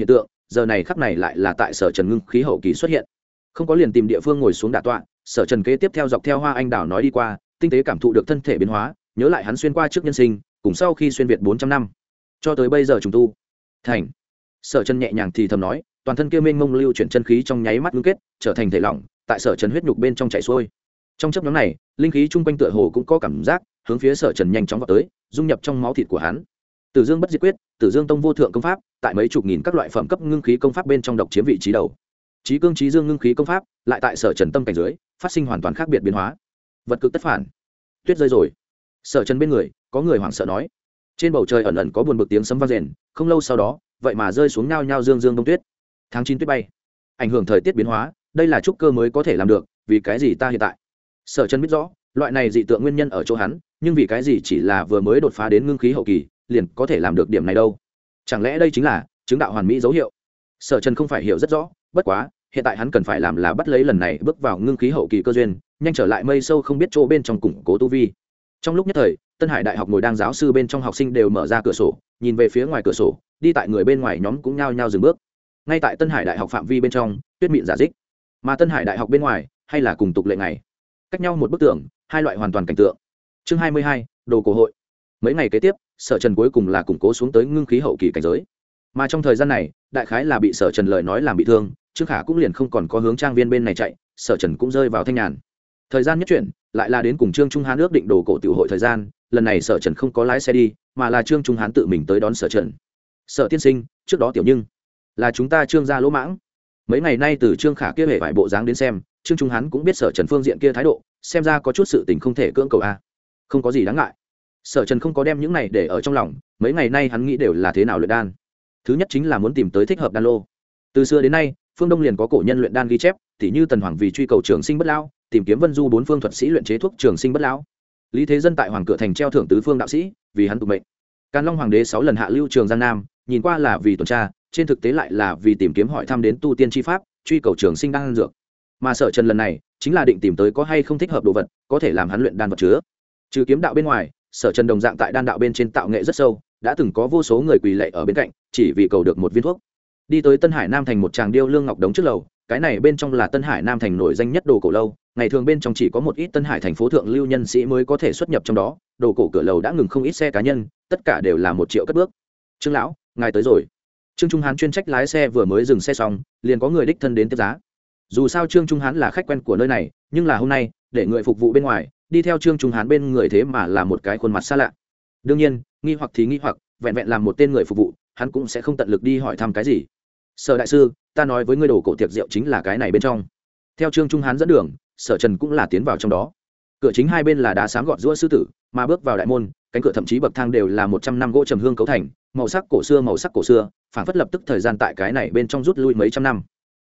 giờ này khắc này lại là tại Sở Trần ngưng khí hậu kỳ xuất hiện. Không có liền tìm địa phương ngồi xuống đả tọa, Sở Trần kế tiếp theo dọc theo hoa anh đào nói đi qua, tinh tế cảm thụ được thân thể biến hóa, nhớ lại hắn xuyên qua trước nhân sinh, cùng sau khi xuyên việt 400 năm, cho tới bây giờ trùng tu thành. Sở Trần nhẹ nhàng thì thầm nói, toàn thân kia mênh mông lưu chuyển chân khí trong nháy mắt ngưng kết, trở thành thể lỏng, tại Sở Trần huyết nhục bên trong chảy xuôi. Trong chớp nhoáng này, linh khí chung quanh tựa hồ cũng có cảm giác hướng phía Sở Trần nhanh chóng vào tới, dung nhập trong máu thịt của hắn. Tử Dương Bất Diệt Quyết, Tử Dương Tông vô thượng công pháp, tại mấy chục nghìn các loại phẩm cấp ngưng khí công pháp bên trong độc chiếm vị trí đầu. Chí Cương Chí Dương ngưng khí công pháp, lại tại Sở Trần tâm cảnh dưới, phát sinh hoàn toàn khác biệt biến hóa. Vật cực tất phản. Tuyết rơi rồi. Sở Trần bên người, có người hoảng sợ nói. Trên bầu trời ẩn ẩn có buồn bực tiếng sấm vang rền, không lâu sau đó, vậy mà rơi xuống nhao nhao dương đông tuyết. Tháng 9 tuyết bay. Ảnh hưởng thời tiết biến hóa, đây là trúc cơ mới có thể làm được, vì cái gì ta hiện tại? Sở Trần biết rõ, loại này dị tượng nguyên nhân ở chỗ hắn, nhưng vì cái gì chỉ là vừa mới đột phá đến ngưng khí hậu kỳ, liền có thể làm được điểm này đâu? Chẳng lẽ đây chính là chứng đạo hoàn mỹ dấu hiệu? Sở Trần không phải hiểu rất rõ, bất quá, hiện tại hắn cần phải làm là bắt lấy lần này bước vào ngưng khí hậu kỳ cơ duyên, nhanh trở lại mây sâu không biết chỗ bên trong củng cố tu vi. Trong lúc nhất thời, Tân Hải Đại học ngồi đang giáo sư bên trong học sinh đều mở ra cửa sổ, nhìn về phía ngoài cửa sổ, đi tại người bên ngoài nhóm cũng nhao nhao dừng bước. Ngay tại Tân Hải Đại học phạm vi bên trong, tuyết mịn rả rích, mà Tân Hải Đại học bên ngoài, hay là cùng tục lệ ngày, cách nhau một bức tường, hai loại hoàn toàn cảnh tượng. Chương 22, đồ cổ hội. Mấy ngày kế tiếp, Sở Trần cuối cùng là củng cố xuống tới ngưng khí hậu kỳ cảnh giới. Mà trong thời gian này, đại khái là bị Sở Trần lời nói làm bị thương, Trương Khả cũng liền không còn có hướng trang viên bên này chạy, Sở Trần cũng rơi vào thanh nhàn. Thời gian nhất chuyển, lại là đến cùng Trương Trung Hán ước định đồ cổ tiểu hội thời gian, lần này Sở Trần không có lái xe đi, mà là Trương Trung Hán tự mình tới đón Sở Trần. Sở tiên sinh, trước đó tiểu nhưng là chúng ta Trương gia lỗ mãng. Mấy ngày nay từ Trương Khả kia hề vài bộ dáng đến xem, Trương Trung Hán cũng biết Sở Trần phương diện kia thái độ, xem ra có chút sự tình không thể cưỡng cầu a. Không có gì đáng ngại. Sở Trần không có đem những này để ở trong lòng, mấy ngày nay hắn nghĩ đều là thế nào luyện đan. Thứ nhất chính là muốn tìm tới thích hợp đan lô. Từ xưa đến nay, phương Đông liền có cổ nhân luyện đan ghi chép, tỉ như Tần Hoàng vì truy cầu trường sinh bất lão, tìm kiếm Vân Du bốn phương thuật sĩ luyện chế thuốc trường sinh bất lão. Lý Thế Dân tại Hoàng Cửa Thành treo thưởng tứ phương đạo sĩ, vì hắn tục mệnh. Càn Long Hoàng đế 6 lần hạ lưu Trường Giang Nam, nhìn qua là vì tuần tra, trên thực tế lại là vì tìm kiếm hỏi thăm đến tu tiên chi pháp, truy cầu trường sinh đan dược. Mà Sở Trần lần này, chính là định tìm tới có hay không thích hợp đồ vật, có thể làm hắn luyện đan vật chứa. Trừ kiếm đạo bên ngoài, Sở Trần đồng dạng tại đan đạo bên trên tạo nghệ rất sâu, đã từng có vô số người quỳ lạy ở bên cạnh, chỉ vì cầu được một viên thuốc. Đi tới Tân Hải Nam thành một tràng điêu lương ngọc đống trước lầu, cái này bên trong là Tân Hải Nam thành nổi danh nhất đồ cổ lâu, ngày thường bên trong chỉ có một ít Tân Hải thành phố thượng lưu nhân sĩ mới có thể xuất nhập trong đó, đồ cổ cửa lầu đã ngừng không ít xe cá nhân, tất cả đều là 1 triệu cất bước. Trương lão, ngài tới rồi. Trương Trung Hán chuyên trách lái xe vừa mới dừng xe xong, liền có người đích thân đến tiếp giá. Dù sao Trương Trung Hán là khách quen của nơi này, nhưng là hôm nay, để người phục vụ bên ngoài, đi theo Trương Trung Hán bên người thế mà là một cái khuôn mặt xa lạ. Đương nhiên, nghi hoặc thì nghi hoặc, vẹn vẹn làm một tên người phục vụ, hắn cũng sẽ không tận lực đi hỏi thăm cái gì. Sở đại sư, ta nói với ngươi đồ cổ tiệc rượu chính là cái này bên trong. Theo Trương Trung Hán dẫn đường, Sở Trần cũng là tiến vào trong đó. Cửa chính hai bên là đá xám gọt giũa sư tử, mà bước vào đại môn, cánh cửa thậm chí bậc thang đều là 100 năm gỗ trầm hương cấu thành, màu sắc cổ xưa, phảng phất lập tức thời gian tại cái này bên trong rút lui mấy trăm năm.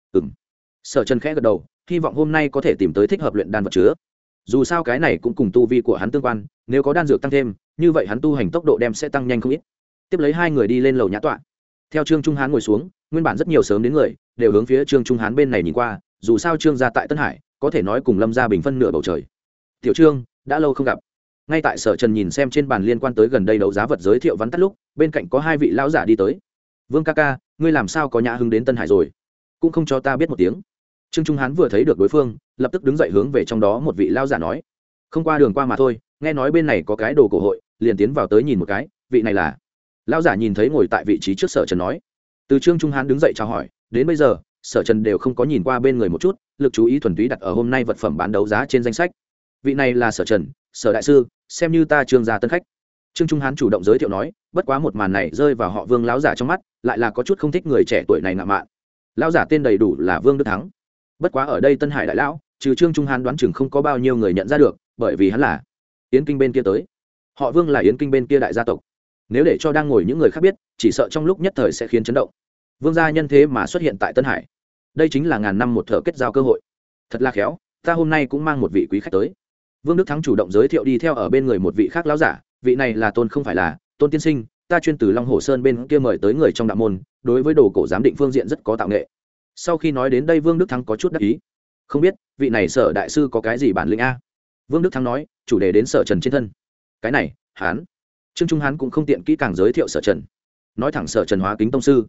Sở Trần khẽ gật đầu, hy vọng hôm nay có thể tìm tới thích hợp luyện đan vật chứa. Dù sao cái này cũng cùng tu vi của hắn tương quan, nếu có đan dược tăng thêm, như vậy hắn tu hành tốc độ đem sẽ tăng nhanh không ít. Tiếp lấy hai người đi lên lầu nhã tọa. Theo Trương Trung Hán ngồi xuống, nguyên bản rất nhiều sớm đến người đều hướng phía Trương Trung Hán bên này nhìn qua, dù sao Trương gia tại Tân Hải, có thể nói cùng Lâm gia bình phân nửa bầu trời. Tiểu Trương, đã lâu không gặp. Ngay tại Sở Trần nhìn xem trên bàn liên quan tới gần đây đấu giá vật giới thiệu vắn tắt lúc, bên cạnh có hai vị lão giả đi tới. Vương ca ca, ngươi làm sao có nhã hứng đến Tân Hải rồi, cũng không cho ta biết một tiếng. Trương Trung Hán vừa thấy được đối phương, lập tức đứng dậy hướng về trong đó một vị lão giả nói, không qua đường qua mà thôi, nghe nói bên này có cái đồ cổ hội, liền tiến vào tới nhìn một cái. Vị này là? Lão giả nhìn thấy ngồi tại vị trí trước Sở Trần nói. Từ Trương Trung Hán đứng dậy chào hỏi, đến bây giờ Sở Trần đều không có nhìn qua bên người một chút, lực chú ý thuần túy đặt ở hôm nay vật phẩm bán đấu giá trên danh sách. Vị này là Sở Trần, Sở đại sư, xem như ta Trương gia tân khách. Trương Trung Hán chủ động giới thiệu nói, bất quá một màn này rơi vào họ Vương lão giả trong mắt, lại là có chút không thích người trẻ tuổi này ngạo mạn. Lão giả tên đầy đủ là Vương Đức Thắng. Bất quá ở đây Tân Hải đại lão, trừ Trương Trung Hán đoán chừng không có bao nhiêu người nhận ra được, bởi vì hắn là Yến Kinh bên kia tới. Họ Vương là Yến Kinh bên kia đại gia tộc. Nếu để cho đang ngồi những người khác biết, chỉ sợ trong lúc nhất thời sẽ khiến chấn động. Vương gia nhân thế mà xuất hiện tại Tân Hải, đây chính là ngàn năm một thợ kết giao cơ hội. Thật là khéo, ta hôm nay cũng mang một vị quý khách tới. Vương Đức Thắng chủ động giới thiệu đi theo ở bên người một vị khác lão giả, vị này là Tôn, không phải là Tôn tiên sinh, ta chuyên từ Long Hồ Sơn bên kia mời tới người trong đạo môn, đối với đồ cổ giám định phương diện rất có tạo nghệ. Sau khi nói đến đây, Vương Đức Thắng có chút đắc ý. Không biết vị này Sở đại sư có cái gì bản lĩnh a? Vương Đức Thắng nói, chủ đề đến Sở Trần trên thân. Cái này, hắn Trương Trung Hán cũng không tiện kỹ càng giới thiệu Sở Trần, nói thẳng Sở Trần hóa kính tông sư.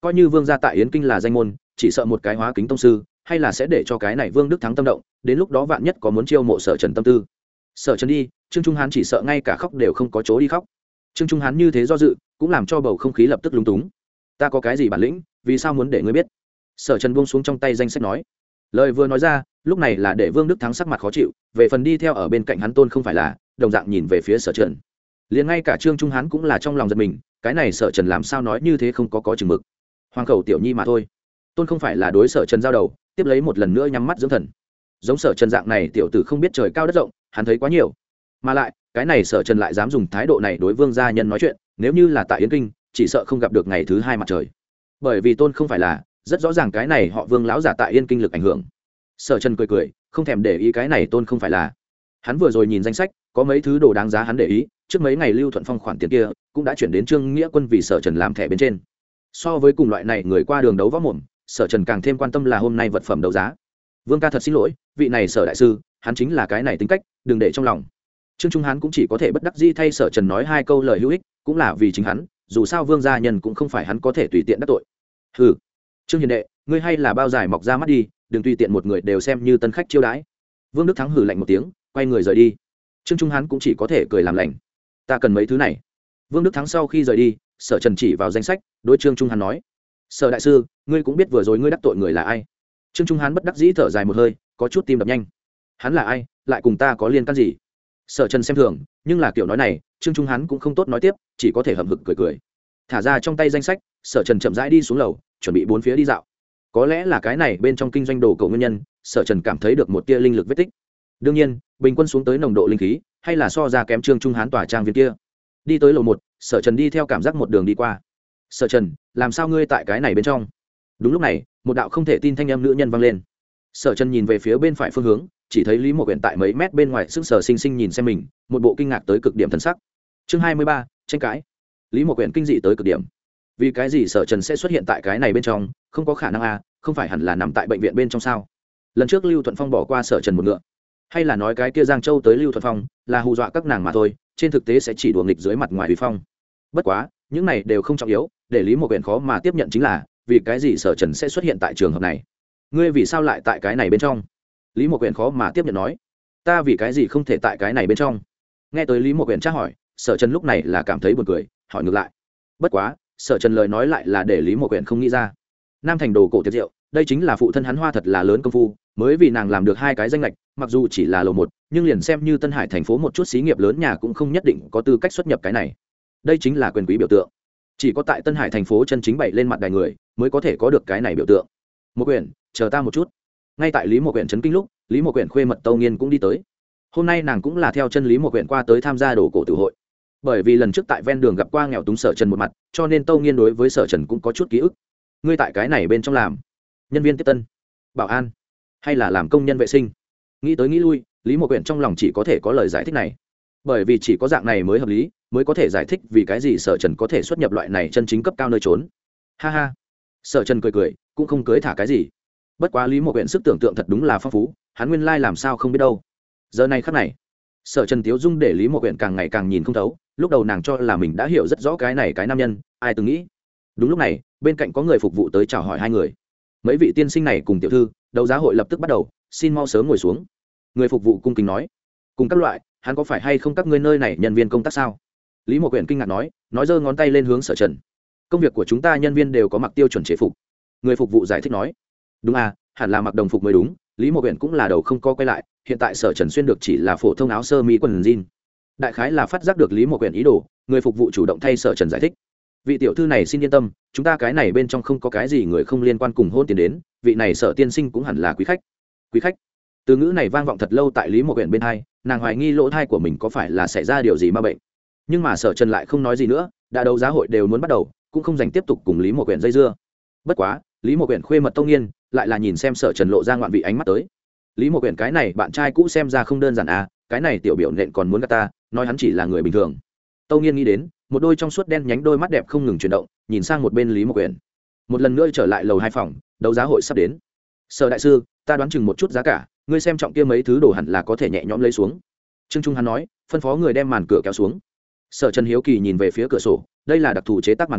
coi như vương gia tại yến kinh là danh môn, chỉ sợ một cái hóa kính tông sư hay là sẽ để cho cái này Vương Đức Thắng tâm động, đến lúc đó vạn nhất có muốn chiêu mộ Sở Trần tâm tư. Sở Trần đi, Trương Trung Hán chỉ sợ ngay cả khóc đều không có chỗ đi khóc. Trương Trung Hán như thế do dự, cũng làm cho bầu không khí lập tức lúng túng. Ta có cái gì bản lĩnh, vì sao muốn để ngươi biết? Sở Trần buông xuống trong tay danh sách nói. Lời vừa nói ra, lúc này là để Vương Đức Thắng sắc mặt khó chịu, về phần đi theo ở bên cạnh hắn Tôn không phải là, đồng dạng nhìn về phía Sở Trần. Liền ngay cả Trương Trung Hán cũng là trong lòng giật mình, cái này Sở Trần làm sao nói như thế không có chừng mực. Hoàng khẩu tiểu nhi mà thôi. Tôn không phải là đối Sở Trần giao đầu, tiếp lấy một lần nữa nhắm mắt dưỡng thần. Giống Sở Trần dạng này tiểu tử không biết trời cao đất rộng, hắn thấy quá nhiều. Mà lại, cái này Sở Trần lại dám dùng thái độ này đối Vương gia nhân nói chuyện, nếu như là tại Yến Kinh, chỉ sợ không gặp được ngày thứ hai mặt trời. Bởi vì Tôn không phải là, rất rõ ràng cái này họ Vương lão giả tại Yên Kinh lực ảnh hưởng. Sở Trần cười cười, không thèm để ý cái này Tôn không phải là. Hắn vừa rồi nhìn danh sách, có mấy thứ đồ đáng giá hắn để ý, trước mấy ngày Lưu Thuận Phong khoản tiền kia cũng đã chuyển đến Trương Nghĩa Quân vì Sở Trần làm thẻ bên trên. So với cùng loại này người qua đường đấu võ mồm, Sở Trần càng thêm quan tâm là hôm nay vật phẩm đấu giá. Vương ca thật xin lỗi, vị này Sở đại sư, hắn chính là cái này tính cách, đừng để trong lòng. Trương Trung Hán cũng chỉ có thể bất đắc dĩ thay Sở Trần nói hai câu lời hữu ích, cũng là vì chính hắn, dù sao Vương gia nhân cũng không phải hắn có thể tùy tiện đắc tội. Hừ, Trương hiền đệ, ngươi hay là bao giải mọc ra mắt đi, đừng tùy tiện một người đều xem như tân khách chiêu đãi. Vương Đức Thắng hừ lạnh một tiếng, quay người rời đi. Trương Trung Hán cũng chỉ có thể cười làm lành. Ta cần mấy thứ này. Vương Đức Thắng sau khi rời đi, Sở Trần chỉ vào danh sách, đối Trương Trung Hán nói: Sở đại sư, ngươi cũng biết vừa rồi ngươi đắc tội người là ai. Trương Trung Hán bất đắc dĩ thở dài một hơi, có chút tim đập nhanh. Hắn là ai, lại cùng ta có liên can gì? Sở Trần xem thường, nhưng là kiểu nói này, Trương Trung Hán cũng không tốt nói tiếp, chỉ có thể hậm hực cười cười. Thả ra trong tay danh sách, Sở Trần chậm rãi đi xuống lầu, chuẩn bị bốn phía đi dạo. Có lẽ là cái này bên trong kinh doanh đồ cổ nguyên nhân, Sở Trần cảm thấy được một tia linh lực vết tích. Đương nhiên, bình quân xuống tới nồng độ linh khí, hay là so ra kém Trương Trung Hán tòa trang viên kia. Đi tới lầu 1, Sở Trần đi theo cảm giác một đường đi qua. Sở Trần, làm sao ngươi tại cái này bên trong? Đúng lúc này, một đạo không thể tin thanh âm nữ nhân vang lên. Sở Trần nhìn về phía bên phải phương hướng, chỉ thấy Lý Mộ Quyển tại mấy mét bên ngoài sững sờ sinh sinh nhìn xem mình, một bộ kinh ngạc tới cực điểm thần sắc. Chương 23, tranh cãi. Lý Mộ Quyển kinh dị tới cực điểm. Vì cái gì Sở Trần sẽ xuất hiện tại cái này bên trong, không có khả năng à, không phải hẳn là nằm tại bệnh viện bên trong sao? Lần trước Lưu Thuận Phong bỏ qua Sở Trần một ngựa, hay là nói cái kia Giang Châu tới Lưu Thuận Phong là hù dọa các nàng mà thôi, trên thực tế sẽ chỉ đùa nghịch dưới mặt ngoài uy phong. Bất quá, những này đều không trọng yếu, để Lý Mộ Quyển khó mà tiếp nhận chính là, vì cái gì Sở Trần sẽ xuất hiện tại trường hợp này? Ngươi vì sao lại tại cái này bên trong? Lý Mộ Quyển khó mà tiếp nhận nói, ta vì cái gì không thể tại cái này bên trong? Nghe tới Lý Mộ Quyển tra hỏi, Sở Trần lúc này là cảm thấy buồn cười, hỏi ngược lại. Bất quá, Sở Trần lời nói lại là để Lý Mộ Quyển không nghĩ ra. Nam Thành đồ cổ tiệc rượu, đây chính là phụ thân hắn hoa thật là lớn công phu, mới vì nàng làm được hai cái danh lệch, mặc dù chỉ là lầu 1, nhưng liền xem như Tân Hải thành phố một chút xí nghiệp lớn nhà cũng không nhất định có tư cách xuất nhập cái này. Đây chính là quyền quý biểu tượng. Chỉ có tại Tân Hải thành phố chân chính bày lên mặt đài người, mới có thể có được cái này biểu tượng. Mộ Quyển, chờ ta một chút. Ngay tại Lý Mộ Quyển chấn kinh lúc, Lý Mộ Quyển khuê mật Tâu Nghiên cũng đi tới. Hôm nay nàng cũng là theo chân Lý Mộ Quyển qua tới tham gia đồ cổ tử hội. Bởi vì lần trước tại ven đường gặp qua nghèo túng Sở Trần một mặt, cho nên Tâu Nghiên đối với Sở Trần cũng có chút ký ức. Ngươi tại cái này bên trong làm nhân viên tiếp tân, bảo an, hay là làm công nhân vệ sinh? Nghĩ tới nghĩ lui, Lý Mộ Quyển trong lòng chỉ có thể có lời giải thích này. Bởi vì chỉ có dạng này mới hợp lý, mới có thể giải thích vì cái gì Sở Trần có thể xuất nhập loại này chân chính cấp cao nơi trốn. Ha ha. Sở Trần cười cười, cũng không cưới thả cái gì. Bất quá Lý Mộ Quyển sức tưởng tượng thật đúng là phong phú, hắn nguyên lai làm sao không biết đâu. Giờ này khắc này, Sở Trần tiếu dung để Lý Mộ Quyển càng ngày càng nhìn không thấu, lúc đầu nàng cho là mình đã hiểu rất rõ cái này cái nam nhân, ai từng nghĩ. Đúng lúc này, bên cạnh có người phục vụ tới chào hỏi hai người. Mấy vị tiên sinh này cùng tiểu thư, đấu giá hội lập tức bắt đầu, xin mau sớm ngồi xuống. Người phục vụ cung kính nói, cùng các loại, hắn có phải hay không các ngươi nơi này nhân viên công tác sao? Lý Mộ Quyển kinh ngạc nói giơ ngón tay lên hướng Sở Trần. Công việc của chúng ta nhân viên đều có mặc tiêu chuẩn chế phục. Người phục vụ giải thích nói, đúng à, hẳn là mặc đồng phục mới đúng. Lý Mộ Quyển cũng là đầu không co quay lại, hiện tại Sở Trần xuyên được chỉ là phổ thông áo sơ mi quần jean. Đại khái là phát giác được Lý Mộ Quyển ý đồ, người phục vụ chủ động thay Sở Trần giải thích. Vị tiểu thư này xin yên tâm, chúng ta cái này bên trong không có cái gì người không liên quan cùng hôn tiền đến, vị này Sở tiên sinh cũng hẳn là quý khách. Quý khách? Từ ngữ này vang vọng thật lâu tại Lý Mộ Quyển bên tai, nàng hoài nghi lỗ tai của mình có phải là xảy ra điều gì ma bệnh. Nhưng mà Sở Trần lại không nói gì nữa, đã đấu giá hội đều muốn bắt đầu, cũng không dành tiếp tục cùng Lý Mộ Quyển dây dưa. Bất quá, Lý Mộ Quyển khuê mật Tông Nghiên lại là nhìn xem Sở Trần lộ ra ngoạn vị ánh mắt tới. Lý Mộ Quyển cái này bạn trai cũ xem ra không đơn giản à, cái này tiểu biểu nện còn muốn gạt ta, nói hắn chỉ là người bình thường. Tông Nghiên nghĩ đến, một đôi trong suốt đen nhánh đôi mắt đẹp không ngừng chuyển động, nhìn sang một bên Lý Mộ Quyển. Một lần nữa trở lại lầu 2 phòng, đấu giá hội sắp đến. Sở đại sư, ta đoán chừng một chút giá cả, ngươi xem trọng kia mấy thứ đồ hẳn là có thể nhẹ nhõm lấy xuống. Trương Trung hắn nói, phân phó người đem màn cửa kéo xuống. Sở Trần hiếu kỳ nhìn về phía cửa sổ, đây là đặc thù chế tác màn cửa,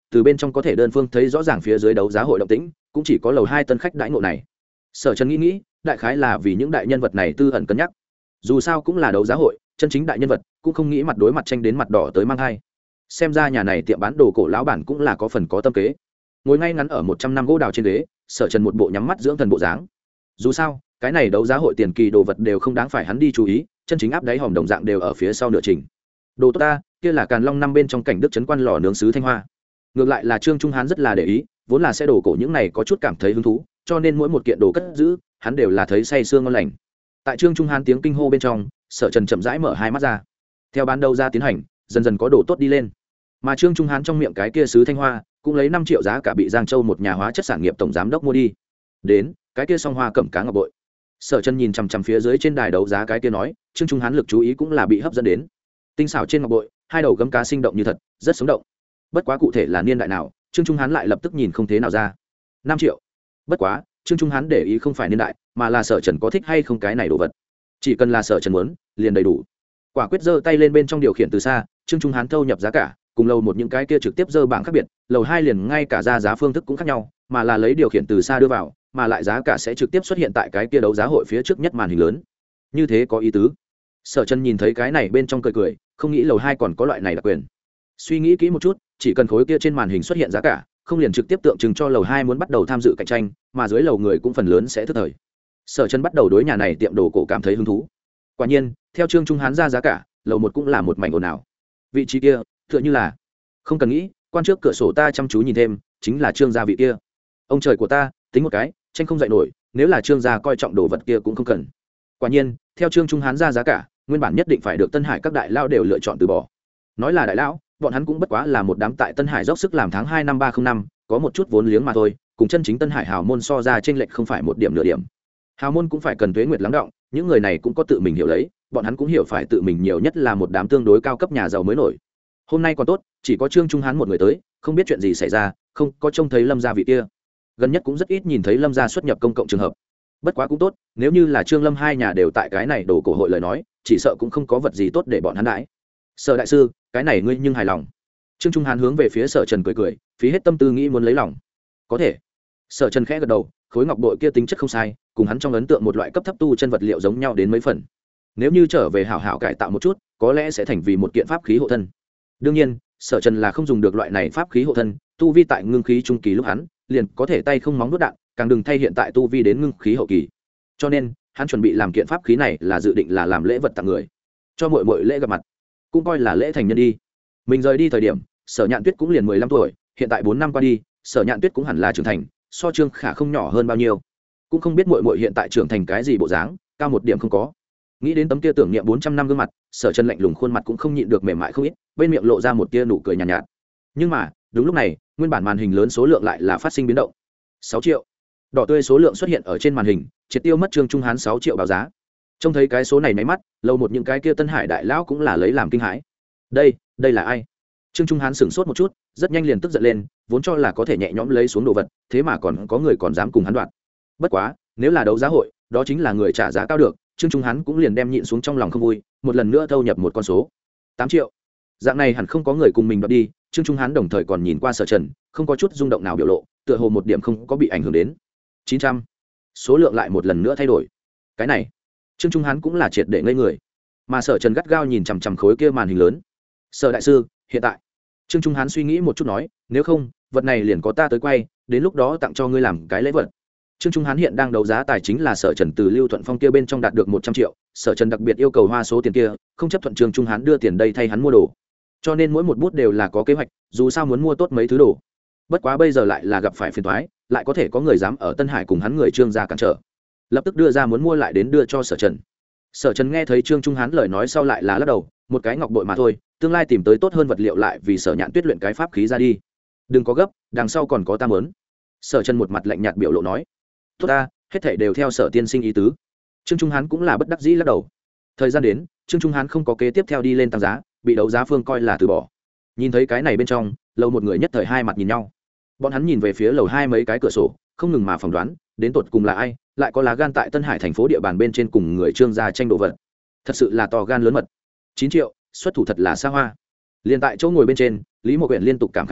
từ bên trong có thể đơn phương thấy rõ ràng phía dưới đấu giá hội động tĩnh, cũng chỉ có lầu 2 tân khách đãi ngộ này. Sở Trần nghĩ, đại khái là vì những đại nhân vật này tư ẩn cân nhắc. Dù sao cũng là đấu giá hội, chân chính đại nhân vật cũng không nghĩ mặt đối mặt tranh đến mặt đỏ tới mang hai. Xem ra nhà này tiệm bán đồ cổ lão bản cũng là có phần có tâm kế. Ngồi ngay ngắn ở 100 năm gỗ đào trên ghế, Sở Trần một bộ nhắm mắt dưỡng thần bộ dáng. Dù sao, cái này đấu giá hội tiền kỳ đồ vật đều không đáng phải hắn đi chú ý, chân chính áp đáy hòm đồng dạng đều ở phía sau nửa trình. Đồ tốt ta, kia là Càn Long năm bên trong cảnh đức trấn quan lò nướng sứ Thanh Hoa. Ngược lại là Trương Trung Hán rất là để ý, vốn là sẽ đồ cổ những này có chút cảm thấy hứng thú, cho nên mỗi một kiện đồ cất giữ, hắn đều là thấy say sương ngon lành. Tại Trương Trung Hán tiếng kinh hô bên trong, Sở Trần chậm rãi mở hai mắt ra. Theo bán đấu giá tiến hành, dần dần có đồ tốt đi lên. Mà Trương Trung Hán trong miệng cái kia sứ Thanh Hoa, cũng lấy 5 triệu giá cả bị Giang Châu một nhà hóa chất sản nghiệp tổng giám đốc mua đi. Đến, cái kia song hoa cẩm cá ngọc bội. Sở Trần nhìn chằm chằm phía dưới trên đài đấu giá cái kia nói, Trương Trung Hán lực chú ý cũng là bị hấp dẫn đến. Tinh xảo trên ngọc bội, hai đầu gấm cá sinh động như thật, rất sống động. Bất quá cụ thể là niên đại nào, Trương Trung Hán lại lập tức nhìn không thế nào ra. 5 triệu. Bất quá, Trương Trung Hán để ý không phải niên đại, mà là Sở Trần có thích hay không cái này đồ vật. Chỉ cần là Sở Trần muốn, liền đầy đủ. Quả quyết giơ tay lên bên trong điều khiển từ xa, Trương Trung Hán thâu nhập giá cả, cùng lầu một những cái kia trực tiếp giơ bảng khác biệt, lầu 2 liền ngay cả giá phương thức cũng khác nhau, mà là lấy điều khiển từ xa đưa vào, mà lại giá cả sẽ trực tiếp xuất hiện tại cái kia đấu giá hội phía trước nhất màn hình lớn. Như thế có ý tứ. Sở Trần nhìn thấy cái này bên trong cười cười, không nghĩ lầu 2 còn có loại này đặc quyền. Suy nghĩ kỹ một chút, chỉ cần khối kia trên màn hình xuất hiện giá cả, không liền trực tiếp tượng trưng cho lầu 2 muốn bắt đầu tham dự cạnh tranh, mà dưới lầu người cũng phần lớn sẽ thức thời. Sở Trần bắt đầu đối nhà này tiệm đồ cổ cảm thấy hứng thú. Quả nhiên, theo Trương Trung Hán ra giá cả, lầu 1 cũng là một mảnh ồn ào. Vị trí kia, tựa như là, không cần nghĩ, quan trước cửa sổ ta chăm chú nhìn thêm, chính là Trương gia vị kia. Ông trời của ta, tính một cái, tranh không dậy nổi, nếu là Trương gia coi trọng đồ vật kia cũng không cần. Quả nhiên, theo Trương Trung Hán ra giá cả, nguyên bản nhất định phải được Tân Hải các đại lao đều lựa chọn từ bỏ. Nói là đại lão, bọn hắn cũng bất quá là một đám tại Tân Hải dốc sức làm tháng 2 năm 305, có một chút vốn liếng mà thôi, cùng chân chính Tân Hải hào môn so ra chênh lệch không phải một điểm nửa điểm. Hào môn cũng phải cần tuế nguyệt lắng đọng, những người này cũng có tự mình hiểu lấy, bọn hắn cũng hiểu phải tự mình nhiều nhất là một đám tương đối cao cấp nhà giàu mới nổi. Hôm nay còn tốt, chỉ có Trương Trung Hán một người tới, không biết chuyện gì xảy ra, không có trông thấy Lâm gia vị kia. Gần nhất cũng rất ít nhìn thấy Lâm gia xuất nhập công cộng trường hợp. Bất quá cũng tốt, nếu như là Trương Lâm hai nhà đều tại cái này đồ cổ hội lời nói, chỉ sợ cũng không có vật gì tốt để bọn hắn đãi. Sở đại sư, cái này ngươi nhưng hài lòng. Trương Trung Hán hướng về phía Sở Trần cười cười, phí hết tâm tư nghĩ muốn lấy lòng. Có thể. Sở Trần khẽ gật đầu, khối ngọc bội kia tính chất không sai, cùng hắn trong ấn tượng một loại cấp thấp tu chân vật liệu giống nhau đến mấy phần. Nếu như trở về hảo hảo cải tạo một chút, có lẽ sẽ thành vì một kiện pháp khí hộ thân. Đương nhiên, Sở Trần là không dùng được loại này pháp khí hộ thân, tu vi tại ngưng khí trung kỳ lúc hắn liền có thể tay không móng đốt đạn, càng đừng thay hiện tại tu vi đến ngưng khí hậu kỳ. Cho nên, hắn chuẩn bị làm kiện pháp khí này là dự định là làm lễ vật tặng người, cho muội muội lễ gặp mặt, cũng coi là lễ thành nhân đi. Mình rời đi thời điểm, Sở Nhạn Tuyết cũng liền 15 tuổi, hiện tại 4 năm qua đi, Sở Nhạn Tuyết cũng hẳn là trưởng thành, so Trương Khả không nhỏ hơn bao nhiêu. Cũng không biết muội muội hiện tại trưởng thành cái gì bộ dáng, cao một điểm không có. Nghĩ đến tấm kia tưởng niệm 400 năm gương mặt, Sở Trần lạnh lùng khuôn mặt cũng không nhịn được mềm mại không ít, bên miệng lộ ra một tia nụ cười nhàn nhạt. Nhưng mà, đúng lúc này, nguyên bản màn hình lớn số lượng lại là phát sinh biến động. 6 triệu. Đỏ tươi số lượng xuất hiện ở trên màn hình, triệt tiêu mất Trương Trung Hán 6 triệu báo giá. Trông thấy cái số này nháy mắt, lâu một những cái kia Tân Hải đại lão cũng là lấy làm kinh hãi. Đây là ai? Trương Trung Hán sửng sốt một chút, rất nhanh liền tức giận lên, vốn cho là có thể nhẹ nhõm lấy xuống đồ vật, thế mà còn có người còn dám cùng hắn đoạt. Bất quá, nếu là đấu giá hội, đó chính là người trả giá cao được, Trương Trung Hán cũng liền đem nhịn xuống trong lòng không vui, một lần nữa thâu nhập một con số. 8 triệu. Dạng này hẳn không có người cùng mình đoạt đi, Trương Trung Hán đồng thời còn nhìn qua Sở Trần, không có chút rung động nào biểu lộ, tựa hồ một điểm không có bị ảnh hưởng đến. 900. Số lượng lại một lần nữa thay đổi. Cái này, Trương Trung Hán cũng là triệt để ngây người. Mà Sở Trần gắt gao nhìn chằm chằm khối kia màn hình lớn. Sở đại sư, hiện tại. Trương Trung Hán suy nghĩ một chút nói, nếu không, vật này liền có ta tới quay, đến lúc đó tặng cho ngươi làm cái lễ vật. Trương Trung Hán hiện đang đấu giá tài chính là Sở Trần từ Lưu Thuận Phong kia bên trong đạt được 100 triệu, Sở Trần đặc biệt yêu cầu hoa số tiền kia, không chấp thuận Trương Trung Hán đưa tiền đây thay hắn mua đồ. Cho nên mỗi một bút đều là có kế hoạch, dù sao muốn mua tốt mấy thứ đồ. Bất quá bây giờ lại là gặp phải phiền toái, lại có thể có người dám ở Tân Hải cùng hắn người Trương gia cản trở. Lập tức đưa ra muốn mua lại đến đưa cho Sở Trần. Sở Trần nghe thấy Trương Trung Hán lời nói sau lại là lắc đầu, một cái ngọc bội mà thôi, tương lai tìm tới tốt hơn vật liệu lại vì Sở Nhạn Tuyết luyện cái pháp khí ra đi. Đừng có gấp, đằng sau còn có ta muốn. Sở Trần một mặt lạnh nhạt biểu lộ nói, tốt ta, hết thảy đều theo Sở tiên sinh ý tứ. Trương Trung Hán cũng là bất đắc dĩ lắc đầu. Thời gian đến, Trương Trung Hán không có kế tiếp theo đi lên tăng giá, bị đấu giá phương coi là từ bỏ. Nhìn thấy cái này bên trong, lầu một người nhất thời hai mặt nhìn nhau. Bọn hắn nhìn về phía lầu hai mấy cái cửa sổ, không ngừng mà phỏng đoán, đến tột cùng là ai, lại có lá gan tại Tân Hải thành phố địa bàn bên trên cùng người Trương gia tranh đồ vật. Thật sự là to gan lớn mật. 9 triệu, xuất thủ thật là xa hoa. Liên tại chỗ ngồi bên trên, Lý Mộ Quyển liên tục cảm khái nói,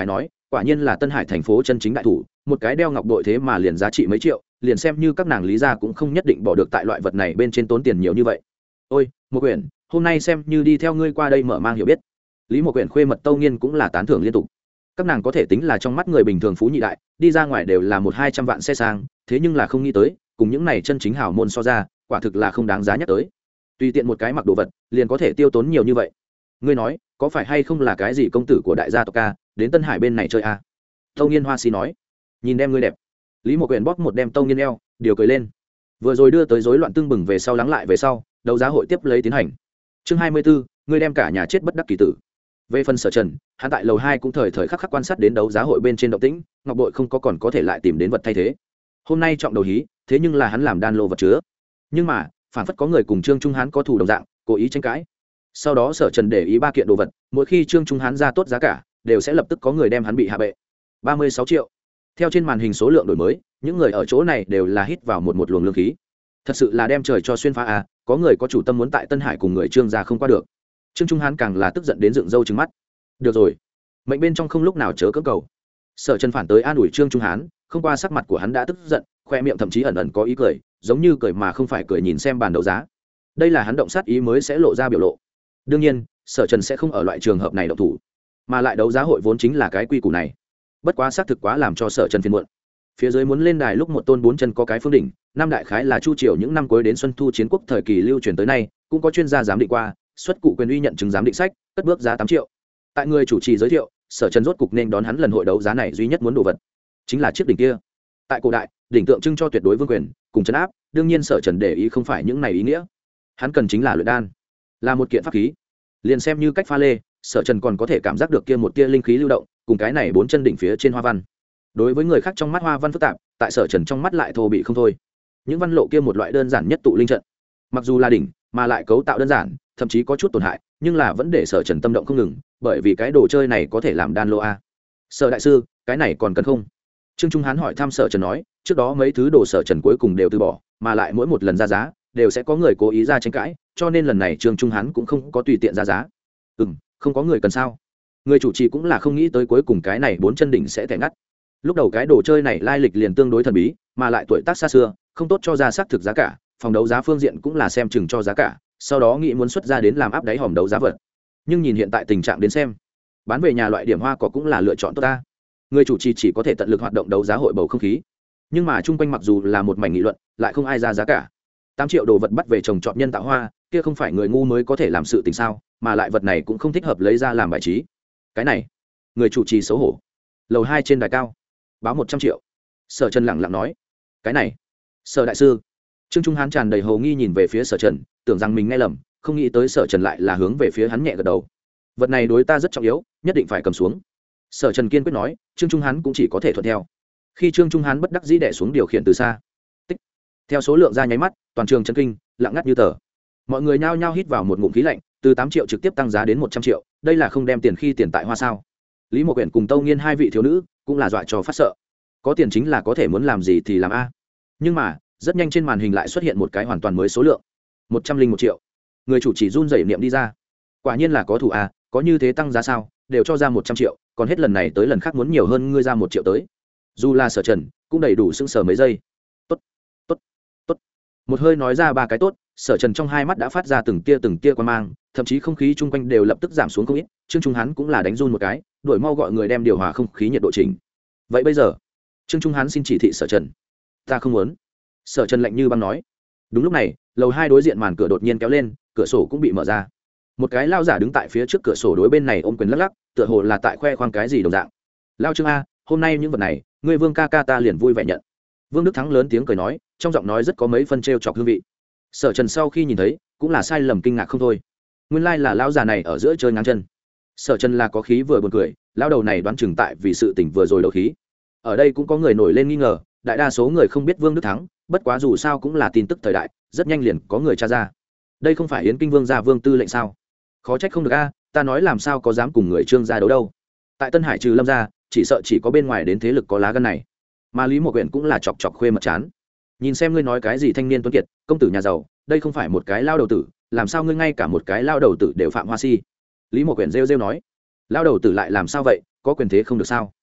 quả nhiên là Tân Hải thành phố chân chính đại thủ, một cái đeo ngọc bội thế mà liền giá trị mấy triệu, liền xem như các nàng lý gia cũng không nhất định bỏ được tại loại vật này bên trên tốn tiền nhiều như vậy. Ôi một quyển, hôm nay xem như đi theo ngươi qua đây mở mang hiểu biết. Lý một quyển khuê mật Tâu Nghiên cũng là tán thưởng liên tục. Các nàng có thể tính là trong mắt người bình thường phú nhị đại, đi ra ngoài đều là 100-200 vạn xe sang, thế nhưng là không nghĩ tới cùng những này chân chính hảo môn so ra, quả thực là không đáng giá nhắc tới. Tùy tiện một cái mặc đồ vật liền có thể tiêu tốn nhiều như vậy. Ngươi nói có phải hay không là cái gì công tử của đại gia tộc ca đến Tân Hải bên này chơi à? Tâu Nghiên hoa xí nói. Nhìn đem ngươi đẹp. Lý một quyển bóp một đem Tâu Nghiên eo, điều cười lên. Vừa rồi đưa tới rối loạn tương bừng về sau lắng lại về sau, đấu giá hội tiếp lấy tiến hành. Chương 24, ngươi đem cả nhà chết bất đắc kỳ tử. Về phần Sở Trần, hắn tại lầu 2 cũng thời khắc quan sát đến đấu giá hội bên trên động tĩnh, ngọc bội không còn có thể lại tìm đến vật thay thế. Hôm nay trọng đầu hí, thế nhưng là hắn làm đan lô vật chứa. Nhưng mà, phản phất có người cùng Trương Trung Hán có thù đồng dạng, cố ý tranh cãi. Sau đó Sở Trần để ý 3 kiện đồ vật, mỗi khi Trương Trung Hán ra tốt giá cả, đều sẽ lập tức có người đem hắn bị hạ bệ. 36 triệu. Theo trên màn hình số lượng đổi mới, những người ở chỗ này đều là hít vào một luồng lương khí. Thật sự là đem trời cho xuyên phá à, có người có chủ tâm muốn tại Tân Hải cùng người Trương gia không qua được. Trương Trung Hán càng là tức giận đến dựng râu trừng mắt. Được rồi, mệnh bên trong không lúc nào chớ cưỡng cầu. Sở Trần phản tới an ủi Trương Trung Hán, không qua sắc mặt của hắn đã tức giận, khoe miệng thậm chí ẩn ẩn có ý cười, giống như cười mà không phải cười, nhìn xem bàn đấu giá. Đây là hắn động sát ý mới sẽ lộ ra biểu lộ. Đương nhiên, Sở Trần sẽ không ở loại trường hợp này động thủ, mà lại đấu giá hội vốn chính là cái quy củ này. Bất quá xác thực quá làm cho Sở Trần phiền muộn. Phía dưới muốn lên đài lúc một tôn 4 chân có cái phương đỉnh, năm đại khái là chu triều những năm cuối đến xuân thu chiến quốc thời kỳ lưu truyền tới nay, cũng có chuyên gia giám định qua, xuất cụ quyền uy nhận chứng giám định sách, cất bước giá 8 triệu. Tại người chủ trì giới thiệu, Sở Trần rốt cục nên đón hắn lần hội đấu giá này duy nhất muốn đồ vật, chính là chiếc đỉnh kia. Tại cổ đại, đỉnh tượng trưng cho tuyệt đối vương quyền, cùng trấn áp, đương nhiên Sở Trần để ý không phải những này ý nghĩa. Hắn cần chính là luyện đan, là một kiện pháp khí. Liền xem như cách pha lê, Sở Trần còn có thể cảm giác được kia một tia linh khí lưu động, cùng cái này 4 chân đỉnh phía trên hoa văn. Đối với người khác trong mắt hoa văn phức tạp, tại Sở Trần trong mắt lại thô bị không thôi. Những văn lộ kia một loại đơn giản nhất tụ linh trận, mặc dù là đỉnh, mà lại cấu tạo đơn giản, thậm chí có chút tổn hại, nhưng là vẫn để Sở Trần tâm động không ngừng, bởi vì cái đồ chơi này có thể làm đan lô a. Sở đại sư, cái này còn cần không? Trương Trung Hán hỏi thăm Sở Trần nói, trước đó mấy thứ đồ Sở Trần cuối cùng đều từ bỏ, mà lại mỗi một lần ra giá, đều sẽ có người cố ý ra tranh cãi, cho nên lần này Trương Trung Hán cũng không có tùy tiện ra giá. Không có người cần sao? Người chủ trì cũng là không nghĩ tới cuối cùng cái này 4 chân đỉnh sẽ tẻ ngắt. Lúc đầu cái đồ chơi này lai lịch liền tương đối thần bí, mà lại tuổi tác xa xưa, không tốt cho ra xác thực giá cả, phòng đấu giá phương diện cũng là xem chừng cho giá cả, sau đó nghĩ muốn xuất ra đến làm áp đáy hòm đấu giá vật. Nhưng nhìn hiện tại tình trạng đến xem, bán về nhà loại điểm hoa cỏ cũng là lựa chọn tốt ta. Người chủ trì chỉ có thể tận lực hoạt động đấu giá hội bầu không khí, nhưng mà chung quanh mặc dù là một mảnh nghị luận, lại không ai ra giá cả. 8 triệu đồ vật bắt về trồng trọt nhân tạo hoa, kia không phải người ngu mới có thể làm sự tình sao, mà lại vật này cũng không thích hợp lấy ra làm bài trí. Cái này, người chủ trì xấu hổ. Lầu 2 trên đài cao, báo 100 triệu. Sở Trần lẳng lặng nói, cái này, Sở đại sư. Trương Trung Hán tràn đầy hồ nghi nhìn về phía Sở Trần, tưởng rằng mình nghe lầm, không nghĩ tới Sở Trần lại là hướng về phía hắn nhẹ gật đầu. Vật này đối ta rất trọng yếu, nhất định phải cầm xuống. Sở Trần kiên quyết nói, Trương Trung Hán cũng chỉ có thể thuận theo. Khi Trương Trung Hán bất đắc dĩ đè xuống điều khiển từ xa, tích, theo số lượng ra nháy mắt, toàn trường chấn kinh, lặng ngắt như tờ. Mọi người nhao nhao hít vào một ngụm khí lạnh, từ 8 triệu trực tiếp tăng giá đến 100 triệu, đây là không đem tiền khi tiền tại hoa sao? Lý Mộ Quyển cùng Tâu Nghiên hai vị thiếu nữ cũng là dọa cho phát sợ. Có tiền chính là có thể muốn làm gì thì làm a. Nhưng mà, rất nhanh trên màn hình lại xuất hiện một cái hoàn toàn mới số lượng. 101 triệu. Người chủ chỉ run rẩy niệm đi ra. Quả nhiên là có thủ a, có như thế tăng giá sao, đều cho ra 100 triệu, còn hết lần này tới lần khác muốn nhiều hơn ngươi ra 1 triệu tới. Dù là Sở Trần, cũng đầy đủ sững sờ mấy giây. Tốt, tốt, tốt. Một hơi nói ra 3 cái tốt, Sở Trần trong hai mắt đã phát ra từng tia quan mang, thậm chí không khí chung quanh đều lập tức giảm xuống không ít. Trương Trung Hán cũng là đánh run một cái, đuổi mau gọi người đem điều hòa không khí nhiệt độ chỉnh. Vậy bây giờ, Trương Trung Hán xin chỉ thị Sở Trần. Ta không muốn. Sở Trần lạnh như băng nói. Đúng lúc này, lầu 2 đối diện màn cửa đột nhiên kéo lên, cửa sổ cũng bị mở ra. Một cái lao giả đứng tại phía trước cửa sổ đối bên này ôm quyền lắc lắc, tựa hồ là tại khoe khoang cái gì đồng dạng. Lao Trương a, hôm nay những vật này, ngươi Vương ca ca ta liền vui vẻ nhận. Vương Đức Thắng lớn tiếng cười nói, trong giọng nói rất có mấy phân trêu chọc hương vị. Sở Trần sau khi nhìn thấy, cũng là sai lầm kinh ngạc không thôi. Nguyên lai là lão già này ở giữa chơi ngang chân. Sở Trần là có khí vừa buồn cười, lão đầu này đoán chừng tại vì sự tình vừa rồi đấu khí. Ở đây cũng có người nổi lên nghi ngờ, đại đa số người không biết Vương Đức Thắng, bất quá dù sao cũng là tin tức thời đại, rất nhanh liền có người tra ra. Đây không phải Yến Kinh Vương gia Vương Tư lệnh sao? Khó trách không được a, ta nói làm sao có dám cùng người Trương gia đấu đâu. Tại Tân Hải trừ Lâm gia, chỉ sợ chỉ có bên ngoài đến thế lực có lá gan này. Mà Lý Mộ Quyển cũng là chọc chọc khuê mật chán. Nhìn xem ngươi nói cái gì thanh niên tuấn kiệt, công tử nhà giàu, đây không phải một cái lao đầu tử, làm sao ngươi ngay cả một cái lao đầu tử đều phạm hoa si. Lý Mộ Quyển rêu rêu nói, lao đầu tử lại làm sao vậy, có quyền thế không được sao?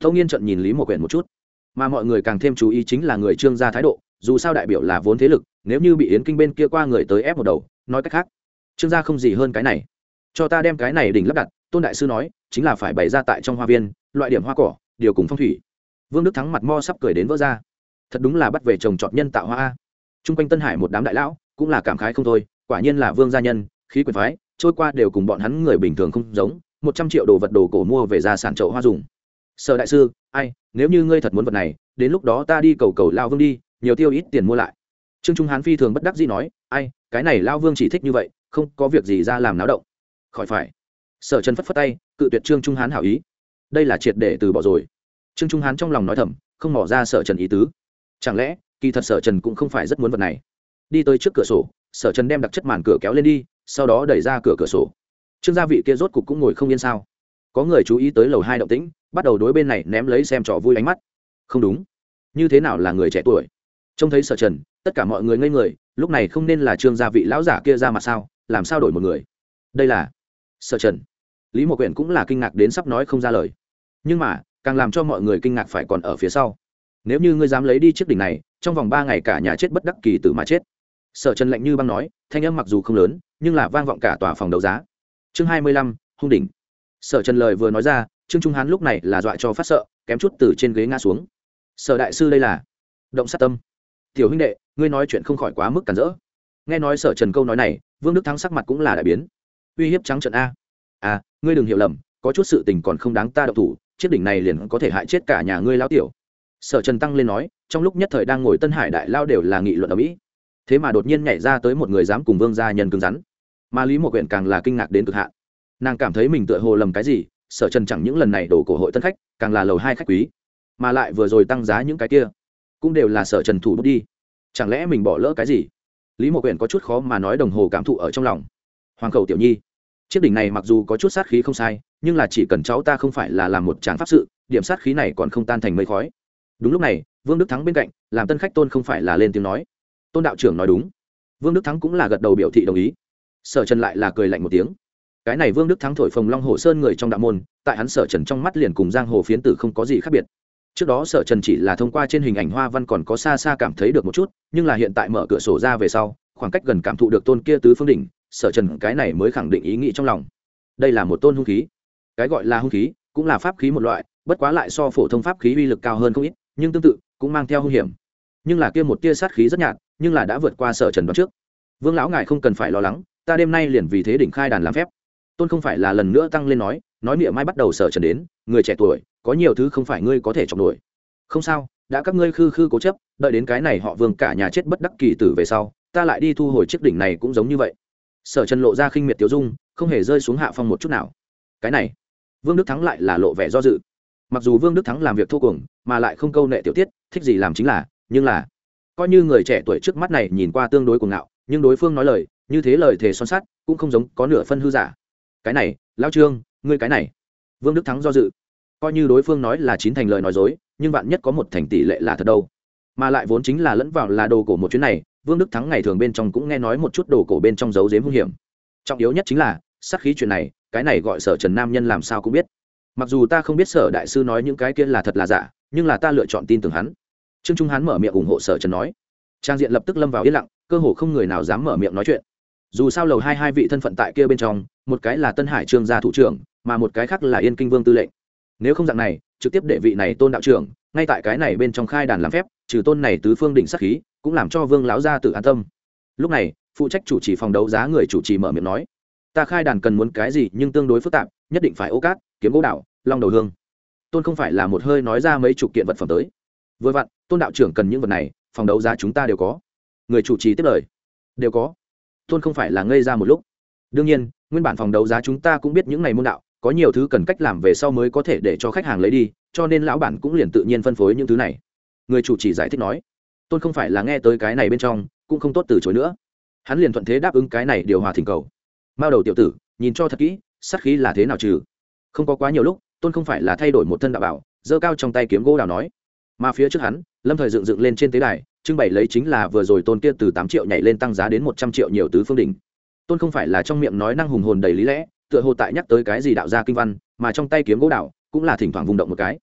Tâu Nghiên trận nhìn Lý Mộ Quyển một chút, mà mọi người càng thêm chú ý chính là người Trương gia thái độ, dù sao đại biểu là vốn thế lực, nếu như bị Yến Kinh bên kia qua người tới ép một đầu, nói cách khác, Trương gia không gì hơn cái này. Cho ta đem cái này đỉnh lắp đặt, Tôn đại sư nói, chính là phải bày ra tại trong hoa viên, loại điểm hoa cỏ, điều cùng phong thủy. Vương Đức Thắng mặt mo sắp cười đến vỡ ra. Thật đúng là bắt về trồng trọt nhân tạo hoa a. Trung quanh Tân Hải một đám đại lão, cũng là cảm khái không thôi, quả nhiên là Vương gia nhân, khí quyền phái, trôi qua đều cùng bọn hắn người bình thường không giống, 100 triệu đồ vật đồ cổ mua về ra sản chậu hoa dùng. Sở đại sư, ai, nếu như ngươi thật muốn vật này, đến lúc đó ta đi cầu cầu lao Vương đi, nhiều tiêu ít tiền mua lại. Trương Trung Hán phi thường bất đắc dĩ nói, ai, cái này lao Vương chỉ thích như vậy, không có việc gì ra làm náo động. Khỏi phải. Sở Trần phất phất tay, cự tuyệt Trương Trung Hán hảo ý. Đây là triệt để từ bỏ rồi. Trương Trung Hán trong lòng nói thầm, không mỏ ra Sở Trần ý tứ. Chẳng lẽ kỳ thật Sở Trần cũng không phải rất muốn vật này. Đi tới trước cửa sổ, Sở Trần đem đặc chất màn cửa kéo lên đi, sau đó đẩy ra cửa sổ. Trương gia vị kia rốt cục cũng ngồi không yên sao? Có người chú ý tới lầu 2 động tĩnh, bắt đầu đối bên này ném lấy xem trò vui ánh mắt. Không đúng, như thế nào là người trẻ tuổi? Trông thấy Sở Trần, tất cả mọi người ngây người, lúc này không nên là Trương gia vị lão giả kia ra mặt sao? Làm sao đổi một người? Đây là Sở Trần. Lý Mộ Quyển cũng là kinh ngạc đến sắp nói không ra lời. Nhưng mà, càng làm cho mọi người kinh ngạc phải còn ở phía sau. Nếu như ngươi dám lấy đi chiếc đỉnh này, trong vòng 3 ngày cả nhà chết bất đắc kỳ tử mà chết. Sở Trần lạnh như băng nói, thanh âm mặc dù không lớn, nhưng là vang vọng cả tòa phòng đấu giá. Chương 25, hung đỉnh. Sở Trần lời vừa nói ra, Trương Trung Hán lúc này là dọa cho phát sợ, kém chút từ trên ghế ngã xuống. Sở đại sư đây là động sát tâm. Tiểu huynh đệ, ngươi nói chuyện không khỏi quá mức cản rỡ. Nghe nói Sở Trần câu nói này, Vương Đức Thắng sắc mặt cũng là đại biến. Uy hiếp trắng trợn a. À, ngươi đừng hiểu lầm, có chút sự tình còn không đáng ta động thủ, chiếc đỉnh này liền có thể hại chết cả nhà ngươi lão tiểu. Sở Trần tăng lên nói, trong lúc nhất thời đang ngồi Tân Hải đại lao đều là nghị luận ở mỹ. Thế mà đột nhiên nhảy ra tới một người dám cùng Vương gia nhân cứng rắn. Mà Lý Mộ Quyển càng là kinh ngạc đến cực hạn. Nàng cảm thấy mình tựa hồ lầm cái gì, Sở Trần chẳng những lần này đổ cổ hội tân khách, càng là lầu 2 khách quý, mà lại vừa rồi tăng giá những cái kia, cũng đều là Sở Trần thủ bút đi. Chẳng lẽ mình bỏ lỡ cái gì? Lý Mộ Quyển có chút khó mà nói đồng hồ cảm thụ ở trong lòng. Hoàng khẩu tiểu nhi, chiếc đỉnh này mặc dù có chút sát khí không sai, nhưng là chỉ cần cháu ta không phải là làm một tràng pháp sự, điểm sát khí này còn không tan thành mây khói. Đúng lúc này, Vương Đức Thắng bên cạnh, làm tân khách Tôn không phải là lên tiếng nói. Tôn đạo trưởng nói đúng. Vương Đức Thắng cũng là gật đầu biểu thị đồng ý. Sở Trần lại là cười lạnh một tiếng. Cái này Vương Đức Thắng thổi phồng Long Hồ Sơn người trong đạo môn, tại hắn Sở Trần trong mắt liền cùng giang hồ phiến tử không có gì khác biệt. Trước đó Sở Trần chỉ là thông qua trên hình ảnh hoa văn còn có xa xa cảm thấy được một chút, nhưng là hiện tại mở cửa sổ ra về sau, khoảng cách gần cảm thụ được tôn kia tứ phương đỉnh, Sở Trần cái này mới khẳng định ý nghĩ trong lòng. Đây là một tôn hung khí. Cái gọi là hung khí, cũng là pháp khí một loại, bất quá lại so phổ thông pháp khí uy lực cao hơn không ít, nhưng tương tự cũng mang theo hung hiểm. Nhưng là kia một tia sát khí rất nhạt, nhưng là đã vượt qua Sở Trần đoán trước. Vương lão ngài không cần phải lo lắng, ta đêm nay liền vì thế đỉnh khai đàn làm phép. Tôn không phải là lần nữa tăng lên nói miệng mai bắt đầu Sở Trần đến, người trẻ tuổi, có nhiều thứ không phải ngươi có thể chọc nổi. Không sao, đã các ngươi khư cố chấp, đợi đến cái này họ Vương cả nhà chết bất đắc kỳ tử về sau, ta lại đi thu hồi chiếc đỉnh này cũng giống như vậy. Sở Trần lộ ra khinh miệt tiêu dung, không hề rơi xuống hạ phong một chút nào. Cái này, Vương Đức Thắng lại là lộ vẻ do dự. Mặc dù Vương Đức Thắng làm việc thô cuồng, mà lại không câu nệ tiểu tiết, thích gì làm chính là, nhưng là coi như người trẻ tuổi trước mắt này nhìn qua tương đối cuồng ngạo, nhưng đối phương nói lời, như thế lời thề son sắt, cũng không giống có nửa phân hư giả. Cái này, lão Trương, ngươi cái này. Vương Đức Thắng do dự. Coi như đối phương nói là 9 thành lời nói dối, nhưng vạn nhất có 1 thành tỷ lệ là thật đâu. Mà lại vốn chính là lẫn vào là đồ cổ một chuyến này, Vương Đức Thắng ngày thường bên trong cũng nghe nói một chút đồ cổ bên trong giấu giếm hung hiểm. Trọng yếu nhất chính là, sát khí chuyện này, cái này gọi Sở Trần nam nhân làm sao cũng biết. Mặc dù ta không biết Sở đại sư nói những cái kia là thật là giả, nhưng là ta lựa chọn tin tưởng hắn. Trương Trung Hán mở miệng ủng hộ Sở Trần nói. Trang diện lập tức lâm vào yên lặng, cơ hồ không người nào dám mở miệng nói chuyện. Dù sao lầu 2 vị thân phận tại kia bên trong, một cái là Tân Hải Trương gia thủ trưởng, mà một cái khác là Yên Kinh Vương tư lệnh. Nếu không dạng này, trực tiếp để vị này Tôn đạo trưởng, ngay tại cái này bên trong khai đàn làm phép, trừ tôn này tứ phương đỉnh sát khí, cũng làm cho Vương lão gia tự an tâm. Lúc này, phụ trách chủ trì phòng đấu giá người chủ trì mở miệng nói: "Ta khai đàn cần muốn cái gì, nhưng tương đối phức tạp, nhất định phải ô cát, kiếm gỗ đào, long đầu hương." Tôn không phải là một hơi nói ra mấy chục kiện vật phẩm tới. Vừa vặn, Tôn đạo trưởng cần những vật này, phòng đấu giá chúng ta đều có. Người chủ trì tiếp lời: "Đều có." Tôn không phải là ngây ra một lúc. Đương nhiên, nguyên bản phòng đấu giá chúng ta cũng biết những này môn đạo, có nhiều thứ cần cách làm về sau mới có thể để cho khách hàng lấy đi, cho nên lão bản cũng liền tự nhiên phân phối những thứ này. Người chủ trì giải thích nói. Tôn không phải là nghe tới cái này bên trong, cũng không tốt từ chối nữa. Hắn liền thuận thế đáp ứng cái này điều hòa thỉnh cầu. Mao đầu tiểu tử, nhìn cho thật kỹ, sát khí là thế nào trừ. Không có quá nhiều lúc, Tôn không phải là thay đổi một thân đạo bảo, giơ cao trong tay kiếm gỗ đào nói. Mà phía trước hắn, Lâm Thời dựng lên trên tế đài, trưng bày lấy chính là vừa rồi Tôn kia từ 8 triệu nhảy lên tăng giá đến 100 triệu nhiều tứ phương đỉnh. Tôn không phải là trong miệng nói năng hùng hồn đầy lý lẽ, tựa hồ tại nhắc tới cái gì đạo gia kinh văn, mà trong tay kiếm gỗ đào cũng là thỉnh thoảng vùng động một cái.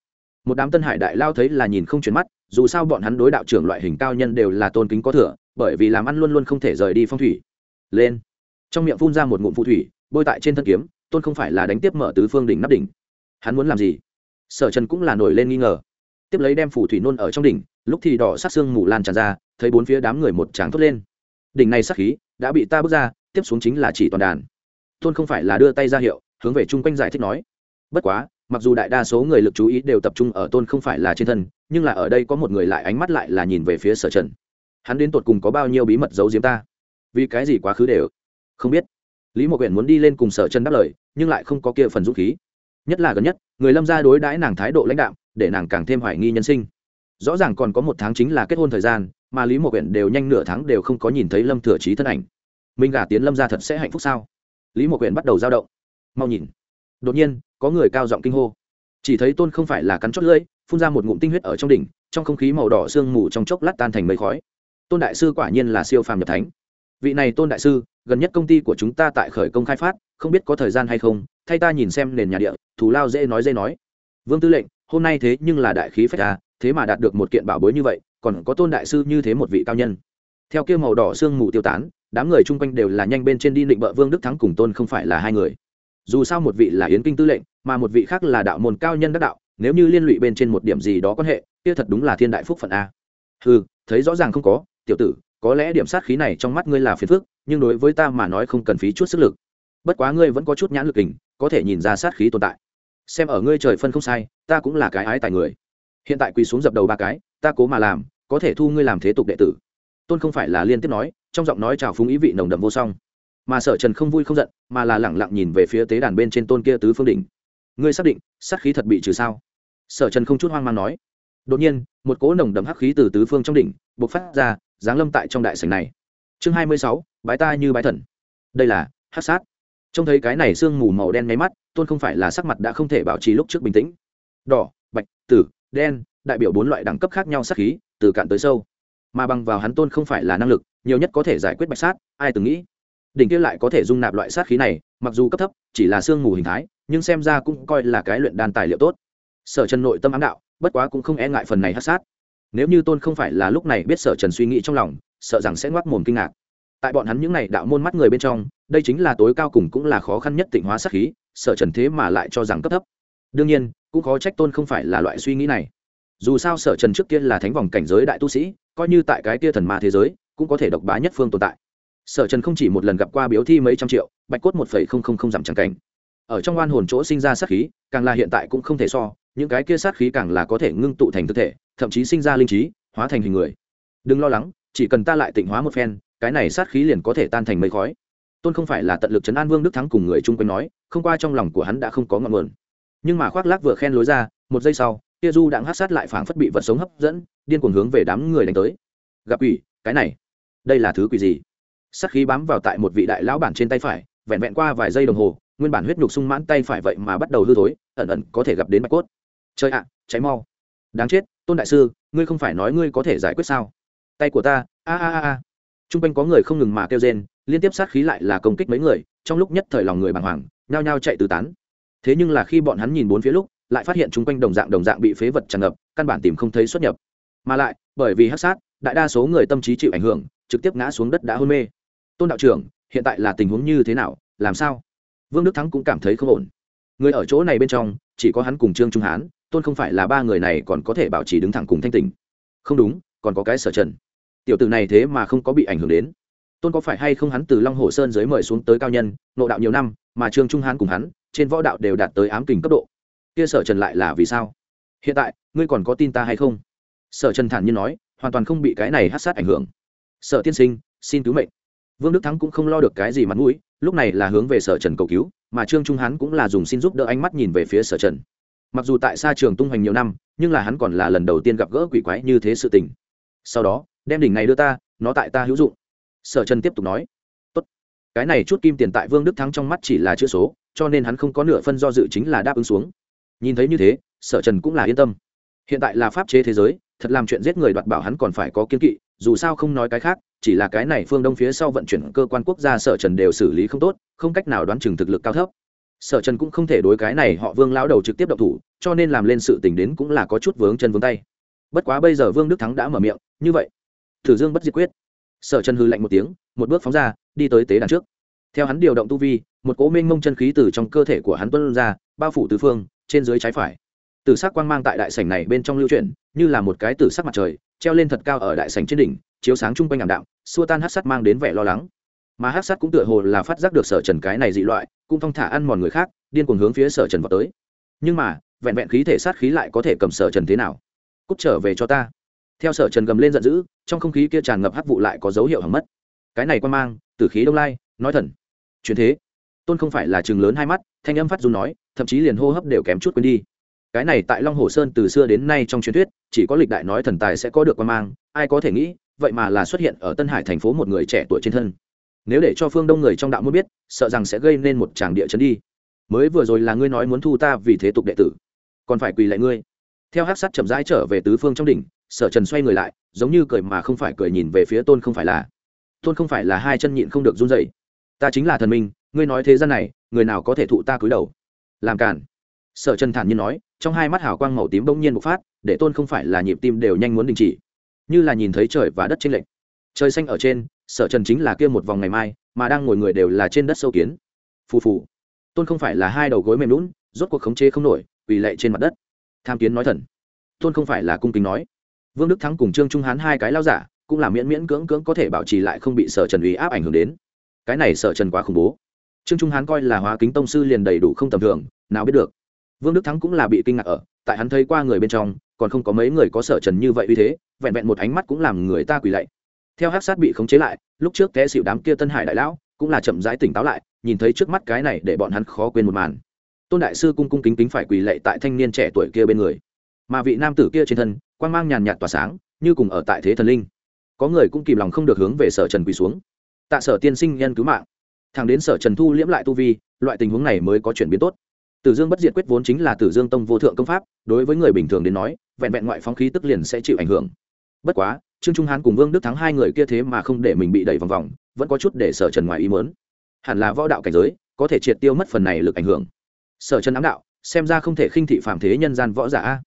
một đám tân hải đại lao thấy là nhìn không chuyển mắt, dù sao bọn hắn đối đạo trưởng loại hình cao nhân đều là tôn kính có thừa, bởi vì làm ăn luôn luôn không thể rời đi phong thủy. Lên, trong miệng phun ra một ngụm phù thủy, bôi tại trên thân kiếm. Tôn không phải là đánh tiếp mở tứ phương đỉnh nắp đỉnh, hắn muốn làm gì? Sở Trần cũng là nổi lên nghi ngờ. Tiếp lấy đem phù thủy nôn ở trong đỉnh, lúc thì đỏ sát xương mù lan tràn ra, thấy bốn phía đám người một tràng thốt lên. Đỉnh này sát khí đã bị ta bước ra, tiếp xuống chính là chỉ toàn đàn. Tôn không phải là đưa tay ra hiệu, hướng về chung quanh giải thích nói. Bất quá, mặc dù đại đa số người lực chú ý đều tập trung ở Tôn không phải là trên thân, nhưng là ở đây có một người lại ánh mắt lại là nhìn về phía Sở Trần. Hắn đến tột cùng có bao nhiêu bí mật giấu giếm ta? Vì cái gì quá khứ đều không biết. Lý Mộc Uyển muốn đi lên cùng Sở Trần đáp lời, nhưng lại không có kia phần dũng khí. Nhất là gần nhất, người Lâm gia đối đãi nàng thái độ lãnh đạm, để nàng càng thêm hoài nghi nhân sinh. Rõ ràng còn có một tháng chính là kết hôn thời gian, mà Lý Mộc Uyển đều nhanh nửa tháng đều không có nhìn thấy Lâm Thừa Chí thân ảnh. Mình gả tiến Lâm gia thật sẽ hạnh phúc sao? Lý Mộc Uyển bắt đầu dao động. Mau nhìn. Đột nhiên, có người cao giọng kinh hô. Chỉ thấy Tôn không phải là cắn chót lưỡi, phun ra một ngụm tinh huyết ở trong đỉnh, trong không khí màu đỏ sương mù trong chốc lát tan thành mây khói. Tôn đại sư quả nhiên là siêu phàm nhập thánh. Vị này Tôn đại sư, gần nhất công ty của chúng ta tại khởi công khai phát, không biết có thời gian hay không, thay ta nhìn xem nền nhà địa, thù lao dễ nói. Vương tư lệnh, hôm nay thế nhưng là đại khí phách à, thế mà đạt được một kiện bảo bối như vậy, còn có Tôn đại sư như thế một vị cao nhân. Theo kia màu đỏ sương mù tiêu tán, đám người chung quanh đều là nhanh bên trên đi định bợ Vương Đức Thắng cùng Tôn không phải là hai người. Dù sao một vị là Yến Kinh tư lệnh, mà một vị khác là đạo môn cao nhân đắc đạo, nếu như liên lụy bên trên một điểm gì đó quan hệ, kia thật đúng là thiên đại phúc phận a. Hừ, thấy rõ ràng không có, tiểu tử, có lẽ điểm sát khí này trong mắt ngươi là phiền phức, nhưng đối với ta mà nói không cần phí chút sức lực. Bất quá ngươi vẫn có chút nhãn lực kình, có thể nhìn ra sát khí tồn tại. Xem ở ngươi trời phân không sai, ta cũng là cái ái tài người. Hiện tại quỳ xuống dập đầu ba cái, ta cố mà làm, có thể thu ngươi làm thế tục đệ tử. Tôn không phải là liên tiếp nói, trong giọng nói trào phúng ý vị nồng đậm vô song. Mà Sở Trần không vui không giận, mà là lẳng lặng nhìn về phía tế đàn bên trên Tôn kia tứ phương đỉnh. Ngươi xác định, sát khí thật bị trừ sao? Sở Trần không chút hoang mang nói. Đột nhiên, một cỗ nồng đậm hắc khí từ tứ phương trong đỉnh bộc phát ra, giáng lâm tại trong đại sảnh này. Chương 26, bái ta như bái thần. Đây là hắc sát. Trông thấy cái này sương mù màu đen nháy mắt, Tôn không phải là sắc mặt đã không thể bảo trì lúc trước bình tĩnh. Đỏ, bạch, tử, đen, đại biểu bốn loại đẳng cấp khác nhau sát khí, từ cạn tới sâu. Mà bằng vào hắn Tôn không phải là năng lực, nhiều nhất có thể giải quyết bạch sát, ai từng nghĩ. Đỉnh kia lại có thể dung nạp loại sát khí này, mặc dù cấp thấp, chỉ là sương mù hình thái, nhưng xem ra cũng coi là cái luyện đan tài liệu tốt. Sở Trần nội tâm ám đạo, bất quá cũng không e ngại phần này hắc sát. Nếu như Tôn không phải là lúc này biết Sở Trần suy nghĩ trong lòng, sợ rằng sẽ ngoác mồm kinh ngạc. Tại bọn hắn những này đạo môn mắt người bên trong, đây chính là tối cao cùng cũng là khó khăn nhất tịnh hóa sát khí, Sở Trần thế mà lại cho rằng cấp thấp. Đương nhiên, cũng khó trách Tôn không phải là loại suy nghĩ này. Dù sao Sở Trần trước kia là thánh vòng cảnh giới đại tu sĩ, coi như tại cái kia thần ma thế giới, cũng có thể độc bá nhất phương tồn tại. Sở Trần không chỉ một lần gặp qua biếu thi mấy trăm triệu, bạch cốt 1,000 dặm chẳng cảnh. Ở trong oan hồn chỗ sinh ra sát khí, càng là hiện tại cũng không thể so, những cái kia sát khí càng là có thể ngưng tụ thành thực thể, thậm chí sinh ra linh trí, hóa thành hình người. Đừng lo lắng, chỉ cần ta lại tịnh hóa một phen, cái này sát khí liền có thể tan thành mây khói. Tôn không phải là tận lực trấn an Vương Đức Thắng cùng người chung quanh nói, không qua trong lòng của hắn đã không có ngọn nguồn. Nhưng mà khoác lác vừa khen lối ra, một giây sau, kia du đãng hắc sát lại phảng phất bị vật sống hấp dẫn, điên cuồng hướng về đám người đánh tới. Gặp quỷ, cái này, đây là thứ quỷ gì? Sát khí bám vào tại một vị đại lão bản trên tay phải, vẹn vẹn qua vài giây đồng hồ, nguyên bản huyết nhục sung mãn tay phải vậy mà bắt đầu hư thối, ẩn ẩn có thể gặp đến bạch cốt. Trời ạ, cháy mau! Đáng chết, Tôn đại sư, ngươi không phải nói ngươi có thể giải quyết sao? Tay của ta, a. Trung quanh có người không ngừng mà kêu rên, liên tiếp sát khí lại là công kích mấy người, trong lúc nhất thời lòng người bàng hoàng, nhao nhao chạy tứ tán. Thế nhưng là khi bọn hắn nhìn bốn phía lúc, lại phát hiện trung quanh đồng dạng bị phế vật tràn ngập, căn bản tìm không thấy xuất nhập. Mà lại, bởi vì hắc sát, đại đa số người tâm trí chịu ảnh hưởng, trực tiếp ngã xuống đất đã hôn mê. Tôn đạo trưởng, hiện tại là tình huống như thế nào, làm sao? Vương Đức Thắng cũng cảm thấy không ổn. Người ở chỗ này bên trong, chỉ có hắn cùng Trương Trung Hán, Tôn không phải là ba người này còn có thể bảo trì đứng thẳng cùng thanh tỉnh. Không đúng, còn có cái Sở Trần. Tiểu tử này thế mà không có bị ảnh hưởng đến. Tôn có phải hay không hắn từ Long Hồ Sơn dưới mời xuống tới cao nhân, ngộ đạo nhiều năm, mà Trương Trung Hán cùng hắn, trên võ đạo đều đạt tới ám kình cấp độ. Kia Sở Trần lại là vì sao? Hiện tại, ngươi còn có tin ta hay không? Sở Trần thản nhiên nói, hoàn toàn không bị cái này hắc sát ảnh hưởng. Sở tiên sinh, xin cứu mệnh. Vương Đức Thắng cũng không lo được cái gì mặt mũi, lúc này là hướng về Sở Trần cầu cứu, mà Trương Trung Hán cũng là dùng xin giúp đỡ ánh mắt nhìn về phía Sở Trần. Mặc dù tại xa trường tung hoành nhiều năm, nhưng là hắn còn là lần đầu tiên gặp gỡ quỷ quái như thế sự tình. Sau đó, đem đỉnh này đưa ta, nó tại ta hữu dụng. Sở Trần tiếp tục nói. Tốt. Cái này chút kim tiền tại Vương Đức Thắng trong mắt chỉ là chữ số, cho nên hắn không có nửa phân do dự chính là đáp ứng xuống. Nhìn thấy như thế, Sở Trần cũng là yên tâm. Hiện tại là pháp chế thế giới, thật làm chuyện giết người đoạt bảo hắn còn phải có kiên kỵ, dù sao không nói cái khác, chỉ là cái này phương Đông phía sau vận chuyển cơ quan quốc gia Sở Trần đều xử lý không tốt, không cách nào đoán chừng thực lực cao thấp. Sở Trần cũng không thể đối cái này họ Vương lão đầu trực tiếp động thủ, cho nên làm lên sự tình đến cũng là có chút vướng chân vướng tay. Bất quá bây giờ Vương Đức Thắng đã mở miệng, như vậy, Tử Dương bất diệt quyết. Sở Trần hừ lạnh một tiếng, một bước phóng ra, đi tới tế đàn trước. Theo hắn điều động tu vi, một cỗ mênh mông chân khí từ trong cơ thể của hắn tuôn ra, bao phủ tứ phương, trên dưới trái phải. Tử sắc quang mang tại đại sảnh này bên trong lưu chuyển, như là một cái tử sắc mặt trời, treo lên thật cao ở đại sảnh trên đỉnh, chiếu sáng trung quanh ảm đạm, xua tan hắc sát mang đến vẻ lo lắng. Mà hắc sát cũng tựa hồ là phát giác được Sở Trần cái này dị loại, cũng thong thả ăn mòn người khác, điên cuồng hướng phía Sở Trần vào tới. Nhưng mà, vẹn vẹn khí thể sát khí lại có thể cầm Sở Trần thế nào? Cút trở về cho ta. Theo Sở Trần gầm lên giận dữ, trong không khí kia tràn ngập hắc vụ lại có dấu hiệu hỏng mất. Cái này quang mang, tử khí đông lai, nói thần. Chuyển thế. Tôn không phải là trừng lớn hai mắt, thanh âm phát run nói, thậm chí liền hô hấp đều kém chút quên đi. Cái này tại Long Hồ Sơn từ xưa đến nay trong truyền thuyết, chỉ có lịch đại nói thần tài sẽ có được quang mang, ai có thể nghĩ, vậy mà là xuất hiện ở Tân Hải thành phố một người trẻ tuổi trên thân. Nếu để cho phương Đông người trong đạo muốn biết, sợ rằng sẽ gây nên một tràng địa chấn đi. Mới vừa rồi là ngươi nói muốn thu ta vì thế tục đệ tử, còn phải quỳ lạy ngươi. Theo hắc sát chậm rãi trở về tứ phương trong đỉnh, Sở Trần xoay người lại, giống như cười mà không phải cười nhìn về phía Tôn không phải là hai chân nhịn không được run rẩy. Ta chính là thần minh, ngươi nói thế gian này, người nào có thể thụ ta cúi đầu? Làm cản. Sở Trần thản nhiên nói, trong hai mắt hào quang màu tím bỗng nhiên bộc phát, để Tôn không phải là nhịp tim đều nhanh muốn đình chỉ, như là nhìn thấy trời và đất trên lệch. Trời xanh ở trên, Sở Trần chính là kia một vòng ngày mai, mà đang ngồi người đều là trên đất sâu kiến. Phù phù. Tôn không phải là hai đầu gối mềm nhũn, rốt cuộc khống chế không nổi, quỳ lạy trên mặt đất. Tham kiến nói thần. Tôn không phải là cung kính nói. Vương Đức Thắng cùng Trương Trung Hán hai cái lao giả, cũng là miễn cưỡng có thể bảo trì lại không bị Sở Trần uy áp ảnh hưởng đến. Cái này Sở Trần quá khủng bố. Trương Trung Hán coi là Hóa Kính tông sư liền đầy đủ không tầm thường, nào biết được. Vương Đức Thắng cũng là bị kinh ngạc ở, tại hắn thấy qua người bên trong, còn không có mấy người có Sở Trần như vậy uy thế, vẹn vẹn một ánh mắt cũng làm người ta quỳ lạy. Theo hắc sát bị khống chế lại, lúc trước té xỉu đám kia Tân Hải đại lão, cũng là chậm rãi tỉnh táo lại, nhìn thấy trước mắt cái này để bọn hắn khó quên một màn. Tôn đại sư cung kính kính phải quỳ lạy tại thanh niên trẻ tuổi kia bên người, mà vị nam tử kia trên thân, quang mang nhàn nhạt tỏa sáng, như cùng ở tại thế thần linh. Có người cũng kìm lòng không được hướng về Sở Trần quỳ xuống. Tạ Sở tiên sinh nhân cứu mạng. Thẳng đến Sở Trần thu liễm lại tu vi, loại tình huống này mới có chuyển biến tốt. Tử Dương bất diệt quyết vốn chính là Tử Dương tông vô thượng công pháp, đối với người bình thường đến nói, vẹn vẹn ngoại phóng khí tức liền sẽ chịu ảnh hưởng. Bất quá, Trương Trung Hán cùng Vương Đức Thắng hai người kia thế mà không để mình bị đẩy vòng vòng, vẫn có chút để Sở Trần ngoài ý muốn. Hẳn là võ đạo cảnh giới, có thể triệt tiêu mất phần này lực ảnh hưởng. Sở Trần ám đạo, xem ra không thể khinh thị phàm thế nhân gian võ giả a.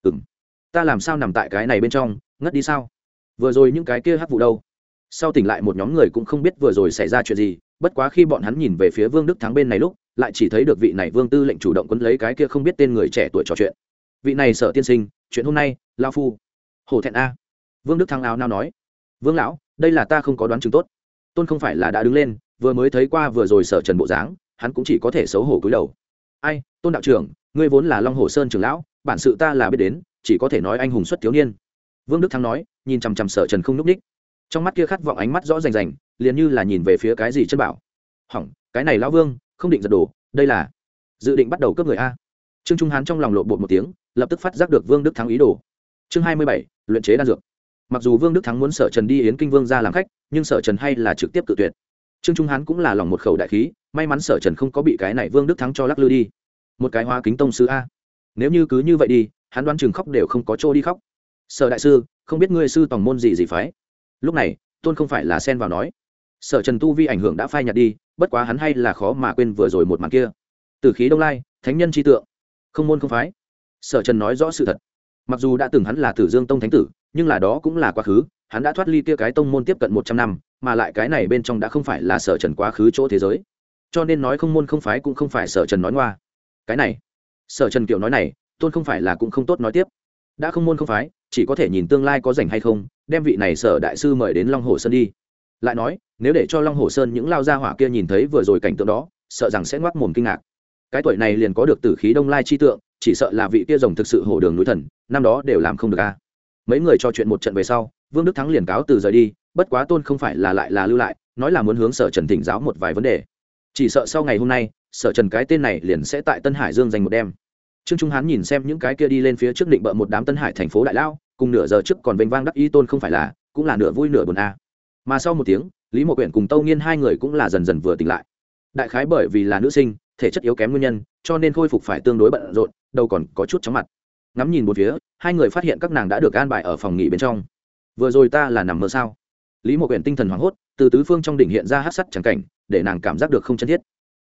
Ta làm sao nằm tại cái này bên trong, ngất đi sao? Vừa rồi những cái kia hắc vụ đâu? Sau tỉnh lại một nhóm người cũng không biết vừa rồi xảy ra chuyện gì, bất quá khi bọn hắn nhìn về phía Vương Đức Thắng bên này lúc, lại chỉ thấy được vị này Vương tư lệnh chủ động quấn lấy cái kia không biết tên người trẻ tuổi trò chuyện. Vị này Sở tiên sinh, chuyện hôm nay, lão phu hổ thẹn a. Vương Đức Thắng áo nao nói, Vương lão, đây là ta không có đoán chừng tốt. Tôn không phải là đã đứng lên, vừa mới thấy qua vừa rồi Sở Trần bộ dáng, hắn cũng chỉ có thể xấu hổ cúi đầu. Ai, Tôn đạo trưởng, ngươi vốn là Long Hồ Sơn trưởng lão, bản sự ta là biết đến, chỉ có thể nói anh hùng xuất thiếu niên. Vương Đức Thắng nói, nhìn chằm chằm Sở Trần không nhúc ních, trong mắt kia khát vọng ánh mắt rõ rành rành, liền như là nhìn về phía cái gì chân bảo. Hỏng, cái này lão Vương không định giật đổ, đây là dự định bắt đầu cướp người a. Trương Trung Hán trong lòng lộn bột một tiếng, lập tức phát giác được Vương Đức Thắng ý đồ. Chương 27, luyện chế đan dược. Mặc dù Vương Đức Thắng muốn Sở Trần đi Yến Kinh Vương gia làm khách, nhưng Sở Trần hay là trực tiếp cự tuyệt. Trương Trung Hán cũng là lòng một khẩu đại khí, may mắn Sở Trần không có bị cái này Vương Đức Thắng cho lắc lư đi. Một cái Hóa Kính tông sư a, nếu như cứ như vậy đi, hắn đoán chừng khóc đều không có chỗ đi khóc. Sở đại sư, không biết ngươi sư tòng môn gì phái? Lúc này, Tôn không phải là xen vào nói. Sở Trần tu vi ảnh hưởng đã phai nhạt đi, bất quá hắn hay là khó mà quên vừa rồi một màn kia. Tử khí đông lai, thánh nhân chi tượng, không môn không phái. Sở Trần nói rõ sự thật. Mặc dù đã từng hắn là Tử Dương tông thánh tử, nhưng là đó cũng là quá khứ, hắn đã thoát ly kia cái tông môn tiếp cận 100 năm, mà lại cái này bên trong đã không phải là Sở Trần quá khứ chỗ thế giới. Cho nên nói không môn không phái cũng không phải Sở Trần nói ngoa. Cái này, Sở Trần kiểu nói này, Tôn không phải là cũng không tốt nói tiếp. Đã không môn không phái, chỉ có thể nhìn tương lai có rảnh hay không, đem vị này Sở đại sư mời đến Long Hồ Sơn đi. Lại nói, nếu để cho Long Hồ Sơn những lao gia hỏa kia nhìn thấy vừa rồi cảnh tượng đó, sợ rằng sẽ ngoác mồm kinh ngạc. Cái tuổi này liền có được tử khí đông lai chi tượng, chỉ sợ là vị kia rồng thực sự hổ đường núi thần, năm đó đều làm không được a. Mấy người trò chuyện một trận về sau, Vương Đức Thắng liền cáo từ rời đi, bất quá Tôn không phải là lại là lưu lại, nói là muốn hướng Sở Trần thỉnh giáo một vài vấn đề. Chỉ sợ sau ngày hôm nay, Sở Trần cái tên này liền sẽ tại Tân Hải Dương dành một đêm. Trương Trung Hán nhìn xem những cái kia đi lên phía trước định bợ một đám Tân Hải thành phố đại lao, cùng nửa giờ trước còn vênh vang đắc ý Tôn không phải là, cũng là nửa vui nửa buồn a. Mà sau một tiếng, Lý Mộ Quyển cùng Tâu Nghiên hai người cũng là dần dần vừa tỉnh lại. Đại khái bởi vì là nữ sinh, thể chất yếu kém nguyên nhân, cho nên khôi phục phải tương đối bận rộn, đầu còn có chút chóng mặt. Ngắm nhìn một phía, hai người phát hiện các nàng đã được an bài ở phòng nghỉ bên trong. Vừa rồi ta là nằm mơ sao? Lý Mộ Quyển tinh thần hoảng hốt, từ tứ phương trong đỉnh hiện ra hắc sắc chẳng cảnh, để nàng cảm giác được không chân thiết.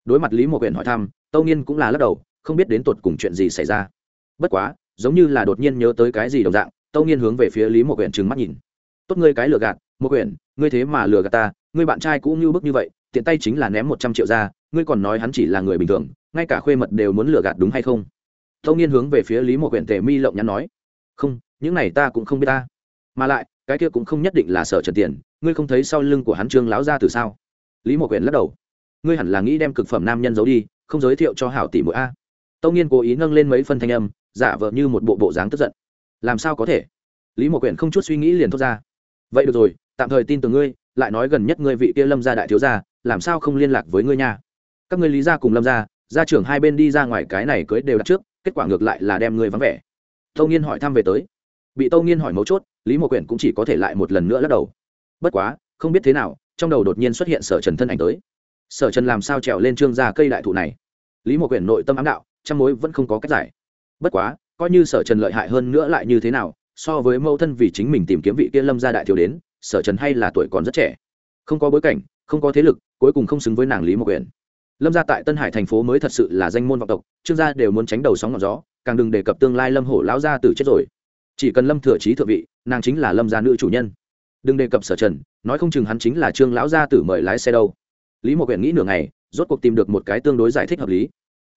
Đối mặt Lý Mộ Quyển hỏi thăm, Tâu Nghiên cũng là lắc đầu, không biết đến tột cùng chuyện gì xảy ra. Bất quá giống như là đột nhiên nhớ tới cái gì đồng dạng, Tâu Nghiên hướng về phía Lý Mộ Quyển trừng mắt nhìn. Tốt ngươi cái lừa gạt, Mộ Quyển, ngươi thế mà lừa gạt ta, ngươi bạn trai cũng như bức như vậy, tiện tay chính là ném 100 triệu ra, ngươi còn nói hắn chỉ là người bình thường, ngay cả khuê mật đều muốn lừa gạt đúng hay không? Tâu Nghiên hướng về phía Lý Mộ Quyển tề mi lộng nhắn nói, không, những này ta cũng không biết ta, mà lại cái kia cũng không nhất định là Sở Trần tiền, ngươi không thấy sau lưng của hắn Trương lão gia từ sao? Lý Mộ Quyển lắc đầu, ngươi hẳn là nghĩ đem cực phẩm nam nhân giấu đi, không giới thiệu cho hảo tỷ muội a. Tâu Nghiên cố ý nâng lên mấy phân thanh âm, giả vờ như một bộ dáng tức giận. Làm sao có thể? Lý Mộ Quyển không chút suy nghĩ liền thốt ra, vậy được rồi, tạm thời tin tưởng ngươi, lại nói gần nhất ngươi vị kia Lâm gia đại thiếu gia, làm sao không liên lạc với ngươi nha? Các ngươi Lý gia cùng Lâm gia, gia trưởng hai bên đi ra ngoài cái này cưới đều đặt trước, kết quả ngược lại là đem ngươi vắng vẻ. Tâu Nghiên hỏi thăm về tới, bị Tâu Nghiên hỏi mấu chốt, Lý Mộ Quyển cũng chỉ có thể lại một lần nữa lắc đầu. Bất quá không biết thế nào, trong đầu đột nhiên xuất hiện Sở Trần thân ảnh tới. Sở Trần làm sao trèo lên Trương gia cây đại thụ này? Lý Mộ Quyển nội tâm ám đạo, trăm mối vẫn không có cách giải. Bất quá coi như Sở Trần lợi hại hơn nữa lại như thế nào, so với mẫu thân vì chính mình tìm kiếm vị kia Lâm gia đại thiếu đến, Sở Trần hay là tuổi còn rất trẻ, không có bối cảnh, không có thế lực, cuối cùng không xứng với nàng Lý Mộ Quyển. Lâm gia tại Tân Hải thành phố mới thật sự là danh môn vọng tộc, Trương gia đều muốn tránh đầu sóng ngọn gió, càng đừng đề cập tương lai Lâm Hổ lão gia tử chết rồi. Chỉ cần Lâm thừa chí thượng vị, nàng chính là Lâm gia nữ chủ nhân. Đừng đề cập Sở Trần, nói không chừng hắn chính là Trương lão gia tử mời lái xe đâu. Lý Mộ Quyển nghĩ nửa ngày, rốt cuộc tìm được một cái tương đối giải thích hợp lý.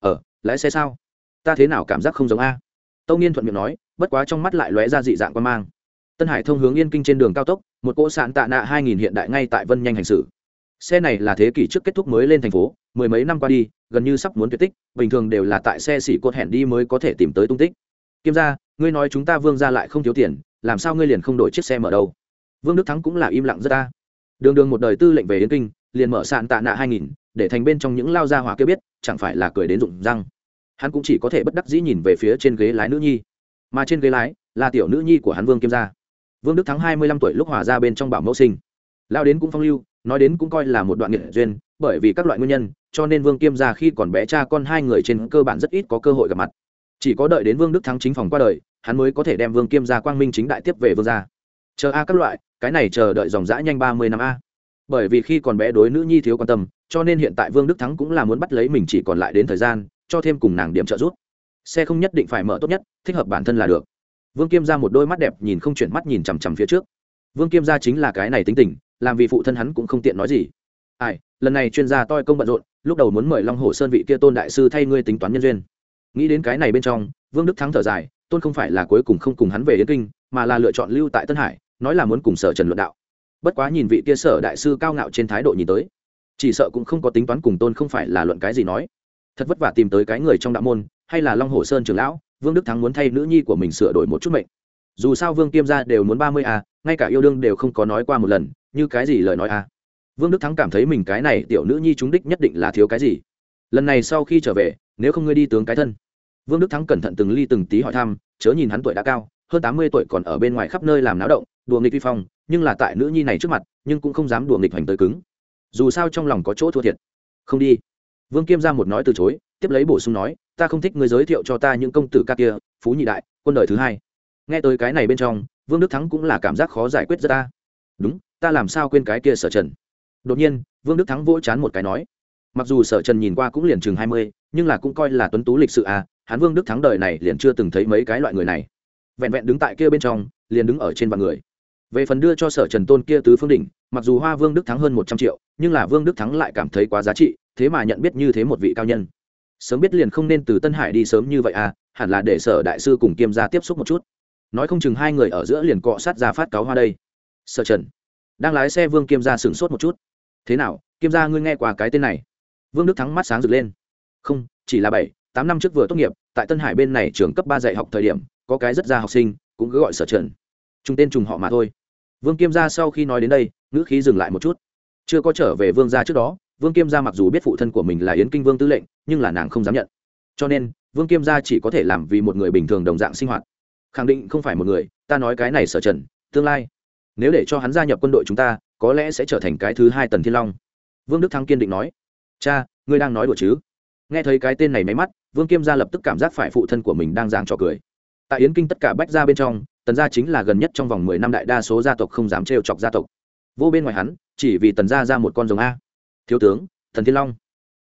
Lái xe sao? Ta thế nào cảm giác không giống a? Tâu Nghiên thuận miệng nói, bất quá trong mắt lại lóe ra dị dạng quan mang. Tân Hải thông hướng Yên Kinh trên đường cao tốc, một cỗ sạn tạ nạ 2000 hiện đại ngay tại Vân nhanh hành xử. Xe này là thế kỷ trước kết thúc mới lên thành phố, mười mấy năm qua đi, gần như sắp muốn tuyệt tích, bình thường đều là tại xe xỉ cột hẹn đi mới có thể tìm tới tung tích. Kiêm gia, ngươi nói chúng ta Vương gia lại không thiếu tiền, làm sao ngươi liền không đổi chiếc xe mở đâu? Vương Đức Thắng cũng là im lặng rất ta. Đường một đời tư lệnh về Yên Kinh, liền mở sạn tạ nạ 2000, để thành bên trong những lao gia hỏa kia biết, chẳng phải là cười đến rụng răng. Hắn cũng chỉ có thể bất đắc dĩ nhìn về phía trên ghế lái nữ nhi, mà trên ghế lái là tiểu nữ nhi của hắn Vương Kiêm gia. Vương Đức Thắng 25 tuổi lúc hòa ra bên trong bảo mẫu sinh, lao đến cũng phong lưu, nói đến cũng coi là một đoạn nghiệt duyên, bởi vì các loại nguyên nhân, cho nên Vương Kiêm gia khi còn bé cha con hai người trên cơ bản rất ít có cơ hội gặp mặt. Chỉ có đợi đến Vương Đức Thắng chính phòng qua đời, hắn mới có thể đem Vương Kiêm gia quang minh chính đại tiếp về Vương gia. Chờ a các loại, cái này chờ đợi dòng dã nhanh 30 năm a. Bởi vì khi còn bé đối nữ nhi thiếu quan tâm, cho nên hiện tại Vương Đức Thắng cũng là muốn bắt lấy mình chỉ còn lại đến thời gian, cho thêm cùng nàng điểm trợ giúp. Xe không nhất định phải mở tốt nhất, thích hợp bản thân là được. Vương Kiêm gia một đôi mắt đẹp nhìn không chuyển mắt nhìn chằm chằm phía trước. Vương Kiêm gia chính là cái này tính tình, làm vì phụ thân hắn cũng không tiện nói gì. Ai, lần này chuyên gia toi công bận rộn, lúc đầu muốn mời Long Hổ Sơn vị kia Tôn đại sư thay ngươi tính toán nhân duyên. Nghĩ đến cái này bên trong, Vương Đức Thắng thở dài, Tôn không phải là cuối cùng không cùng hắn về Yên Kinh, mà là lựa chọn lưu tại Tân Hải, nói là muốn cùng Sở Trần luận đạo. Bất quá nhìn vị kia Sở đại sư cao ngạo trên thái độ nhìn tới, chỉ sợ cũng không có tính toán cùng Tôn không phải là luận cái gì nói. Thật vất vả tìm tới cái người trong đạo môn, hay là Long Hổ Sơn trưởng lão, Vương Đức Thắng muốn thay nữ nhi của mình sửa đổi một chút mệnh. Dù sao Vương Kiêm gia đều muốn 30 a, ngay cả yêu đương đều không có nói qua một lần, như cái gì lời nói a. Vương Đức Thắng cảm thấy mình cái này tiểu nữ nhi trúng đích nhất định là thiếu cái gì. Lần này sau khi trở về, nếu không ngươi đi tướng cái thân. Vương Đức Thắng cẩn thận từng ly từng tí hỏi thăm, chớ nhìn hắn tuổi đã cao, hơn 80 tuổi còn ở bên ngoài khắp nơi làm náo động, đùa nghịch vi phong, nhưng là tại nữ nhi này trước mặt, nhưng cũng không dám đùa nghịch hành tới cứng. Dù sao trong lòng có chỗ thua thiệt. Không đi. Vương Kiêm gia một nói từ chối, tiếp lấy bổ sung nói, ta không thích ngươi giới thiệu cho ta những công tử ca kia, phú nhị đại, quân đời thứ hai. Nghe tới cái này bên trong, Vương Đức Thắng cũng là cảm giác khó giải quyết rất ta. Đúng, ta làm sao quên cái kia Sở Trần. Đột nhiên, Vương Đức Thắng vỗ chán một cái nói, mặc dù Sở Trần nhìn qua cũng liền chừng 20, nhưng là cũng coi là tuấn tú lịch sự à, hắn Vương Đức Thắng đời này liền chưa từng thấy mấy cái loại người này. Vẹn vẹn đứng tại kia bên trong, liền đứng ở trên vạn người. Về phần đưa cho Sở Trần Tôn kia tứ phương đỉnh, mặc dù hoa Vương Đức Thắng hơn 100 triệu, nhưng là Vương Đức Thắng lại cảm thấy quá giá trị, thế mà nhận biết như thế một vị cao nhân. Sớm biết liền không nên từ Tân Hải đi sớm như vậy à, hẳn là để Sở đại sư cùng Kiêm gia tiếp xúc một chút. Nói không chừng hai người ở giữa liền cọ sát ra phát cáo hoa đây. Sở Trần đang lái xe, Vương Kiêm gia sửng sốt một chút. Thế nào, Kiêm gia ngươi nghe qua cái tên này? Vương Đức Thắng mắt sáng rực lên. Không, chỉ là 7-8 năm trước vừa tốt nghiệp, tại Tân Hải bên này trường cấp 3 dạy học thời điểm, có cái rất ra học sinh, cũng cứ gọi Sở Trần. Chung tên trùng họ mà thôi. Vương Kiêm gia sau khi nói đến đây, ngữ khí dừng lại một chút. Chưa có trở về Vương gia trước đó, Vương Kiêm gia mặc dù biết phụ thân của mình là Yến Kinh Vương tư lệnh, nhưng là nàng không dám nhận. Cho nên, Vương Kiêm gia chỉ có thể làm vì một người bình thường đồng dạng sinh hoạt. Khẳng định không phải một người, ta nói cái này Sở Trần, tương lai nếu để cho hắn gia nhập quân đội chúng ta, có lẽ sẽ trở thành cái thứ hai Tần Thiên Long. Vương Đức Thắng kiên định nói. Cha, ngươi đang nói đùa chứ? Nghe thấy cái tên này máy mắt, Vương Kiêm gia lập tức cảm giác phải phụ thân của mình đang giảng trò cười. Tại Yến Kinh tất cả bách gia bên trong, Tần gia chính là gần nhất trong vòng 10 năm đại đa số gia tộc không dám trêu chọc gia tộc. Vô bên ngoài hắn, chỉ vì Tần gia ra một con rồng a. Thiếu tướng Tần Thiên Long.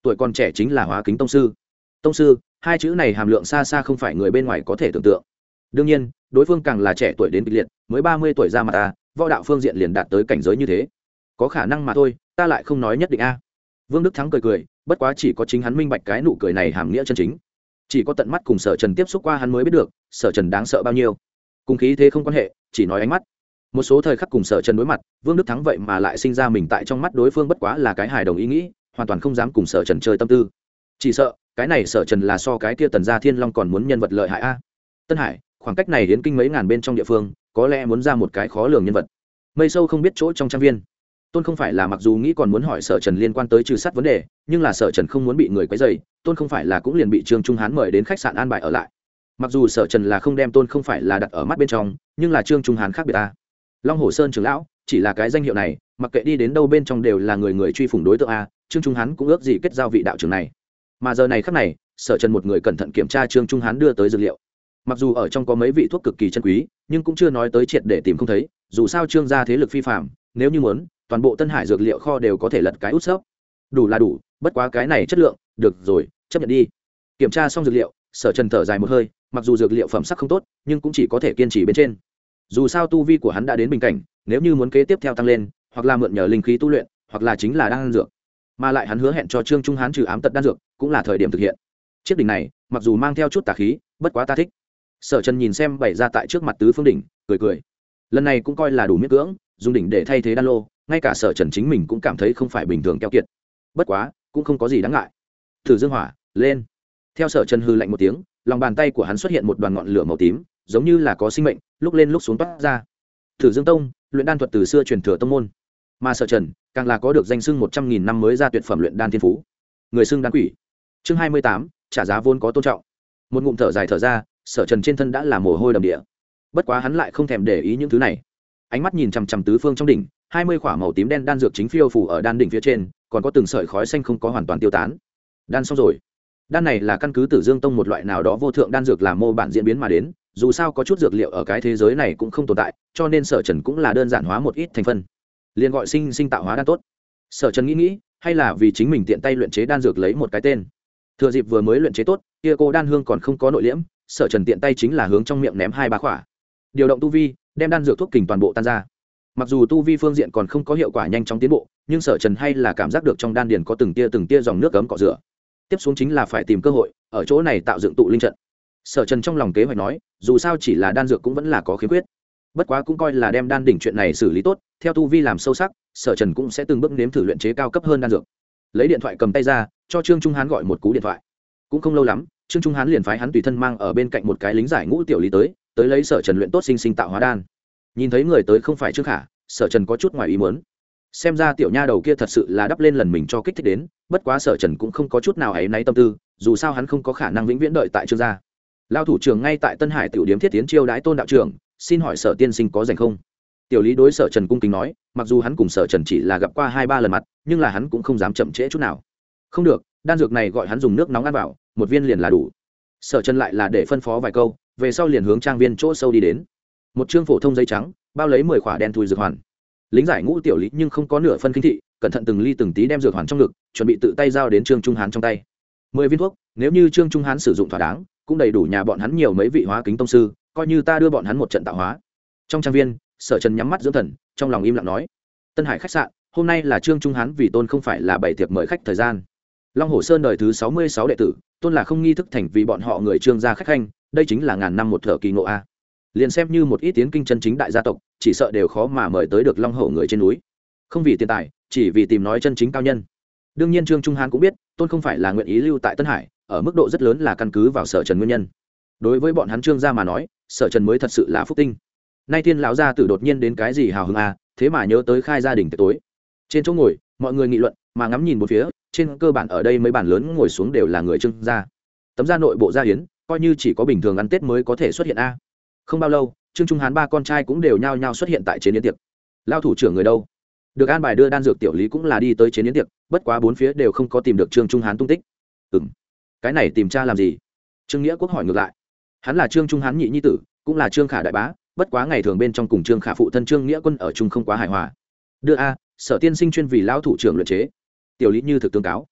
tuổi còn trẻ chính là hóa kính tông sư. Tông sư, hai chữ này hàm lượng xa xa không phải người bên ngoài có thể tưởng tượng. Đương nhiên đối phương càng là trẻ tuổi đến kịch liệt, mới 30 tuổi ra mà ta võ đạo phương diện liền đạt tới cảnh giới như thế, có khả năng mà thôi, ta lại không nói nhất định a. Vương Đức Thắng cười cười, bất quá chỉ có chính hắn minh bạch cái nụ cười này hàm nghĩa chân chính, chỉ có tận mắt cùng Sở Trần tiếp xúc qua hắn mới biết được Sở Trần đáng sợ bao nhiêu. Cùng khí thế không quan hệ, chỉ nói ánh mắt. Một số thời khắc cùng Sở Trần đối mặt, Vương Đức Thắng vậy mà lại sinh ra mình tại trong mắt đối phương bất quá là cái hài đồng ý nghĩ, hoàn toàn không dám cùng Sở Trần chơi tâm tư. Chỉ sợ cái này Sở Trần là so cái kia Tần Gia Thiên Long còn muốn nhân vật lợi hại a. Tân Hải, khoảng cách này đến kinh mấy ngàn bên trong địa phương, có lẽ muốn ra một cái khó lường nhân vật. Mây sâu không biết chỗ trong trang viên. Tôn không phải là mặc dù nghĩ còn muốn hỏi Sở Trần liên quan tới trừ sát vấn đề, nhưng là Sở Trần không muốn bị người quấy rầy, Tôn không phải là cũng liền bị Trương Trung Hán mời đến khách sạn an bài ở lại. Mặc dù Sở Trần là không đem Tôn không phải là đặt ở mắt bên trong, nhưng là Trương Trung Hán khác biệt ta. Long Hồ Sơn trưởng lão chỉ là cái danh hiệu này, mặc kệ đi đến đâu bên trong đều là người người truy phủng đối tượng a. Trương Trung Hán cũng ước gì kết giao vị đạo trưởng này. Mà giờ này khắc này, Sở Trần một người cẩn thận kiểm tra Trương Trung Hán đưa tới dược liệu. Mặc dù ở trong có mấy vị thuốc cực kỳ chân quý, nhưng cũng chưa nói tới triệt để tìm không thấy, dù sao Trương gia thế lực phi phàm, nếu như muốn, toàn bộ Tân Hải dược liệu kho đều có thể lật cái út sấp. Đủ là đủ, bất quá cái này chất lượng, được rồi, chấp nhận đi. Kiểm tra xong dược liệu, Sở Trần thở dài một hơi, mặc dù dược liệu phẩm sắc không tốt, nhưng cũng chỉ có thể kiên trì bên trên. Dù sao tu vi của hắn đã đến bình cảnh, nếu như muốn kế tiếp theo tăng lên, hoặc là mượn nhờ linh khí tu luyện, hoặc là chính là đan dược. Mà lại hắn hứa hẹn cho Trương Trung Hán trừ ám tật đan dược, cũng là thời điểm thực hiện. Chiếc đỉnh này, mặc dù mang theo chút tà khí, bất quá ta thích. Sở Trần nhìn xem bày ra tại trước mặt tứ phương đỉnh, cười cười. Lần này cũng coi là đủ miễn cưỡng, dùng đỉnh để thay thế đan lô, ngay cả Sở Trần chính mình cũng cảm thấy không phải bình thường keo kiệt. Bất quá, cũng không có gì đáng ngại. Thử dương hỏa, lên. Theo Sở Trần hư lạnh một tiếng, lòng bàn tay của hắn xuất hiện một đoàn ngọn lửa màu tím, giống như là có sinh mệnh, lúc lên lúc xuống toát ra. Thử Dương Tông, luyện đan thuật từ xưa truyền thừa tông môn. Mà Sở Trần, càng là có được danh xưng 100.000 năm mới ra tuyệt phẩm luyện đan thiên phú. Người xưng đan quỷ. Chương 28, trả giá vốn có tôn trọng. Một ngụm thở dài thở ra, Sở Trần trên thân đã là mồ hôi đầm địa. Bất quá hắn lại không thèm để ý những thứ này. Ánh mắt nhìn chằm chằm tứ phương trong đỉnh, 20 quả màu tím đen đan dược chính phiêu phù ở đan đỉnh phía trên, còn có từng sợi khói xanh không có hoàn toàn tiêu tán. Đan xong rồi. Đan này là căn cứ Tử Dương Tông một loại nào đó vô thượng đan dược làm mô bản diễn biến mà đến, dù sao có chút dược liệu ở cái thế giới này cũng không tồn tại, cho nên Sở Trần cũng là đơn giản hóa một ít thành phần, liền gọi sinh sinh tạo hóa đan tốt. Sở Trần nghĩ, hay là vì chính mình tiện tay luyện chế đan dược lấy một cái tên. Thừa dịp vừa mới luyện chế tốt, kia cô đan hương còn không có nội liễm, Sở Trần tiện tay chính là hướng trong miệng ném 2-3 quả. Điều động tu vi, đem đan dược thuốc kình toàn bộ tan ra. Mặc dù tu vi phương diện còn không có hiệu quả nhanh chóng tiến bộ, nhưng Sở Trần hay là cảm giác được trong đan điền có từng tia dòng nước cấm cọ rửa. Tiếp xuống chính là phải tìm cơ hội ở chỗ này tạo dựng tụ linh trận. Sở Trần trong lòng kế hoạch nói, dù sao chỉ là đan dược cũng vẫn là có khiếm khuyết, bất quá cũng coi là đem đan đỉnh chuyện này xử lý tốt, theo tu vi làm sâu sắc, Sở Trần cũng sẽ từng bước nếm thử luyện chế cao cấp hơn đan dược. Lấy điện thoại cầm tay ra, cho Trương Trung Hán gọi một cú điện thoại. Cũng không lâu lắm, Trương Trung Hán liền phái hắn tùy thân mang ở bên cạnh một cái lính giải ngũ tiểu lý tới lấy Sở Trần luyện tốt sinh sinh tạo hóa đan. Nhìn thấy người tới không phải Trương Khả, Sở Trần có chút ngoài ý muốn. Xem ra tiểu nha đầu kia thật sự là đắp lên lần mình cho kích thích đến, bất quá Sở Trần cũng không có chút nào áy náy tâm tư, dù sao hắn không có khả năng vĩnh viễn đợi tại Trương gia. Lao thủ trưởng ngay tại Tân Hải tiểu điếm thiết tiến chiêu đãi Tôn đạo trưởng, xin hỏi Sở tiên sinh có rảnh không? Tiểu lý đối Sở Trần cung kính nói, mặc dù hắn cùng Sở Trần chỉ là gặp qua 2-3 lần mặt, nhưng là hắn cũng không dám chậm trễ chút nào. Không được, đan dược này gọi hắn dùng nước nóng ăn vào, một viên liền là đủ. Sở Trần lại là để phân phó vài câu, về sau liền hướng trang viên chỗ sâu đi đến. Một trương phổ thông giấy trắng, bao lấy 10 quả đen thui dược hoàn. Lính giải ngũ tiểu lý nhưng không có nửa phân kinh thị, cẩn thận từng ly từng tí đem dược hoàn trong ngực, chuẩn bị tự tay giao đến Trương Trung Hán trong tay. 10 viên thuốc, nếu như Trương Trung Hán sử dụng thỏa đáng, cũng đầy đủ nhà bọn hắn nhiều mấy vị hóa kính tông sư, coi như ta đưa bọn hắn một trận tạo hóa. Trong trang viên, Sở Trần nhắm mắt dưỡng thần, trong lòng im lặng nói: Tân Hải khách sạn, hôm nay là Trương Trung Hán vì Tôn không phải là bày tiệc mời khách thời gian. Long Hồ Sơn đời thứ 66 đệ tử, Tôn là không nghi thức thành vì bọn họ người Trương gia khách khanh, đây chính là ngàn năm một thở kỳ ngộ a. Liền xem như một ít tiến kinh chân chính đại gia tộc, chỉ sợ đều khó mà mời tới được Long Hổ người trên núi. Không vì tiền tài, chỉ vì tìm nói chân chính cao nhân. Đương nhiên Trương Trung Hán cũng biết, Tôn không phải là nguyện ý lưu tại Tân Hải, ở mức độ rất lớn là căn cứ vào Sở Trần nguyên nhân. Đối với bọn hắn Trương gia mà nói, Sở Trần mới thật sự là phúc tinh. Nay Thiên lão gia tử đột nhiên đến cái gì hào hứng a, thế mà nhớ tới khai gia đình tiệc tối. Trên chỗ ngồi, mọi người nghị luận, mà ngắm nhìn một phía, trên cơ bản ở đây mấy bàn lớn ngồi xuống đều là người Trương gia. Tấm gia nội bộ gia hiến, coi như chỉ có bình thường ăn Tết mới có thể xuất hiện a. Không bao lâu, Trương Trung Hán 3 con trai cũng đều nhao nhao xuất hiện tại chế yến tiệc. Lao thủ trưởng người đâu? Được an bài đưa đan dược tiểu lý cũng là đi tới chế yến tiệc, bất quá bốn phía đều không có tìm được Trương Trung Hán tung tích. Cái này tìm tra làm gì? Trương Nghĩa Quốc hỏi ngược lại. Hắn là Trương Trung Hán nhị nhi tử, cũng là Trương Khả đại bá, bất quá ngày thường bên trong cùng Trương Khả phụ thân Trương Nghĩa Quân ở chung không quá hài hòa. Đưa a, Sở tiên sinh chuyên vì lão thủ trưởng luyện chế. Tiểu lý như thực tương cáo.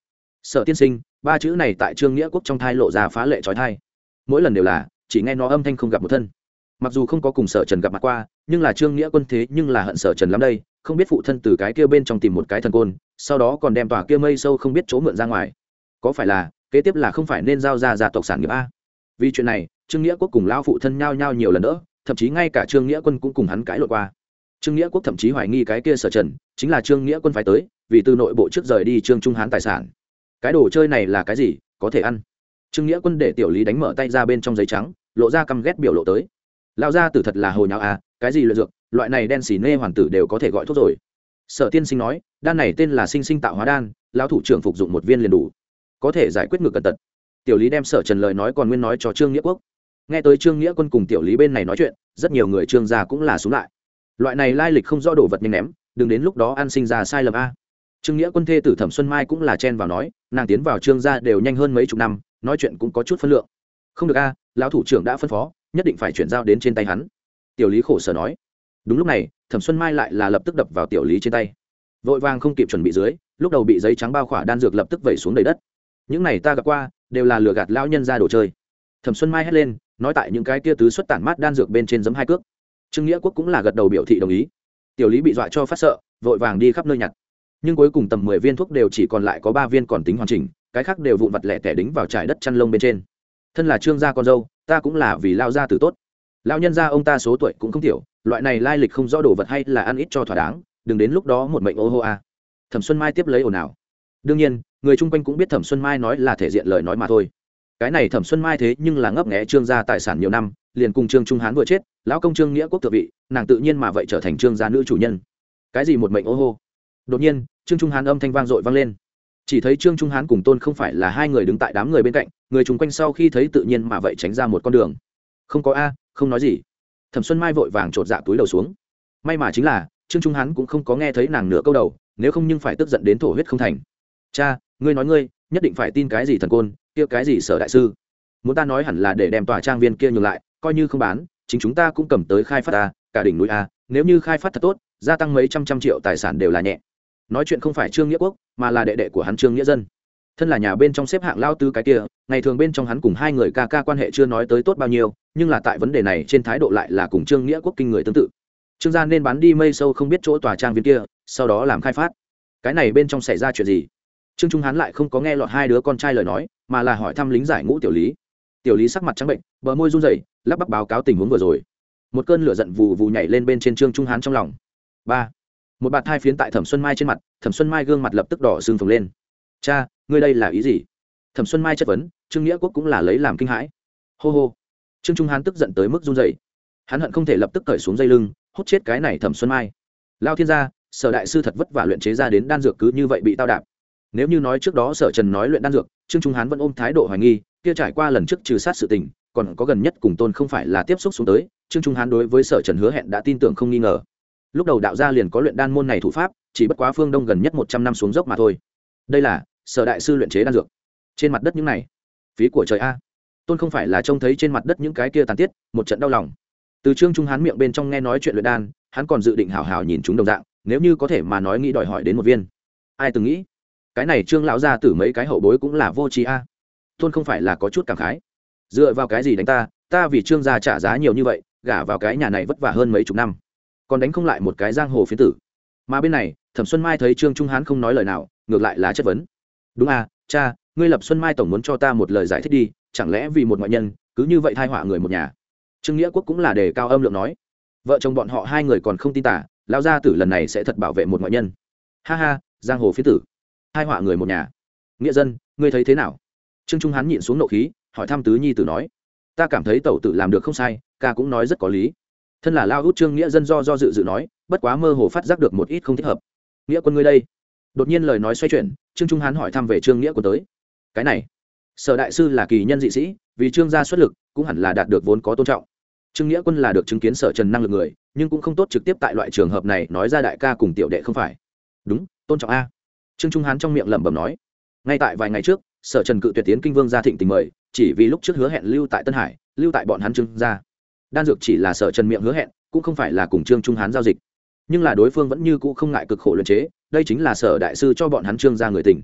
Sở tiên sinh, ba chữ này tại Trương Nghĩa Quốc trong thai lộ ra phá lệ trói thai. Mỗi lần đều là chỉ nghe nó âm thanh không gặp một thân. Mặc dù không có cùng Sở Trần gặp mặt qua, nhưng là Trương Nghĩa Quân thế nhưng là hận Sở Trần lắm đây, không biết phụ thân từ cái kia bên trong tìm một cái thần côn, sau đó còn đem tòa kia mây sâu không biết chỗ mượn ra ngoài. Có phải là kế tiếp là không phải nên giao ra gia tộc sản nghiệp a? Vì chuyện này, Trương Nghĩa Quốc cùng lão phụ thân nhao nhao nhiều lần nữa, thậm chí ngay cả Trương Nghĩa Quân cũng cùng hắn cãi lộn qua. Trương Nghĩa Quốc thậm chí hoài nghi cái kia Sở Trần chính là Trương Nghĩa Quân phái tới, vì từ nội bộ trước rời đi Trương Trung Hán tài sản. Cái đồ chơi này là cái gì, có thể ăn? Trương Nghĩa Quân để tiểu lý đánh mở tay ra bên trong giấy trắng, lộ ra căm ghét biểu lộ tới. Lão gia tử thật là hồ nháo à, cái gì luyện dược, loại này đen xì nê hoàn tử đều có thể gọi thuốc rồi. Sở tiên sinh nói, đan này tên là sinh sinh tạo hóa đan, lão thủ trưởng phục dụng một viên liền đủ, có thể giải quyết ngược cẩn tật. Tiểu lý đem Sở Trần lời nói còn nguyên nói cho Trương Nghĩa Quốc. Nghe tới Trương Nghĩa Quân cùng tiểu lý bên này nói chuyện, rất nhiều người Trương gia cũng là xuống lại. Loại này lai lịch không rõ đồ vật nhanh ném, đừng đến lúc đó ăn sinh ra sai lầm a. Trương Nghĩa Quân thê tử Thẩm Xuân Mai cũng là chen vào nói, nàng tiến vào Trương gia đều nhanh hơn mấy chục năm, nói chuyện cũng có chút phân lượng. Không được a, lão thủ trưởng đã phân phó, nhất định phải chuyển giao đến trên tay hắn. Tiểu lý khổ sở nói. Đúng lúc này, Thẩm Xuân Mai lại là lập tức đập vào tiểu lý trên tay. Vội vàng không kịp chuẩn bị dưới, lúc đầu bị giấy trắng bao khỏa đan dược lập tức vẩy xuống đầy đất. Những này ta gặp qua, đều là lừa gạt lão nhân ra đồ chơi. Thẩm Xuân Mai hét lên, nói tại những cái kia tứ xuất tản mát đan dược bên trên giấm hai cước. Trương Nghĩa Quốc cũng là gật đầu biểu thị đồng ý. Tiểu lý bị dọa cho phát sợ, vội vàng đi khắp nơi nhặt. Nhưng cuối cùng tầm 10 viên thuốc đều chỉ còn lại có 3 viên còn tính hoàn chỉnh, cái khác đều vụn vặt lẻ tẻ đính vào trải đất chăn lông bên trên. Thân là Trương gia con dâu, ta cũng là vì lao gia tử tốt. Lão nhân gia ông ta số tuổi cũng không tiểu, loại này lai lịch không rõ đồ vật hay là ăn ít cho thỏa đáng, đừng đến lúc đó một mệnh ô hô a. Thẩm Xuân Mai tiếp lấy ồn ào. Đương nhiên, người chung quanh cũng biết Thẩm Xuân Mai nói là thể diện lời nói mà thôi. Cái này Thẩm Xuân Mai thế nhưng là ngấp nghé Trương gia tài sản nhiều năm, liền cùng Trương Trung Hán vừa chết, lão công Trương Nghĩa Quốc thượng vị, nàng tự nhiên mà vậy trở thành Trương gia nữ chủ nhân. Cái gì một mệnh ô hô? Đột nhiên, Trương Trung Hán âm thanh vang dội vang lên. Chỉ thấy Trương Trung Hán cùng Tôn không phải là hai người đứng tại đám người bên cạnh, người chung quanh sau khi thấy tự nhiên mà vậy tránh ra một con đường. Không có a, không nói gì. Thẩm Xuân Mai vội vàng chột dạ túi đầu xuống. May mà chính là Trương Trung Hán cũng không có nghe thấy nàng nửa câu đầu, nếu không nhưng phải tức giận đến thổ huyết không thành. Cha, ngươi nói ngươi nhất định phải tin cái gì thần côn, kia cái gì Sở đại sư? Muốn ta nói hẳn là để đem tòa trang viên kia nhường lại, coi như không bán, chính chúng ta cũng cầm tới khai phát a, cả đỉnh núi a, nếu như khai phát thật tốt, gia tăng mấy trăm triệu tài sản đều là nhẹ. Nói chuyện không phải Trương Nghĩa Quốc, mà là đệ đệ của hắn Trương Nghĩa Dân. Thân là nhà bên trong xếp hạng lao tư cái kia, ngày thường bên trong hắn cùng hai người ca ca quan hệ chưa nói tới tốt bao nhiêu, nhưng là tại vấn đề này trên thái độ lại là cùng Trương Nghĩa Quốc kinh người tương tự. Trương gia nên bán đi mây sâu không biết chỗ tòa trang viên kia, sau đó làm khai phát. Cái này bên trong xảy ra chuyện gì? Trương Trung Hán lại không có nghe lọt hai đứa con trai lời nói, mà là hỏi thăm lính giải ngũ tiểu lý. Tiểu lý sắc mặt trắng bệnh, bờ môi run rẩy, lắp bắp báo cáo tình huống vừa rồi. Một cơn lửa giận vù vù nhảy lên bên trên Trương Trung Hán trong lòng. Ba, một bạt thai phiến tại Thẩm Xuân Mai trên mặt, Thẩm Xuân Mai gương mặt lập tức đỏ sưng phồng lên. Cha, ngươi đây là ý gì? Thẩm Xuân Mai chất vấn. Trương Nghĩa Quốc cũng là lấy làm kinh hãi. Hô hô. Trương Trung Hán tức giận tới mức run rẩy, hắn hận không thể lập tức cởi xuống dây lưng, hốt chết cái này Thẩm Xuân Mai. Lao thiên gia, Sở đại sư thật vất vả luyện chế ra đến đan dược cứ như vậy bị tao đạp. Nếu như nói trước đó Sở Trần nói luyện đan dược, Trương Trung Hán vẫn ôm thái độ hoài nghi, kia trải qua lần trước trừ sát sự tình, còn có gần nhất cùng Tôn không phải là tiếp xúc xuống tới, Trương Trung Hán đối với Sở Trần hứa hẹn đã tin tưởng không nghi ngờ. Lúc đầu đạo gia liền có luyện đan môn này thủ pháp, chỉ bất quá phương Đông gần nhất 100 năm xuống dốc mà thôi. Đây là Sở đại sư luyện chế đan dược. Trên mặt đất những này, phí của trời a. Tôn không phải là trông thấy trên mặt đất những cái kia tàn tiết, một trận đau lòng. Từ Trương Trung Hán miệng bên trong nghe nói chuyện luyện đan, hắn còn dự định hào hào nhìn chúng đồng dạng, nếu như có thể mà nói nghĩ đòi hỏi đến một viên. Ai từng nghĩ, cái này Trương lão gia tử mấy cái hậu bối cũng là vô tri a. Tôn không phải là có chút cảm khái. Dựa vào cái gì đánh ta, ta vì Trương gia trả giá nhiều như vậy, gả vào cái nhà này vất vả hơn mấy chục năm, còn đánh không lại một cái giang hồ phiến tử. Mà bên này, Thẩm Xuân Mai thấy Trương Trung Hán không nói lời nào, ngược lại là chất vấn. Đúng à, cha, ngươi Lập Xuân Mai tổng muốn cho ta một lời giải thích đi, chẳng lẽ vì một ngoại nhân cứ như vậy thai họa người một nhà? Trương Nghĩa Quốc cũng là đề cao âm lượng nói. Vợ chồng bọn họ hai người còn không tin tả, lão gia tử lần này sẽ thật bảo vệ một ngoại nhân. Ha ha, giang hồ phiến tử, thai họa người một nhà. Nghĩa dân, ngươi thấy thế nào? Trương Trung Hán nhịn xuống nộ khí, hỏi thăm tứ nhi tử nói. Ta cảm thấy tẩu tử làm được không sai, ca cũng nói rất có lý. Thân là lao út Trương Nghĩa dân do dự dự nói, bất quá mơ hồ phát giác được một ít không thích hợp. Nghĩa quân ngươi đây? Đột nhiên lời nói xoay chuyển, Trương Trung Hán hỏi thăm về Trương Nghĩa quân tới. Cái này, Sở đại sư là kỳ nhân dị sĩ, vì Trương gia xuất lực, cũng hẳn là đạt được vốn có tôn trọng. Trương Nghĩa quân là được chứng kiến Sở Trần năng lực người, nhưng cũng không tốt trực tiếp tại loại trường hợp này nói ra đại ca cùng tiểu đệ không phải. Đúng, tôn trọng a. Trương Trung Hán trong miệng lẩm bẩm nói. Ngay tại vài ngày trước, Sở Trần cự tuyệt tiến kinh vương gia thịnh tình mời, chỉ vì lúc trước hứa hẹn lưu tại Tân Hải, lưu tại bọn hắn Trương gia. Đan dược chỉ là Sở Trần miệng hứa hẹn, cũng không phải là cùng Trương Trung Hán giao dịch. Nhưng là đối phương vẫn như cũ không ngại cực khổ luyện chế, đây chính là Sở đại sư cho bọn hắn Trương gia người tình.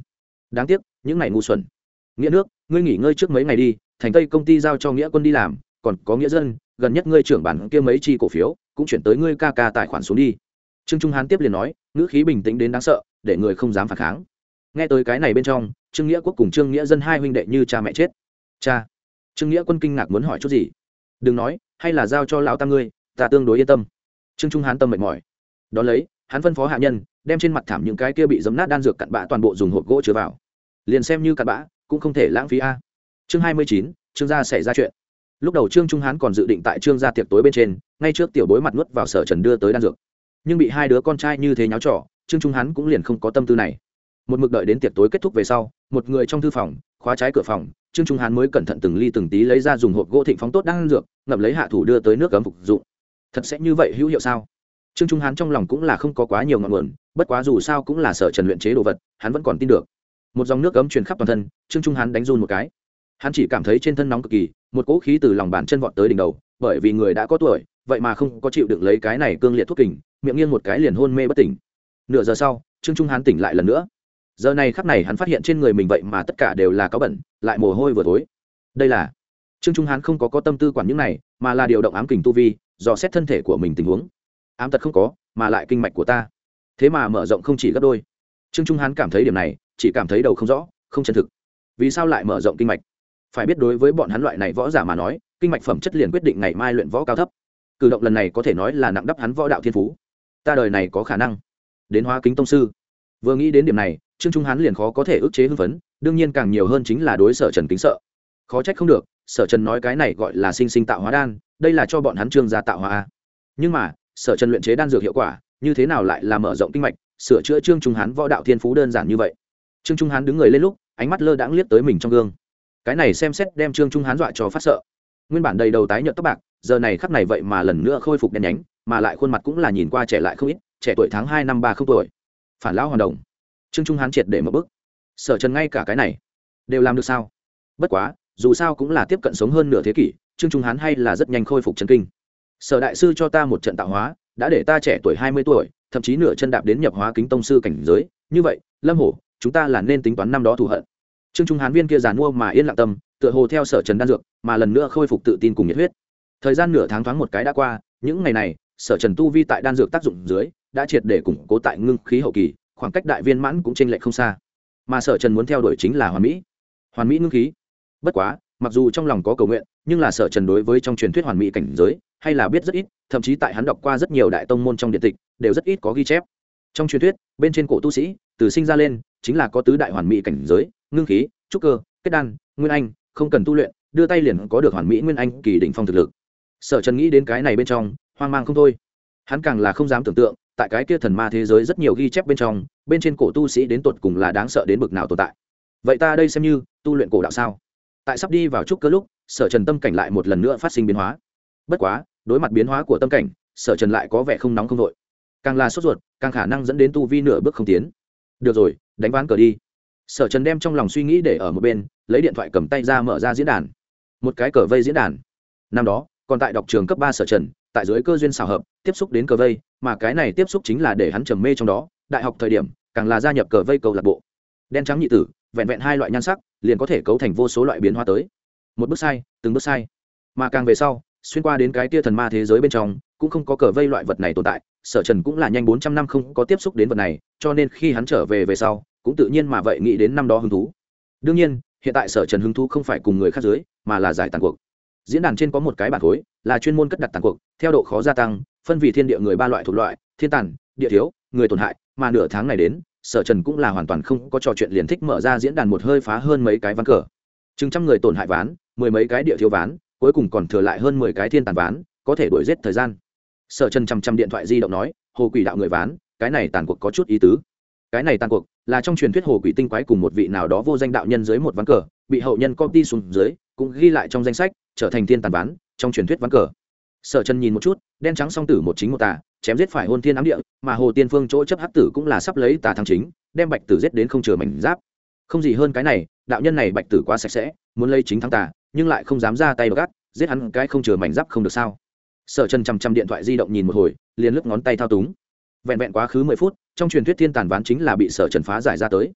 đáng tiếc những ngày ngu xuẩn. Nghĩa nước, ngươi nghỉ ngơi trước mấy ngày đi, thành tây công ty giao cho nghĩa quân đi làm, còn có nghĩa dân, gần nhất ngươi trưởng bản kia mấy chi cổ phiếu cũng chuyển tới ngươi ca ca tài khoản xuống đi. Trương Trung Hán tiếp liền nói, ngữ khí bình tĩnh đến đáng sợ, để người không dám phản kháng. Nghe tới cái này bên trong, Trương Nghĩa Quốc cùng Trương Nghĩa Dân hai huynh đệ như cha mẹ chết. Cha. Trương Nghĩa Quân kinh ngạc muốn hỏi chút gì. Đừng nói, hay là giao cho lão tam ngươi, ta tương đối yên tâm. Trương Trung Hán tâm mệt mỏi. Đón lấy, hắn phân phó hạ nhân đem trên mặt thảm những cái kia bị giấm nát đan dược cặn bã toàn bộ dùng hộp gỗ chứa vào. Liền xem như cặn bã, cũng không thể lãng phí a. Chương 29, Trương gia xảy ra chuyện. Lúc đầu Trương Trung Hán còn dự định tại Trương gia tiệc tối bên trên, ngay trước tiểu bối mặt nuốt vào Sở Trần đưa tới đan dược. Nhưng bị hai đứa con trai như thế nháo trò, Trương Trung Hán cũng liền không có tâm tư này. Một mực đợi đến tiệc tối kết thúc về sau, một người trong thư phòng khóa trái cửa phòng, Trương Trung Hán mới cẩn thận từng ly từng tí lấy ra dùng hộp gỗ thịnh phóng tốt đan dược, ngậm lấy hạ thủ đưa tới nước cấm phục dụng. Thật sẽ như vậy hữu hiệu sao? Trương Trung Hán trong lòng cũng là không có quá nhiều ngọn nguồn, bất quá dù sao cũng là Sở Trần luyện chế đồ vật, hắn vẫn còn tin được. Một dòng nước cấm truyền khắp toàn thân, Trương Trung Hán đánh run một cái. Hắn chỉ cảm thấy trên thân nóng cực kỳ, một cỗ khí từ lòng bàn chân vọt tới đỉnh đầu, bởi vì người đã có tuổi, vậy mà không có chịu đựng lấy cái này cương liệt thuốc kình, miệng nghiêng một cái liền hôn mê bất tỉnh. Nửa giờ sau, Trương Trung Hán tỉnh lại lần nữa. Giờ này khắc này hắn phát hiện trên người mình vậy mà tất cả đều là cáo bẩn, lại mồ hôi vừa tối. Đây là Trương Trung Hán không có tâm tư quản những này, mà là điều động ám kình tu vi, dò xét thân thể của mình tình huống. Ám tật không có, mà lại kinh mạch của ta, thế mà mở rộng không chỉ gấp đôi. Trương Trung Hán cảm thấy điểm này, chỉ cảm thấy đầu không rõ, không chân thực. Vì sao lại mở rộng kinh mạch? Phải biết đối với bọn hắn loại này võ giả mà nói, kinh mạch phẩm chất liền quyết định ngày mai luyện võ cao thấp. Cử động lần này có thể nói là nặng đắp hắn võ đạo thiên phú. Ta đời này có khả năng đến Hóa Kính tông sư. Vừa nghĩ đến điểm này, Trương Trung Hán liền khó có thể ức chế hưng phấn, đương nhiên càng nhiều hơn chính là đối Sở Trần kính sợ. Khó trách không được, Sở Trần nói cái này gọi là sinh sinh tạo hóa đan, đây là cho bọn hắn Trương gia tạo hóa. Nhưng mà, Sở Trần luyện chế đan dược hiệu quả, như thế nào lại là mở rộng kinh mạch, sửa chữa Trương Trung Hán võ đạo thiên phú đơn giản như vậy? Trương Trung Hán đứng người lên lúc, ánh mắt lơ đãng liếc tới mình trong gương. Cái này xem xét đem Trương Trung Hán dọa cho phát sợ. Nguyên bản đầy đầu tái nhợt tóc bạc, giờ này khắc này vậy mà lần nữa khôi phục đen nhánh, mà lại khuôn mặt cũng là nhìn qua trẻ lại không ít, trẻ tuổi tháng 2 năm 30 tuổi. Phản lão hoàn đồng. Trương Trung Hán triệt để một bước. Sở Trần ngay cả cái này đều làm được sao? Bất quá, dù sao cũng là tiếp cận sống hơn nửa thế kỷ, Trương Trung Hán hay là rất nhanh khôi phục chân kinh. Sở đại sư cho ta một trận tạo hóa, đã để ta trẻ tuổi 20 tuổi, thậm chí nửa chân đạp đến nhập Hóa Kính tông sư cảnh giới, như vậy, Lâm Hổ, chúng ta là nên tính toán năm đó thù hận. Trương Trung Hán viên kia giàn mua mà yên lặng tâm, tựa hồ theo Sở Trần đan dược, mà lần nữa khôi phục tự tin cùng nhiệt huyết. Thời gian nửa tháng thoáng một cái đã qua, những ngày này, Sở Trần tu vi tại đan dược tác dụng dưới, đã triệt để củng cố tại ngưng khí hậu kỳ, khoảng cách đại viên mãn cũng chênh lệch không xa. Mà Sở Trần muốn theo đuổi chính là hoàn mỹ ngưng khí. Bất quá, mặc dù trong lòng có cầu nguyện, nhưng là Sở Trần đối với trong truyền thuyết hoàn mỹ cảnh giới, hay là biết rất ít, thậm chí tại hắn đọc qua rất nhiều đại tông môn trong điện tịch, đều rất ít có ghi chép. Trong truyền thuyết, bên trên cổ tu sĩ, từ sinh ra lên, chính là có tứ đại hoàn mỹ cảnh giới, ngưng khí, trúc cơ, kết đan, nguyên anh, không cần tu luyện, đưa tay liền có được hoàn mỹ nguyên anh kỳ đỉnh phong thực lực. Sở Trần nghĩ đến cái này bên trong, hoang mang không thôi. Hắn càng là không dám tưởng tượng, tại cái kia thần ma thế giới rất nhiều ghi chép bên trong, bên trên cổ tu sĩ đến tột cùng là đáng sợ đến bực nào tồn tại. Vậy ta đây xem như tu luyện cổ đạo sao? Tại sắp đi vào trúc cơ lúc, Sở Trần tâm cảnh lại một lần nữa phát sinh biến hóa. Bất quá, đối mặt biến hóa của tâm cảnh, Sở Trần lại có vẻ không nóng không vội. Càng là sốt ruột, càng khả năng dẫn đến tu vi nửa bước không tiến. Được rồi, đánh ván cờ đi. Sở Trần đem trong lòng suy nghĩ để ở một bên, lấy điện thoại cầm tay ra mở ra diễn đàn. Một cái cờ vây diễn đàn. Năm đó, còn tại đọc trường cấp 3 Sở Trần, tại dưới cơ duyên xảo hợp, tiếp xúc đến cờ vây, mà cái này tiếp xúc chính là để hắn trầm mê trong đó, đại học thời điểm, càng là gia nhập cờ vây câu lạc bộ. Đen trắng nhị tử, vẹn vẹn hai loại nhan sắc, liền có thể cấu thành vô số loại biến hóa tới. Một bước sai, từng bước sai. Mà càng về sau, xuyên qua đến cái kia thần ma thế giới bên trong, cũng không có cờ vây loại vật này tồn tại. Sở Trần cũng là nhanh 400 năm không có tiếp xúc đến vật này, cho nên khi hắn trở về sau, cũng tự nhiên mà vậy nghĩ đến năm đó hứng thú. Đương nhiên, hiện tại Sở Trần hứng thú không phải cùng người khác dưới, mà là giải tàn cuộc. Diễn đàn trên có một cái bản khối, là chuyên môn cất đặt tàn cuộc, theo độ khó gia tăng, phân vì thiên địa người ba loại thuộc loại, thiên tàn, địa thiếu, người tổn hại, mà nửa tháng này đến, Sở Trần cũng là hoàn toàn không có trò chuyện liền thích mở ra diễn đàn một hơi phá hơn mấy cái ván cờ. Chừng trăm người tổn hại ván, mười mấy cái địa thiếu ván, cuối cùng còn thừa lại hơn 10 cái thiên tàn ván, có thể đuổi giết thời gian. Sở Trần chăm điện thoại di động nói, hồ quỷ đạo người ván, cái này tàn cuộc có chút ý tứ. Cái này tàn cuộc là trong truyền thuyết hồ quỷ tinh quái cùng một vị nào đó vô danh đạo nhân dưới một ván cờ, bị hậu nhân copy xuống dưới, cũng ghi lại trong danh sách, trở thành thiên tàn ván, trong truyền thuyết ván cờ. Sở Trần nhìn một chút, đen trắng song tử một chính một tà, chém giết phải hôn thiên ám địa, mà hồ tiên phương chỗ chấp hắc tử cũng là sắp lấy tà thắng chính, đem bạch tử giết đến không chừa mảnh giáp. Không gì hơn cái này, đạo nhân này bạch tử quá sạch sẽ, muốn lấy chính thắng tà, nhưng lại không dám ra tay gắt, giết hắn cái không chừa mảnh giáp không được sao? Sở Trần chăm điện thoại di động nhìn một hồi, liền lướt ngón tay thao túng. Vẹn vẹn quá khứ 10 phút, trong truyền thuyết thiên tàn ván chính là bị Sở Trần phá giải ra tới.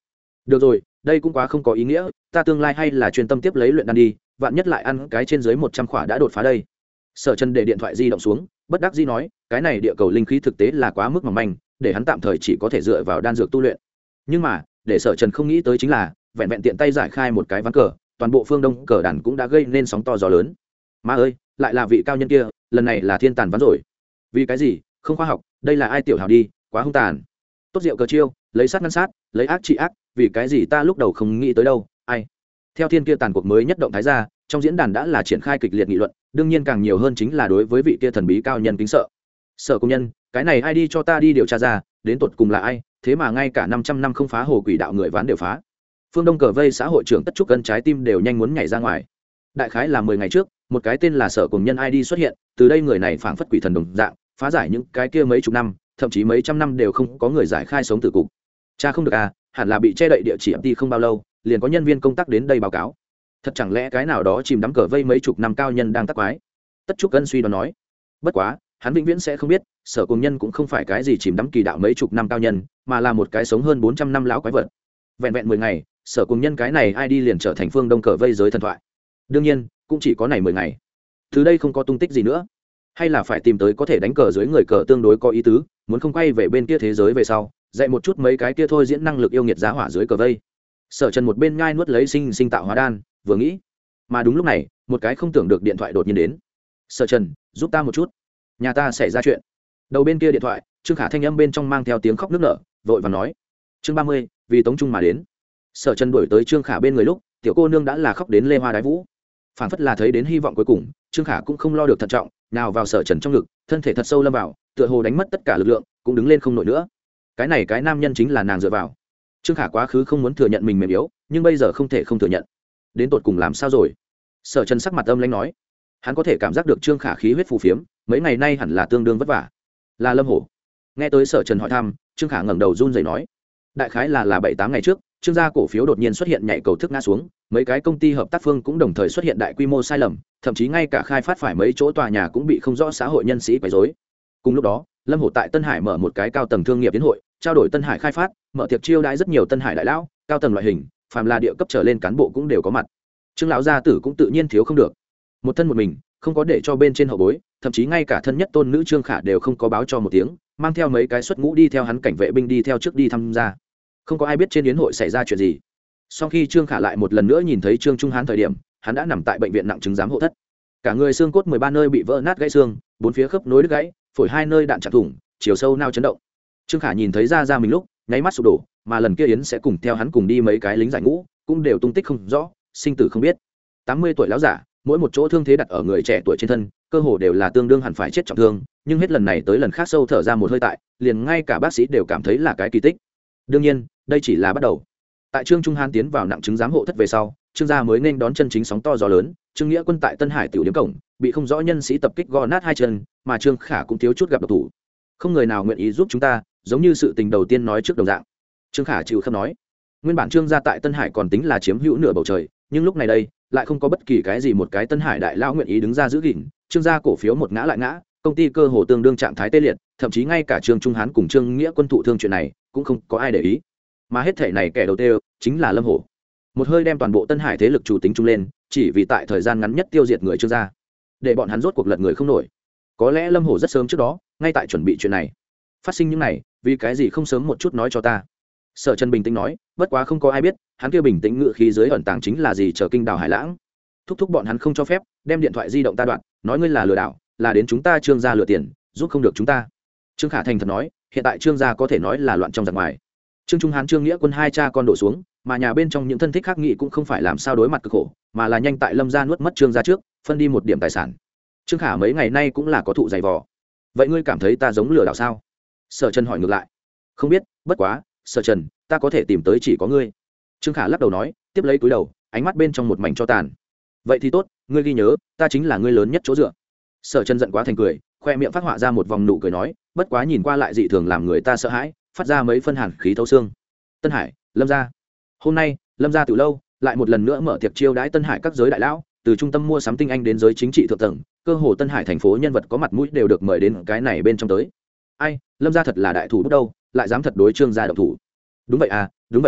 được rồi, đây cũng quá không có ý nghĩa, ta tương lai hay là chuyên tâm tiếp lấy luyện đan đi, vạn nhất lại ăn cái trên dưới 100 khỏa đã đột phá đây. Sở Trần để điện thoại di động xuống, bất đắc dĩ nói, cái này địa cầu linh khí thực tế là quá mức mỏng manh, để hắn tạm thời chỉ có thể dựa vào đan dược tu luyện. Nhưng mà, để Sở Trần không nghĩ tới chính là, vẹn vẹn tiện tay giải khai một cái ván cờ, toàn bộ phương Đông cờ đàn cũng đã gây nên sóng to gió lớn. Má ơi, lại là vị cao nhân kia, lần này là thiên tàn ván rồi. Vì cái gì? Không khoa học, đây là ai tiểu hào đi, quá hung tàn. Tốt rượu cờ chiêu, lấy sát ngăn sát, lấy ác trị ác, vì cái gì ta lúc đầu không nghĩ tới đâu, ai. Theo thiên kia tàn cuộc mới nhất động thái ra, trong diễn đàn đã là triển khai kịch liệt nghị luận, đương nhiên càng nhiều hơn chính là đối với vị kia thần bí cao nhân kính sợ. Sở công nhân, cái này ai đi cho ta đi điều tra ra, đến tột cùng là ai, thế mà ngay cả 500 năm không phá hồ quỷ đạo người ván đều phá. Phương Đông cờ vây xã hội trưởng Tất Trúc Cân trái tim đều nhanh muốn nhảy ra ngoài. Đại khái là 10 ngày trước, một cái tên là Sở Cùng Nhân ID xuất hiện, từ đây người này phảng phất quỷ thần đồng dạng, phá giải những cái kia mấy chục năm, thậm chí mấy trăm năm đều không có người giải khai sống tử cục. Cha không được à, hẳn là bị che đậy địa chỉ MT không bao lâu, liền có nhân viên công tác đến đây báo cáo. Thật chẳng lẽ cái nào đó chìm đắm cờ vây mấy chục năm cao nhân đang tắc quái? Tất Trúc Cân suy đoán nói. Bất quá, hắn vĩnh viễn sẽ không biết, Sở Cùng Nhân cũng không phải cái gì chìm đắm kỳ đạo mấy chục năm cao nhân, mà là một cái sống hơn 400 năm lão quái vật. Vẹn vẹn 10 ngày, Sở Cùng Nhân cái này ID liền trở thành phương Đông cờ vây giới thần thoại. Đương nhiên, cũng chỉ có này 10 ngày. Từ đây không có tung tích gì nữa. Hay là phải tìm tới có thể đánh cờ dưới người cờ tương đối có ý tứ, muốn không quay về bên kia thế giới về sau, dạy một chút mấy cái kia thôi diễn năng lực yêu nghiệt giá hỏa dưới cờ vây. Sở Trần một bên nhai nuốt lấy sinh tạo hóa đan, vừa nghĩ. Mà đúng lúc này, một cái không tưởng được điện thoại đột nhiên đến. Sở Trần, giúp ta một chút, nhà ta xảy ra chuyện. Đầu bên kia điện thoại, Trương Khả thanh âm bên trong mang theo tiếng khóc nức nở, vội vàng nói. Chương 30, vì Tống Trung mà đến. Sở Trần đuổi tới Trương Khả bên người lúc, tiểu cô nương đã là khóc đến lê hoa đái vũ. Phản phất là thấy đến hy vọng cuối cùng, Trương Khả cũng không lo được thận trọng, nào vào Sở Trần trong ngực, thân thể thật sâu lâm vào, tựa hồ đánh mất tất cả lực lượng, cũng đứng lên không nổi nữa. Cái này cái nam nhân chính là nàng dựa vào. Trương Khả quá khứ không muốn thừa nhận mình mềm yếu, nhưng bây giờ không thể không thừa nhận. Đến tột cùng làm sao rồi? Sở Trần sắc mặt âm lãnh nói. Hắn có thể cảm giác được Trương Khả khí huyết phù phiếm, mấy ngày nay hẳn là tương đương vất vả. Là Lâm Hổ. Nghe tới Sở Trần hỏi thăm, Trương Khả ngẩng đầu run rẩy nói. Đại khái là 7-8 ngày trước, Trương gia cổ phiếu đột nhiên xuất hiện nhảy cầu thức ngã xuống, mấy cái công ty hợp tác phương cũng đồng thời xuất hiện đại quy mô sai lầm, thậm chí ngay cả khai phát phải mấy chỗ tòa nhà cũng bị không rõ xã hội nhân sĩ quấy rối. Cùng lúc đó, Lâm Hổ tại Tân Hải mở một cái cao tầng thương nghiệp tiến hội, trao đổi Tân Hải khai phát, mở tiệc chiêu đãi rất nhiều Tân Hải đại lão, cao tầng loại hình, phàm là địa cấp trở lên cán bộ cũng đều có mặt. Trương lão gia tử cũng tự nhiên thiếu không được. Một thân một mình, không có để cho bên trên hậu bối, thậm chí ngay cả thân nhất tôn nữ Trương Khả đều không có báo cho một tiếng, mang theo mấy cái xuất ngũ đi theo hắn cảnh vệ binh đi theo trước đi tham gia. Không có ai biết trên yến hội xảy ra chuyện gì. Sau khi Trương Khả lại một lần nữa nhìn thấy Trương Trung Hán thời điểm, hắn đã nằm tại bệnh viện nặng chứng giám hộ thất. Cả người xương cốt 13 nơi bị vỡ nát gãy xương, bốn phía khớp nối đứt gãy, phổi 2 nơi đạn chạm thủng, chiều sâu nao chấn động. Trương Khả nhìn thấy ra mình lúc, nháy mắt sụp đổ, mà lần kia yến sẽ cùng theo hắn cùng đi mấy cái lính giải ngũ, cũng đều tung tích không rõ, sinh tử không biết. 80 tuổi lão giả, mỗi một chỗ thương thế đặt ở người trẻ tuổi trên thân, cơ hồ đều là tương đương hẳn phải chết trọng thương, nhưng hết lần này tới lần khác sâu thở ra một hơi tại, liền ngay cả bác sĩ đều cảm thấy là cái kỳ tích. Đương nhiên, đây chỉ là bắt đầu. Tại Trương Trung Hán tiến vào nặng chứng giám hộ thất về sau, Trương gia mới nên đón chân chính sóng to gió lớn. Trương Nghĩa Quân tại Tân Hải tiểu điếm cổng, bị không rõ nhân sĩ tập kích gõ nát 2 chân, mà Trương Khả cũng thiếu chút gặp độc thủ. Không người nào nguyện ý giúp chúng ta, giống như sự tình đầu tiên nói trước đồng dạng. Trương Khả chịu khâm nói. Nguyên bản Trương gia tại Tân Hải còn tính là chiếm hữu nửa bầu trời, nhưng lúc này đây, lại không có bất kỳ cái gì một cái Tân Hải đại lão nguyện ý đứng ra giữ gìn. Trương gia cổ phiếu một ngã lại ngã, công ty cơ hồ tương đương trạng thái tê liệt, thậm chí ngay cả Trương Trung Hán cùng Trương Nghĩa Quân thụ thương chuyện này, cũng không có ai để ý. Mà hết thể này kẻ đầu tiên chính là Lâm Hổ. Một hơi đem toàn bộ Tân Hải thế lực chủ tính chung lên, chỉ vì tại thời gian ngắn nhất tiêu diệt người Trương gia, để bọn hắn rốt cuộc lật người không nổi. Có lẽ Lâm Hổ rất sớm trước đó, ngay tại chuẩn bị chuyện này. Phát sinh những này, vì cái gì không sớm một chút nói cho ta? Sở Trần bình tĩnh nói, bất quá không có ai biết, hắn kia bình tĩnh ngự khí dưới ẩn tàng chính là gì chờ kinh đảo hải lãng. Thúc thúc bọn hắn không cho phép, đem điện thoại di động ta đoạn, nói ngươi là lừa đảo, là đến chúng ta Trương gia lừa tiền, giúp không được chúng ta. Trương Khả thành thật nói, hiện tại Trương gia có thể nói là loạn trong giặc ngoài. Trương Trung Hán Trương Nghĩa Quân 2 cha con đổ xuống, mà nhà bên trong những thân thích khác nghị cũng không phải làm sao đối mặt cực khổ, mà là nhanh tại Lâm gia nuốt mất Trương gia trước, phân đi một điểm tài sản. Trương Khả mấy ngày nay cũng là có thụ dày vò. Vậy ngươi cảm thấy ta giống lừa đảo sao? Sở Trần hỏi ngược lại. Không biết, bất quá, Sở Trần, ta có thể tìm tới chỉ có ngươi. Trương Khả lắc đầu nói, tiếp lấy túi đầu, ánh mắt bên trong một mảnh cho tàn. Vậy thì tốt, ngươi ghi nhớ, ta chính là ngươi lớn nhất chỗ dựa. Sở Trần giận quá thành cười, khoe miệng phát họa ra một vòng nụ cười nói, bất quá nhìn qua lại dị thường làm người ta sợ hãi, phát ra mấy phân hàn khí thấu xương. Tân Hải, Lâm gia. Hôm nay, Lâm gia từ lâu lại một lần nữa mở tiệc chiêu đãi Tân Hải các giới đại lão, từ trung tâm mua sắm tinh anh đến giới chính trị thượng tầng, cơ hồ Tân Hải thành phố nhân vật có mặt mũi đều được mời đến cái này bên trong tới. Ai, Lâm gia thật là đại thủ bút đâu, lại dám thật đối Trương gia động thủ. Đúng vậy à,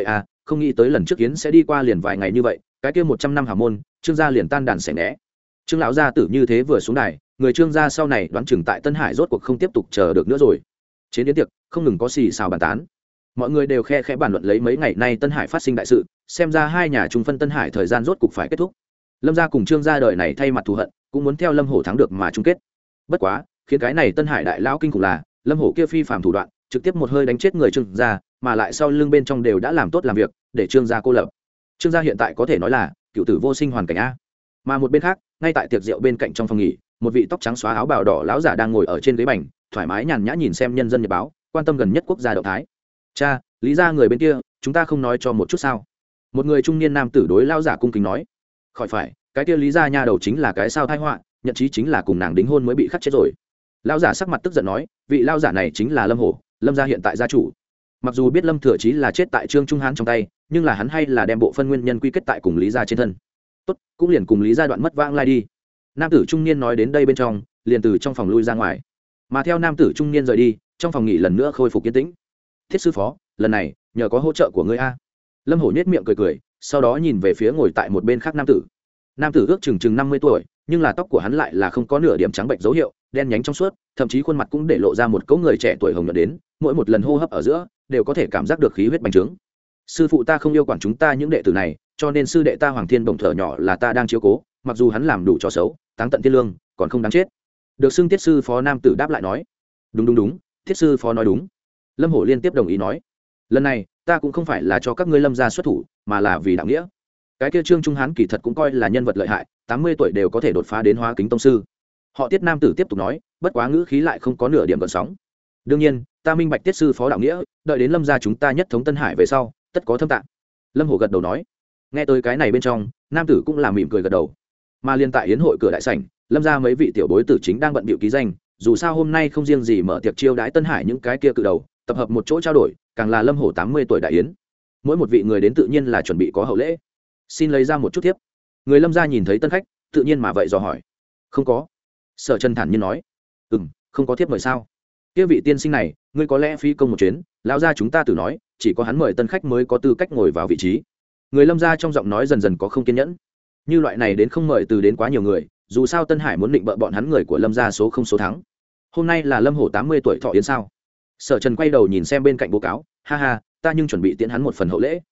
không nghĩ tới lần trước kiến sẽ đi qua liền vài ngày như vậy, cái kia 100 năm hào môn Trương gia liền tan đàn xẻ né. Trương lão gia tử như thế vừa xuống đài, người Trương gia sau này đoán chừng tại Tân Hải rốt cuộc không tiếp tục chờ được nữa rồi. Trên đến tiệc không ngừng có xì xào bàn tán, mọi người đều khe khẽ bàn luận lấy mấy ngày nay Tân Hải phát sinh đại sự, xem ra hai nhà trung phân Tân Hải thời gian rốt cuộc phải kết thúc. Lâm gia cùng Trương gia đời này thay mặt thù hận, cũng muốn theo Lâm Hổ thắng được mà chung kết. Bất quá, khiến cái này Tân Hải đại lão kinh khủng là, Lâm Hổ kia phi phàm thủ đoạn, trực tiếp một hơi đánh chết người Trương gia, mà lại sau lưng bên trong đều đã làm tốt làm việc, để Trương gia cô lập. Trương gia hiện tại có thể nói là cựu tử vô sinh hoàn cảnh a. Mà một bên khác, ngay tại tiệc rượu bên cạnh trong phòng nghỉ, một vị tóc trắng xóa áo bào đỏ lão giả đang ngồi ở trên ghế bành, thoải mái nhàn nhã nhìn xem nhân dân nhật báo, quan tâm gần nhất quốc gia động thái. Cha, lý gia người bên kia, chúng ta không nói cho một chút sao? Một người trung niên nam tử đối lão giả cung kính nói. Khỏi phải, cái kia lý gia nha đầu chính là cái sao tai họa, nhận chí chính là cùng nàng đính hôn mới bị khắc chết rồi. Lão giả sắc mặt tức giận nói, vị lão giả này chính là Lâm Hổ, Lâm gia hiện tại gia chủ. Mặc dù biết Lâm Thừa Chí là chết tại Trương Trung Hán trong tay, nhưng là hắn hay là đem bộ phân nguyên nhân quy kết tại cùng lý gia trên thân. Tốt, cũng liền cùng lý gia đoạn mất vãng lai đi. Nam tử trung niên nói đến đây bên trong, liền từ trong phòng lui ra ngoài. Mà theo nam tử trung niên rời đi, trong phòng nghỉ lần nữa khôi phục yên tĩnh. Thiết sư phó, lần này nhờ có hỗ trợ của ngươi a. Lâm Hổ nhếch miệng cười cười, sau đó nhìn về phía ngồi tại một bên khác nam tử. Nam tử ước chừng 50 tuổi, nhưng là tóc của hắn lại là không có nửa điểm trắng bệnh dấu hiệu, đen nhánh trong suốt, thậm chí khuôn mặt cũng để lộ ra một cỗ người trẻ tuổi hồng nhuận đến, mỗi một lần hô hấp ở giữa đều có thể cảm giác được khí huyết bành trướng. Sư phụ ta không yêu quản chúng ta những đệ tử này, cho nên sư đệ ta Hoàng Thiên Bồng thở nhỏ là ta đang chiếu cố, mặc dù hắn làm đủ trò xấu, táng tận thiên lương, còn không đáng chết. Được xưng Tiết sư phó nam tử đáp lại nói. Đúng, Thiết sư phó nói đúng. Lâm Hổ liên tiếp đồng ý nói. Lần này ta cũng không phải là cho các ngươi Lâm gia xuất thủ, mà là vì đạo nghĩa. Cái kia Trương Trung Hán kỳ thật cũng coi là nhân vật lợi hại, 80 tuổi đều có thể đột phá đến Hóa Kính tông sư. Họ Tiết nam tử tiếp tục nói, bất quá ngữ khí lại không có nửa điểm gợn sóng. Đương nhiên, ta minh bạch Tiết sư phó đạo nghĩa, đợi đến Lâm gia chúng ta nhất thống Tân Hải về sau, tất có thâm tạng. Lâm Hổ gật đầu nói. Nghe tới cái này bên trong, nam tử cũng là mỉm cười gật đầu. Mà liên tại yến hội cửa đại sảnh, Lâm gia mấy vị tiểu bối tử chính đang bận bịu ký danh, dù sao hôm nay không riêng gì mở tiệc chiêu đãi Tân Hải những cái kia cự đầu, tập hợp một chỗ trao đổi, càng là Lâm Hổ 80 tuổi đại yến. Mỗi một vị người đến tự nhiên là chuẩn bị có hậu lễ. Xin lấy ra một chút tiếp. Người Lâm gia nhìn thấy tân khách, tự nhiên mà vậy dò hỏi. Không có. Sở Trần thản nhiên nói. Không có thiếp mời sao? Kia vị tiên sinh này, ngươi có lẽ phi công một chuyến, lão gia chúng ta tự nói, chỉ có hắn mời tân khách mới có tư cách ngồi vào vị trí. Người Lâm gia trong giọng nói dần dần có không kiên nhẫn. Như loại này đến không mời từ đến quá nhiều người, dù sao Tân Hải muốn định bợ bọn hắn người của Lâm gia số không số thắng. Hôm nay là Lâm Hổ 80 tuổi thọ yến sao? Sở Trần quay đầu nhìn xem bên cạnh báo cáo, ha ha, ta nhưng chuẩn bị tiễn hắn một phần hậu lễ.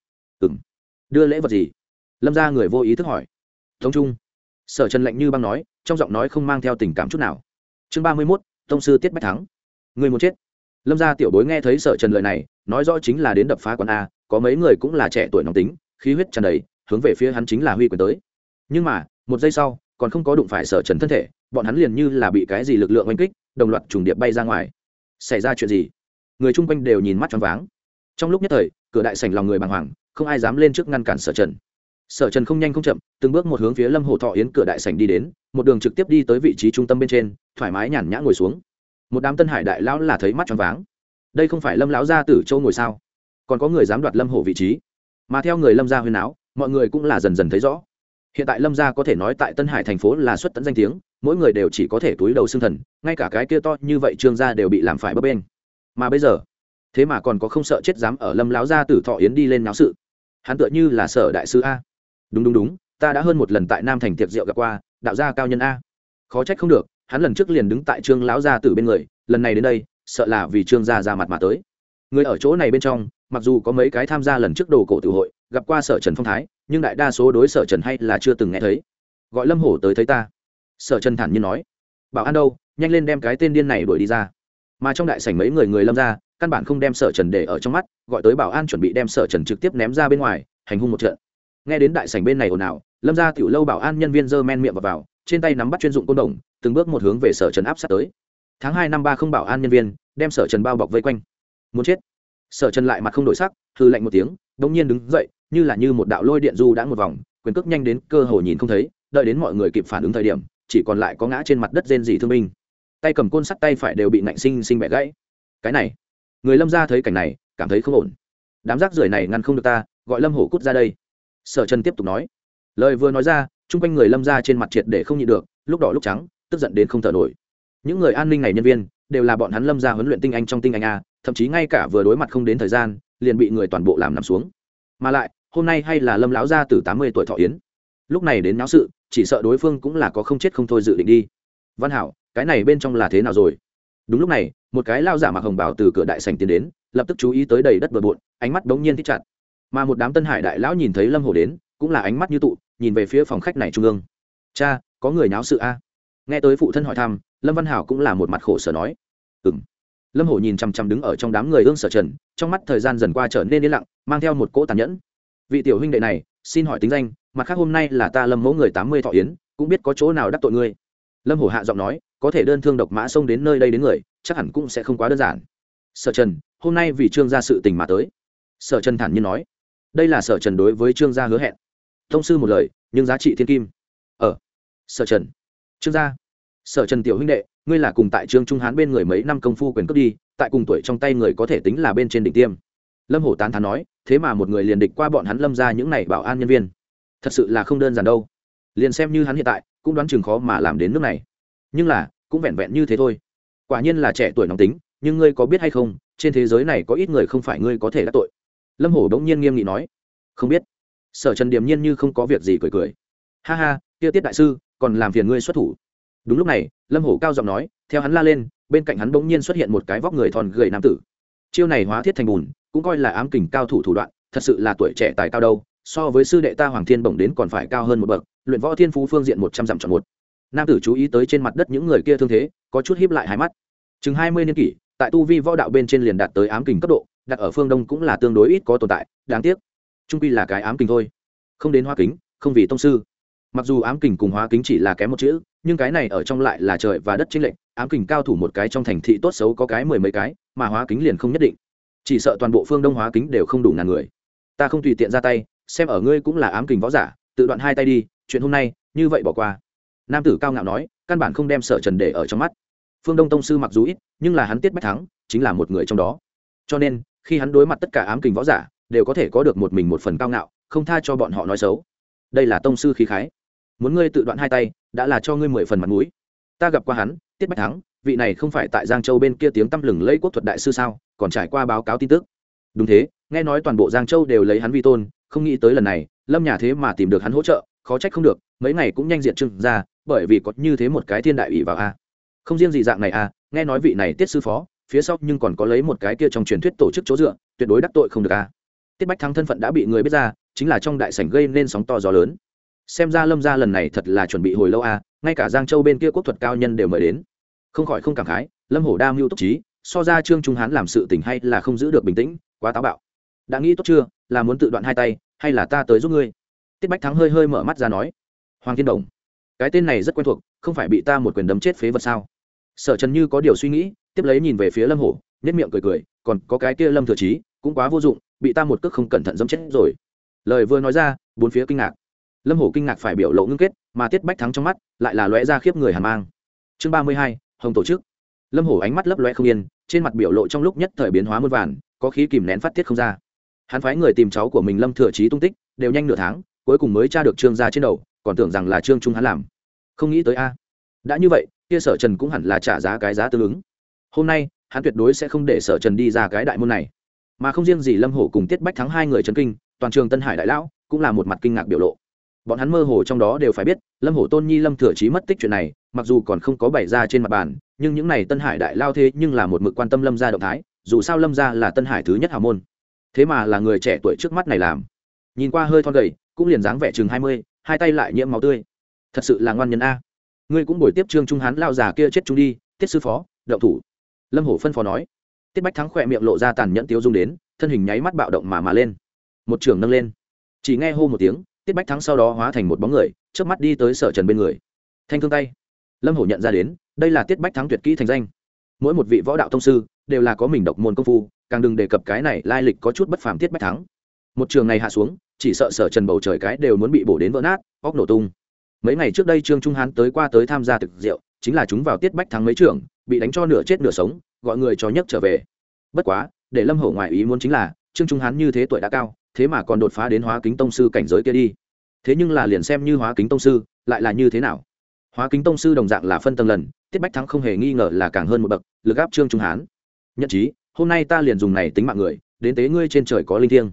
Đưa lễ vật gì? Lâm gia người vô ý thức hỏi. Tống Trung. Sở Trần lạnh như băng nói, trong giọng nói không mang theo tình cảm chút nào. Chương 31, tông sư Tiết Bách Thắng. Người muốn chết. Lâm gia tiểu bối nghe thấy Sở Trần lời này, nói rõ chính là đến đập phá quán a, có mấy người cũng là trẻ tuổi nóng tính, khí huyết tràn đầy, hướng về phía hắn chính là huy quyền tới. Nhưng mà, một giây sau, còn không có đụng phải Sở Trần thân thể, bọn hắn liền như là bị cái gì lực lượng oanh kích, đồng loạt trùng điệp bay ra ngoài. Xảy ra chuyện gì? Người chung quanh đều nhìn mắt choáng váng. Trong lúc nhất thời, cửa đại sảnh lòng người bàng hoàng, không ai dám lên trước ngăn cản Sở Trần. Sở Trần không nhanh không chậm, từng bước một hướng phía Lâm Hổ thọ yến cửa đại sảnh đi đến, một đường trực tiếp đi tới vị trí trung tâm bên trên, thoải mái nhàn nhã ngồi xuống. Một đám Tân Hải đại lão là thấy mắt choáng váng. Đây không phải Lâm lão gia tử châu ngồi sao? Còn có người dám đoạt Lâm Hổ vị trí? Mà theo người Lâm gia huyên náo, mọi người cũng là dần dần thấy rõ. Hiện tại Lâm gia có thể nói tại Tân Hải thành phố là xuất tận danh tiếng, mỗi người đều chỉ có thể túi đầu xương thần, ngay cả cái kia to như vậy Trương gia đều bị làm phải bấp bênh. Mà bây giờ, thế mà còn có không sợ chết dám ở Lâm lão gia tử thọ yến đi lên náo sự. Hắn tựa như là Sở đại sư a. Đúng, ta đã hơn một lần tại Nam thành tiệc rượu gặp qua, đạo gia cao nhân a. Khó trách không được, hắn lần trước liền đứng tại Trương lão gia tử bên người, lần này đến đây, sợ là vì Trương gia ra mặt mà tới. Người ở chỗ này bên trong, mặc dù có mấy cái tham gia lần trước đồ cổ tự hội, gặp qua Sở Trần phong thái, nhưng đại đa số đối Sở Trần hay là chưa từng nghe thấy. Gọi Lâm Hổ tới thấy ta. Sở Trần thản nhiên nói. Bảo an đâu, nhanh lên đem cái tên điên này đuổi đi ra. Mà trong đại sảnh mấy người Lâm gia, căn bản không đem Sở Trần để ở trong mắt, gọi tới bảo an chuẩn bị đem Sở Trần trực tiếp ném ra bên ngoài, hành hung một trận. Nghe đến đại sảnh bên này ồn ào, Lâm gia tiểu lâu bảo an nhân viên giơ men miệng vào, trên tay nắm bắt chuyên dụng côn đồng, từng bước một hướng về Sở Trần áp sát tới. Tháng 2 năm 30 bảo an nhân viên đem Sở Trần bao bọc vây quanh. Muốn chết. Sở Trần lại mặt không đổi sắc, hừ lạnh một tiếng, đột nhiên đứng dậy, như một đạo lôi điện du đã một vòng, quyền cước nhanh đến cơ hồ nhìn không thấy, đợi đến mọi người kịp phản ứng thời điểm, chỉ còn lại có ngã trên mặt đất rên rỉ thương binh. Tay cầm côn sắt tay phải đều bị nạnh sinh bẻ gãy. Cái này, người Lâm gia thấy cảnh này, cảm thấy không ổn. Đám rác rưởi này ngăn không được ta, gọi Lâm Hổ cút ra đây. Sở Trần tiếp tục nói. Lời vừa nói ra, chung quanh người Lâm gia trên mặt triệt để không nhịn được, lúc đỏ lúc trắng, tức giận đến không thở nổi. Những người an ninh này nhân viên đều là bọn hắn Lâm gia huấn luyện tinh anh trong tinh anh a, thậm chí ngay cả vừa đối mặt không đến thời gian, liền bị người toàn bộ làm nằm xuống. mà lại hôm nay hay là lâm lão gia từ 80 tuổi thọ yến, lúc này đến náo sự chỉ sợ đối phương cũng là có không chết không thôi dự định đi. Văn Hảo, cái này bên trong là thế nào rồi? Đúng lúc này một cái lao giả mặc hồng bào từ cửa đại sảnh tiến đến, lập tức chú ý tới đầy đất bừa bộn, ánh mắt bỗng nhiên thích chặt. Mà một đám Tân Hải đại lão nhìn thấy Lâm Hổ đến, cũng là ánh mắt như tụ, nhìn về phía phòng khách này trung ương. Cha, có người náo sự a? Nghe tới phụ thân hỏi thăm, Lâm Văn Hảo cũng là một mặt khổ sở nói. Lâm Hổ nhìn chằm chằm đứng ở trong đám người ương Sở Trần, trong mắt thời gian dần qua trở nên yên lặng, mang theo một cỗ tàn nhẫn. Vị tiểu huynh đệ này, xin hỏi tính danh, mặt khác hôm nay là ta Lâm mẫu người 80 thọ yến, cũng biết có chỗ nào đắc tội ngươi. Lâm Hổ hạ giọng nói, có thể đơn thương độc mã xông đến nơi đây đến người, chắc hẳn cũng sẽ không quá đơn giản. Sở Trần, hôm nay vì Trương gia sự tình mà tới. Sở Trần thản nhiên nói, đây là Sở Trần đối với Trương gia hứa hẹn. Thông sư một lời, nhưng giá trị thiên kim. Sở Trần, Trương gia. Sở Trần tiểu huynh đệ, ngươi là cùng tại Trương Trung Hán bên người mấy năm công phu quyền cướp đi, tại cùng tuổi trong tay người có thể tính là bên trên đỉnh tiêm. Lâm Hổ tán thán nói, thế mà một người liền địch qua bọn hắn Lâm gia những này bảo an nhân viên, thật sự là không đơn giản đâu. Liền xem như hắn hiện tại cũng đoán chừng khó mà làm đến nước này, nhưng là cũng vẹn vẹn như thế thôi. Quả nhiên là trẻ tuổi nóng tính, nhưng ngươi có biết hay không, trên thế giới này có ít người không phải ngươi có thể đắc tội. Lâm Hổ đống nhiên nghiêm nghị nói, không biết. Sở Trần điềm nhiên như không có việc gì cười cười, ha ha, kia Tiết đại sư còn làm phiền ngươi xuất thủ. Đúng lúc này Lâm Hổ cao giọng nói, theo hắn la lên, bên cạnh hắn bỗng nhiên xuất hiện một cái vóc người thon gầy nam tử. Chiêu này hóa thiết thành bùn, cũng coi là ám kình cao thủ thủ đoạn, thật sự là tuổi trẻ tài cao đâu, so với sư đệ ta Hoàng Thiên Bổng đến còn phải cao hơn một bậc, luyện võ thiên phú phương diện 100 dặm chọn một. Nam tử chú ý tới trên mặt đất những người kia thương thế, có chút híp lại hai mắt. Chừng 20 niên kỷ, tại tu vi võ đạo bên trên liền đạt tới ám kình cấp độ, đặt ở phương Đông cũng là tương đối ít có tồn tại, đáng tiếc, trung quy là cái ám kình thôi, không đến hóa kính, không vì tông sư. Mặc dù ám kình cùng hóa kính chỉ là kém một chữ, nhưng cái này ở trong lại là trời và đất chênh lệch, ám kình cao thủ một cái trong thành thị tốt xấu có cái mười mấy cái, mà hóa kính liền không nhất định. Chỉ sợ toàn bộ phương Đông hóa kính đều không đủ ngàn người. Ta không tùy tiện ra tay, xem ở ngươi cũng là ám kình võ giả, tự đoạn hai tay đi, chuyện hôm nay như vậy bỏ qua. Nam tử cao ngạo nói, căn bản không đem Sở Trần để ở trong mắt. Phương Đông tông sư mặc dù ít, nhưng là hắn Tiết Bách Thắng chính là một người trong đó, cho nên khi hắn đối mặt tất cả ám kình võ giả, đều có thể có được một mình một phần cao ngạo, không tha cho bọn họ nói xấu. Đây là tông sư khí khái. Muốn ngươi tự đoạn hai tay, đã là cho ngươi 10 phần mặt mũi. Ta gặp qua hắn, Tiết Bách Thắng, vị này không phải tại Giang Châu bên kia tiếng tăm lừng lẫy quốc thuật đại sư sao, còn trải qua báo cáo tin tức. Đúng thế, nghe nói toàn bộ Giang Châu đều lấy hắn vi tôn, không nghĩ tới lần này Lâm nhà thế mà tìm được hắn hỗ trợ, khó trách không được, mấy ngày cũng nhanh diệt Trương ra, bởi vì có như thế một cái thiên đại ủy vào a. Không riêng gì dạng này a, nghe nói vị này Tiết sư phó, phía sau nhưng còn có lấy một cái kia trong truyền thuyết tổ chức chỗ dựa, tuyệt đối đắc tội không được a. Tiết Bách Thắng thân phận đã bị người biết ra, chính là trong đại sảnh gây nên sóng to gió lớn. Xem ra Lâm gia lần này thật là chuẩn bị hồi lâu a, ngay cả Giang Châu bên kia quốc thuật cao nhân đều mời đến. Không khỏi không cảm khái, Lâm Hổ đa mưu túc trí, so ra Trương Trung Hán làm sự tình hay là không giữ được bình tĩnh, quá táo bạo. Đã nghĩ tốt chưa, là muốn tự đoạn hai tay, hay là ta tới giúp ngươi? Tiết Bách Thắng hơi hơi mở mắt ra nói. Hoàng Thiên Đồng, cái tên này rất quen thuộc, không phải bị ta một quyền đấm chết phế vật sao? Sở Trần như có điều suy nghĩ, tiếp lấy nhìn về phía Lâm Hổ, nhếch miệng cười cười, còn có cái kia Lâm Thừa Chí, cũng quá vô dụng, bị ta một cước không cẩn thận giẫm chết rồi. Lời vừa nói ra, bốn phía kinh ngạc. Lâm Hổ kinh ngạc phải biểu lộ ngưng kết, mà Tiết Bách Thắng trong mắt lại là lóe ra khiếp người hàn mang. Chương 32, Hồng tổ chức. Lâm Hổ ánh mắt lấp lóe không yên, trên mặt biểu lộ trong lúc nhất thời biến hóa muôn vàn, có khí kìm nén phát tiết không ra. Hắn phái người tìm cháu của mình Lâm Thừa Chí tung tích, đều nhanh nửa tháng, cuối cùng mới tra được Trương gia trên đầu, còn tưởng rằng là Trương Trung hắn làm. Không nghĩ tới a. Đã như vậy, kia Sở Trần cũng hẳn là trả giá cái giá tương ứng. Hôm nay, hắn tuyệt đối sẽ không để Sở Trần đi ra cái đại môn này. Mà không riêng gì Lâm Hổ cùng Tiết Bách Thắng hai người chấn kinh, toàn trường Tân Hải đại lão cũng là một mặt kinh ngạc biểu lộ. Bọn hắn mơ hồ trong đó đều phải biết, Lâm Hổ tôn nhi Lâm Thừa Chí mất tích chuyện này, mặc dù còn không có bày ra trên mặt bàn, nhưng những này Tân Hải đại lao thế nhưng là một mực quan tâm Lâm gia động thái, dù sao Lâm gia là Tân Hải thứ nhất hào môn. Thế mà là người trẻ tuổi trước mắt này làm. Nhìn qua hơi thon gầy, cũng liền dáng vẻ chừng 20, hai tay lại nhiễm máu tươi. Thật sự là ngoan nhân a. Ngươi cũng buổi tiếp Trương Trung Hán lao già kia chết chung đi, Tiết sư phó, động thủ. Lâm Hổ phân phó nói. Tiết Bách Thắng khỏe miệng lộ ra tàn nhẫn tiêu dung đến, thân hình nháy mắt bạo động mà lên. Một trường nâng lên. Chỉ nghe hô một tiếng, Tiết Bách Thắng sau đó hóa thành một bóng người, chớp mắt đi tới Sở Trần bên người. Thanh thương tay. Lâm Hổ nhận ra đến, đây là Tiết Bách Thắng tuyệt kỹ thành danh. Mỗi một vị võ đạo tông sư đều là có mình độc môn công phu, càng đừng đề cập cái này lai lịch có chút bất phàm Tiết Bách Thắng. Một trường này hạ xuống, chỉ sợ Sở Trần bầu trời cái đều muốn bị bổ đến vỡ nát, óc nổ tung. Mấy ngày trước đây Trương Trung Hán tới tham gia thực rượu, chính là chúng vào Tiết Bách Thắng mấy trường, bị đánh cho nửa chết nửa sống, gọi người cho nhấc trở về. Bất quá, để Lâm Hổ ngoài ý muốn chính là, Trương Trung Hán như thế tuổi đã cao, thế mà còn đột phá đến hóa kính tông sư cảnh giới kia đi. Thế nhưng là liền xem như hóa kính tông sư, lại là như thế nào? Hóa kính tông sư đồng dạng là phân tầng lần, Tiết Bách Thắng không hề nghi ngờ là càng hơn một bậc, lực áp Trương Trung Hán. Nhất trí, hôm nay ta liền dùng này tính mạng người, đến tế ngươi trên trời có linh thiêng.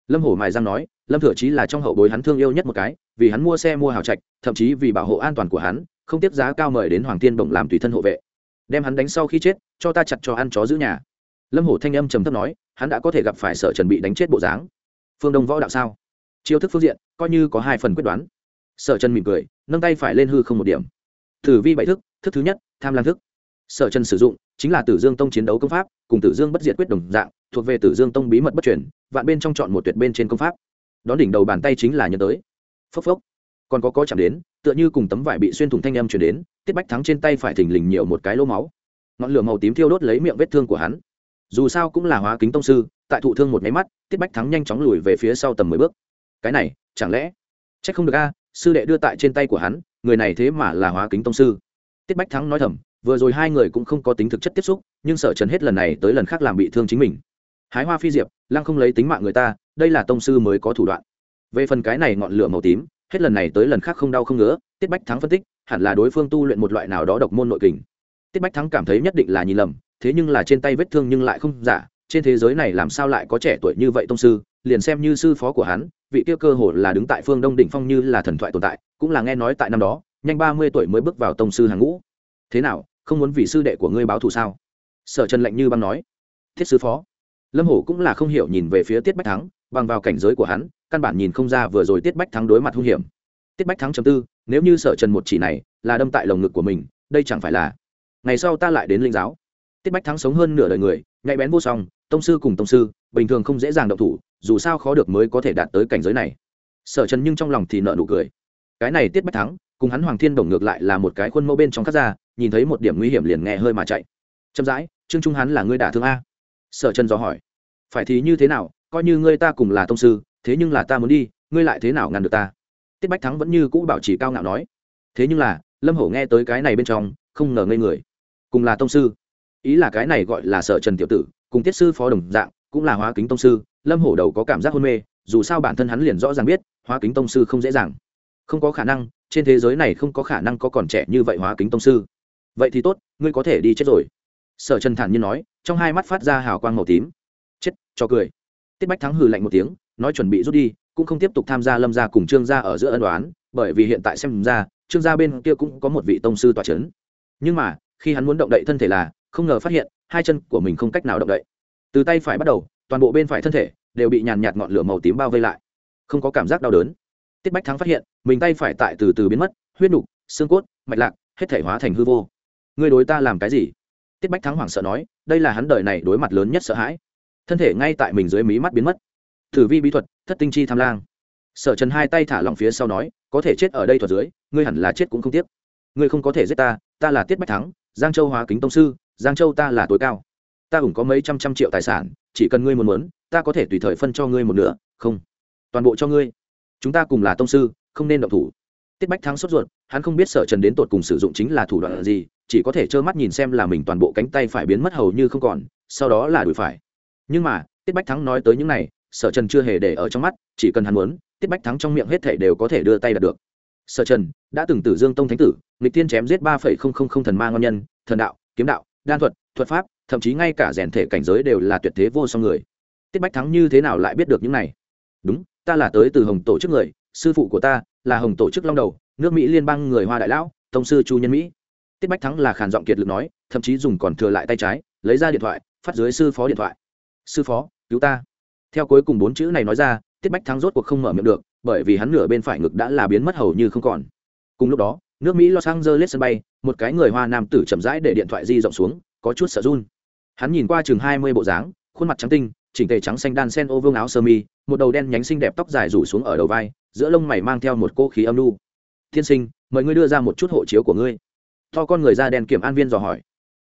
Lâm Hổ mài răng nói, Lâm Thừa Chí là trong hậu bối hắn thương yêu nhất một cái, vì hắn mua xe mua hào trạch, thậm chí vì bảo hộ an toàn của hắn, không tiếp giá cao mời đến Hoàng Thiên Bổng làm tùy thân hộ vệ, đem hắn đánh sau khi chết, cho ta chặt cho ăn chó giữ nhà. Lâm Hổ thanh âm trầm thấp nói, hắn đã có thể gặp phải Sở Trần bị đánh chết bộ dáng. Phương Đông võ đạo sao? Chiêu thức phương diện, coi như có 2 phần quyết đoán. Sở Trần mỉm cười, nâng tay phải lên hư không một điểm. Tử vi 7 thức, thức thứ nhất, Tham Lam thức. Sở Trần sử dụng chính là Tử Dương Tông chiến đấu công pháp, cùng Tử Dương Bất Diệt Quyết đồng dạng, thuộc về Tử Dương Tông bí mật bất truyền, vạn bên trong chọn một tuyệt bên trên công pháp. Đón đỉnh đầu bàn tay chính là nhân tới. Phốc phốc. Còn có chạm đến, tựa như cùng tấm vải bị xuyên thủng thanh âm truyền đến, Tiết Bách Thắng trên tay phải thình lình nhiều một cái lỗ máu. Ngọn lửa màu tím thiêu đốt lấy miệng vết thương của hắn. Dù sao cũng là Hóa Kính tông sư, tại thụ thương một cái mắt, Tiết Bách Thắng nhanh chóng lùi về phía sau tầm 10 bước. Cái này, chẳng lẽ trách không được a, sư đệ đưa tại trên tay của hắn, người này thế mà là Hóa Kính tông sư. Tiết Bách Thắng nói thầm, vừa rồi hai người cũng không có tính thực chất tiếp xúc, nhưng Sở Trần hết lần này tới lần khác làm bị thương chính mình. Hái hoa phi diệp, lăng không lấy tính mạng người ta, đây là tông sư mới có thủ đoạn. Về phần cái này ngọn lửa màu tím, hết lần này tới lần khác không đau không ngứa, Tiết Bách Thắng phân tích, hẳn là đối phương tu luyện một loại nào đó độc môn nội kình. Tiết Bách Thắng cảm thấy nhất định là nhìn lầm, thế nhưng là trên tay vết thương nhưng lại không giả, trên thế giới này làm sao lại có trẻ tuổi như vậy tông sư, liền xem như sư phó của hắn, vị kia cơ hồ là đứng tại phương Đông đỉnh phong như là thần thoại tồn tại, cũng là nghe nói tại năm đó, nhanh 30 tuổi mới bước vào tông sư hàng ngũ. Thế nào, không muốn vì sư đệ của ngươi báo thù sao? Sở Trần lạnh như băng nói. Thiết sư phó. Lâm Hổ cũng là không hiểu nhìn về phía Tiết Bách Thắng, bằng vào cảnh giới của hắn, căn bản nhìn không ra vừa rồi Tiết Bách Thắng đối mặt hung hiểm. Tiết Bách Thắng chấm tư, nếu như Sở Trần một chỉ này là đâm tại lồng ngực của mình, đây chẳng phải là ngày sau ta lại đến linh giáo. Tiết Bách Thắng sống hơn nửa đời người, nhạy bén vô song, tông sư cùng tông sư, bình thường không dễ dàng động thủ, dù sao khó được mới có thể đạt tới cảnh giới này. Sở Trần nhưng trong lòng thì nở nụ cười. Cái này Tiết Bách Thắng, cùng hắn Hoàng Thiên Đồng ngược lại là một cái khuôn mẫu bên trong cắt ra, nhìn thấy một điểm nguy hiểm liền nghe hơi mà chạy. Chậm rãi, Trương Trung hắn là ngươi đả thương a? Sở Trần dò hỏi. Phải thì như thế nào, coi như ngươi ta cùng là tông sư, thế nhưng là ta muốn đi, ngươi lại thế nào ngăn được ta? Tiết Bách Thắng vẫn như cũ bảo trì cao ngạo nói. Thế nhưng là, Lâm Hổ nghe tới cái này bên trong, không ngờ ngây người. Cùng là tông sư, ý là cái này gọi là Sở Trần tiểu tử, cùng Tiết sư phó đồng dạng, cũng là Hóa Kính tông sư. Lâm Hổ đầu có cảm giác hôn mê, dù sao bản thân hắn liền rõ ràng biết, Hóa Kính tông sư không dễ dàng. Không có khả năng, trên thế giới này không có khả năng có còn trẻ như vậy Hóa Kính tông sư. Vậy thì tốt, ngươi có thể đi chết rồi. Sở Trần thản nhiên nói, trong hai mắt phát ra hào quang màu tím. Chết, cho cười. Tiết Bách Thắng hừ lạnh một tiếng, nói chuẩn bị rút đi, cũng không tiếp tục tham gia Lâm gia cùng Trương gia ở giữa ân oán, bởi vì hiện tại xem ra, Trương gia bên kia cũng có một vị tông sư tọa chấn. Nhưng mà, khi hắn muốn động đậy thân thể là, không ngờ phát hiện, hai chân của mình không cách nào động đậy. Từ tay phải bắt đầu, toàn bộ bên phải thân thể đều bị nhàn nhạt ngọn lửa màu tím bao vây lại, không có cảm giác đau đớn. Tiết Bách Thắng phát hiện, mình tay phải tại từ từ biến mất, huyết nục, xương cốt, mạch lạc, hết thể hóa thành hư vô. Ngươi đối ta làm cái gì? Tiết Bách Thắng hoảng sợ nói, đây là hắn đời này đối mặt lớn nhất sợ hãi. Thân thể ngay tại mình dưới mí mắt biến mất. Thử vi bí thuật, thất tinh chi tham lang. Sở Trần hai tay thả lỏng phía sau nói, có thể chết ở đây thuật dưới, ngươi hẳn là chết cũng không tiếc. Ngươi không có thể giết ta, ta là Tiết Bách Thắng, Giang Châu Hóa Kính tông sư, Giang Châu ta là tối cao. Ta cũng có mấy trăm triệu tài sản, chỉ cần ngươi muốn, ta có thể tùy thời phân cho ngươi một nửa, không, toàn bộ cho ngươi. Chúng ta cùng là tông sư, không nên động thủ. Tiết Bách Thắng sốt ruột, hắn không biết Sở Trần đến tột cùng sử dụng chính là thủ đoạn gì, chỉ có thể trơ mắt nhìn xem là mình toàn bộ cánh tay phải biến mất hầu như không còn, sau đó là đùi phải. Nhưng mà, Tiết Bách Thắng nói tới những này, Sở Trần chưa hề để ở trong mắt, chỉ cần hắn muốn, Tiết Bách Thắng trong miệng hết thảy đều có thể đưa tay đạt được. Sở Trần đã từng Tử Dương Tông thánh tử, nghịch tiên chém giết 3,000 thần ma ngon nhân, thần đạo, kiếm đạo, đan thuật, thuật pháp, thậm chí ngay cả rèn thể cảnh giới đều là tuyệt thế vô song người. Tiết Bách Thắng như thế nào lại biết được những này? Đúng, ta là tới từ Hồng tổ chức người, sư phụ của ta là Hồng tổ chức long đầu, nước Mỹ liên bang người Hoa đại lão, tông sư Chu Nhân Mỹ. Tiết Bách Thắng là khàn giọng kiệt lực nói, thậm chí dùng còn thừa lại tay trái, lấy ra điện thoại, phát dưới sư phó điện thoại. Sư phó, cứu ta. Theo cuối cùng 4 chữ này nói ra, Tiết Bách Thắng rốt cuộc không mở miệng được, bởi vì hắn nửa bên phải ngực đã là biến mất hầu như không còn. Cùng lúc đó, nước Mỹ Los Angeles sân bay, một cái người Hoa nam tử chậm rãi để điện thoại di rộng xuống, có chút sợ run. Hắn nhìn qua chừng 20 bộ dáng, khuôn mặt trắng tinh, chỉnh tề trắng xanh đan sen ô vương áo sơ mi, một đầu đen nhánh xinh đẹp tóc dài rủ xuống ở đầu vai, giữa lông mày mang theo một cô khí âm nu. Thiên sinh, mời ngươi đưa ra một chút hộ chiếu của ngươi. To con người da đen kiểm an viên dò hỏi.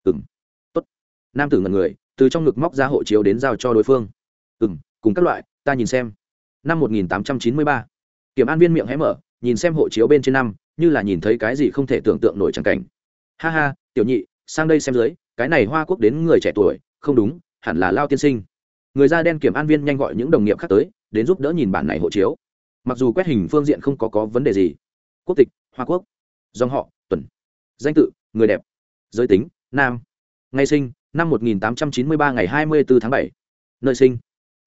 Tốt. Nam tử ngẩn người, từ trong ngực móc ra hộ chiếu đến giao cho đối phương. Cùng các loại, ta nhìn xem. Năm 1893. Kiểm an viên miệng hé mở, nhìn xem hộ chiếu bên trên năm, như là nhìn thấy cái gì không thể tưởng tượng nổi chẳng cảnh. Ha ha, tiểu nhị, sang đây xem dưới, cái này Hoa Quốc đến người trẻ tuổi, không đúng, hẳn là Lao tiên sinh. Người da đen kiểm an viên nhanh gọi những đồng nghiệp khác tới, đến giúp đỡ nhìn bản này hộ chiếu. Mặc dù quét hình phương diện không có vấn đề gì. Quốc tịch, Hoa Quốc. Dòng họ, Tuần. Danh tự, người đẹp. Giới tính, nam. Ngày sinh, năm 1893 ngày 24 tháng 7. Nơi sinh,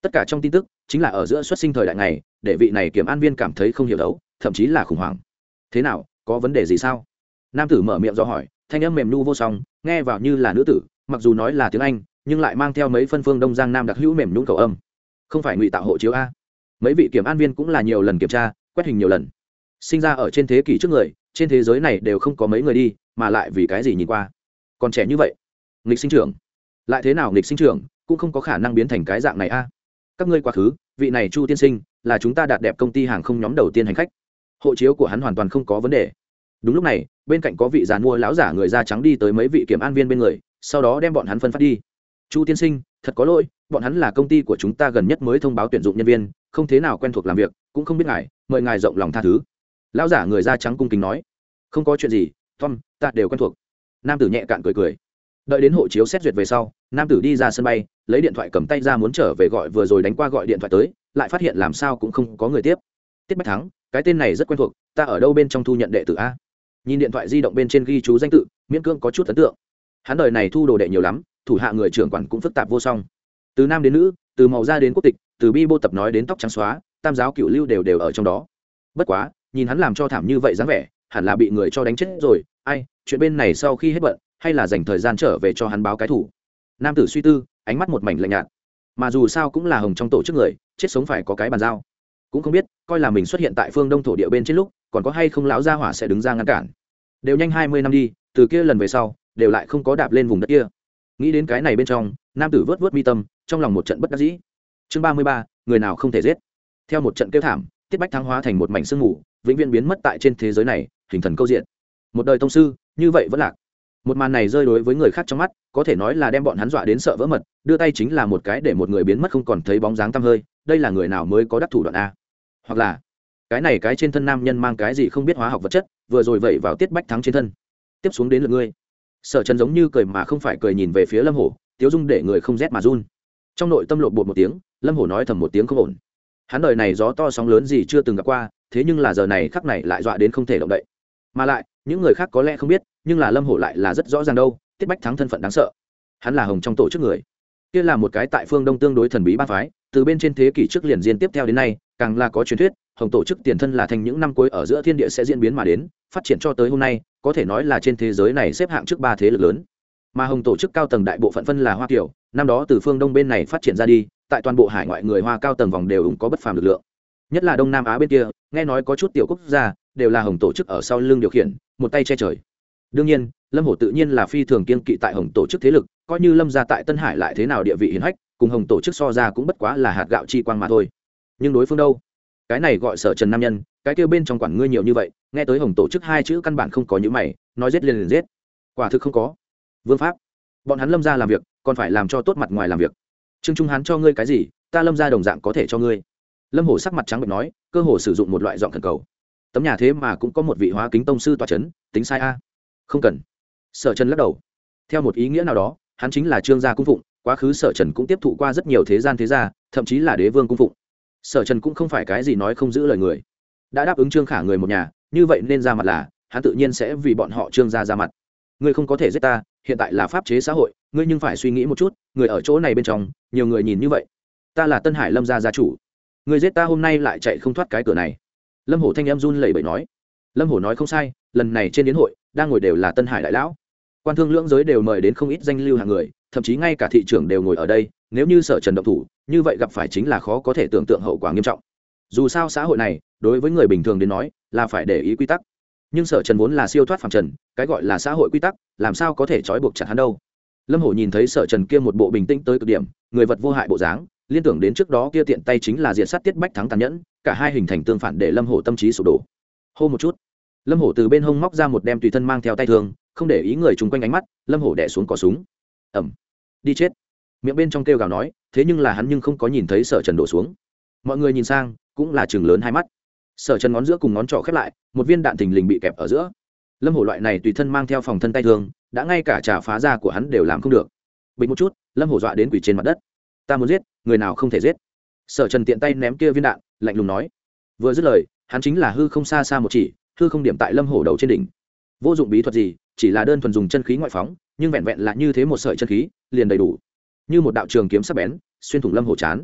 tất cả trong tin tức chính là ở giữa xuất sinh thời đại này, để vị này kiểm an viên cảm thấy không hiểu đấu, thậm chí là khủng hoảng. Thế nào, có vấn đề gì sao? Nam tử mở miệng do hỏi, thanh âm mềm nu vô song, nghe vào như là nữ tử, mặc dù nói là tiếng Anh nhưng lại mang theo mấy phân phương Đông Giang Nam đặc hữu mềm nhũn cầu âm. Không phải ngụy tạo hộ chiếu a? Mấy vị kiểm an viên cũng là nhiều lần kiểm tra, quét hình nhiều lần. Sinh ra ở trên thế kỷ trước người, trên thế giới này đều không có mấy người đi, mà lại vì cái gì nhìn qua còn trẻ như vậy. Nghịch sinh trưởng lại thế nào, nghịch sinh trưởng cũng không có khả năng biến thành cái dạng này a. Các ngươi quá khứ, vị này Chu tiên sinh là chúng ta đạt đẹp công ty hàng không nhóm đầu tiên hành khách, hộ chiếu của hắn hoàn toàn không có vấn đề. Đúng lúc này, bên cạnh có vị già mua lão giả người da trắng đi tới mấy vị kiểm an viên bên người, sau đó đem bọn hắn phân phát đi. Chu tiên sinh, thật có lỗi, bọn hắn là công ty của chúng ta gần nhất mới thông báo tuyển dụng nhân viên, không thế nào quen thuộc làm việc, cũng không biết ngài, mời ngài rộng lòng tha thứ. Lão giả người da trắng cung kính nói. Không có chuyện gì, Tom, ta đều quen thuộc. Nam tử nhẹ cạn cười cười. Đợi đến hộ chiếu xét duyệt về sau, nam tử đi ra sân bay, lấy điện thoại cầm tay ra muốn trở về gọi vừa rồi đánh qua gọi điện thoại tới, lại phát hiện làm sao cũng không có người tiếp. Tiết Bách Thắng, cái tên này rất quen thuộc, ta ở đâu bên trong thu nhận đệ tử a? Nhìn điện thoại di động bên trên ghi chú danh tự, miễn cưỡng có chút ấn tượng. Hắn đời này thu đồ đệ nhiều lắm, thủ hạ người trưởng quản cũng phức tạp vô song. Từ nam đến nữ, từ màu da đến quốc tịch, từ bi bô tập nói đến tóc trắng xóa, tam giáo cửu lưu đều ở trong đó. Bất quá, nhìn hắn làm cho thảm như vậy dáng vẻ, hẳn là bị người cho đánh chết rồi. Ai, chuyện bên này sau khi hết bận, hay là dành thời gian trở về cho hắn báo cái thủ. Nam tử suy tư, ánh mắt một mảnh lạnh nhạt. Mà dù sao cũng là hồng trong tổ chức người, chết sống phải có cái bàn giao. Cũng không biết, coi là mình xuất hiện tại phương Đông thổ địa bên trên lúc, còn có hay không lão gia hỏa sẽ đứng ra ngăn cản. Đều nhanh 20 năm đi, từ kia lần về sau, đều lại không có đạp lên vùng đất kia. Nghĩ đến cái này bên trong, nam tử vớt vớt mi tâm, trong lòng một trận bất đắc dĩ. Chương 33, người nào không thể giết. Theo một trận kêu thảm, Tiết Bách Thắng hóa thành một mảnh sương mù, vĩnh viễn biến mất tại trên thế giới này, hình thần câu diện. Một đời tông sư, như vậy vẫn lạc. Một màn này rơi đối với người khác trong mắt, có thể nói là đem bọn hắn dọa đến sợ vỡ mật, đưa tay chính là một cái để một người biến mất không còn thấy bóng dáng tăm hơi, đây là người nào mới có đắc thủ đoạn a? Hoặc là, cái này cái trên thân nam nhân mang cái gì không biết hóa học vật chất, vừa rồi vậy vào Tiết Bách Thắng trên thân. Tiếp xuống đến lượt ngươi. Sở Trần giống như cười mà không phải cười nhìn về phía Lâm Hổ, tiếu dung để người không rét mà run. Trong nội tâm lột bột một tiếng, Lâm Hổ nói thầm một tiếng không ổn. Hắn đời này gió to sóng lớn gì chưa từng gặp qua, thế nhưng là giờ này khắc này lại dọa đến không thể động đậy. Mà lại, những người khác có lẽ không biết, nhưng là Lâm Hổ lại là rất rõ ràng đâu, Tiết Bách Thắng thân phận đáng sợ. Hắn là hồng trong tổ chức người. Kia là một cái tại phương Đông tương đối thần bí ba phái, từ bên trên thế kỷ trước liền diên tiếp theo đến nay, càng là có truyền thuyết, hồng tổ chức tiền thân là thành những năm cuối ở giữa thiên địa sẽ diễn biến mà đến, phát triển cho tới hôm nay, có thể nói là trên thế giới này xếp hạng trước 3 thế lực lớn. Mà hồng tổ chức cao tầng đại bộ phận phân là Hoa Kiều, năm đó từ phương Đông bên này phát triển ra đi, tại toàn bộ hải ngoại người Hoa cao tầng vòng đều có bất phàm lực lượng. Nhất là Đông Nam Á bên kia, nghe nói có chút tiểu quốc gia đều là hồng tổ chức ở sau lưng điều khiển, một tay che trời. Đương nhiên, Lâm Hổ tự nhiên là phi thường kiên kỵ tại hồng tổ chức thế lực, coi như Lâm gia tại Tân Hải lại thế nào địa vị hiển hách, cùng hồng tổ chức so ra cũng bất quá là hạt gạo chi quang mà thôi. Nhưng đối phương đâu? Cái này gọi Sở Trần nam nhân, cái kia bên trong quản ngươi nhiều như vậy, nghe tới hồng tổ chức hai chữ căn bản không có những mày, nói giết liền giết. Quả thực không có vương pháp. Bọn hắn Lâm gia làm việc, còn phải làm cho tốt mặt ngoài làm việc. Trương Trung Hán cho ngươi cái gì, ta Lâm gia đồng dạng có thể cho ngươi. Lâm Hổ sắc mặt trắng bệch nói, cơ hồ sử dụng một loại giọng thần cầu. Tấm nhà thế mà cũng có một vị hóa kính tông sư tọa chấn, tính sai a? Không cần. Sở Trần lắc đầu. Theo một ý nghĩa nào đó, hắn chính là Trương gia cung phụng, quá khứ Sở Trần cũng tiếp thụ qua rất nhiều thế gian thế gia, thậm chí là đế vương cung phụng. Sở Trần cũng không phải cái gì nói không giữ lời người, đã đáp ứng Trương Khả người một nhà, như vậy nên ra mặt là, hắn tự nhiên sẽ vì bọn họ Trương gia ra mặt. Ngươi không có thể giết ta, hiện tại là pháp chế xã hội, ngươi nhưng phải suy nghĩ một chút, người ở chỗ này bên trong, nhiều người nhìn như vậy. Ta là Tân Hải Lâm gia gia chủ, ngươi giết ta hôm nay lại chạy không thoát cái cửa này. Lâm Hổ thanh em run lẩy bẩy nói. Lâm Hổ nói không sai, lần này trên yến hội đang ngồi đều là Tân Hải đại lão, quan thương lưỡng giới đều mời đến không ít danh lưu hạng người, thậm chí ngay cả thị trưởng đều ngồi ở đây. Nếu như Sở Trần động thủ, như vậy gặp phải chính là khó có thể tưởng tượng hậu quả nghiêm trọng. Dù sao xã hội này đối với người bình thường đến nói là phải để ý quy tắc, nhưng Sở Trần vốn là siêu thoát phàm trần, cái gọi là xã hội quy tắc làm sao có thể trói buộc chặt hắn đâu. Lâm Hổ nhìn thấy Sở Trần kia một bộ bình tĩnh tới cực điểm, người vật vô hại bộ dáng, liên tưởng đến trước đó kia tiện tay chính là diện sát Tiết Bách Thắng tàn nhẫn, cả hai hình thành tương phản để Lâm Hổ tâm trí sụp đổ. Hô một chút, Lâm Hổ từ bên hông móc ra một đem tùy thân mang theo tay thương, không để ý người chung quanh ánh mắt, Lâm Hổ đè xuống cò súng. Ầm, đi chết. Miệng bên trong kêu gào nói, thế nhưng là hắn nhưng không có nhìn thấy Sở Trần đổ xuống. Mọi người nhìn sang, cũng là chừng lớn hai mắt. Sở Trần ngón giữa cùng ngón trỏ khép lại, một viên đạn thình lình bị kẹp ở giữa. Lâm Hổ loại này tùy thân mang theo phòng thân tay thương, đã ngay cả trả phá ra của hắn đều làm không được. Bình một chút, Lâm Hổ dọa đến quỳ trên mặt đất. Ta muốn giết, người nào không thể giết. Sở Trần tiện tay ném kia viên đạn, lạnh lùng nói. Vừa dứt lời, hắn chính là hư không xa xa một chỉ, hư không điểm tại Lâm Hổ đầu trên đỉnh. Vô dụng bí thuật gì, chỉ là đơn thuần dùng chân khí ngoại phóng, nhưng vẹn vẹn là như thế một sợi chân khí, liền đầy đủ. Như một đạo trường kiếm sắc bén, xuyên thủng Lâm Hổ trán.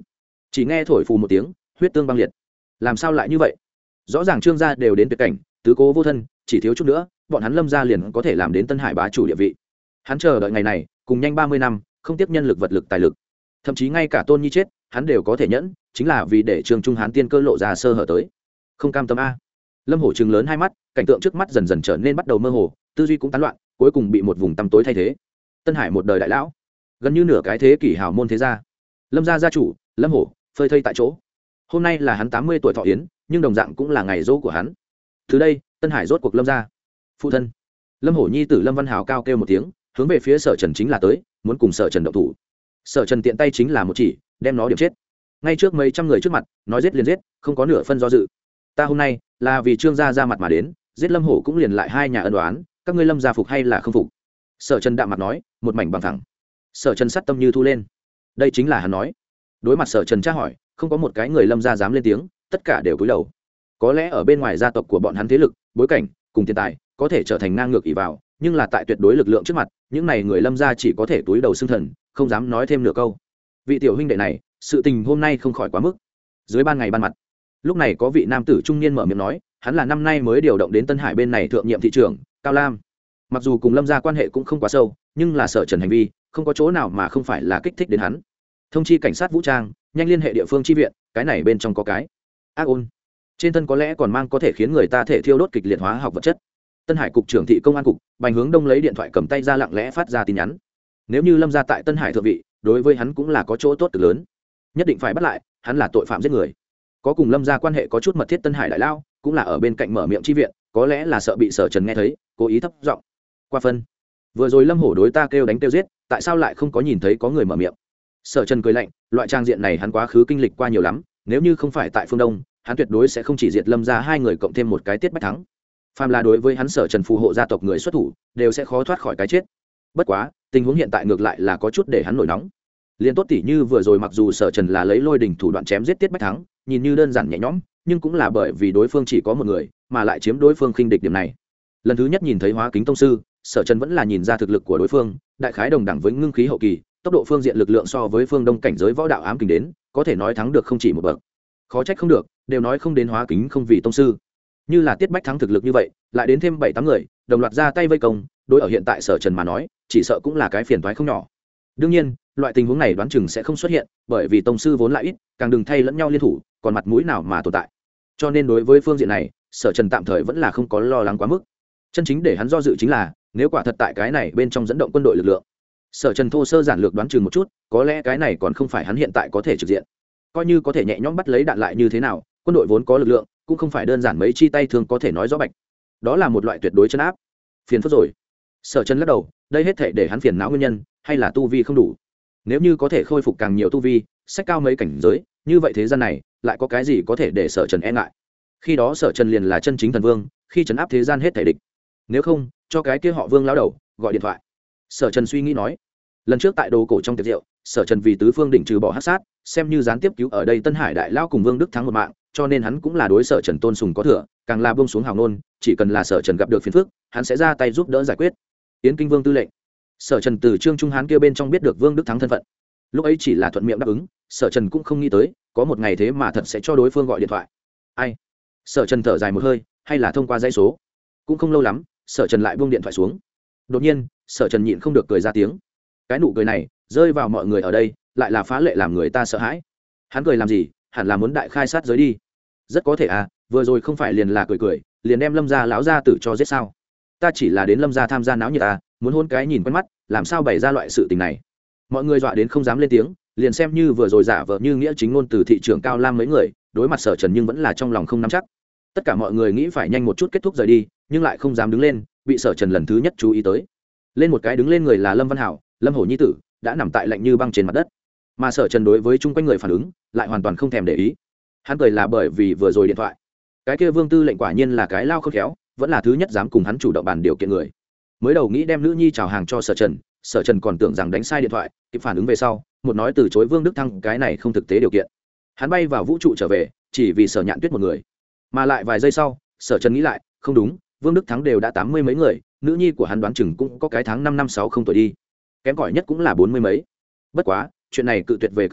chỉ nghe thổi phù một tiếng, huyết tương băng liệt. Làm sao lại như vậy? Rõ ràng Trương gia đều đến tuyệt cảnh, tứ cố vô thân, chỉ thiếu chút nữa bọn hắn Lâm gia liền có thể làm đến Tân Hải bá chủ địa vị. Hắn chờ đợi ngày này cùng nhanh 30 năm, không tiếc nhân lực vật lực tài lực, thậm chí ngay cả Tôn Nhi chết hắn đều có thể nhẫn, chính là vì để Trương Trung Hán tiên cơ lộ ra sơ hở tới. Không cam tâm a. Lâm Hổ trừng lớn hai mắt, cảnh tượng trước mắt dần dần trở nên bắt đầu mơ hồ, tư duy cũng tán loạn, cuối cùng bị một vùng tăm tối thay thế. Tân Hải một đời đại lão, gần như nửa cái thế kỷ hào môn thế gia, Lâm gia gia chủ Lâm Hổ phơi thây tại chỗ. Hôm nay là hắn 80 tuổi thọ yến, nhưng đồng dạng cũng là ngày dỗ của hắn. Từ đây Tân Hải rốt cuộc Lâm gia. Phụ thân Lâm Hổ nhi tử Lâm Văn Hào cao kêu một tiếng, hướng về phía Sở Trần chính là tới, muốn cùng Sở Trần động thủ. Sở Trần tiện tay chính là một chỉ, đem nó điểm chết. Ngay trước mấy trăm người trước mặt, nói giết liền giết, không có nửa phân do dự. Ta hôm nay là vì Trương gia ra mặt mà đến, giết Lâm Hổ cũng liền lại hai nhà ân oán, các ngươi Lâm gia phục hay là không phục? Sở Trần đạm mặt nói, một mảnh bằng thẳng. Sở Trần sát tâm như thu lên. Đây chính là hắn nói. Đối mặt Sở Trần tra hỏi, không có một cái người Lâm gia dám lên tiếng, tất cả đều cúi đầu. Có lẽ ở bên ngoài gia tộc của bọn hắn thế lực, bối cảnh cùng tiền tài có thể trở thành ngang ngược ỷ vào, nhưng là tại tuyệt đối lực lượng trước mặt, những này người Lâm gia chỉ có thể túi đầu xưng thần, không dám nói thêm nửa câu. Vị tiểu huynh đệ này, sự tình hôm nay không khỏi quá mức. Dưới ban ngày ban mặt, lúc này có vị nam tử trung niên mở miệng nói, hắn là năm nay mới điều động đến Tân Hải bên này thượng nhiệm thị trưởng Cao Lam. Mặc dù cùng Lâm gia quan hệ cũng không quá sâu, nhưng là Sở Trần hành vi không có chỗ nào mà không phải là kích thích đến hắn. Thông chi cảnh sát vũ trang, nhanh liên hệ địa phương chi viện, cái này bên trong có cái ác ôn, trên thân có lẽ còn mang có thể khiến người ta thể thiêu đốt kịch liệt hóa học vật chất. Tân Hải cục trưởng thị công an cục Bành Hướng Đông lấy điện thoại cầm tay ra lặng lẽ phát ra tin nhắn. Nếu như Lâm gia tại Tân Hải thượng vị, đối với hắn cũng là có chỗ tốt cực lớn, nhất định phải bắt lại, hắn là tội phạm giết người. Có cùng Lâm gia quan hệ có chút mật thiết Tân Hải đại lao cũng là ở bên cạnh mở miệng chi viện, có lẽ là sợ bị Sở Trần nghe thấy, cố ý thấp giọng. Qua phân, vừa rồi Lâm Hổ đối ta kêu đánh kêu giết, tại sao lại không có nhìn thấy có người mở miệng? Sở Trần cười lạnh, loại trang diện này hắn quá khứ kinh lịch qua nhiều lắm, nếu như không phải tại phương Đông, hắn tuyệt đối sẽ không chỉ diệt Lâm gia hai người cộng thêm một cái Tiết Bách Thắng. Phàm là đối với hắn Sở Trần phù hộ gia tộc người xuất thủ, đều sẽ khó thoát khỏi cái chết. Bất quá, tình huống hiện tại ngược lại là có chút để hắn nổi nóng. Liên tốt tỉ như vừa rồi mặc dù Sở Trần là lấy lôi đỉnh thủ đoạn chém giết Tiết Bách Thắng, nhìn như đơn giản nhẹ nhõm, nhưng cũng là bởi vì đối phương chỉ có một người, mà lại chiếm đối phương khinh địch điểm này. Lần thứ nhất nhìn thấy Hóa Kính tông sư, Sở Trần vẫn là nhìn ra thực lực của đối phương, đại khái đồng đẳng với ngưng khí hậu kỳ, tốc độ phương diện lực lượng so với phương Đông cảnh giới võ đạo ám kình đến, có thể nói thắng được không chỉ một bậc. Khó trách không được, đều nói không đến Hóa Kính không vì tông sư. Như là Tiết Bách Thắng thực lực như vậy, lại đến thêm 7-8 người, đồng loạt ra tay vây công, đối ở hiện tại Sở Trần mà nói, chỉ sợ cũng là cái phiền toái không nhỏ. Đương nhiên, loại tình huống này đoán chừng sẽ không xuất hiện, bởi vì tông sư vốn lại ít, càng đừng thay lẫn nhau liên thủ, còn mặt mũi nào mà tồn tại. Cho nên đối với phương diện này, Sở Trần tạm thời vẫn là không có lo lắng quá mức. Chân chính để hắn do dự chính là, nếu quả thật tại cái này bên trong dẫn động quân đội lực lượng. Sở Trần thô sơ giản lược đoán chừng một chút, có lẽ cái này còn không phải hắn hiện tại có thể trực diện. Coi như có thể nhẹ nhõm bắt lấy đạn lại như thế nào, quân đội vốn có lực lượng, cũng không phải đơn giản mấy chi tay thường có thể nói rõ bạch. Đó là một loại tuyệt đối trấn áp. Phiền phức rồi. Sở Trần lắc đầu, đây hết thảy để hắn phiền não nguyên nhân, hay là tu vi không đủ. Nếu như có thể khôi phục càng nhiều tu vi, sách cao mấy cảnh giới, như vậy thế gian này lại có cái gì có thể để Sở Trần e ngại? Khi đó Sở Trần liền là chân chính thần vương, khi trấn áp thế gian hết thảy địch. Nếu không, cho cái kia họ Vương lão đầu gọi điện thoại. Sở Trần suy nghĩ nói, lần trước tại đồ cổ trong tiệc rượu, Sở Trần vì tứ phương đỉnh trừ bỏ hắc sát, xem như gián tiếp cứu ở đây Tân Hải đại lão cùng Vương Đức Thắng một mạng, cho nên hắn cũng là đối Sở Trần tôn sùng có thừa, càng là buông xuống hào nôn, chỉ cần là Sở Trần gặp được phiền phức, hắn sẽ ra tay giúp đỡ giải quyết. Yến Kinh Vương tư lệnh. Sở Trần từ Trương Trung Hán kia bên trong biết được Vương Đức Thắng thân phận. Lúc ấy chỉ là thuận miệng đáp ứng, Sở Trần cũng không nghĩ tới, có một ngày thế mà thật sẽ cho đối phương gọi điện thoại. Ai? Sở Trần thở dài một hơi, hay là thông qua dãy số. Cũng không lâu lắm, Sở Trần lại buông điện thoại xuống. Đột nhiên, Sở Trần nhịn không được cười ra tiếng. Cái nụ cười này, rơi vào mọi người ở đây, lại là phá lệ làm người ta sợ hãi. Hắn cười làm gì? Hẳn là muốn đại khai sát giới đi. Rất có thể à, vừa rồi không phải liền là cười, liền đem Lâm gia lão gia tử cho giết sao? Ta chỉ là đến Lâm gia tham gia náo nhiệt à, muốn hôn cái nhìn quen mắt, làm sao bày ra loại sự tình này? Mọi người dọa đến không dám lên tiếng, liền xem như vừa rồi giả vờ như nghĩa chính ngôn từ thị trưởng Cao Lam mấy người, đối mặt Sở Trần nhưng vẫn là trong lòng không nắm chắc. Tất cả mọi người nghĩ phải nhanh một chút kết thúc rời đi, nhưng lại không dám đứng lên, bị Sở Trần lần thứ nhất chú ý tới. Lên một cái đứng lên người là Lâm Văn Hảo, Lâm Hổ nhi tử, đã nằm tại lạnh như băng trên mặt đất. Mà Sở Trần đối với chung quanh người phản ứng, lại hoàn toàn không thèm để ý. Hắn cười là bởi vì vừa rồi điện thoại. Cái kia Vương tư lệnh quả nhiên là cái lao khôn khéo, vẫn là thứ nhất dám cùng hắn chủ động bàn điều kiện người. Mới đầu nghĩ đem nữ nhi chào hàng cho Sở Trần còn tưởng rằng đánh sai điện thoại, kịp phản ứng về sau, một nói từ chối Vương Đức Thăng, cái này không thực tế điều kiện. Hắn bay vào vũ trụ trở về, chỉ vì Sở Nhạn Tuyết một người. Mà lại vài giây sau, Sở Trần nghĩ lại, không đúng, Vương Đức Thắng đều đã 80 mấy người, nữ nhi của hắn đoán chừng cũng có cái tháng 5 năm 60 tuổi đi. Kém cỏi nhất cũng là 40 mấy. Bất quá, chuyện này cự tuyệt về cự tuyệt,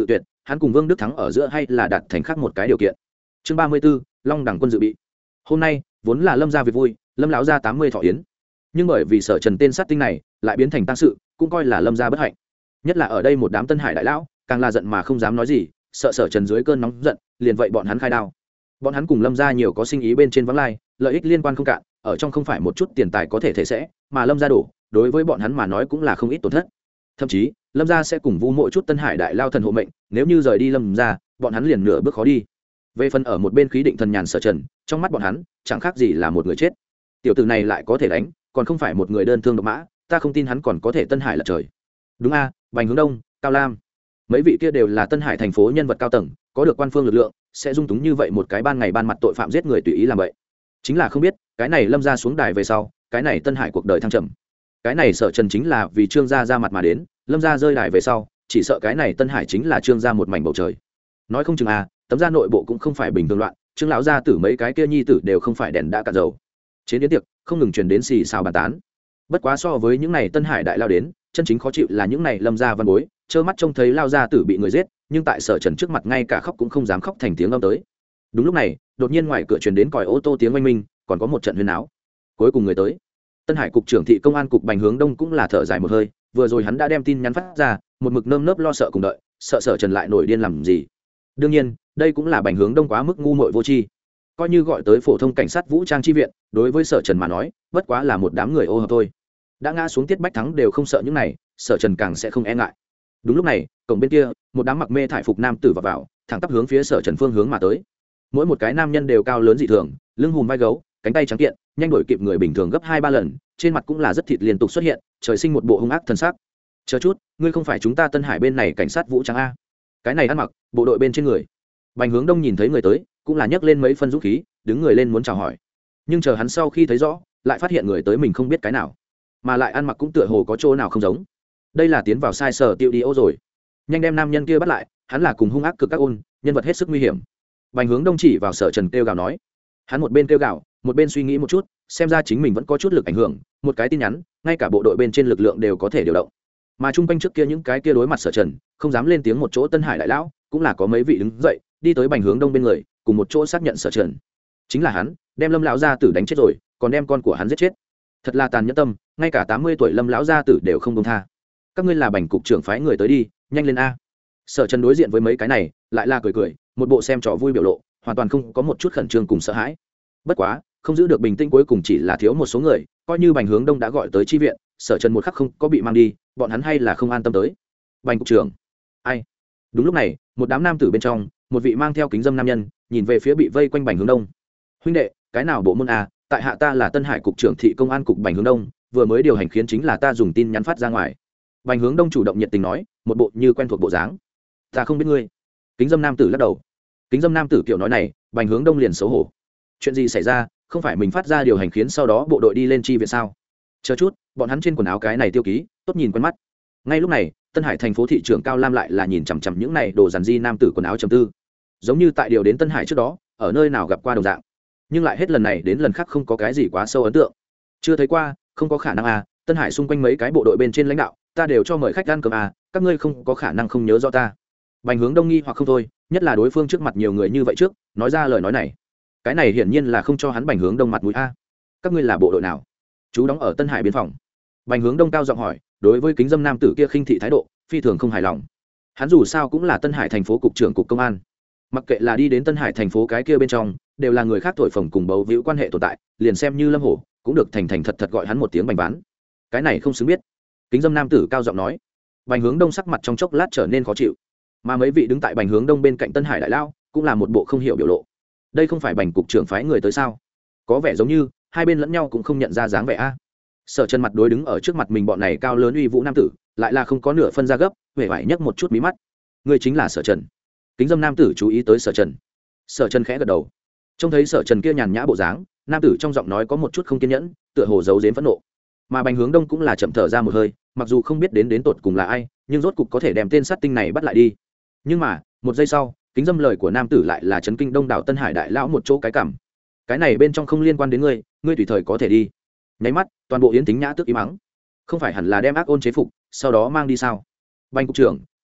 hắn cùng Vương Đức Thắng ở giữa hay là đạt thành khác một cái điều kiện. Chương 34, Long Đẳng quân dự bị. Hôm nay vốn là Lâm gia việc vui, Lâm lão gia 80 thọ yến, nhưng bởi vì Sở Trần tên sát tinh này lại biến thành tang sự, cũng coi là Lâm gia bất hạnh. Nhất là ở đây một đám Tân Hải đại lão, càng là giận mà không dám nói gì, sợ Sở Trần dưới cơn nóng giận, liền vậy bọn hắn khai đao. Bọn hắn cùng Lâm gia nhiều có sinh ý bên trên vắng lai, lợi ích liên quan không cạn, ở trong không phải một chút tiền tài có thể thể sẽ, mà Lâm gia đổ, đối với bọn hắn mà nói cũng là không ít tổn thất. Thậm chí, Lâm gia sẽ cùng vu mỗi chút Tân Hải đại lao thần hộ mệnh, nếu như rời đi Lâm gia, bọn hắn liền nửa bước khó đi. Về phần ở một bên khí định thần nhàn Sở Trần, trong mắt bọn hắn, chẳng khác gì là một người chết. Tiểu tử này lại có thể đánh, còn không phải một người đơn thương độc mã, ta không tin hắn còn có thể Tân Hải lật trời. Đúng a, Bành Hướng Đông, Cao Lam, mấy vị kia đều là Tân Hải thành phố nhân vật cao tầng, có được quan phương lực lượng, sẽ dung túng như vậy một cái ban ngày ban mặt tội phạm giết người tùy ý làm vậy. Chính là không biết, cái này Lâm gia xuống đài về sau, cái này Tân Hải cuộc đời thăng trầm. Cái này Sở Trần chính là vì Trương gia ra mặt mà đến, Lâm gia rơi đài về sau, chỉ sợ cái này Tân Hải chính là Trương gia một mảnh bầu trời. Nói không chừng tấm gia nội bộ cũng không phải bình thường loạn, Trương lão gia tử mấy cái kia nhi tử đều không phải đèn đã cạn dầu. Chế đến tiệc không ngừng truyền đến xì xào bàn tán. Bất quá so với những này Tân Hải đại lao đến, chân chính khó chịu là những này Lâm gia văn bối, trơ mắt trông thấy lao gia tử bị người giết, nhưng tại Sở Trần trước mặt ngay cả khóc cũng không dám khóc thành tiếng âm tới. Đúng lúc này, đột nhiên ngoài cửa truyền đến còi ô tô tiếng oanh minh, còn có một trận huyên áo. Cuối cùng người tới, Tân Hải cục trưởng thị công an cục Bành Hướng Đông cũng là thở dài một hơi, vừa rồi hắn đã đem tin nhắn phát ra, một mực nơm nớp lo sợ cùng đợi, sợ Sở Trần lại nổi điên làm gì. Đương nhiên, đây cũng là Bành Hướng Đông quá mức ngu muội vô tri. Coi như gọi tới phổ thông cảnh sát vũ trang chi viện, đối với Sở Trần mà nói, bất quá là một đám người ô hợp thôi. Đã ngã xuống Tiết Bách Thắng đều không sợ những này, Sở Trần càng sẽ không e ngại. Đúng lúc này, cổng bên kia, một đám mặc mê thải phục nam tử vào, thẳng tắp hướng phía Sở Trần phương hướng mà tới. Mỗi một cái nam nhân đều cao lớn dị thường, lưng hùm vai gấu, cánh tay trắng kiện, nhanh đổi kịp người bình thường gấp 2-3 lần, trên mặt cũng là rất thịt liên tục xuất hiện, trời sinh một bộ hung ác thân sắc. Chờ chút, ngươi không phải chúng ta Tân Hải bên này cảnh sát vũ trang a? Cái này ăn mặc, bộ đội bên trên người. Bành Hướng Đông nhìn thấy người tới, cũng là nhấc lên mấy phân dũng khí, đứng người lên muốn chào hỏi. Nhưng chờ hắn sau khi thấy rõ, lại phát hiện người tới mình không biết cái nào, mà lại ăn mặc cũng tựa hồ có chỗ nào không giống. Đây là tiến vào sai sở tiêu đi ô rồi. Nhanh đem nam nhân kia bắt lại, hắn là cùng hung ác cực các ôn, nhân vật hết sức nguy hiểm. Bành Hướng Đông chỉ vào Sở Trần kêu gào nói. Hắn một bên kêu gào, một bên suy nghĩ một chút, xem ra chính mình vẫn có chút lực ảnh hưởng, một cái tin nhắn, ngay cả bộ đội bên trên lực lượng đều có thể điều động. Mà trung quanh trước kia những cái kia đối mặt Sở Trần, không dám lên tiếng một chỗ Tân Hải đại lão, cũng là có mấy vị đứng dậy, đi tới Bành Hướng Đông bên người, cùng một chỗ xác nhận Sở Trần. Chính là hắn, đem Lâm lão gia tử đánh chết rồi, còn đem con của hắn giết chết. Thật là tàn nhẫn tâm, ngay cả 80 tuổi Lâm lão gia tử đều không buông tha. Các ngươi là Bành cục trưởng phái người tới đi, nhanh lên a. Sở Trần đối diện với mấy cái này, lại là cười cười, một bộ xem trò vui biểu lộ, hoàn toàn không có một chút khẩn trương cùng sợ hãi. Bất quá, không giữ được bình tĩnh cuối cùng chỉ là thiếu một số người, coi như Bành Hướng Đông đã gọi tới chi viện, Sở Trần một khắc không có bị mang đi, bọn hắn hay là không an tâm tới. Bành cục trưởng, ai? Đúng lúc này, một đám nam tử bên trong, một vị mang theo kính dâm nam nhân, nhìn về phía bị vây quanh Bành Hướng Đông. Huynh đệ, cái nào bộ môn a? Tại hạ ta là Tân Hải cục trưởng thị công an cục Bành Hướng Đông, vừa mới điều hành khiến chính là ta dùng tin nhắn phát ra ngoài. Bành Hướng Đông chủ động nhiệt tình nói, một bộ như quen thuộc bộ dáng. Ta không biết ngươi. Kính dâm nam tử lắc đầu. Kính dâm nam tử kiểu nói này, Bành Hướng Đông liền xấu hổ. Chuyện gì xảy ra, không phải mình phát ra điều hành khiến sau đó bộ đội đi lên chi viện sao? Chờ chút, bọn hắn trên quần áo cái này tiêu ký, tốt nhìn quen mắt. Ngay lúc này, Tân Hải thành phố thị trưởng Cao Lam lại là nhìn chằm chằm những này đồ dàn di nam tử quần áo trầm tư. Giống như tại điều đến Tân Hải trước đó, ở nơi nào gặp qua đồng dạng. Nhưng lại hết lần này đến lần khác không có cái gì quá sâu ấn tượng. Chưa thấy qua, không có khả năng Tân Hải xung quanh mấy cái bộ đội bên trên lãnh đạo, ta đều cho mời khách ăn cơm các ngươi không có khả năng không nhớ rõ ta. Bành Hướng Đông nghi hoặc không thôi, nhất là đối phương trước mặt nhiều người như vậy trước, nói ra lời nói này. Cái này hiển nhiên là không cho hắn Bành Hướng Đông mặt mũi Các ngươi là bộ đội nào? Chú đóng ở Tân Hải biên phòng. Bành Hướng Đông cao giọng hỏi, đối với kính dâm nam tử kia khinh thị thái độ, phi thường không hài lòng. Hắn dù sao cũng là Tân Hải thành phố cục trưởng cục công an, mặc kệ là đi đến Tân Hải thành phố cái kia bên trong, đều là người khác thổi phồng cùng bấu víu quan hệ tồn tại, liền xem như Lâm Hổ, cũng được thành thành thật thật gọi hắn một tiếng Bành Ván. Cái này không xứng biết. Kính dâm nam tử cao giọng nói. Bành Hướng Đông sắc mặt trong chốc lát trở nên khó chịu, mà mấy vị đứng tại Bành Hướng Đông bên cạnh Tân Hải đại lao, cũng là một bộ không hiểu biểu lộ. Đây không phải Bành cục trưởng phái người tới sao? Có vẻ giống như hai bên lẫn nhau cũng không nhận ra dáng vẻ Sở Trần mặt đối đứng ở trước mặt mình bọn này cao lớn uy vũ nam tử, lại là không có nửa phân ra gấp, huệ vải nhấc một chút mí mắt. Người chính là Sở Trần. Kính dâm nam tử chú ý tới Sở Trần. Sở Trần khẽ gật đầu. Trông thấy Sở Trần kia nhàn nhã bộ dáng, nam tử trong giọng nói có một chút không kiên nhẫn, tựa hồ giấu giếm phẫn nộ. Mà Bành Hướng Đông cũng là chậm thở ra một hơi, mặc dù không biết đến tột cùng là ai, nhưng rốt cục có thể đem tên sát tinh này bắt lại đi. Nhưng mà, một giây sau, kính dâm lời của nam tử lại là chấn kinh đông đảo Tân Hải đại lão một chỗ cái cảm. Cái này bên trong không liên quan đến ngươi, ngươi tùy thời có thể đi. Nháy mắt, toàn bộ yến tính nhã tức im mắng. Không phải hẳn là đem ác ôn chế phục, sau đó mang đi sao? Bành cục trưởng,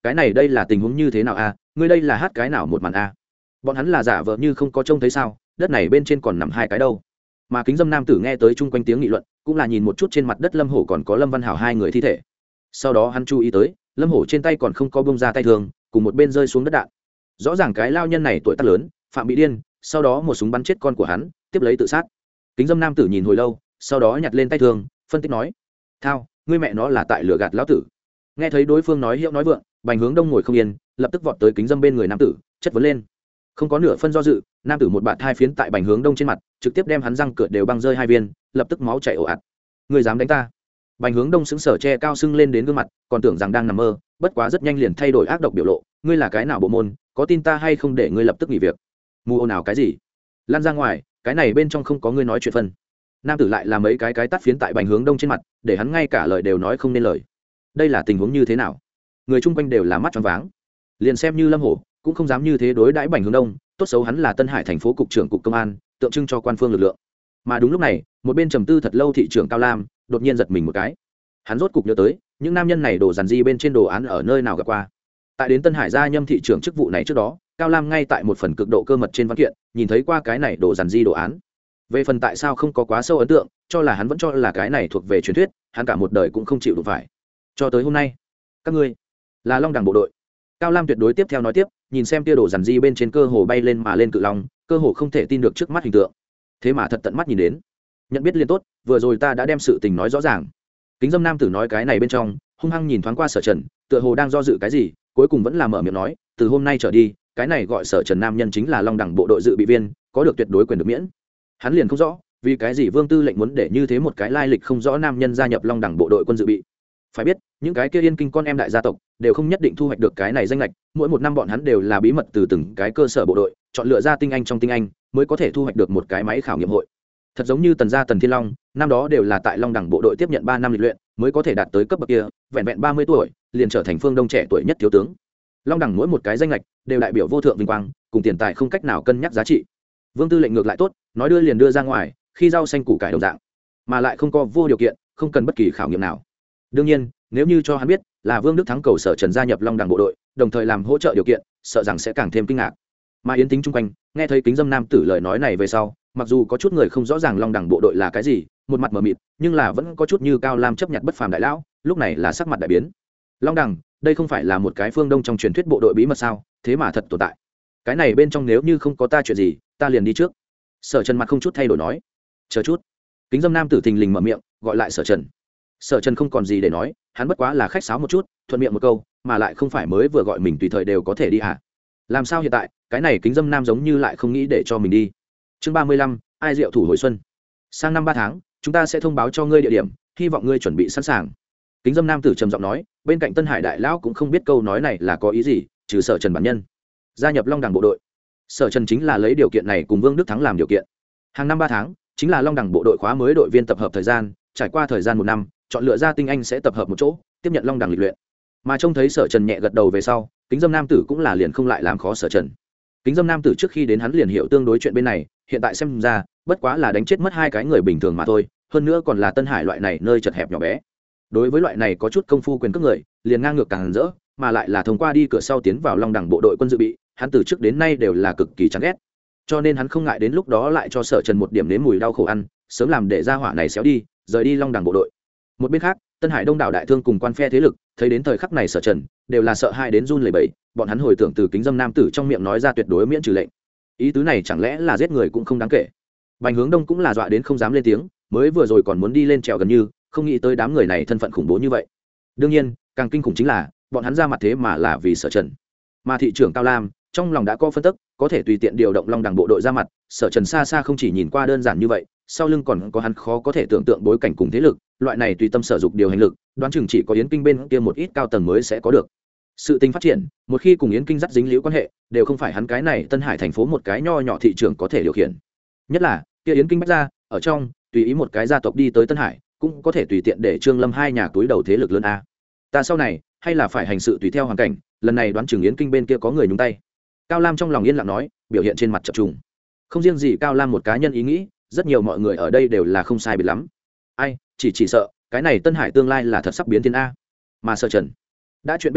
cái này đây là tình huống như thế nào a? Ngươi đây là hát cái nào một màn a? Bọn hắn là giả vờ như không có trông thấy sao? Đất này bên trên còn nằm hai cái đâu. Mà kính dâm nam tử nghe tới chung quanh tiếng nghị luận, cũng là nhìn một chút trên mặt đất Lâm Hổ còn có Lâm Văn Hảo hai người thi thể. Sau đó hắn chú ý tới, Lâm Hổ trên tay còn không có bông ra tay thường, cùng một bên rơi xuống đất đạn. Rõ ràng cái lao nhân này tuổi tác lớn, phạm bị điên, sau đó một súng bắn chết con của hắn, tiếp lấy tự sát. Kính dâm nam tử nhìn hồi lâu, sau đó nhặt lên tay thường, phân tích nói: "Thao, ngươi mẹ nó là tại lừa gạt lão tử." Nghe thấy đối phương nói hiệu nói vượng, Bành Hướng Đông ngồi không yên, lập tức vọt tới kính dâm bên người nam tử, chất vấn lên. Không có nửa phân do dự, nam tử một bạt hai phiến tại Bành Hướng Đông trên mặt, trực tiếp đem hắn răng cửa đều băng rơi hai viên, lập tức máu chảy ồ ạt. "Ngươi dám đánh ta?" Bành Hướng Đông sững sờ che cao sưng lên đến gương mặt, còn tưởng rằng đang nằm mơ, bất quá rất nhanh liền thay đổi ác độc biểu lộ, "Ngươi là cái nào bộ môn, có tin ta hay không để ngươi lập tức nghỉ việc?" "Mù ồn ào cái gì? Lan ra ngoài, cái này bên trong không có ngươi nói chuyện phân." Nam tử lại làm mấy cái tát phiến tại Bành Hướng Đông trên mặt, để hắn ngay cả lời đều nói không nên lời. Đây là tình huống như thế nào? Người chung quanh đều là mắt tròn váng. Liền xem như Lâm Hổ cũng không dám như thế đối đãi Bành Hướng Đông, tốt xấu hắn là Tân Hải thành phố cục trưởng cục công an, tượng trưng cho quan phương lực lượng. Mà đúng lúc này, một bên trầm tư thật lâu thị trưởng Cao Lam đột nhiên giật mình một cái. Hắn rốt cục nhớ tới, những nam nhân này đổ dàn di bên trên đồ án ở nơi nào gặp qua. Tại đến Tân Hải gia nhâm thị trưởng chức vụ này trước đó, Cao Lam ngay tại một phần cực độ cơ mật trên văn kiện, nhìn thấy qua cái này đổ dàn di đồ án. Về phần tại sao không có quá sâu ấn tượng, cho là hắn vẫn cho là cái này thuộc về truyền thuyết, hắn cả một đời cũng không chịu đụng phải. Cho tới hôm nay, các ngươi là Long Đẳng bộ đội. Cao Lam tuyệt đối tiếp theo nói tiếp, nhìn xem tia đổ dàn di bên trên cơ hồ bay lên mà lên cự long, cơ hồ không thể tin được trước mắt hình tượng. Thế mà thật tận mắt nhìn đến, nhận biết liền tốt, vừa rồi ta đã đem sự tình nói rõ ràng. Kính dâm nam tử nói cái này bên trong, hung hăng nhìn thoáng qua Sở Trần, tựa hồ đang do dự cái gì, cuối cùng vẫn là mở miệng nói, từ hôm nay trở đi, cái này gọi Sở Trần nam nhân chính là Long Đẳng bộ đội dự bị viên, có được tuyệt đối quyền được miễn. Hắn liền không rõ, vì cái gì Vương Tư lệnh muốn để như thế một cái lai lịch không rõ nam nhân gia nhập Long Đẳng bộ đội quân dự bị. Phải biết, những cái kia Yên Kinh con em đại gia tộc đều không nhất định thu hoạch được cái này danh lệch, mỗi một năm bọn hắn đều là bí mật từ từng cái cơ sở bộ đội chọn lựa ra tinh anh trong tinh anh, mới có thể thu hoạch được một cái máy khảo nghiệm hội. Thật giống như Tần gia Tần Thiên Long, năm đó đều là tại Long Đẳng bộ đội tiếp nhận 3 năm lịch luyện, mới có thể đạt tới cấp bậc kia, vẹn vẹn 30 tuổi, liền trở thành phương Đông trẻ tuổi nhất thiếu tướng. Long Đẳng mỗi một cái danh lệch đều đại biểu vô thượng vinh quang, cùng tiền tài không cách nào cân nhắc giá trị. Vương Tư lệnh ngược lại tốt, nói đưa liền đưa ra ngoài, khi rau xanh củ cải đồng dạng, mà lại không có vô điều kiện, không cần bất kỳ khảo nghiệm nào. Đương nhiên, nếu như cho hắn biết là Vương Đức Thắng cầu Sở Trần gia nhập Long Đẳng bộ đội, đồng thời làm hỗ trợ điều kiện, sợ rằng sẽ càng thêm kinh ngạc. Mà Yến Tính chung quanh, nghe thấy kính dâm nam tử lời nói này về sau, mặc dù có chút người không rõ ràng Long Đẳng bộ đội là cái gì, một mặt mờ mịt, nhưng là vẫn có chút như Cao Lam chấp nhận bất phàm đại lão, lúc này là sắc mặt đại biến. Long Đẳng, đây không phải là một cái phương Đông trong truyền thuyết bộ đội bí mật sao? Thế mà thật tồn tại. Cái này bên trong nếu như không có ta chuyện gì, ta liền đi trước. Sở Trần mặt không chút thay đổi nói. Chờ chút. Kính dâm nam tử thình lình mở miệng, gọi lại Sở Trần. Sở Trần không còn gì để nói, hắn bất quá là khách sáo một chút, thuận miệng một câu, mà lại không phải mới vừa gọi mình tùy thời đều có thể đi hả? Làm sao hiện tại, cái này kính dâm nam giống như lại không nghĩ để cho mình đi. Chương 35, ai diệu thủ hồi xuân. Sang năm 3 tháng, chúng ta sẽ thông báo cho ngươi địa điểm, hy vọng ngươi chuẩn bị sẵn sàng. Kính dâm nam tử trầm giọng nói, bên cạnh Tân Hải đại lão cũng không biết câu nói này là có ý gì, trừ Sở Trần bản nhân. Gia nhập Long Đẳng bộ đội. Sở Trần chính là lấy điều kiện này cùng Vương Đức Thắng làm điều kiện. Hàng năm 3 tháng, chính là Long Đẳng bộ đội khóa mới đội viên tập hợp thời gian, trải qua thời gian 1 năm, chọn lựa ra tinh anh sẽ tập hợp một chỗ, tiếp nhận Long Đẳng lịch luyện. Mà trông thấy Sở Trần nhẹ gật đầu về sau, kính dâm nam tử cũng là liền không lại làm khó Sở Trần. Kính dâm nam tử trước khi đến hắn liền hiểu tương đối chuyện bên này, hiện tại xem ra, bất quá là đánh chết mất 2 cái người bình thường mà thôi, hơn nữa còn là Tân Hải loại này nơi chật hẹp nhỏ bé. Đối với loại này có chút công phu quyền cước người, liền ngang ngược càng rỡ, mà lại là thông qua đi cửa sau tiến vào Long Đẳng bộ đội quân dự bị, hắn từ trước đến nay đều là cực kỳ chán ghét. Cho nên hắn không ngại đến lúc đó lại cho Sở Trần một điểm nếm mùi đau khổ ăn, sớm làm để ra hỏa này xéo đi, rời đi Long Đẳng bộ đội. Một bên khác, Tân Hải đông đảo đại thương cùng quan phe thế lực, thấy đến thời khắc này Sở Trần, đều là sợ hãi đến run lẩy bẩy, bọn hắn hồi tưởng từ kính dâm nam tử trong miệng nói ra tuyệt đối miễn trừ lệnh. Ý tứ này chẳng lẽ là giết người cũng không đáng kể. Bành Hướng Đông cũng là dọa đến không dám lên tiếng, mới vừa rồi còn muốn đi lên trèo gần như, không nghĩ tới đám người này thân phận khủng bố như vậy. Đương nhiên, càng kinh khủng chính là, bọn hắn ra mặt thế mà là vì Sở Trần. Mà thị trưởng Cao Lam, trong lòng đã có phân tích, có thể tùy tiện điều động Long Đẳng bộ đội ra mặt, Sở Trần xa xa không chỉ nhìn qua đơn giản như vậy, sau lưng còn có hắn khó có thể tưởng tượng bối cảnh cùng thế lực, loại này tùy tâm sở dục điều hành lực, đoán chừng chỉ có Yến Kinh bên kia một ít cao tầng mới sẽ có được. Sự tình phát triển, một khi cùng Yến Kinh dắt dính liễu quan hệ, đều không phải hắn cái này Tân Hải thành phố một cái nho nhỏ thị trường có thể điều khiển. Nhất là, kia Yến Kinh bách ra, ở trong, tùy ý một cái gia tộc đi tới Tân Hải, cũng có thể tùy tiện để Trương Lâm hai nhà túi đầu thế lực lớn a. Ta sau này, hay là phải hành sự tùy theo hoàn cảnh, lần này đoán chừng Yến Kinh bên kia có người nhúng tay. Cao Lam trong lòng yên lặng nói, biểu hiện trên mặt chập trùng. Không riêng gì Cao Lam một cá nhân ý nghĩ, rất nhiều mọi người ở đây đều là không sai biệt lắm. Ai, chỉ sợ, cái này Tân Hải tương lai là thật sắp biến thiên a. Mà Sở Trần, đã chuyện bên này,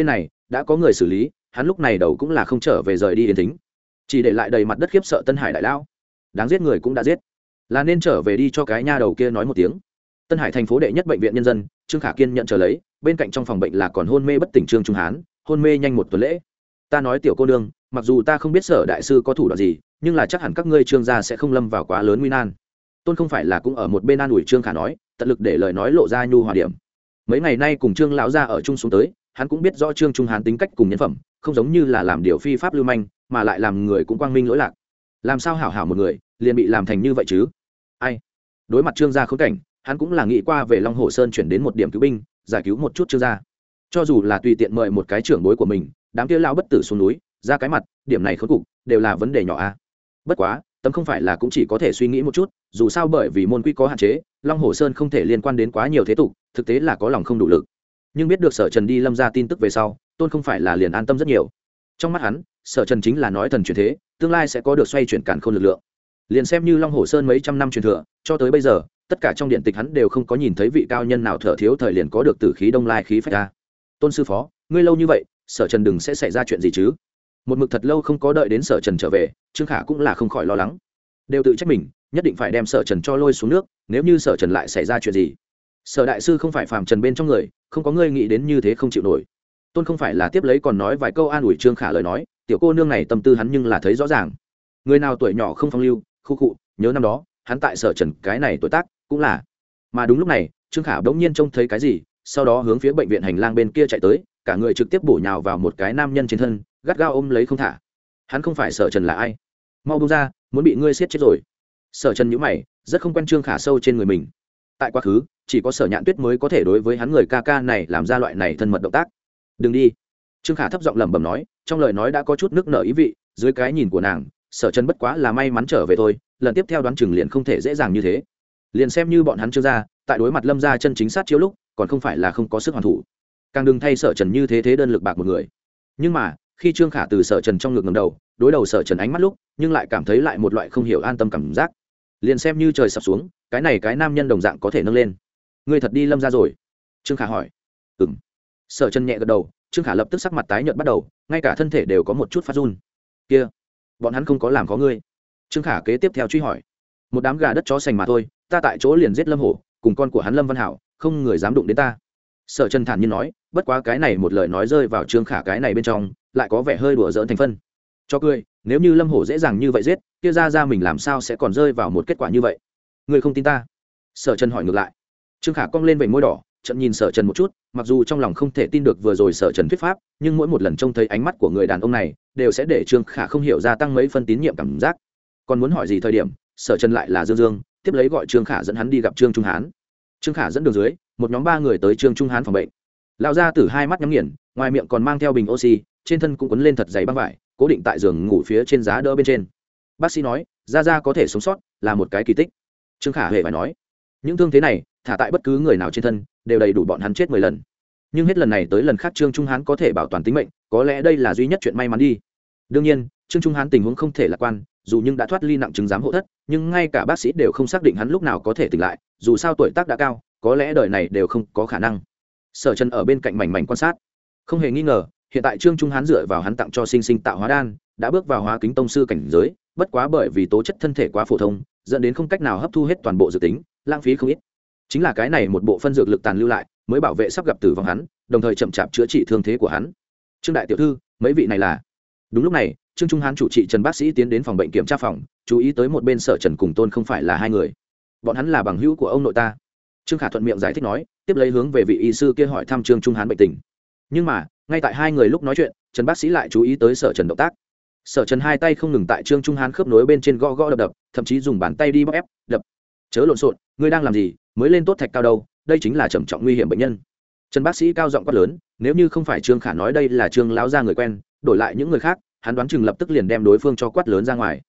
đã có người xử lý, hắn lúc này đầu cũng là không trở về rời đi Yến Thính, chỉ để lại đầy mặt đất khiếp sợ Tân Hải đại lão. Đáng giết người cũng đã giết, là nên trở về đi cho cái nha đầu kia nói một tiếng. Tân Hải thành phố đệ nhất bệnh viện nhân dân, Trương Khả Kiên nhận chờ lấy, bên cạnh trong phòng bệnh là còn hôn mê bất tỉnh Trương Trung Hán, hôn mê nhanh một tuần lễ. Ta nói tiểu cô nương, mặc dù ta không biết Sở đại sư có thủ đoạn gì, nhưng là chắc hẳn các ngươi Trương gia sẽ không lâm vào quá lớn nguy nan. Tôn không phải là cũng ở một bên an ủi Trương Khả nói, tận lực để lời nói lộ ra nhu hòa điểm. Mấy ngày nay cùng Trương lão gia ở chung xuống tới, hắn cũng biết rõ Trương Trung Hán tính cách cùng nhân phẩm, không giống như là làm điều phi pháp lưu manh, mà lại làm người cũng quang minh lỗi lạc. Làm sao hảo hảo một người, liền bị làm thành như vậy chứ? Ai? Đối mặt Trương gia khốn cảnh, hắn cũng là nghĩ qua về Long Hồ Sơn chuyển đến một điểm cứu binh, giải cứu một chút Trương gia. Cho dù là tùy tiện mời một cái trưởng bối của mình, đám kia lão bất tử xuống núi, ra cái mặt, điểm này khốn cục, đều là vấn đề nhỏ a. Bất quá, tấm không phải là cũng chỉ có thể suy nghĩ một chút, dù sao bởi vì môn quy có hạn chế, Long Hồ Sơn không thể liên quan đến quá nhiều thế tục, thực tế là có lòng không đủ lực. Nhưng biết được Sở Trần đi Lâm gia tin tức về sau, Tôn không phải là liền an tâm rất nhiều. Trong mắt hắn, Sở Trần chính là nói thần chuyển thế, tương lai sẽ có được xoay chuyển càn khôn lực lượng. Liền xem như Long Hồ Sơn mấy trăm năm truyền thừa, cho tới bây giờ, tất cả trong điện tịch hắn đều không có nhìn thấy vị cao nhân nào thở thiếu thời liền có được tử khí đông lai khí phách ra. Tôn sư phó, ngươi lâu như vậy, Sở Trần đừng sẽ xảy ra chuyện gì chứ? Một mực thật lâu không có đợi đến Sở Trần trở về, Trương Khả cũng là không khỏi lo lắng, đều tự trách mình, nhất định phải đem Sở Trần cho lôi xuống nước, nếu như Sở Trần lại xảy ra chuyện gì. Sở đại sư không phải phàm trần bên trong người, không có ngươi nghĩ đến như thế không chịu nổi. Tôn không phải là tiếp lấy còn nói vài câu an ủi Trương Khả lời nói, tiểu cô nương này tâm tư hắn nhưng là thấy rõ ràng. Người nào tuổi nhỏ không phong lưu, khu cụ, nhớ năm đó, hắn tại Sở Trần cái này tuổi tác, cũng là. Mà đúng lúc này, Trương Khả bỗng nhiên trông thấy cái gì, sau đó hướng phía bệnh viện hành lang bên kia chạy tới, cả người trực tiếp bổ nhào vào một cái nam nhân trên thân, gắt gao ôm lấy không thả. Hắn không phải Sở Trần là ai? Mau buông ra, muốn bị ngươi siết chết rồi. Sở Trần nhíu mày, rất không quen Trương Khả sâu trên người mình. Tại quá khứ, chỉ có Sở Nhạn Tuyết mới có thể đối với hắn người ca ca này làm ra loại này thân mật động tác. Đừng đi. Trương Khả thấp giọng lẩm bẩm nói, trong lời nói đã có chút nước nở ý vị, dưới cái nhìn của nàng, Sở Trần bất quá là may mắn trở về thôi, lần tiếp theo đoán chừng liền không thể dễ dàng như thế. Liền xem như bọn hắn Trương gia, tại đối mặt Lâm gia chân chính sát chiếu lúc, còn không phải là không có sức hoàn thủ. Càng đừng thay Sở Trần như thế đơn lực bạc một người. Nhưng mà, khi Trương Khả từ Sở Trần trong ngực ngẩng đầu, đối đầu Sở Trần ánh mắt lúc, nhưng lại cảm thấy lại một loại không hiểu an tâm cảm giác. Liền xem như trời sập xuống, cái này cái nam nhân đồng dạng có thể nâng lên. Ngươi thật đi Lâm gia rồi? Trương Khả hỏi. Ừm. Sở Trần nhẹ gật đầu, Trương Khả lập tức sắc mặt tái nhợt bắt đầu, ngay cả thân thể đều có một chút phát run. Kia, bọn hắn không có làm có ngươi? Trương Khả kế tiếp theo truy hỏi. Một đám gà đất chó sành mà thôi, ta tại chỗ liền giết Lâm Hổ, cùng con của hắn Lâm Văn Hảo, không người dám đụng đến ta. Sở Trần thản nhiên nói, bất quá cái này một lời nói rơi vào Trương Khả cái này bên trong, lại có vẻ hơi đùa giỡn thành phân. Cho cười, nếu như Lâm Hổ dễ dàng như vậy giết, kia ra mình làm sao sẽ còn rơi vào một kết quả như vậy? Ngươi không tin ta? Sở Trần hỏi ngược lại. Trương Khả cong lên vành môi đỏ, trận nhìn Sở Trần một chút, mặc dù trong lòng không thể tin được vừa rồi Sở Trần thuyết pháp, nhưng mỗi một lần trông thấy ánh mắt của người đàn ông này, đều sẽ để Trương Khả không hiểu gia tăng mấy phân tín nhiệm cảm giác. Còn muốn hỏi gì thời điểm, Sở Trần lại là Dương Dương, tiếp lấy gọi Trương Khả dẫn hắn đi gặp Trương Trung Hán. Trương Khả dẫn đường dưới, một nhóm 3 người tới Trương Trung Hán phòng bệnh. Lão gia tử hai mắt nhắm nghiền, ngoài miệng còn mang theo bình oxy, trên thân cũng quấn lên thật dày băng vải, cố định tại giường ngủ phía trên giá đỡ bên trên. Bác sĩ nói, gia có thể sống sót, là một cái kỳ tích. Trương Khả hề phải nói, những thương thế này, thả tại bất cứ người nào trên thân, đều đầy đủ bọn hắn chết 10 lần. Nhưng hết lần này tới lần khác Trương Trung Hán có thể bảo toàn tính mệnh, có lẽ đây là duy nhất chuyện may mắn đi. Đương nhiên, Trương Trung Hán tình huống không thể lạc quan, dù nhưng đã thoát ly nặng chứng giám hộ thất, nhưng ngay cả bác sĩ đều không xác định hắn lúc nào có thể tỉnh lại, dù sao tuổi tác đã cao, có lẽ đời này đều không có khả năng. Sở Trần ở bên cạnh mảnh mảnh quan sát, không hề nghi ngờ, hiện tại Trương Trung Hán dựa vào hắn tặng cho sinh sinh tạo hóa đan, đã bước vào hóa kính tông sư cảnh giới, bất quá bởi vì tố chất thân thể quá phổ thông, dẫn đến không cách nào hấp thu hết toàn bộ dược tính, lãng phí không ít. Chính là cái này một bộ phân dược lực tàn lưu lại, mới bảo vệ sắp gặp tử vong hắn, đồng thời chậm chạp chữa trị thương thế của hắn. Trương đại tiểu thư, mấy vị này là? Đúng lúc này, Trương Trung Hán chủ trị Trần bác sĩ tiến đến phòng bệnh kiểm tra phòng, chú ý tới một bên Sở Trần cùng Tôn không phải là hai người, bọn hắn là bằng hữu của ông nội ta. Trương Khả thuận miệng giải thích nói, tiếp lấy hướng về vị y sư kia hỏi thăm Trương Trung Hán bệnh tình. Nhưng mà, ngay tại hai người lúc nói chuyện, Trần bác sĩ lại chú ý tới Sở Trần động tác. Sở Trần hai tay không ngừng tại Trương Trung Hán khớp nối bên trên gõ gõ đập đập, thậm chí dùng bàn tay đi bóp ép, đập. Chớ lộn xộn, ngươi đang làm gì? Mới lên tốt thạch cao đâu, đây chính là trầm trọng nguy hiểm bệnh nhân. Trần bác sĩ cao giọng quát lớn, nếu như không phải Trương Khả nói đây là Trương lão gia người quen, đổi lại những người khác, hắn đoán chừng lập tức liền đem đối phương cho quát lớn ra ngoài.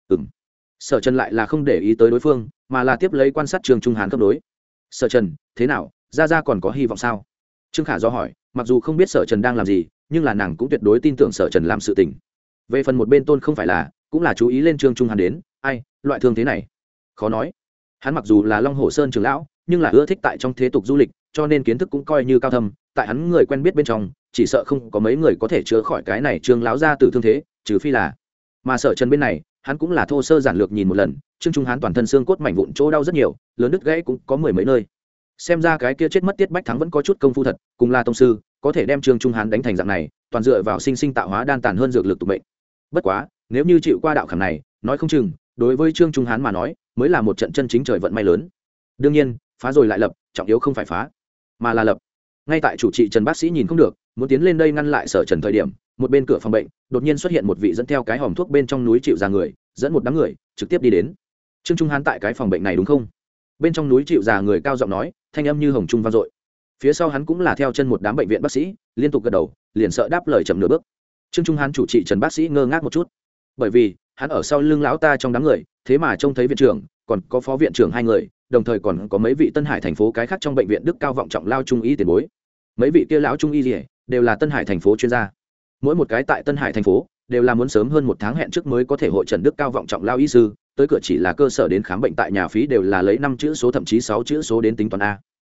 Sở Trần lại là không để ý tới đối phương, mà là tiếp lấy quan sát Trương Trung Hán cấp đối. Sở Trần, thế nào, ra còn có hy vọng sao? Trương Khả do hỏi, mặc dù không biết Sở Trần đang làm gì, nhưng là nàng cũng tuyệt đối tin tưởng Sở Trần làm sự tình. Về phần một bên Tôn không phải là, cũng là chú ý lên Trương Trung Hán đến, ai, loại thương thế này, khó nói. Hắn mặc dù là Long Hồ Sơn trưởng lão, nhưng là ưa thích tại trong thế tục du lịch, cho nên kiến thức cũng coi như cao thâm, tại hắn người quen biết bên trong, chỉ sợ không có mấy người có thể chữa khỏi cái này trương lão gia tử thương thế, trừ phi là. Mà Sở Trần bên này, hắn cũng là thô sơ giản lược nhìn một lần, Trương Trung Hán toàn thân xương cốt mảnh vụn chỗ đau rất nhiều, lớn đứt gãy cũng có mười mấy nơi. Xem ra cái kia chết mất Tiết Bách Thắng vẫn có chút công phu thật, cùng là tông sư, có thể đem Trương Trung Hán đánh thành dạng này, toàn dựa vào sinh sinh tạo hóa đan tàn hơn dược lực tụ mệnh. Bất quá, nếu như chịu qua đạo khảm này, nói không chừng, đối với Trương Trung Hán mà nói, mới là một trận chân chính trời vận may lớn. Đương nhiên, phá rồi lại lập, trọng yếu không phải phá, mà là lập. Ngay tại chủ trị Trần bác sĩ nhìn không được, muốn tiến lên đây ngăn lại Sở Trần thời điểm, một bên cửa phòng bệnh, đột nhiên xuất hiện một vị dẫn theo cái hòm thuốc bên trong núi chịu già người, dẫn một đám người, trực tiếp đi đến. Trương Trung Hán tại cái phòng bệnh này đúng không? Bên trong núi chịu già người cao giọng nói, thanh âm như hồng trung vang dội. Phía sau hắn cũng là theo chân một đám bệnh viện bác sĩ, liên tục gật đầu, liền sợ đáp lời chậm nửa bước. Trương Trung Hán chủ trị Trần bác sĩ ngơ ngác một chút, bởi vì hắn ở sau lưng lão ta trong đám người, thế mà trông thấy viện trưởng, còn có phó viện trưởng hai người, đồng thời còn có mấy vị Tân Hải thành phố cái khác trong bệnh viện đức cao vọng trọng lao trung y tiền bối. Mấy vị kia lão trung y gì đều là Tân Hải thành phố chuyên gia. Mỗi một cái tại Tân Hải thành phố đều là muốn sớm hơn một tháng hẹn trước mới có thể hội trần đức cao vọng trọng lao y sư, tới cửa chỉ là cơ sở đến khám bệnh tại nhà phí đều là lấy 5 chữ số thậm chí 6 chữ số đến tính toán a.